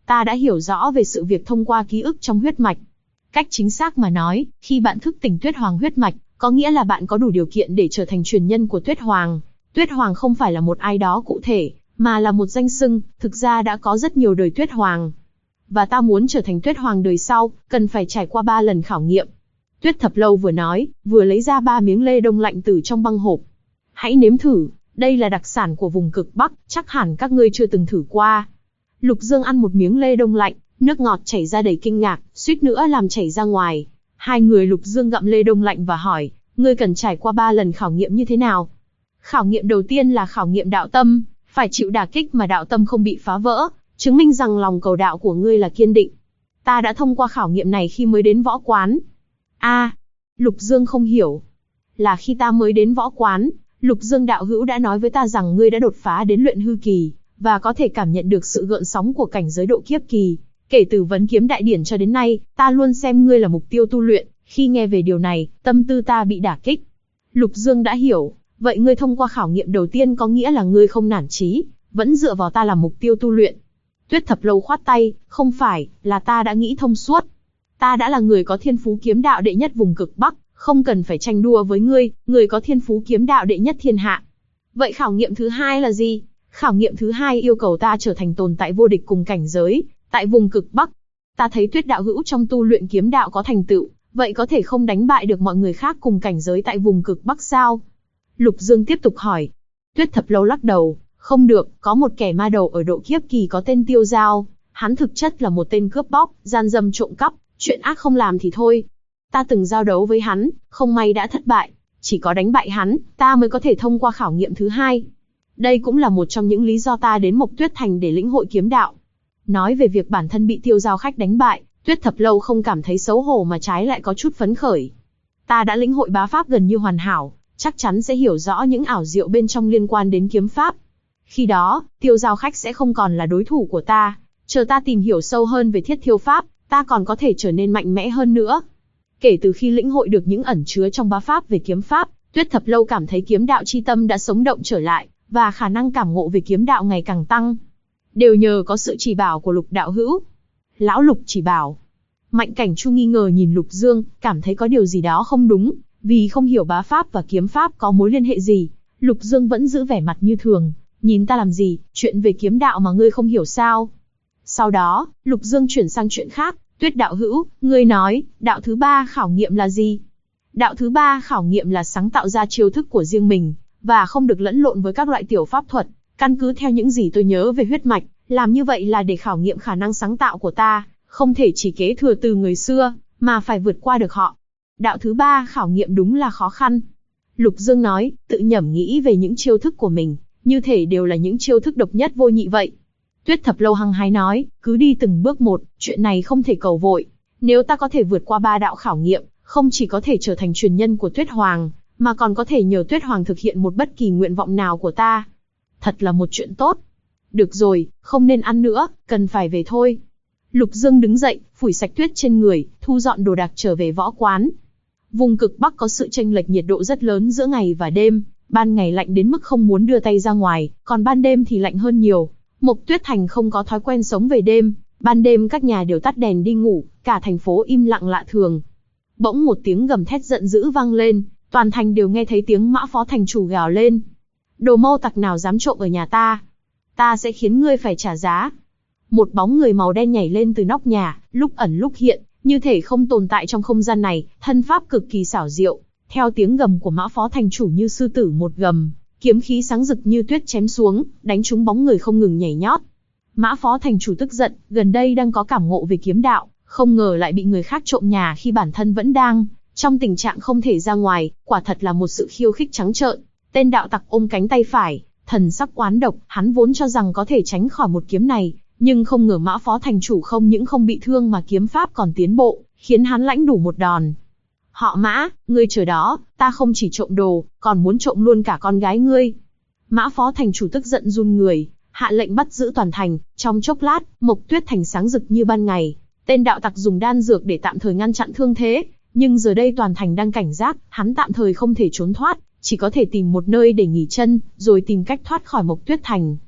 Ta đã hiểu rõ về sự việc thông qua ký ức trong huyết mạch. Cách chính xác mà nói, khi bạn thức tỉnh Tuyết Hoàng huyết mạch, có nghĩa là bạn có đủ điều kiện để trở thành truyền nhân của Tuyết Hoàng. Tuyết Hoàng không phải là một ai đó cụ thể, mà là một danh xưng, thực ra đã có rất nhiều đời Tuyết Hoàng. Và ta muốn trở thành Tuyết Hoàng đời sau, cần phải trải qua 3 lần khảo nghiệm. Tuyết Thập Lâu vừa nói, vừa lấy ra 3 miếng lê đông lạnh từ trong băng hộp. Hãy nếm thử, đây là đặc sản của vùng cực Bắc, chắc hẳn các ngươi chưa từng thử qua. Lục Dương ăn một miếng lê đông lạnh, nước ngọt chảy ra đầy kinh ngạc, suýt nữa làm chảy ra ngoài. Hai người Lục Dương gặm lê đông lạnh và hỏi, ngươi cần trải qua 3 lần khảo nghiệm như thế nào? Khảo nghiệm đầu tiên là khảo nghiệm đạo tâm, phải chịu đả kích mà đạo tâm không bị phá vỡ, chứng minh rằng lòng cầu đạo của ngươi là kiên định. Ta đã thông qua khảo nghiệm này khi mới đến võ quán. Lục Dương không hiểu. Là khi ta mới đến võ quán, Lục Dương đạo hữu đã nói với ta rằng ngươi đã đột phá đến luyện hư kỳ, và có thể cảm nhận được sự gợn sóng của cảnh giới độ kiếp kỳ. Kể từ vấn kiếm đại điển cho đến nay, ta luôn xem ngươi là mục tiêu tu luyện, khi nghe về điều này, tâm tư ta bị đả kích. Lục Dương đã hiểu, vậy ngươi thông qua khảo nghiệm đầu tiên có nghĩa là ngươi không nản chí, vẫn dựa vào ta làm mục tiêu tu luyện. Tuyết Thập Lâu khoát tay, không phải, là ta đã nghĩ thông suốt. Ta đã là người có thiên phú kiếm đạo đệ nhất vùng cực Bắc, không cần phải tranh đua với ngươi, người có thiên phú kiếm đạo đệ nhất thiên hạ. Vậy khảo nghiệm thứ hai là gì? Khảo nghiệm thứ hai yêu cầu ta trở thành tồn tại vô địch cùng cảnh giới, tại vùng cực Bắc. Ta thấy Tuyết đạo hữu trong tu luyện kiếm đạo có thành tựu, vậy có thể không đánh bại được mọi người khác cùng cảnh giới tại vùng cực Bắc sao? Lục Dương tiếp tục hỏi. Tuyết Thập Lâu lắc đầu, không được, có một kẻ ma đầu ở độ kiếp kỳ có tên Tiêu Giao, hắn thực chất là một tên cướp bóc, gian dâm trộm cắp, chuyện ác không làm thì thôi. Ta từng giao đấu với hắn, không may đã thất bại, chỉ có đánh bại hắn, ta mới có thể thông qua khảo nghiệm thứ hai. Đây cũng là một trong những lý do ta đến Mộc Tuyết Thành để lĩnh hội kiếm đạo. Nói về việc bản thân bị Tiêu Giao khách đánh bại, Tuyết Thập Lâu không cảm thấy xấu hổ mà trái lại có chút phấn khởi. Ta đã lĩnh hội bá pháp gần như hoàn hảo, chắc chắn sẽ hiểu rõ những ảo diệu bên trong liên quan đến kiếm pháp. Khi đó, Tiêu Giao khách sẽ không còn là đối thủ của ta, chờ ta tìm hiểu sâu hơn về Thiết Thiêu pháp, ta còn có thể trở nên mạnh mẽ hơn nữa. Kể từ khi lĩnh hội được những ẩn chứa trong bá pháp về kiếm pháp, Tuyết Thập Lâu cảm thấy kiếm đạo chi tâm đã sống động trở lại, và khả năng cảm ngộ về kiếm đạo ngày càng tăng. Đều nhờ có sự chỉ bảo của Lục đạo hữu. Lão Lục chỉ bảo. Mạnh Cảnh Chu nghi ngờ nhìn Lục Dương, cảm thấy có điều gì đó không đúng, vì không hiểu bá pháp và kiếm pháp có mối liên hệ gì. Lục Dương vẫn giữ vẻ mặt như thường, nhìn ta làm gì, chuyện về kiếm đạo mà ngươi không hiểu sao? Sau đó, Lục Dương chuyển sang chuyện khác. Tuyết đạo hữu, ngươi nói, đạo thứ 3 khảo nghiệm là gì? Đạo thứ 3 khảo nghiệm là sáng tạo ra chiêu thức của riêng mình, và không được lẫn lộn với các loại tiểu pháp thuật. Căn cứ theo những gì tôi nhớ về huyết mạch, làm như vậy là để khảo nghiệm khả năng sáng tạo của ta, không thể chỉ kế thừa từ người xưa, mà phải vượt qua được họ. Đạo thứ 3 khảo nghiệm đúng là khó khăn. Lục Dương nói, tự nhẩm nghĩ về những chiêu thức của mình, như thể đều là những chiêu thức độc nhất vô nhị vậy. Tuyết Thập Lâu hăng hái nói, cứ đi từng bước một, chuyện này không thể cầu vội. Nếu ta có thể vượt qua 3 đạo khảo nghiệm, không chỉ có thể trở thành truyền nhân của Tuyết Hoàng, mà còn có thể nhờ Tuyết Hoàng thực hiện một bất kỳ nguyện vọng nào của ta. Thật là một chuyện tốt. Được rồi, không nên ăn nữa, cần phải về thôi. Lục Dương đứng dậy, phủi sạch tuyết trên người, thu dọn đồ đạc trở về võ quán. Vùng cực Bắc có sự chênh lệch nhiệt độ rất lớn giữa ngày và đêm, ban ngày lạnh đến mức không muốn đưa tay ra ngoài, còn ban đêm thì lạnh hơn nhiều. Mộc Tuyết Thành không có thói quen sống về đêm, ban đêm các nhà đều tắt đèn đi ngủ, cả thành phố im lặng lạ thường. Bỗng một tiếng gầm thét giận dữ vang lên, toàn thành đều nghe thấy tiếng Mã Phó thành chủ gào lên. Đồ mâu tặc nào dám trộm ở nhà ta? Ta sẽ khiến ngươi phải trả giá. Một bóng người màu đen nhảy lên từ nóc nhà, lúc ẩn lúc hiện, như thể không tồn tại trong không gian này, thân pháp cực kỳ xảo diệu. Theo tiếng gầm của Mã Phó thành chủ như sư tử một gầm, kiếm khí sáng rực như tuyết chém xuống, đánh trúng bóng người không ngừng nhảy nhót. Mã Phó thành chủ tức giận, gần đây đang có cảm ngộ về kiếm đạo, không ngờ lại bị người khác trộm nhà khi bản thân vẫn đang trong tình trạng không thể ra ngoài, quả thật là một sự khiêu khích trắng trợn. Tên đạo tặc ôm cánh tay phải, thần sắc oán độc, hắn vốn cho rằng có thể tránh khỏi một kiếm này, nhưng không ngờ Mã Phó thành chủ không những không bị thương mà kiếm pháp còn tiến bộ, khiến hắn lãnh đủ một đòn. Họ Mã, ngươi chờ đó, ta không chỉ trộm đồ, còn muốn trộm luôn cả con gái ngươi. Mã Phó thành chủ tức giận run người, hạ lệnh bắt giữ toàn thành. Trong chốc lát, Mộc Tuyết Thành sáng rực như ban ngày. Tên đạo tặc dùng đan dược để tạm thời ngăn chặn thương thế, nhưng giờ đây toàn thành đang cảnh giác, hắn tạm thời không thể trốn thoát, chỉ có thể tìm một nơi để nghỉ chân, rồi tìm cách thoát khỏi Mộc Tuyết Thành.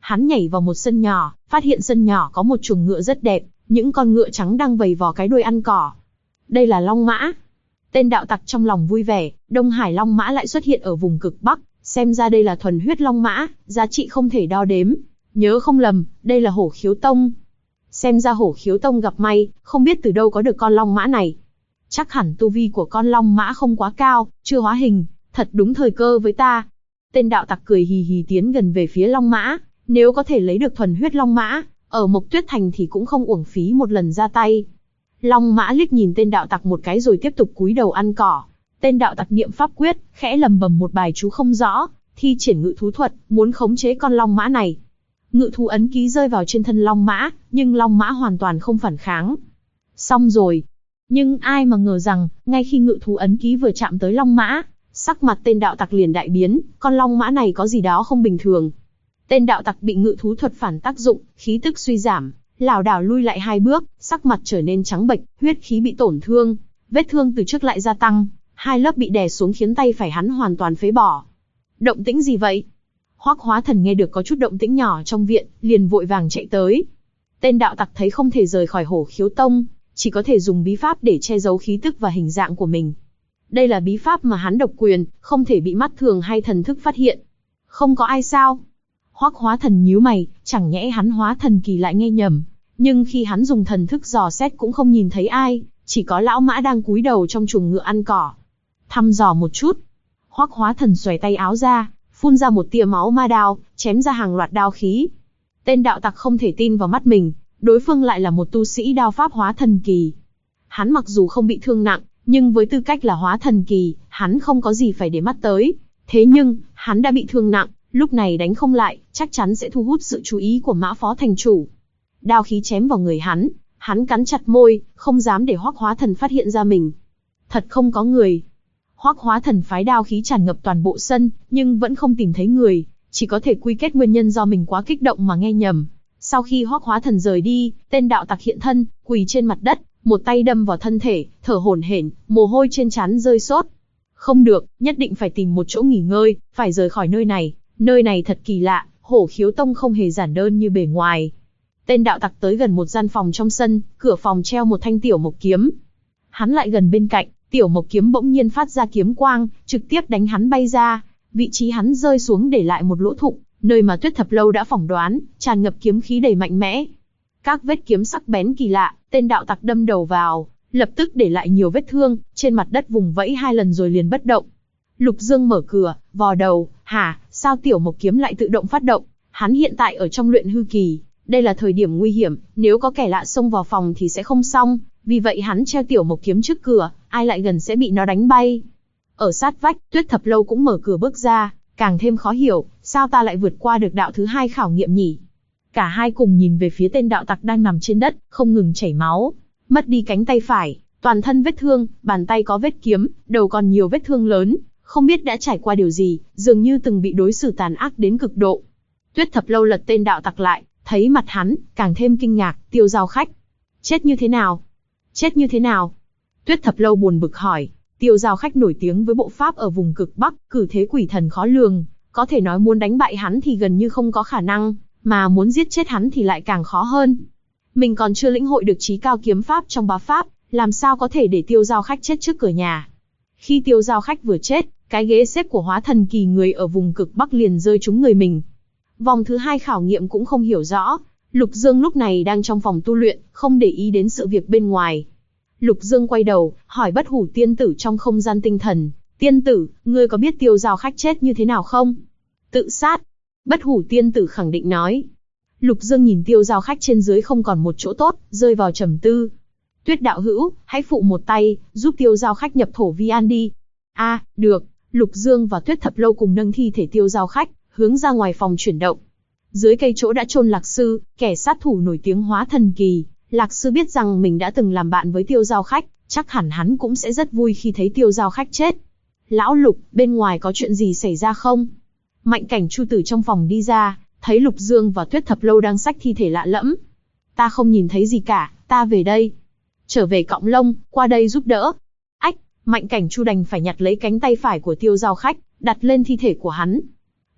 Hắn nhảy vào một sân nhỏ, phát hiện sân nhỏ có một chuồng ngựa rất đẹp, những con ngựa trắng đang vầy vò cái đuôi ăn cỏ. Đây là long mã. Tên đạo tặc trong lòng vui vẻ, Đông Hải long mã lại xuất hiện ở vùng cực Bắc, xem ra đây là thuần huyết long mã, giá trị không thể đo đếm. Nhớ không lầm, đây là Hổ Khiếu Tông. Xem ra Hổ Khiếu Tông gặp may, không biết từ đâu có được con long mã này. Chắc hẳn tu vi của con long mã không quá cao, chưa hóa hình, thật đúng thời cơ với ta. Tên đạo tặc cười hì hì tiến gần về phía long mã, nếu có thể lấy được thuần huyết long mã, ở Mộc Tuyết Thành thì cũng không uổng phí một lần ra tay. Long mã liếc nhìn tên đạo tặc một cái rồi tiếp tục cúi đầu ăn cỏ. Tên đạo tặc niệm pháp quyết, khẽ lầm bầm một bài chú không rõ, thi triển ngự thú thuật, muốn khống chế con long mã này. Ngự thú ấn ký rơi vào trên thân long mã, nhưng long mã hoàn toàn không phản kháng. Xong rồi. Nhưng ai mà ngờ rằng, ngay khi ngự thú ấn ký vừa chạm tới long mã, sắc mặt tên đạo tặc liền đại biến, con long mã này có gì đó không bình thường. Tên đạo tặc bị ngự thú thuật phản tác dụng, khí tức suy giảm, lảo đảo lui lại 2 bước, sắc mặt trở nên trắng bệch, huyết khí bị tổn thương, vết thương từ trước lại gia tăng, 2 lớp bị đè xuống khiến tay phải hắn hoàn toàn phế bỏ. Động tĩnh gì vậy? Hoắc Hóa Thần nghe được có chút động tĩnh nhỏ trong viện, liền vội vàng chạy tới. Tên đạo tặc thấy không thể rời khỏi Hổ Khiếu Tông, chỉ có thể dùng bí pháp để che giấu khí tức và hình dạng của mình. Đây là bí pháp mà hắn độc quyền, không thể bị mắt thường hay thần thức phát hiện. Không có ai sao? Hoắc Hóa Thần nhíu mày, chẳng nhẽ hắn hóa thần kỳ lại nghe nhầm. Nhưng khi hắn dùng thần thức dò xét cũng không nhìn thấy ai, chỉ có lão mã đang cúi đầu trong chuồng ngựa ăn cỏ. Thăm dò một chút. Hoắc Hóa Thần xoay tay áo ra, phun ra một tia máu ma đao, chém ra hàng loạt đao khí. Tên đạo tặc không thể tin vào mắt mình, đối phương lại là một tu sĩ đao pháp hóa thần kỳ. Hắn mặc dù không bị thương nặng, nhưng với tư cách là hóa thần kỳ, hắn không có gì phải để mắt tới. Thế nhưng, hắn đã bị thương nặng, lúc này đánh không lại, chắc chắn sẽ thu hút sự chú ý của Mã Phó thành chủ. Đao khí chém vào người hắn cắn chặt môi, không dám để Hoắc Hóa Thần phát hiện ra mình. Thật không có người. Hoắc Hóa Thần phái đao khí tràn ngập toàn bộ sân, nhưng vẫn không tìm thấy người, chỉ có thể quy kết nguyên nhân do mình quá kích động mà nghe nhầm. Sau khi Hoắc Hóa Thần rời đi, tên đạo tặc hiện thân, quỳ trên mặt đất, một tay đâm vào thân thể, thở hổn hển, mồ hôi trên trán rơi xốt. Không được, nhất định phải tìm một chỗ nghỉ ngơi, phải rời khỏi nơi này thật kỳ lạ, Hổ Khiếu Tông không hề giản đơn như bề ngoài. Tên đạo tặc tới gần một gian phòng trong sân, cửa phòng treo một thanh tiểu mộc kiếm. Hắn lại gần bên cạnh, tiểu mộc kiếm bỗng nhiên phát ra kiếm quang, trực tiếp đánh hắn bay ra. Vị trí hắn rơi xuống để lại một lỗ thủng, nơi mà Tuyết Thập Lâu đã phỏng đoán, tràn ngập kiếm khí đầy mạnh mẽ. Các vết kiếm sắc bén kỳ lạ, tên đạo tặc đâm đầu vào, lập tức để lại nhiều vết thương, trên mặt đất vùng vẫy 2 lần rồi liền bất động. Lục Dương mở cửa, vò đầu, sao tiểu mộc kiếm lại tự động phát động? Hắn hiện tại ở trong luyện hư kỳ, đây là thời điểm nguy hiểm, nếu có kẻ lạ xông vào phòng thì sẽ không xong, vì vậy hắn treo tiểu mộc kiếm trước cửa, ai lại gần sẽ bị nó đánh bay. Ở sát vách, Tuyết Thập Lâu cũng mở cửa bước ra, càng thêm khó hiểu, sao ta lại vượt qua được đạo thứ 2 khảo nghiệm nhỉ? Cả hai cùng nhìn về phía tên đạo tặc đang nằm trên đất, không ngừng chảy máu, mất đi cánh tay phải, toàn thân vết thương, bàn tay có vết kiếm, đầu còn nhiều vết thương lớn, không biết đã trải qua điều gì, dường như từng bị đối xử tàn ác đến cực độ. Tuyết Thập Lâu lật tên đạo tặc lại, thấy mặt hắn, càng thêm kinh ngạc, Tiêu Giao Khách. Chết như thế nào? Chết như thế nào? Tuyết Thập Lâu buồn bực hỏi. Tiêu Giao Khách nổi tiếng với bộ pháp ở vùng cực Bắc, cử thế quỷ thần khó lường, có thể nói muốn đánh bại hắn thì gần như không có khả năng, mà muốn giết chết hắn thì lại càng khó hơn. Mình còn chưa lĩnh hội được chí cao kiếm pháp trong bá pháp, làm sao có thể để Tiêu Giao Khách chết trước cửa nhà? Khi Tiêu Giao Khách vừa chết, cái ghế xếp của hóa thần kỳ người ở vùng cực Bắc liền rơi trúng người mình. Vòng thứ 2 khảo nghiệm cũng không hiểu rõ, Lục Dương lúc này đang trong phòng tu luyện, không để ý đến sự việc bên ngoài. Lục Dương quay đầu, hỏi Bất Hủ tiên tử trong không gian tinh thần, tiên tử, ngươi có biết Tiêu Giao Khách chết như thế nào không? Tự sát. Bất Hủ tiên tử khẳng định nói. Lục Dương nhìn Tiêu Giao Khách trên dưới không còn một chỗ tốt, rơi vào trầm tư. Tuyết đạo hữu, hãy phụ một tay, giúp Tiêu Giao Khách nhập thổ vi an đi. Được. Lục Dương và Tuyết Thập Lâu cùng nâng thi thể Tiêu Giao Khách, hướng ra ngoài phòng chuyển động. Dưới cây chỗ đã chôn Lạc Sư, kẻ sát thủ nổi tiếng hóa thần kỳ. Lạc Sư biết rằng mình đã từng làm bạn với Tiêu Giao Khách, chắc hẳn hắn cũng sẽ rất vui khi thấy Tiêu Giao Khách chết. Lão Lục, bên ngoài có chuyện gì xảy ra không? Mạnh Cảnh Chu từ trong phòng đi ra, thấy Lục Dương và Tuyết Thập Lâu đang xách thi thể lạ lẫm. Ta không nhìn thấy gì cả, ta về đây. Trở về Cọng Lông, qua đây giúp đỡ. Mạnh Cảnh Chu đành phải nhặt lấy cánh tay phải của Tiêu Giao Khách, đặt lên thi thể của hắn.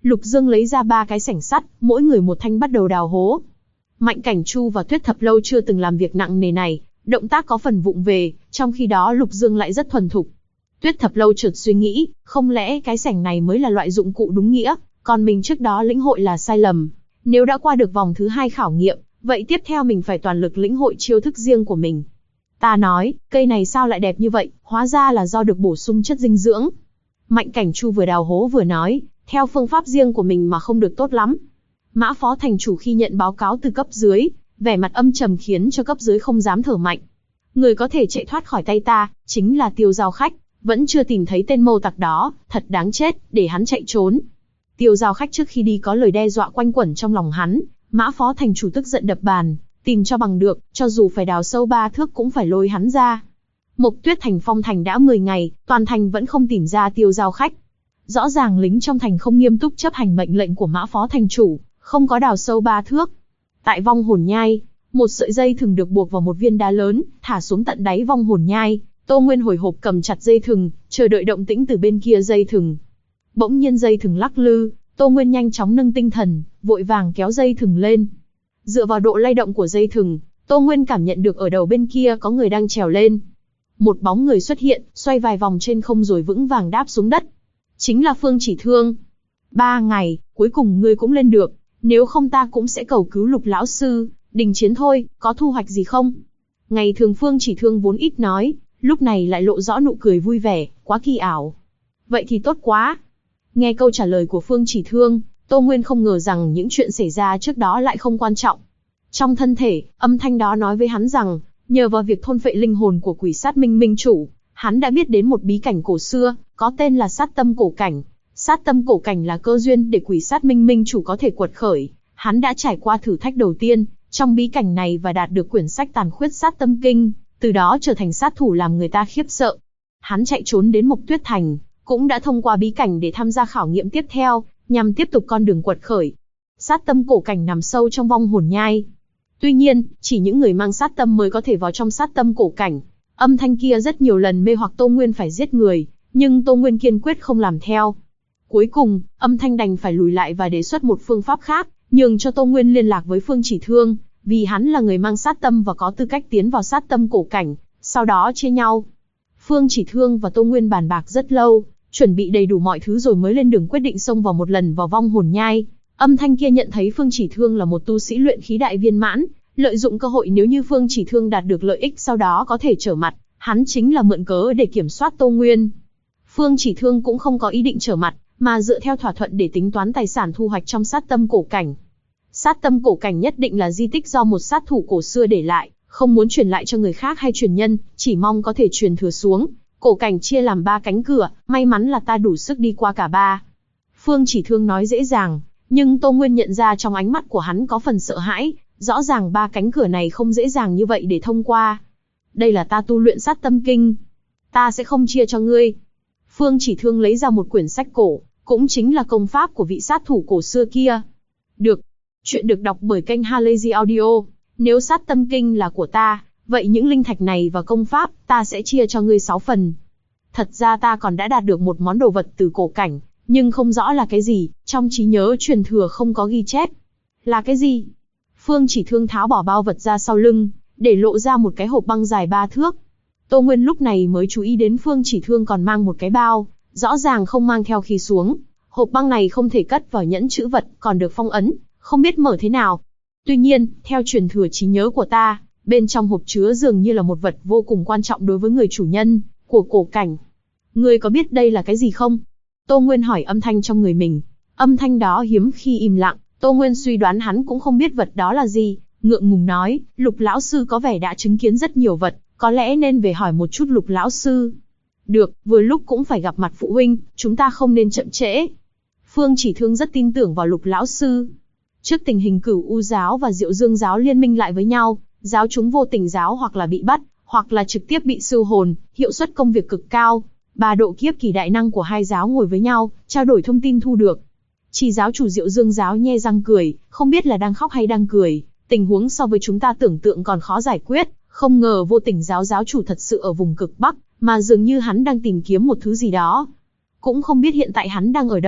Lục Dương lấy ra 3 cái sảnh sắt, mỗi người một thanh bắt đầu đào hố. Mạnh Cảnh Chu và Tuyết Thập Lâu chưa từng làm việc nặng nề này, động tác có phần vụng về, trong khi đó Lục Dương lại rất thuần thục. Tuyết Thập Lâu chợt suy nghĩ, không lẽ cái sảnh này mới là loại dụng cụ đúng nghĩa, còn mình trước đó lĩnh hội là sai lầm. Nếu đã qua được vòng thứ 2 khảo nghiệm, vậy tiếp theo mình phải toàn lực lĩnh hội chiêu thức riêng của mình. Ta nói, cây này sao lại đẹp như vậy, hóa ra là do được bổ sung chất dinh dưỡng. Mạnh Cảnh Chu vừa đào hố vừa nói, theo phương pháp riêng của mình mà không được tốt lắm. Mã Phó thành chủ khi nhận báo cáo từ cấp dưới, vẻ mặt âm trầm khiến cho cấp dưới không dám thở mạnh. Người có thể chạy thoát khỏi tay ta, chính là Tiêu Giao Khách, vẫn chưa tìm thấy tên mâu tặc đó, thật đáng chết, để hắn chạy trốn. Tiêu Giao Khách trước khi đi có lời đe dọa quanh quẩn trong lòng hắn, Mã Phó thành chủ tức giận đập bàn, tìm cho bằng được, cho dù phải đào sâu 3 thước cũng phải lôi hắn ra. Mộc Tuyết thành phong thành đã 10 ngày, toàn thành vẫn không tìm ra Tiêu Giao Khách. Rõ ràng lính trong thành không nghiêm túc chấp hành mệnh lệnh của Mã Phó thành chủ, không có đào sâu 3 thước. Tại vong hồn nhai, một sợi dây thừng được buộc vào một viên đá lớn, thả xuống tận đáy vong hồn nhai. Tô Nguyên hồi hộp cầm chặt dây thừng, chờ đợi động tĩnh từ bên kia dây thừng. Bỗng nhiên dây thừng lắc lư, Tô Nguyên nhanh chóng nâng tinh thần, vội vàng kéo dây thừng lên. Dựa vào độ lay động của dây thừng, Tô Nguyên cảm nhận được ở đầu bên kia có người đang trèo lên. Một bóng người xuất hiện, xoay vài vòng trên không rồi vững vàng đáp xuống đất. Chính là Phương Chỉ Thương. 3 ngày, cuối cùng ngươi cũng lên được, nếu không ta cũng sẽ cầu cứu Lục lão sư, đình chiến thôi, có thu hoạch gì không? Ngày thường Phương Chỉ Thương vốn ít nói, lúc này lại lộ rõ nụ cười vui vẻ, quá kỳ ảo. Vậy thì tốt quá. Nghe câu trả lời của Phương Chỉ Thương, Tô Nguyên không ngờ rằng những chuyện xảy ra trước đó lại không quan trọng. Trong thân thể, âm thanh đó nói với hắn rằng, nhờ vào việc thôn phệ linh hồn của quỷ sát minh minh chủ, hắn đã biết đến một bí cảnh cổ xưa, có tên là sát tâm cổ cảnh. Sát tâm cổ cảnh là cơ duyên để quỷ sát minh minh chủ có thể quật khởi. Hắn đã trải qua thử thách đầu tiên, trong bí cảnh này và đạt được quyển sách tàn khuyết sát tâm kinh, từ đó trở thành sát thủ làm người ta khiếp sợ. Hắn chạy trốn đến Mộc Tuyết Thành, cũng đã thông qua bí cảnh để tham gia khảo nghiệm tiếp theo, nhằm tiếp tục con đường quật khởi. Sát tâm cổ cảnh nằm sâu trong vong hồn nhai. Tuy nhiên, chỉ những người mang sát tâm mới có thể vào trong sát tâm cổ cảnh. Âm thanh kia rất nhiều lần mê hoặc Tô Nguyên phải giết người, nhưng Tô Nguyên kiên quyết không làm theo. Cuối cùng, âm thanh đành phải lùi lại và đề xuất một phương pháp khác, nhường cho Tô Nguyên liên lạc với Phương Chỉ Thương, vì hắn là người mang sát tâm và có tư cách tiến vào sát tâm cổ cảnh, sau đó chia nhau. Phương Chỉ Thương và Tô Nguyên bàn bạc rất lâu, chuẩn bị đầy đủ mọi thứ rồi mới lên đường quyết định xông vào một lần vào vong hồn nhai. Âm thanh kia nhận thấy Phương Chỉ Thương là một tu sĩ luyện khí đại viên mãn, lợi dụng cơ hội nếu như Phương Chỉ Thương đạt được lợi ích sau đó có thể trở mặt, hắn chính là mượn cớ để kiểm soát Tô Nguyên. Phương Chỉ Thương cũng không có ý định trở mặt, mà dựa theo thỏa thuận để tính toán tài sản thu hoạch trong sát tâm cổ cảnh. Sát tâm cổ cảnh nhất định là di tích do một sát thủ cổ xưa để lại, không muốn truyền lại cho người khác hay truyền nhân, chỉ mong có thể truyền thừa xuống. Cổ cảnh chia làm 3 cánh cửa, may mắn là ta đủ sức đi qua cả 3. Phương Chỉ Thương nói dễ dàng, nhưng Tô Nguyên nhận ra trong ánh mắt của hắn có phần sợ hãi, rõ ràng 3 cánh cửa này không dễ dàng như vậy để thông qua. Đây là ta tu luyện sát tâm kinh, ta sẽ không chia cho ngươi. Phương Chỉ Thương lấy ra một quyển sách cổ, cũng chính là công pháp của vị sát thủ cổ xưa kia. Được. Chuyện được đọc bởi kênh Halazy Audio. Nếu sát tâm kinh là của ta, vậy những linh thạch này và công pháp, ta sẽ chia cho ngươi 6 phần. Thật ra ta còn đã đạt được một món đồ vật từ cổ cảnh, nhưng không rõ là cái gì, trong trí nhớ truyền thừa không có ghi chép. Là cái gì? Phương Chỉ Thương tháo bỏ bao vật ra sau lưng, để lộ ra một cái hộp băng dài 3 thước. Tô Nguyên lúc này mới chú ý đến Phương Chỉ Thương còn mang một cái bao, rõ ràng không mang theo khi xuống. Hộp băng này không thể cất vào nhẫn trữ vật, còn được phong ấn, không biết mở thế nào. Tuy nhiên, theo truyền thừa trí nhớ của ta, bên trong hộp chứa dường như là một vật vô cùng quan trọng đối với người chủ nhân của cổ cảnh. Ngươi có biết đây là cái gì không? Tô Nguyên hỏi âm thanh trong người mình. Âm thanh đó hiếm khi im lặng, Tô Nguyên suy đoán hắn cũng không biết vật đó là gì, ngượng ngùng nói, Lục lão sư có vẻ đã chứng kiến rất nhiều vật, có lẽ nên về hỏi một chút Lục lão sư. Được, vừa lúc cũng phải gặp mặt phụ huynh, chúng ta không nên chậm trễ. Phương Chỉ Thương rất tin tưởng vào Lục lão sư. Trước tình hình Cửu U giáo và Diệu Dương giáo liên minh lại với nhau, giáo chúng vô tình giáo hoặc là bị bắt, hoặc là trực tiếp bị sưu hồn, hiệu suất công việc cực cao. 3 độ kiếp kỳ đại năng của hai giáo ngồi với nhau, trao đổi thông tin thu được. Chỉ giáo chủ Diệu Dương giáo nhe răng cười, không biết là đang khóc hay đang cười. Tình huống so với chúng ta tưởng tượng còn khó giải quyết, không ngờ vô tình giáo giáo chủ thật sự ở vùng cực Bắc, mà dường như hắn đang tìm kiếm một thứ gì đó. Cũng không biết hiện tại hắn đang ở đâu,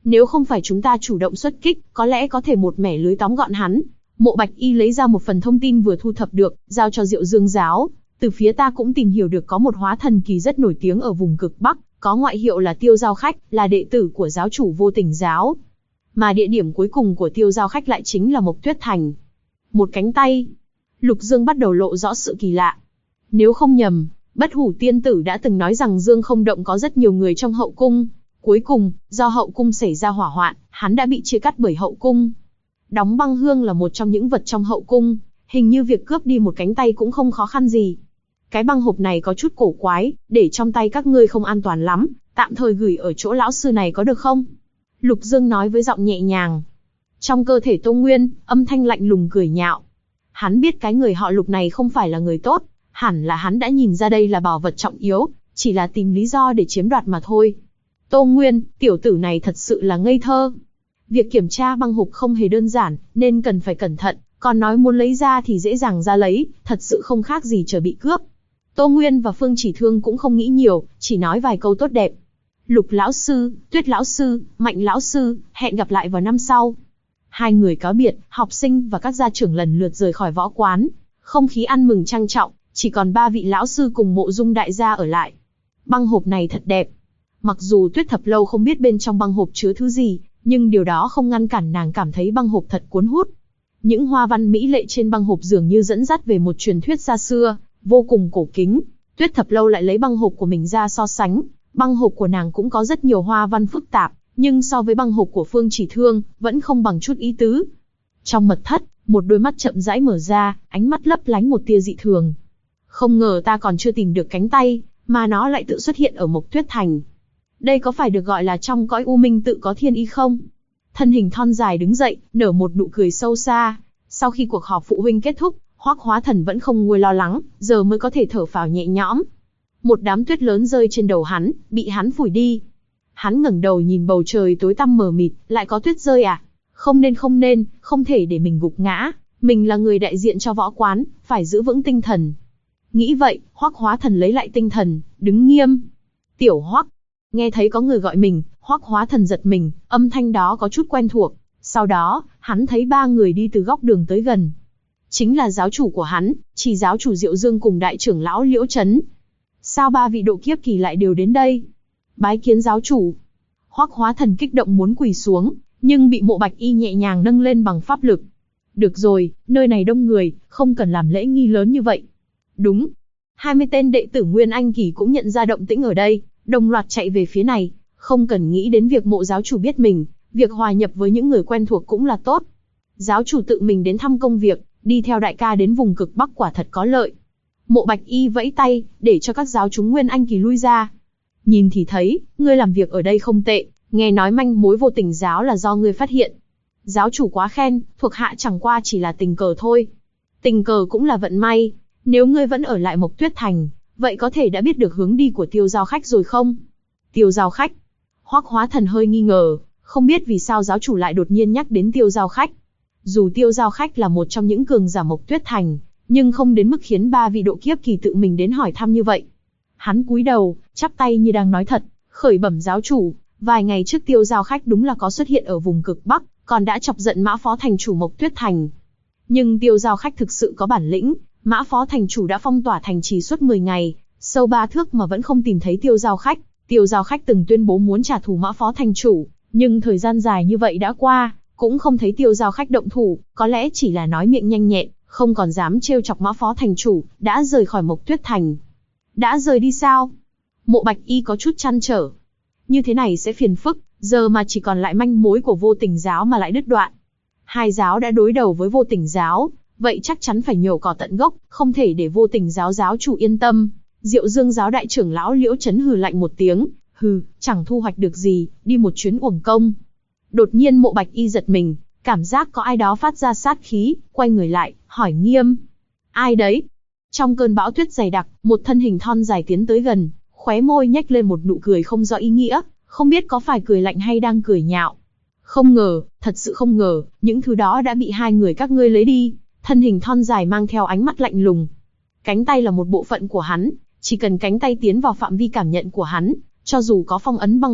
Nếu không phải chúng ta chủ động xuất kích, có lẽ có thể một mẻ lưới tóm gọn hắn. Mộ Bạch Y lấy ra một phần thông tin vừa thu thập được, giao cho Diệu Dương giáo. Từ phía ta cũng tìm hiểu được có một hóa thần kỳ rất nổi tiếng ở vùng cực Bắc, có ngoại hiệu là Tiêu Giao Khách, là đệ tử của giáo chủ Vô Tình giáo. Mà địa điểm cuối cùng của Tiêu Giao Khách lại chính là Mộc Tuyết Thành. Một cánh tay. Lục Dương bắt đầu lộ rõ sự kỳ lạ. Nếu không nhầm, Bất Hủ tiên tử đã từng nói rằng Dương Không Động có rất nhiều người trong hậu cung. Cuối cùng, do hậu cung xảy ra hỏa hoạn, hắn đã bị chia cắt bởi hậu cung. Đóng băng hương là một trong những vật trong hậu cung, hình như việc cướp đi một cánh tay cũng không khó khăn gì. Cái băng hộp này có chút cổ quái, để trong tay các ngươi không an toàn lắm, tạm thời gửi ở chỗ lão sư này có được không? Lục Dương nói với giọng nhẹ nhàng. Trong cơ thể Tô Nguyên, âm thanh lạnh lùng cười nhạo. Hắn biết cái người họ Lục này không phải là người tốt, hẳn là hắn đã nhìn ra đây là bảo vật trọng yếu, chỉ là tìm lý do để chiếm đoạt mà thôi. Tô Nguyên, tiểu tử này thật sự là ngây thơ. Việc kiểm tra băng hộp không hề đơn giản, nên cần phải cẩn thận, còn nói muốn lấy ra thì dễ dàng ra lấy, thật sự không khác gì chờ bị cướp. Tô Nguyên và Phương Chỉ Thương cũng không nghĩ nhiều, chỉ nói vài câu tốt đẹp. Lục lão sư, Tuyết lão sư, Mạnh lão sư, hẹn gặp lại vào năm sau. Hai người cáo biệt, học sinh và các gia trưởng lần lượt rời khỏi võ quán. Không khí ăn mừng trang trọng, chỉ còn 3 vị lão sư cùng Mộ Dung đại gia ở lại. Băng hộp này thật đẹp. Mặc dù Tuyết Thập Lâu không biết bên trong băng hộp chứa thứ gì, nhưng điều đó không ngăn cản nàng cảm thấy băng hộp thật cuốn hút. Những hoa văn mỹ lệ trên băng hộp dường như dẫn dắt về một truyền thuyết xa xưa, vô cùng cổ kính. Tuyết Thập Lâu lại lấy băng hộp của mình ra so sánh. Băng hộp của nàng cũng có rất nhiều hoa văn phức tạp, nhưng so với băng hộp của Phương Chỉ Thương, vẫn không bằng chút ý tứ. Trong mật thất, một đôi mắt chậm rãi mở ra, ánh mắt lấp lánh một tia dị thường. Không ngờ ta còn chưa tìm được cánh tay, mà nó lại tự xuất hiện ở Mộc Tuyết Thành. Đây có phải được gọi là trong cõi u minh tự có thiên ý không? Thân hình thon dài đứng dậy, nở một nụ cười sâu xa. Sau khi cuộc họp phụ huynh kết thúc, Hoắc Hóa Thần vẫn không nguôi lo lắng, giờ mới có thể thở phào nhẹ nhõm. Một đám tuyết lớn rơi trên đầu hắn, bị hắn phủi đi. Hắn ngẩng đầu nhìn bầu trời tối tăm mờ mịt, lại có tuyết rơi à? Không nên, không thể để mình gục ngã. Mình là người đại diện cho võ quán, phải giữ vững tinh thần. Nghĩ vậy, Hoắc Hóa Thần lấy lại tinh thần, đứng nghiêm. Tiểu Hoắc. Nghe thấy có người gọi mình, Hoắc Hóa Thần giật mình, âm thanh đó có chút quen thuộc. Sau đó, hắn thấy 3 người đi từ góc đường tới gần. Chính là giáo chủ của hắn, Chỉ giáo chủ Diệu Dương cùng đại trưởng lão Liễu Chấn. Sao 3 vị độ kiếp kỳ lại đều đến đây? Bái kiến giáo chủ. Hoắc Hóa Thần kích động muốn quỳ xuống, nhưng bị Mộ Bạch Y nhẹ nhàng nâng lên bằng pháp lực. Được rồi, nơi này đông người, không cần làm lễ nghi lớn như vậy. Đúng. 20 tên đệ tử Nguyên Anh kỳ cũng nhận ra động tĩnh ở đây, đồng loạt chạy về phía này, không cần nghĩ đến việc Mộ giáo chủ biết mình, việc hòa nhập với những người quen thuộc cũng là tốt. Giáo chủ tự mình đến thăm công việc, đi theo đại ca đến vùng cực Bắc quả thật có lợi. Mộ Bạch Y vẫy tay, để cho các giáo chúng Nguyên Anh kỳ lui ra. Nhìn thì thấy, ngươi làm việc ở đây không tệ, nghe nói manh mối Vô Tình giáo là do ngươi phát hiện. Giáo chủ quá khen, thuộc hạ chẳng qua chỉ là tình cờ thôi. Tình cờ cũng là vận may, nếu ngươi vẫn ở lại Mộc Tuyết Thành, vậy có thể đã biết được hướng đi của Tiêu Giao Khách rồi không? Tiêu Giao Khách? Hoắc Hóa Thần hơi nghi ngờ, không biết vì sao giáo chủ lại đột nhiên nhắc đến Tiêu Giao Khách. Dù Tiêu Giao Khách là một trong những cường giả Mộc Tuyết Thành, nhưng không đến mức khiến 3 vị độ kiếp kỳ tự mình đến hỏi thăm như vậy. Hắn cúi đầu, chắp tay như đang nói thật, khởi bẩm giáo chủ, vài ngày trước Tiêu Giao Khách đúng là có xuất hiện ở vùng cực Bắc, còn đã chọc giận Mã Phó thành chủ Mộc Tuyết Thành. Nhưng Tiêu Giao Khách thực sự có bản lĩnh, Mã Phó thành chủ đã phong tỏa thành trì suốt 10 ngày, sâu 3 thước mà vẫn không tìm thấy Tiêu Giao Khách. Tiêu Giao Khách từng tuyên bố muốn trả thù Mã Phó thành chủ, nhưng thời gian dài như vậy đã qua, cũng không thấy Tiêu Giao Khách động thủ, có lẽ chỉ là nói miệng nhanh nhẹn, không còn dám trêu chọc Mã Phó thành chủ, đã rời khỏi Mộc Tuyết Thành. Đã rời đi sao? Mộ Bạch Y có chút trăn trở. Như thế này sẽ phiền phức, giờ mà chỉ còn lại manh mối của Vô Tình giáo mà lại đứt đoạn. Hai giáo đã đối đầu với Vô Tình giáo, vậy chắc chắn phải nhổ cỏ tận gốc, không thể để Vô Tình giáo giáo chủ yên tâm. Diệu Dương giáo đại trưởng lão Liễu Chấn hừ lạnh một tiếng, hừ, chẳng thu hoạch được gì, đi một chuyến uổng công. Đột nhiên Mộ Bạch Y giật mình, cảm giác có ai đó phát ra sát khí, quay người lại, hỏi nghiêm. Ai đấy? Trong cơn bão tuyết dày đặc, một thân hình thon dài tiến tới gần, khóe môi nhếch lên một nụ cười không rõ ý nghĩa, không biết có phải cười lạnh hay đang cười nhạo. Không ngờ, thật sự không ngờ, những thứ đó đã bị 2 người các ngươi lấy đi. Thân hình thon dài mang theo ánh mắt lạnh lùng. Cánh tay là một bộ phận của hắn, chỉ cần cánh tay tiến vào phạm vi cảm nhận của hắn, cho dù có phong ấn băng hộp,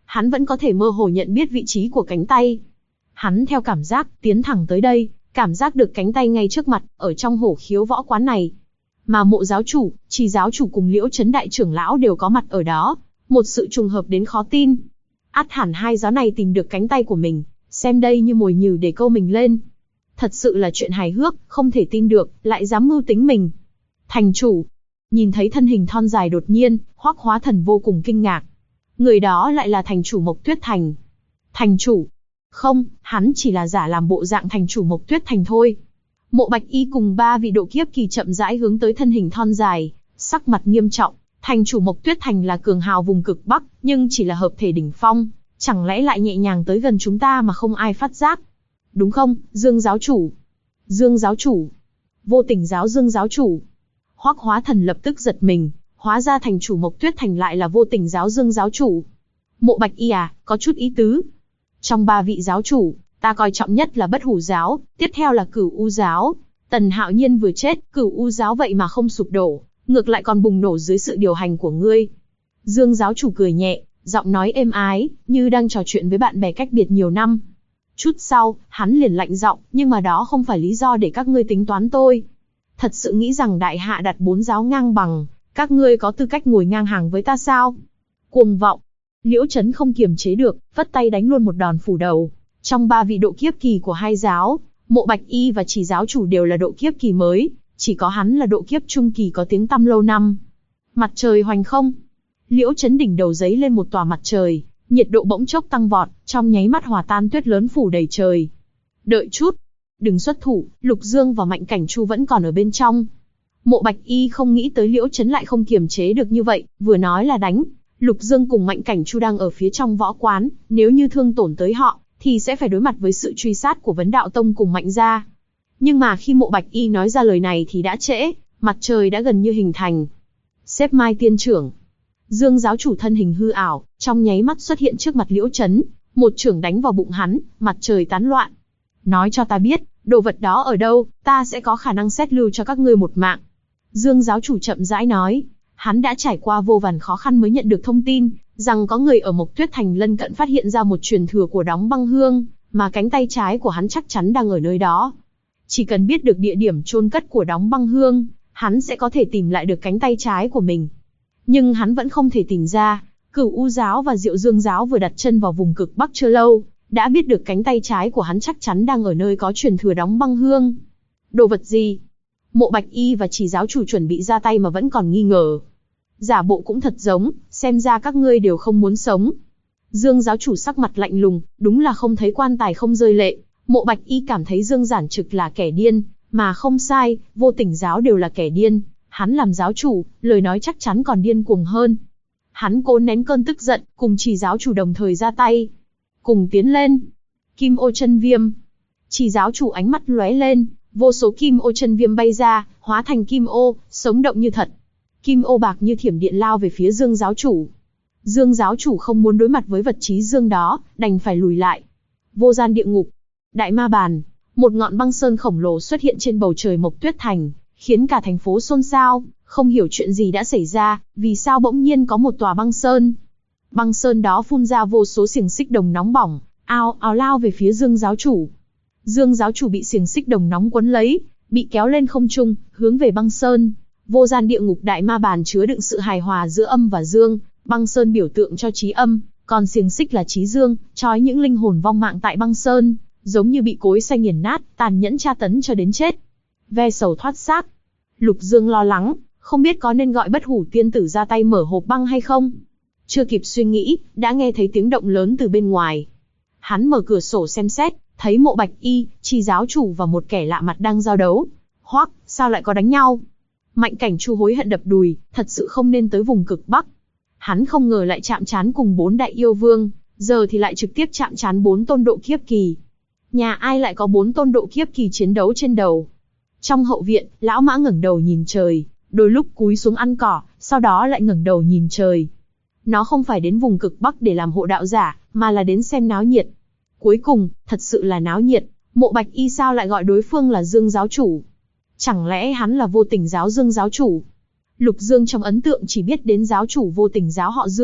Hắn vẫn có thể mơ hồ nhận biết vị trí của cánh tay. Hắn theo cảm giác, tiến thẳng tới đây, cảm giác được cánh tay ngay trước mặt, ở trong hổ khiếu võ quán này. Mà Mộ giáo chủ, Trì giáo chủ cùng Liễu Chấn đại trưởng lão đều có mặt ở đó, một sự trùng hợp đến khó tin. Ắt hẳn hai giáo này tìm được cánh tay của mình, xem đây như mồi nhử để câu mình lên. Thật sự là chuyện hài hước, không thể tin được, lại dám mưu tính mình. Thành chủ, nhìn thấy thân hình thon dài đột nhiên, Hoắc Hóa Thần vô cùng kinh ngạc. Người đó lại là thành chủ Mộc Tuyết Thành. Thành chủ? Không, hắn chỉ là giả làm bộ dạng thành chủ Mộc Tuyết Thành thôi. Mộ Bạch Y cùng ba vị độ kiếp kỳ chậm rãi hướng tới thân hình thon dài, sắc mặt nghiêm trọng. Thành chủ Mộc Tuyết Thành là cường hào vùng cực Bắc, nhưng chỉ là hợp thể đỉnh phong, chẳng lẽ lại nhẹ nhàng tới gần chúng ta mà không ai phát giác? Đúng không, Dương giáo chủ? Dương giáo chủ? Vô Tình giáo Dương giáo chủ? Hoắc Hóa Thần lập tức giật mình, hóa ra thành chủ Mộc Tuyết Thành lại là Vô Tình giáo Dương giáo chủ. Mộ Bạch Y à, có chút ý tứ. Trong ba vị giáo chủ, ta coi trọng nhất là Bất Hủ giáo, tiếp theo là Cửu U giáo. Tần Hạo Nhiên vừa chết, Cửu U giáo vậy mà không sụp đổ, ngược lại còn bùng nổ dưới sự điều hành của ngươi. Dương giáo chủ cười nhẹ, giọng nói êm ái, như đang trò chuyện với bạn bè cách biệt nhiều năm. Chút sau, hắn liền lạnh giọng, nhưng mà đó không phải lý do để các ngươi tính toán tôi. Thật sự nghĩ rằng đại hạ đặt 4 giáo ngang bằng, các ngươi có tư cách ngồi ngang hàng với ta sao? Cuồng vọng. Liễu Chấn không kiềm chế được, vất tay đánh luôn một đòn phủ đầu. Trong ba vị độ kiếp kỳ của hai giáo, Mộ Bạch Y và Trì giáo chủ đều là độ kiếp kỳ mới, chỉ có hắn là độ kiếp trung kỳ có tiếng tăm lâu năm. Mặt trời hoành không. Liễu Chấn đỉnh đầu giấy lên một tòa mặt trời, nhiệt độ bỗng chốc tăng vọt, trong nháy mắt hòa tan tuyết lớn phủ đầy trời. Đợi chút, đừng xuất thủ, Lục Dương và Mạnh Cảnh Chu vẫn còn ở bên trong. Mộ Bạch Y không nghĩ tới Liễu Chấn lại không kiềm chế được như vậy, vừa nói là đánh. Lục Dương cùng Mạnh Cảnh Chu đang ở phía trong võ quán, nếu như thương tổn tới họ, thì sẽ phải đối mặt với sự truy sát của Vấn Đạo Tông cùng Mạnh gia. Nhưng mà khi Mộ Bạch Y nói ra lời này thì đã trễ, mặt trời đã gần như hình thành. Xếp Mai tiên trưởng. Dương giáo chủ thân hình hư ảo, trong nháy mắt xuất hiện trước mặt Liễu Chấn, một chưởng đánh vào bụng hắn, mặt trời tán loạn. Nói cho ta biết, đồ vật đó ở đâu, ta sẽ có khả năng xét lưu cho các ngươi một mạng. Dương giáo chủ chậm rãi nói, hắn đã trải qua vô vàn khó khăn mới nhận được thông tin, rằng có người ở Mộc Tuyết Thành lân cận phát hiện ra một truyền thừa của Đóng Băng Hương, mà cánh tay trái của hắn chắc chắn đang ở nơi đó. Chỉ cần biết được địa điểm chôn cất của Đóng Băng Hương, hắn sẽ có thể tìm lại được cánh tay trái của mình. Nhưng hắn vẫn không thể tìm ra. Cửu U giáo và Diệu Dương giáo vừa đặt chân vào vùng cực Bắc chưa lâu, đã biết được cánh tay trái của hắn chắc chắn đang ở nơi có truyền thừa Đóng Băng Hương. Đồ vật gì? Mộ Bạch Y và Trì giáo chủ chuẩn bị ra tay mà vẫn còn nghi ngờ. Giả bộ cũng thật giống, xem ra các ngươi đều không muốn sống. Dương giáo chủ sắc mặt lạnh lùng, đúng là không thấy quan tài không rơi lệ. Mộ Bạch Y cảm thấy Dương Giản Trực là kẻ điên, mà không sai, Vô Tình giáo đều là kẻ điên. Hắn làm giáo chủ, lời nói chắc chắn còn điên cuồng hơn. Hắn cố nén cơn tức giận, cùng Trì giáo chủ đồng thời ra tay. Cùng tiến lên. Kim ô chân viêm. Trì giáo chủ ánh mắt lóe lên, vô số kim ô chân viêm bay ra, hóa thành kim ô, sống động như thật. Kim ô bạc như thiểm điện lao về phía Dương giáo chủ. Dương giáo chủ không muốn đối mặt với vật trí dương đó, đành phải lùi lại. Vô gian địa ngục. Đại ma bàn. Một ngọn băng sơn khổng lồ xuất hiện trên bầu trời Mộc Tuyết Thành, khiến cả thành phố xôn xao, không hiểu chuyện gì đã xảy ra, vì sao bỗng nhiên có một tòa băng sơn. Băng sơn đó phun ra vô số xiềng xích đồng nóng bỏng, ào ào lao về phía Dương giáo chủ. Dương giáo chủ bị xiềng xích đồng nóng quấn lấy, bị kéo lên không trung, hướng về băng sơn. Vô gian địa ngục đại ma bàn chứa đựng sự hài hòa giữa âm và dương, băng sơn biểu tượng cho trí âm, còn xiềng xích là trí dương, trói những linh hồn vong mạng tại băng sơn, giống như bị cối xay nghiền nát, tàn nhẫn tra tấn cho đến chết. Ve sầu thoát xác. Lục Dương lo lắng, không biết có nên gọi Bất Hủ tiên tử ra tay mở hộp băng hay không. Chưa kịp suy nghĩ, đã nghe thấy tiếng động lớn từ bên ngoài. Hắn mở cửa sổ xem xét, thấy Mộ Bạch Y, Trì giáo chủ và một kẻ lạ mặt đang giao đấu. Hoắc, sao lại có đánh nhau? Mạnh Cảnh Chu hối hận đập đùi, thật sự không nên tới vùng cực Bắc. Hắn không ngờ lại chạm trán cùng 4 đại yêu vương, giờ thì lại trực tiếp chạm trán 4 tôn độ kiếp kỳ. Nhà ai lại có 4 tôn độ kiếp kỳ chiến đấu trên đầu? Trong hậu viện, lão mã ngẩng đầu nhìn trời, đôi lúc cúi xuống ăn cỏ, sau đó lại ngẩng đầu nhìn trời. Nó không phải đến vùng cực Bắc để làm hộ đạo giả, mà là đến xem náo nhiệt. Cuối cùng, thật sự là náo nhiệt, Mộ Bạch Y sao lại gọi đối phương là Dương giáo chủ? Chẳng lẽ hắn là Vô Tình giáo Dương giáo chủ? Lục Dương trong ấn tượng chỉ biết đến giáo chủ Vô Tình giáo họ Dương,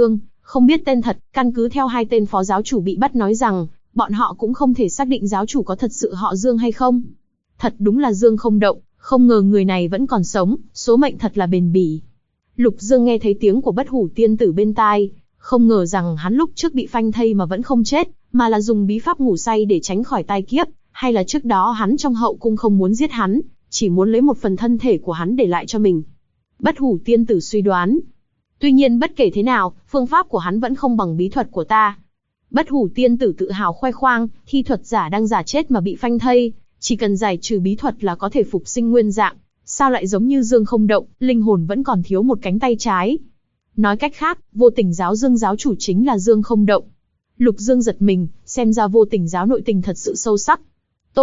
Không biết tên thật, căn cứ theo hai tên phó giáo chủ bị bắt nói rằng, bọn họ cũng không thể xác định giáo chủ có thật sự họ Dương hay không. Thật đúng là Dương Không Động, không ngờ người này vẫn còn sống, số mệnh thật là bền bỉ. Lục Dương nghe thấy tiếng của Bất Hủ tiên tử bên tai, không ngờ rằng hắn lúc trước bị phanh thây mà vẫn không chết, mà là dùng bí pháp ngủ say để tránh khỏi tai kiếp, hay là trước đó hắn trong hậu cung không muốn giết hắn, chỉ muốn lấy một phần thân thể của hắn để lại cho mình. Bất Hủ tiên tử suy đoán. Tuy nhiên bất kể thế nào, phương pháp của hắn vẫn không bằng bí thuật của ta. Bất Hủ tiên tử tự hào khoe khoang, thi thuật giả đang giả chết mà bị phanh thây, chỉ cần giải trừ bí thuật là có thể phục sinh nguyên dạng. Sao lại giống như Dương Không Động, linh hồn vẫn còn thiếu một cánh tay trái. Nói cách khác, Vô Tình giáo Dương giáo chủ chính là Dương Không Động. Lục Dương giật mình, xem ra Vô Tình giáo nội tình thật sự sâu sắc. Tô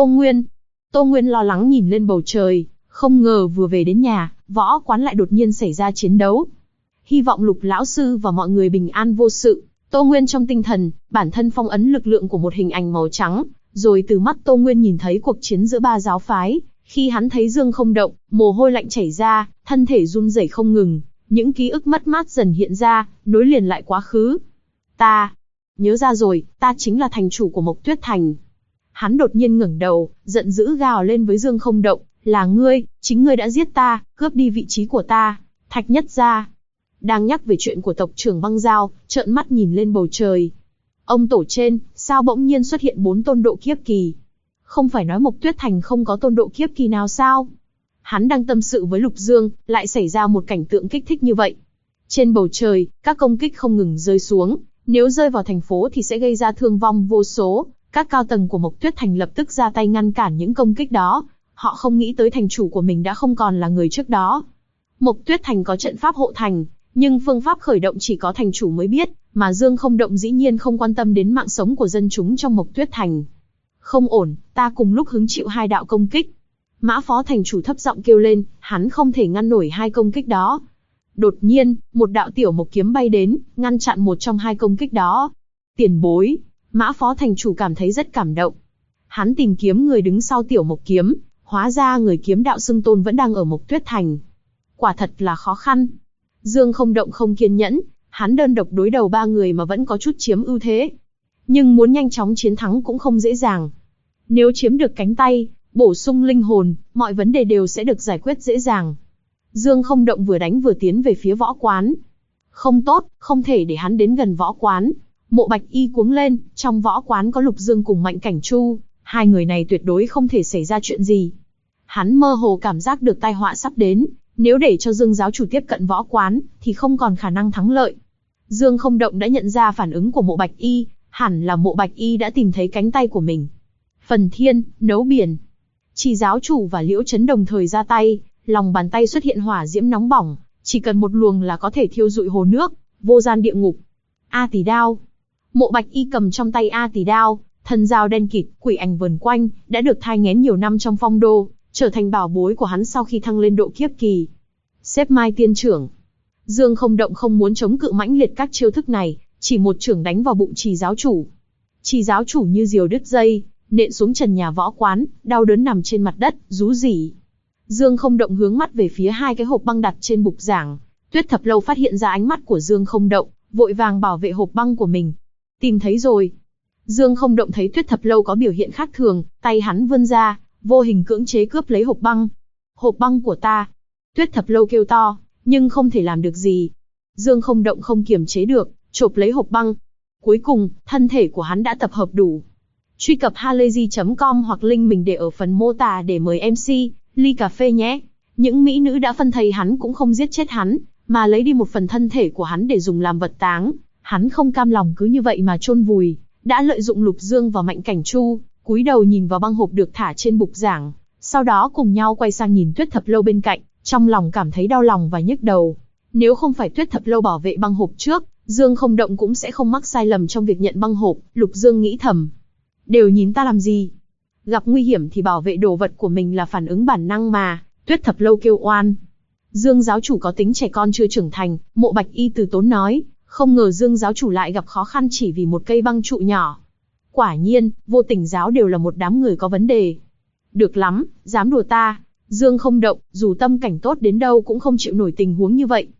Nguyên lo lắng nhìn lên bầu trời, không ngờ vừa về đến nhà, võ quán lại đột nhiên xảy ra chiến đấu. Hy vọng Lục lão sư và mọi người bình an vô sự. Tô Nguyên trong tinh thần, bản thân phong ấn lực lượng của một hình ảnh màu trắng, rồi từ mắt Tô Nguyên nhìn thấy cuộc chiến giữa ba giáo phái. Khi hắn thấy Dương Không Động, mồ hôi lạnh chảy ra, thân thể run rẩy không ngừng, những ký ức mất mát dần hiện ra, nối liền lại quá khứ. Ta nhớ ra rồi, ta chính là thành chủ của Mộc Tuyết Thành. Hắn đột nhiên ngẩng đầu, giận dữ gào lên với Dương Không Động, là ngươi, chính ngươi đã giết ta, cướp đi vị trí của ta, Thạch Nhất gia. Đang nhắc về chuyện của tộc trưởng Băng Giao, trợn mắt nhìn lên bầu trời. Ông tổ trên, sao bỗng nhiên xuất hiện 4 tôn độ kiếp kỳ? Không phải nói Mộc Tuyết Thành không có tôn độ kiếp kỳ nào sao? Hắn đang tâm sự với Lục Dương, lại xảy ra một cảnh tượng kích thích như vậy. Trên bầu trời, các công kích không ngừng rơi xuống, nếu rơi vào thành phố thì sẽ gây ra thương vong vô số. Các cao tầng của Mộc Tuyết Thành lập tức ra tay ngăn cản những công kích đó. Họ không nghĩ tới thành chủ của mình đã không còn là người trước đó. Mộc Tuyết Thành có trận pháp hộ thành, nhưng phương pháp khởi động chỉ có thành chủ mới biết, mà Dương Không Động dĩ nhiên không quan tâm đến mạng sống của dân chúng trong Mộc Tuyết Thành. Không ổn, ta cùng lúc hứng chịu 2 đạo công kích. Mã phó thành chủ thấp giọng kêu lên, hắn không thể ngăn nổi 2 công kích đó. Đột nhiên, một đạo tiểu mộc kiếm bay đến, ngăn chặn một trong 2 công kích đó. Tiền bối, Mã phó thành chủ cảm thấy rất cảm động. Hắn tìm kiếm người đứng sau tiểu mộc kiếm, hóa ra người kiếm đạo xưng tôn vẫn đang ở Mộc Tuyết Thành. Quả thật là khó khăn. Dương Không Động không kiên nhẫn, hắn đơn độc đối đầu 3 người mà vẫn có chút chiếm ưu thế. Nhưng muốn nhanh chóng chiến thắng cũng không dễ dàng. Nếu chiếm được cánh tay, bổ sung linh hồn, mọi vấn đề đều sẽ được giải quyết dễ dàng. Dương Không Động vừa đánh vừa tiến về phía võ quán. Không tốt, không thể để hắn đến gần võ quán. Mộ Bạch Y cuống lên, trong võ quán có Lục Dương cùng Mạnh Cảnh Chu, 2 người này tuyệt đối không thể xảy ra chuyện gì. Hắn mơ hồ cảm giác được tai họa sắp đến, nếu để cho Dương giáo chủ tiếp cận võ quán, thì không còn khả năng thắng lợi. Dương Không Động đã nhận ra phản ứng của Mộ Bạch Y, hẳn là Mộ Bạch Y đã tìm thấy cánh tay của mình. Phần thiên, nấu biển. Chỉ giáo chủ và Liễu Chấn đồng thời ra tay, lòng bàn tay xuất hiện hỏa diễm nóng bỏng, chỉ cần một luồng là có thể thiêu rụi hồ nước, vô gian địa ngục. A Tỷ đao. Mộ Bạch Y cầm trong tay A Tỷ đao, thân dao đen kịt, quỷ ảnh vờn quanh, đã được thai nghén nhiều năm trong phong đô, trở thành bảo bối của hắn sau khi thăng lên độ kiếp kỳ. Xếp mai tiên trưởng. Dương Không Động không muốn chống cự mãnh liệt các chiêu thức này, chỉ một chưởng đánh vào bụng Trì giáo chủ. Trì giáo chủ như diều đứt dây, nện xuống trần nhà võ quán, đau đớn nằm trên mặt đất, rú rỉ. Dương Không Động hướng mắt về phía 2 cái hộp băng đặt trên bục giảng. Tuyết Thập Lâu phát hiện ra ánh mắt của Dương Không Động, vội vàng bảo vệ hộp băng của mình. Tìm thấy rồi. Dương Không Động thấy Tuyết Thập Lâu có biểu hiện khác thường, tay hắn vươn ra, vô hình cưỡng chế cướp lấy hộp băng. Hộp băng của ta. Tuyết Thập Lâu kêu to, nhưng không thể làm được gì. Dương Không Động không kiềm chế được, chộp lấy hộp băng. Cuối cùng, thân thể của hắn đã tập hợp đủ. Truy cập halayzi.com hoặc link mình để ở phần mô tả để mời MC, ly cà phê nhé. Những mỹ nữ đã phân thây hắn cũng không giết chết hắn, mà lấy đi một phần thân thể của hắn để dùng làm vật táng. Hắn không cam lòng cứ như vậy mà chôn vùi, đã lợi dụng Lục Dương và Mạnh Cảnh Chu, cúi đầu nhìn vào băng hộp được thả trên bục giảng, sau đó cùng nhau quay sang nhìn Tuyết Thập Lâu bên cạnh, trong lòng cảm thấy đau lòng và nhức đầu. Nếu không phải Tuyết Thập Lâu bảo vệ băng hộp trước, Dương Không Động cũng sẽ không mắc sai lầm trong việc nhận băng hộp. Lục Dương nghĩ thầm, đều nhìn ta làm gì? Gặp nguy hiểm thì bảo vệ đồ vật của mình là phản ứng bản năng mà. Tuyết Thập Lâu kêu oan. Dương giáo chủ có tính trẻ con chưa trưởng thành, Mộ Bạch Y từ tốn nói, không ngờ Dương giáo chủ lại gặp khó khăn chỉ vì một cây băng trụ nhỏ. Quả nhiên, Vô Tình giáo đều là một đám người có vấn đề. Được lắm, dám đùa ta. Dương Không Động, dù tâm cảnh tốt đến đâu cũng không chịu nổi tình huống như vậy.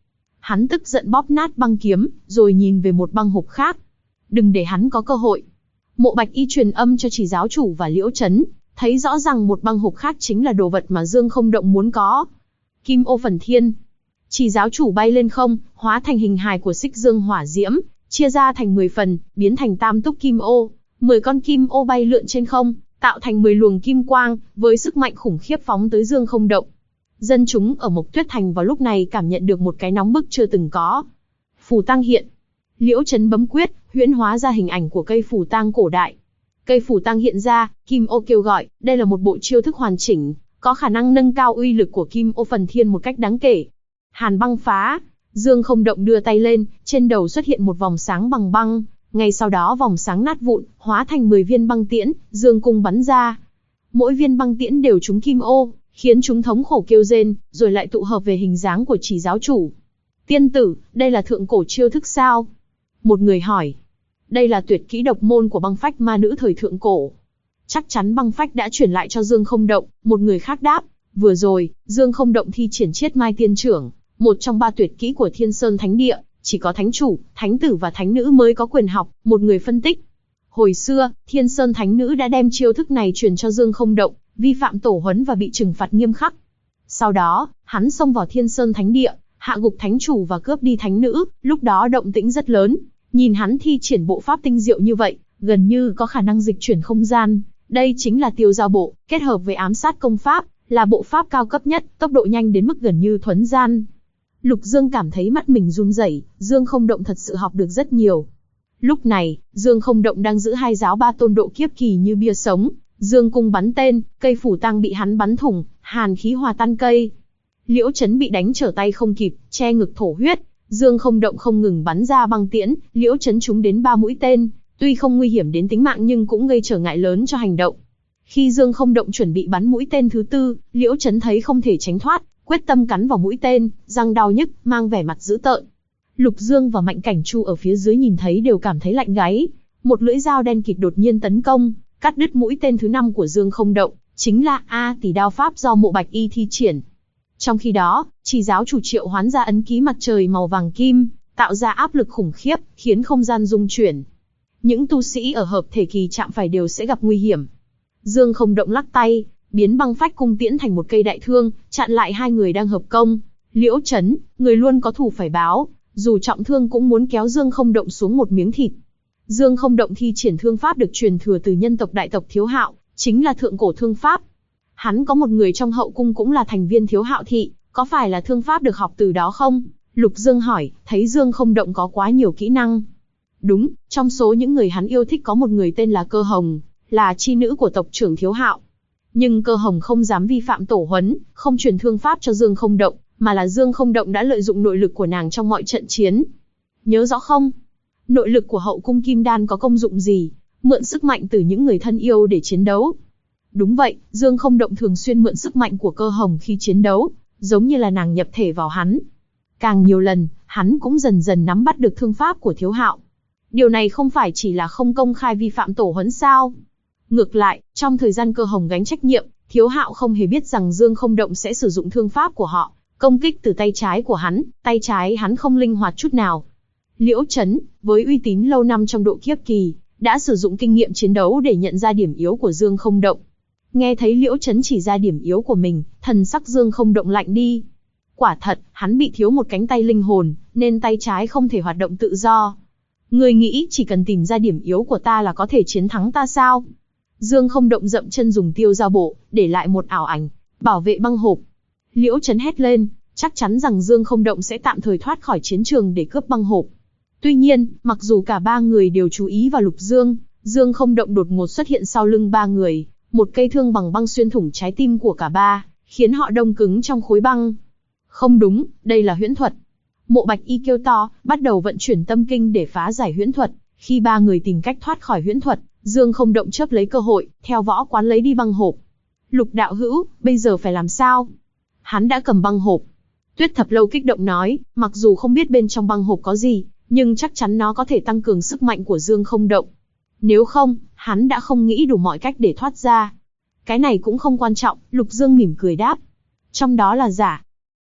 Hắn tức giận bóp nát băng kiếm, rồi nhìn về một băng hộp khác. Đừng để hắn có cơ hội. Mộ Bạch Y truyền âm cho Chỉ giáo chủ và Liễu Chấn, thấy rõ rằng một băng hộp khác chính là đồ vật mà Dương Không Động muốn có. Kim ô phần thiên. Chỉ giáo chủ bay lên không, hóa thành hình hài của xích dương hỏa diễm, chia ra thành 10 phần, biến thành tam túc kim ô. 10 con kim ô bay lượn trên không, tạo thành 10 luồng kim quang, với sức mạnh khủng khiếp phóng tới Dương Không Động. Dân chúng ở Mộc Tuyết Thành vào lúc này cảm nhận được một cái nóng bức chưa từng có. Phù tang hiện. Liễu Chấn bấm quyết, huyễn hóa ra hình ảnh của cây phù tang cổ đại. Cây phù tang hiện ra, kim ô kêu gọi, đây là một bộ chiêu thức hoàn chỉnh, có khả năng nâng cao uy lực của kim ô phần thiên một cách đáng kể. Hàn băng phá. Dương Không Động đưa tay lên, trên đầu xuất hiện một vòng sáng bằng băng, ngay sau đó vòng sáng nát vụn, hóa thành 10 viên băng tiễn, dương cung bắn ra. Mỗi viên băng tiễn đều trúng kim ô, khiến chúng thống khổ kêu rên, rồi lại tụ hợp về hình dáng của Chỉ giáo chủ. Tiên tử, đây là thượng cổ chiêu thức sao? Một người hỏi. Đây là tuyệt kỹ độc môn của băng phách ma nữ thời thượng cổ. Chắc chắn băng phách đã chuyển lại cho Dương Không Động, một người khác đáp. Vừa rồi, Dương Không Động thi triển Chiết Mai Tiên Trưởng, một trong 3 tuyệt kỹ của Thiên Sơn Thánh Địa, chỉ có thánh chủ, thánh tử và thánh nữ mới có quyền học, một người phân tích. Hồi xưa, Thiên Sơn Thánh Nữ đã đem chiêu thức này truyền cho Dương Không Động, vi phạm tổ huấn và bị trừng phạt nghiêm khắc. Sau đó, hắn xông vào Thiên Sơn Thánh Địa, hạ gục thánh chủ và cướp đi thánh nữ, lúc đó động tĩnh rất lớn. Nhìn hắn thi triển bộ pháp tinh diệu như vậy, gần như có khả năng dịch chuyển không gian. Đây chính là Tiêu Giao Bộ, kết hợp với ám sát công pháp, là bộ pháp cao cấp nhất, tốc độ nhanh đến mức gần như thuấn gian. Lục Dương cảm thấy mắt mình run rẩy, Dương Không Động thật sự học được rất nhiều. Lúc này, Dương Không Động đang giữ 2 giáo 3 tôn độ kiếp kỳ như bia sống, dương cung bắn tên, cây phủ tang bị hắn bắn thủng, hàn khí hòa tan cây. Liễu Chấn bị đánh trở tay không kịp, che ngực thổ huyết. Dương Không Động không ngừng bắn ra băng tiễn, Liễu Chấn trúng đến 3 mũi tên, tuy không nguy hiểm đến tính mạng nhưng cũng gây trở ngại lớn cho hành động. Khi Dương Không Động chuẩn bị bắn mũi tên thứ 4, Liễu Chấn thấy không thể tránh thoát, quyết tâm cắn vào mũi tên, răng đau nhức, mang vẻ mặt dữ tợn. Lục Dương và Mạnh Cảnh Chu ở phía dưới nhìn thấy đều cảm thấy lạnh gáy. Một lưỡi dao đen kịt đột nhiên tấn công, cắt đứt mũi tên thứ 5 của Dương Không Động, chính là A Tỷ đao pháp do Mộ Bạch Y thi triển. Trong khi đó, Chỉ giáo chủ triệu hoán ra ấn ký mặt trời màu vàng kim, tạo ra áp lực khủng khiếp, khiến không gian rung chuyển. Những tu sĩ ở hợp thể kỳ chạm phải đều sẽ gặp nguy hiểm. Dương Không Động lắc tay, biến băng phách cung tiễn thành một cây đại thương, chặn lại 2 người đang hợp công. Liễu Chấn, người luôn có thù phải báo, dù trọng thương cũng muốn kéo Dương Không Động xuống một miếng thịt. Dương Không Động thi triển thương pháp được truyền thừa từ nhân tộc đại tộc Thiếu Hạo, chính là thượng cổ thương pháp. Hắn có một người trong hậu cung cũng là thành viên Thiếu Hạo thị, có phải là thương pháp được học từ đó không? Lục Dương hỏi, thấy Dương Không Động có quá nhiều kỹ năng. Đúng, trong số những người hắn yêu thích có một người tên là Cơ Hồng, là chi nữ của tộc trưởng Thiếu Hạo. Nhưng Cơ Hồng không dám vi phạm tổ huấn, không truyền thương pháp cho Dương Không Động, mà là Dương Không Động đã lợi dụng nội lực của nàng trong mọi trận chiến. Nhớ rõ không? Nội lực của hậu cung kim đan có công dụng gì? Mượn sức mạnh từ những người thân yêu để chiến đấu. Đúng vậy, Dương Không Động thường xuyên mượn sức mạnh của Cơ Hồng khi chiến đấu, giống như là nàng nhập thể vào hắn. Càng nhiều lần, hắn cũng dần dần nắm bắt được thương pháp của Thiếu Hạo. Điều này không phải chỉ là không công khai vi phạm tổ huấn sao? Ngược lại, trong thời gian Cơ Hồng gánh trách nhiệm, Thiếu Hạo không hề biết rằng Dương Không Động sẽ sử dụng thương pháp của họ, công kích từ tay trái của hắn, tay trái hắn không linh hoạt chút nào. Liễu Chấn, với uy tín lâu năm trong độ kiếp kỳ, đã sử dụng kinh nghiệm chiến đấu để nhận ra điểm yếu của Dương Không Động. Nghe thấy Liễu Chấn chỉ ra điểm yếu của mình, thần sắc Dương Không Động lạnh đi. Quả thật, hắn bị thiếu một cánh tay linh hồn, nên tay trái không thể hoạt động tự do. Người nghĩ chỉ cần tìm ra điểm yếu của ta là có thể chiến thắng ta sao? Dương Không Động dậm chân dùng Tiêu Giao Bộ, để lại một ảo ảnh, bảo vệ băng hộp. Liễu Chấn hét lên, chắc chắn rằng Dương Không Động sẽ tạm thời thoát khỏi chiến trường để cướp băng hộp. Tuy nhiên, mặc dù cả 3 người đều chú ý vào Lục Dương, Dương Không Động đột ngột xuất hiện sau lưng 3 người, một cây thương bằng băng xuyên thủng trái tim của cả 3, khiến họ đông cứng trong khối băng. Không đúng, đây là huyễn thuật. Mộ Bạch Y kêu to, bắt đầu vận chuyển tâm kinh để phá giải huyễn thuật. Khi 3 người tìm cách thoát khỏi huyễn thuật, Dương Không Động chớp lấy cơ hội, theo võ quán lấy đi băng hộp. Lục đạo hữu, bây giờ phải làm sao? Hắn đã cầm băng hộp. Tuyết Thập Lâu kích động nói, mặc dù không biết bên trong băng hộp có gì, nhưng chắc chắn nó có thể tăng cường sức mạnh của Dương Không Động. Nếu không, hắn đã không nghĩ đủ mọi cách để thoát ra. Cái này cũng không quan trọng, Lục Dương mỉm cười đáp. Trong đó là giả. Thật,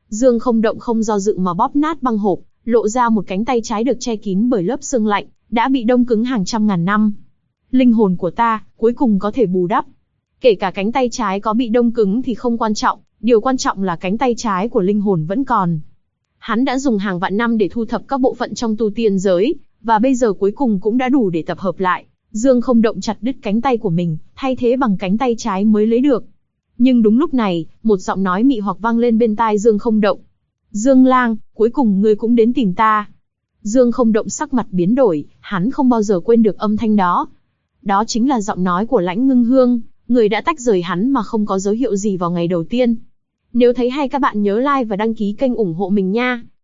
Dương Không Động không do dự mà bóp nát băng hộp, lộ ra một cánh tay trái được che kín bởi lớp xương lạnh, đã bị đông cứng hàng trăm ngàn năm. Linh hồn của ta, cuối cùng có thể bù đắp. Kể cả cánh tay trái có bị đông cứng thì không quan trọng, điều quan trọng là cánh tay trái của linh hồn vẫn còn. Hắn đã dùng hàng vạn năm để thu thập các bộ phận trong tu tiên giới, và bây giờ cuối cùng cũng đã đủ để tập hợp lại. Dương Không Động chặt đứt cánh tay của mình, thay thế bằng cánh tay trái mới lấy được. Nhưng đúng lúc này, một giọng nói mị hoặc vang lên bên tai Dương Không Động. Dương Lang, cuối cùng ngươi cũng đến tìm ta. Dương Không Động sắc mặt biến đổi, hắn không bao giờ quên được âm thanh đó. Đó chính là giọng nói của Lãnh Ngưng Hương, người đã tách rời hắn mà không có dấu hiệu gì vào ngày đầu tiên. Nếu thấy hay các bạn nhớ like và đăng ký kênh ủng hộ mình nha.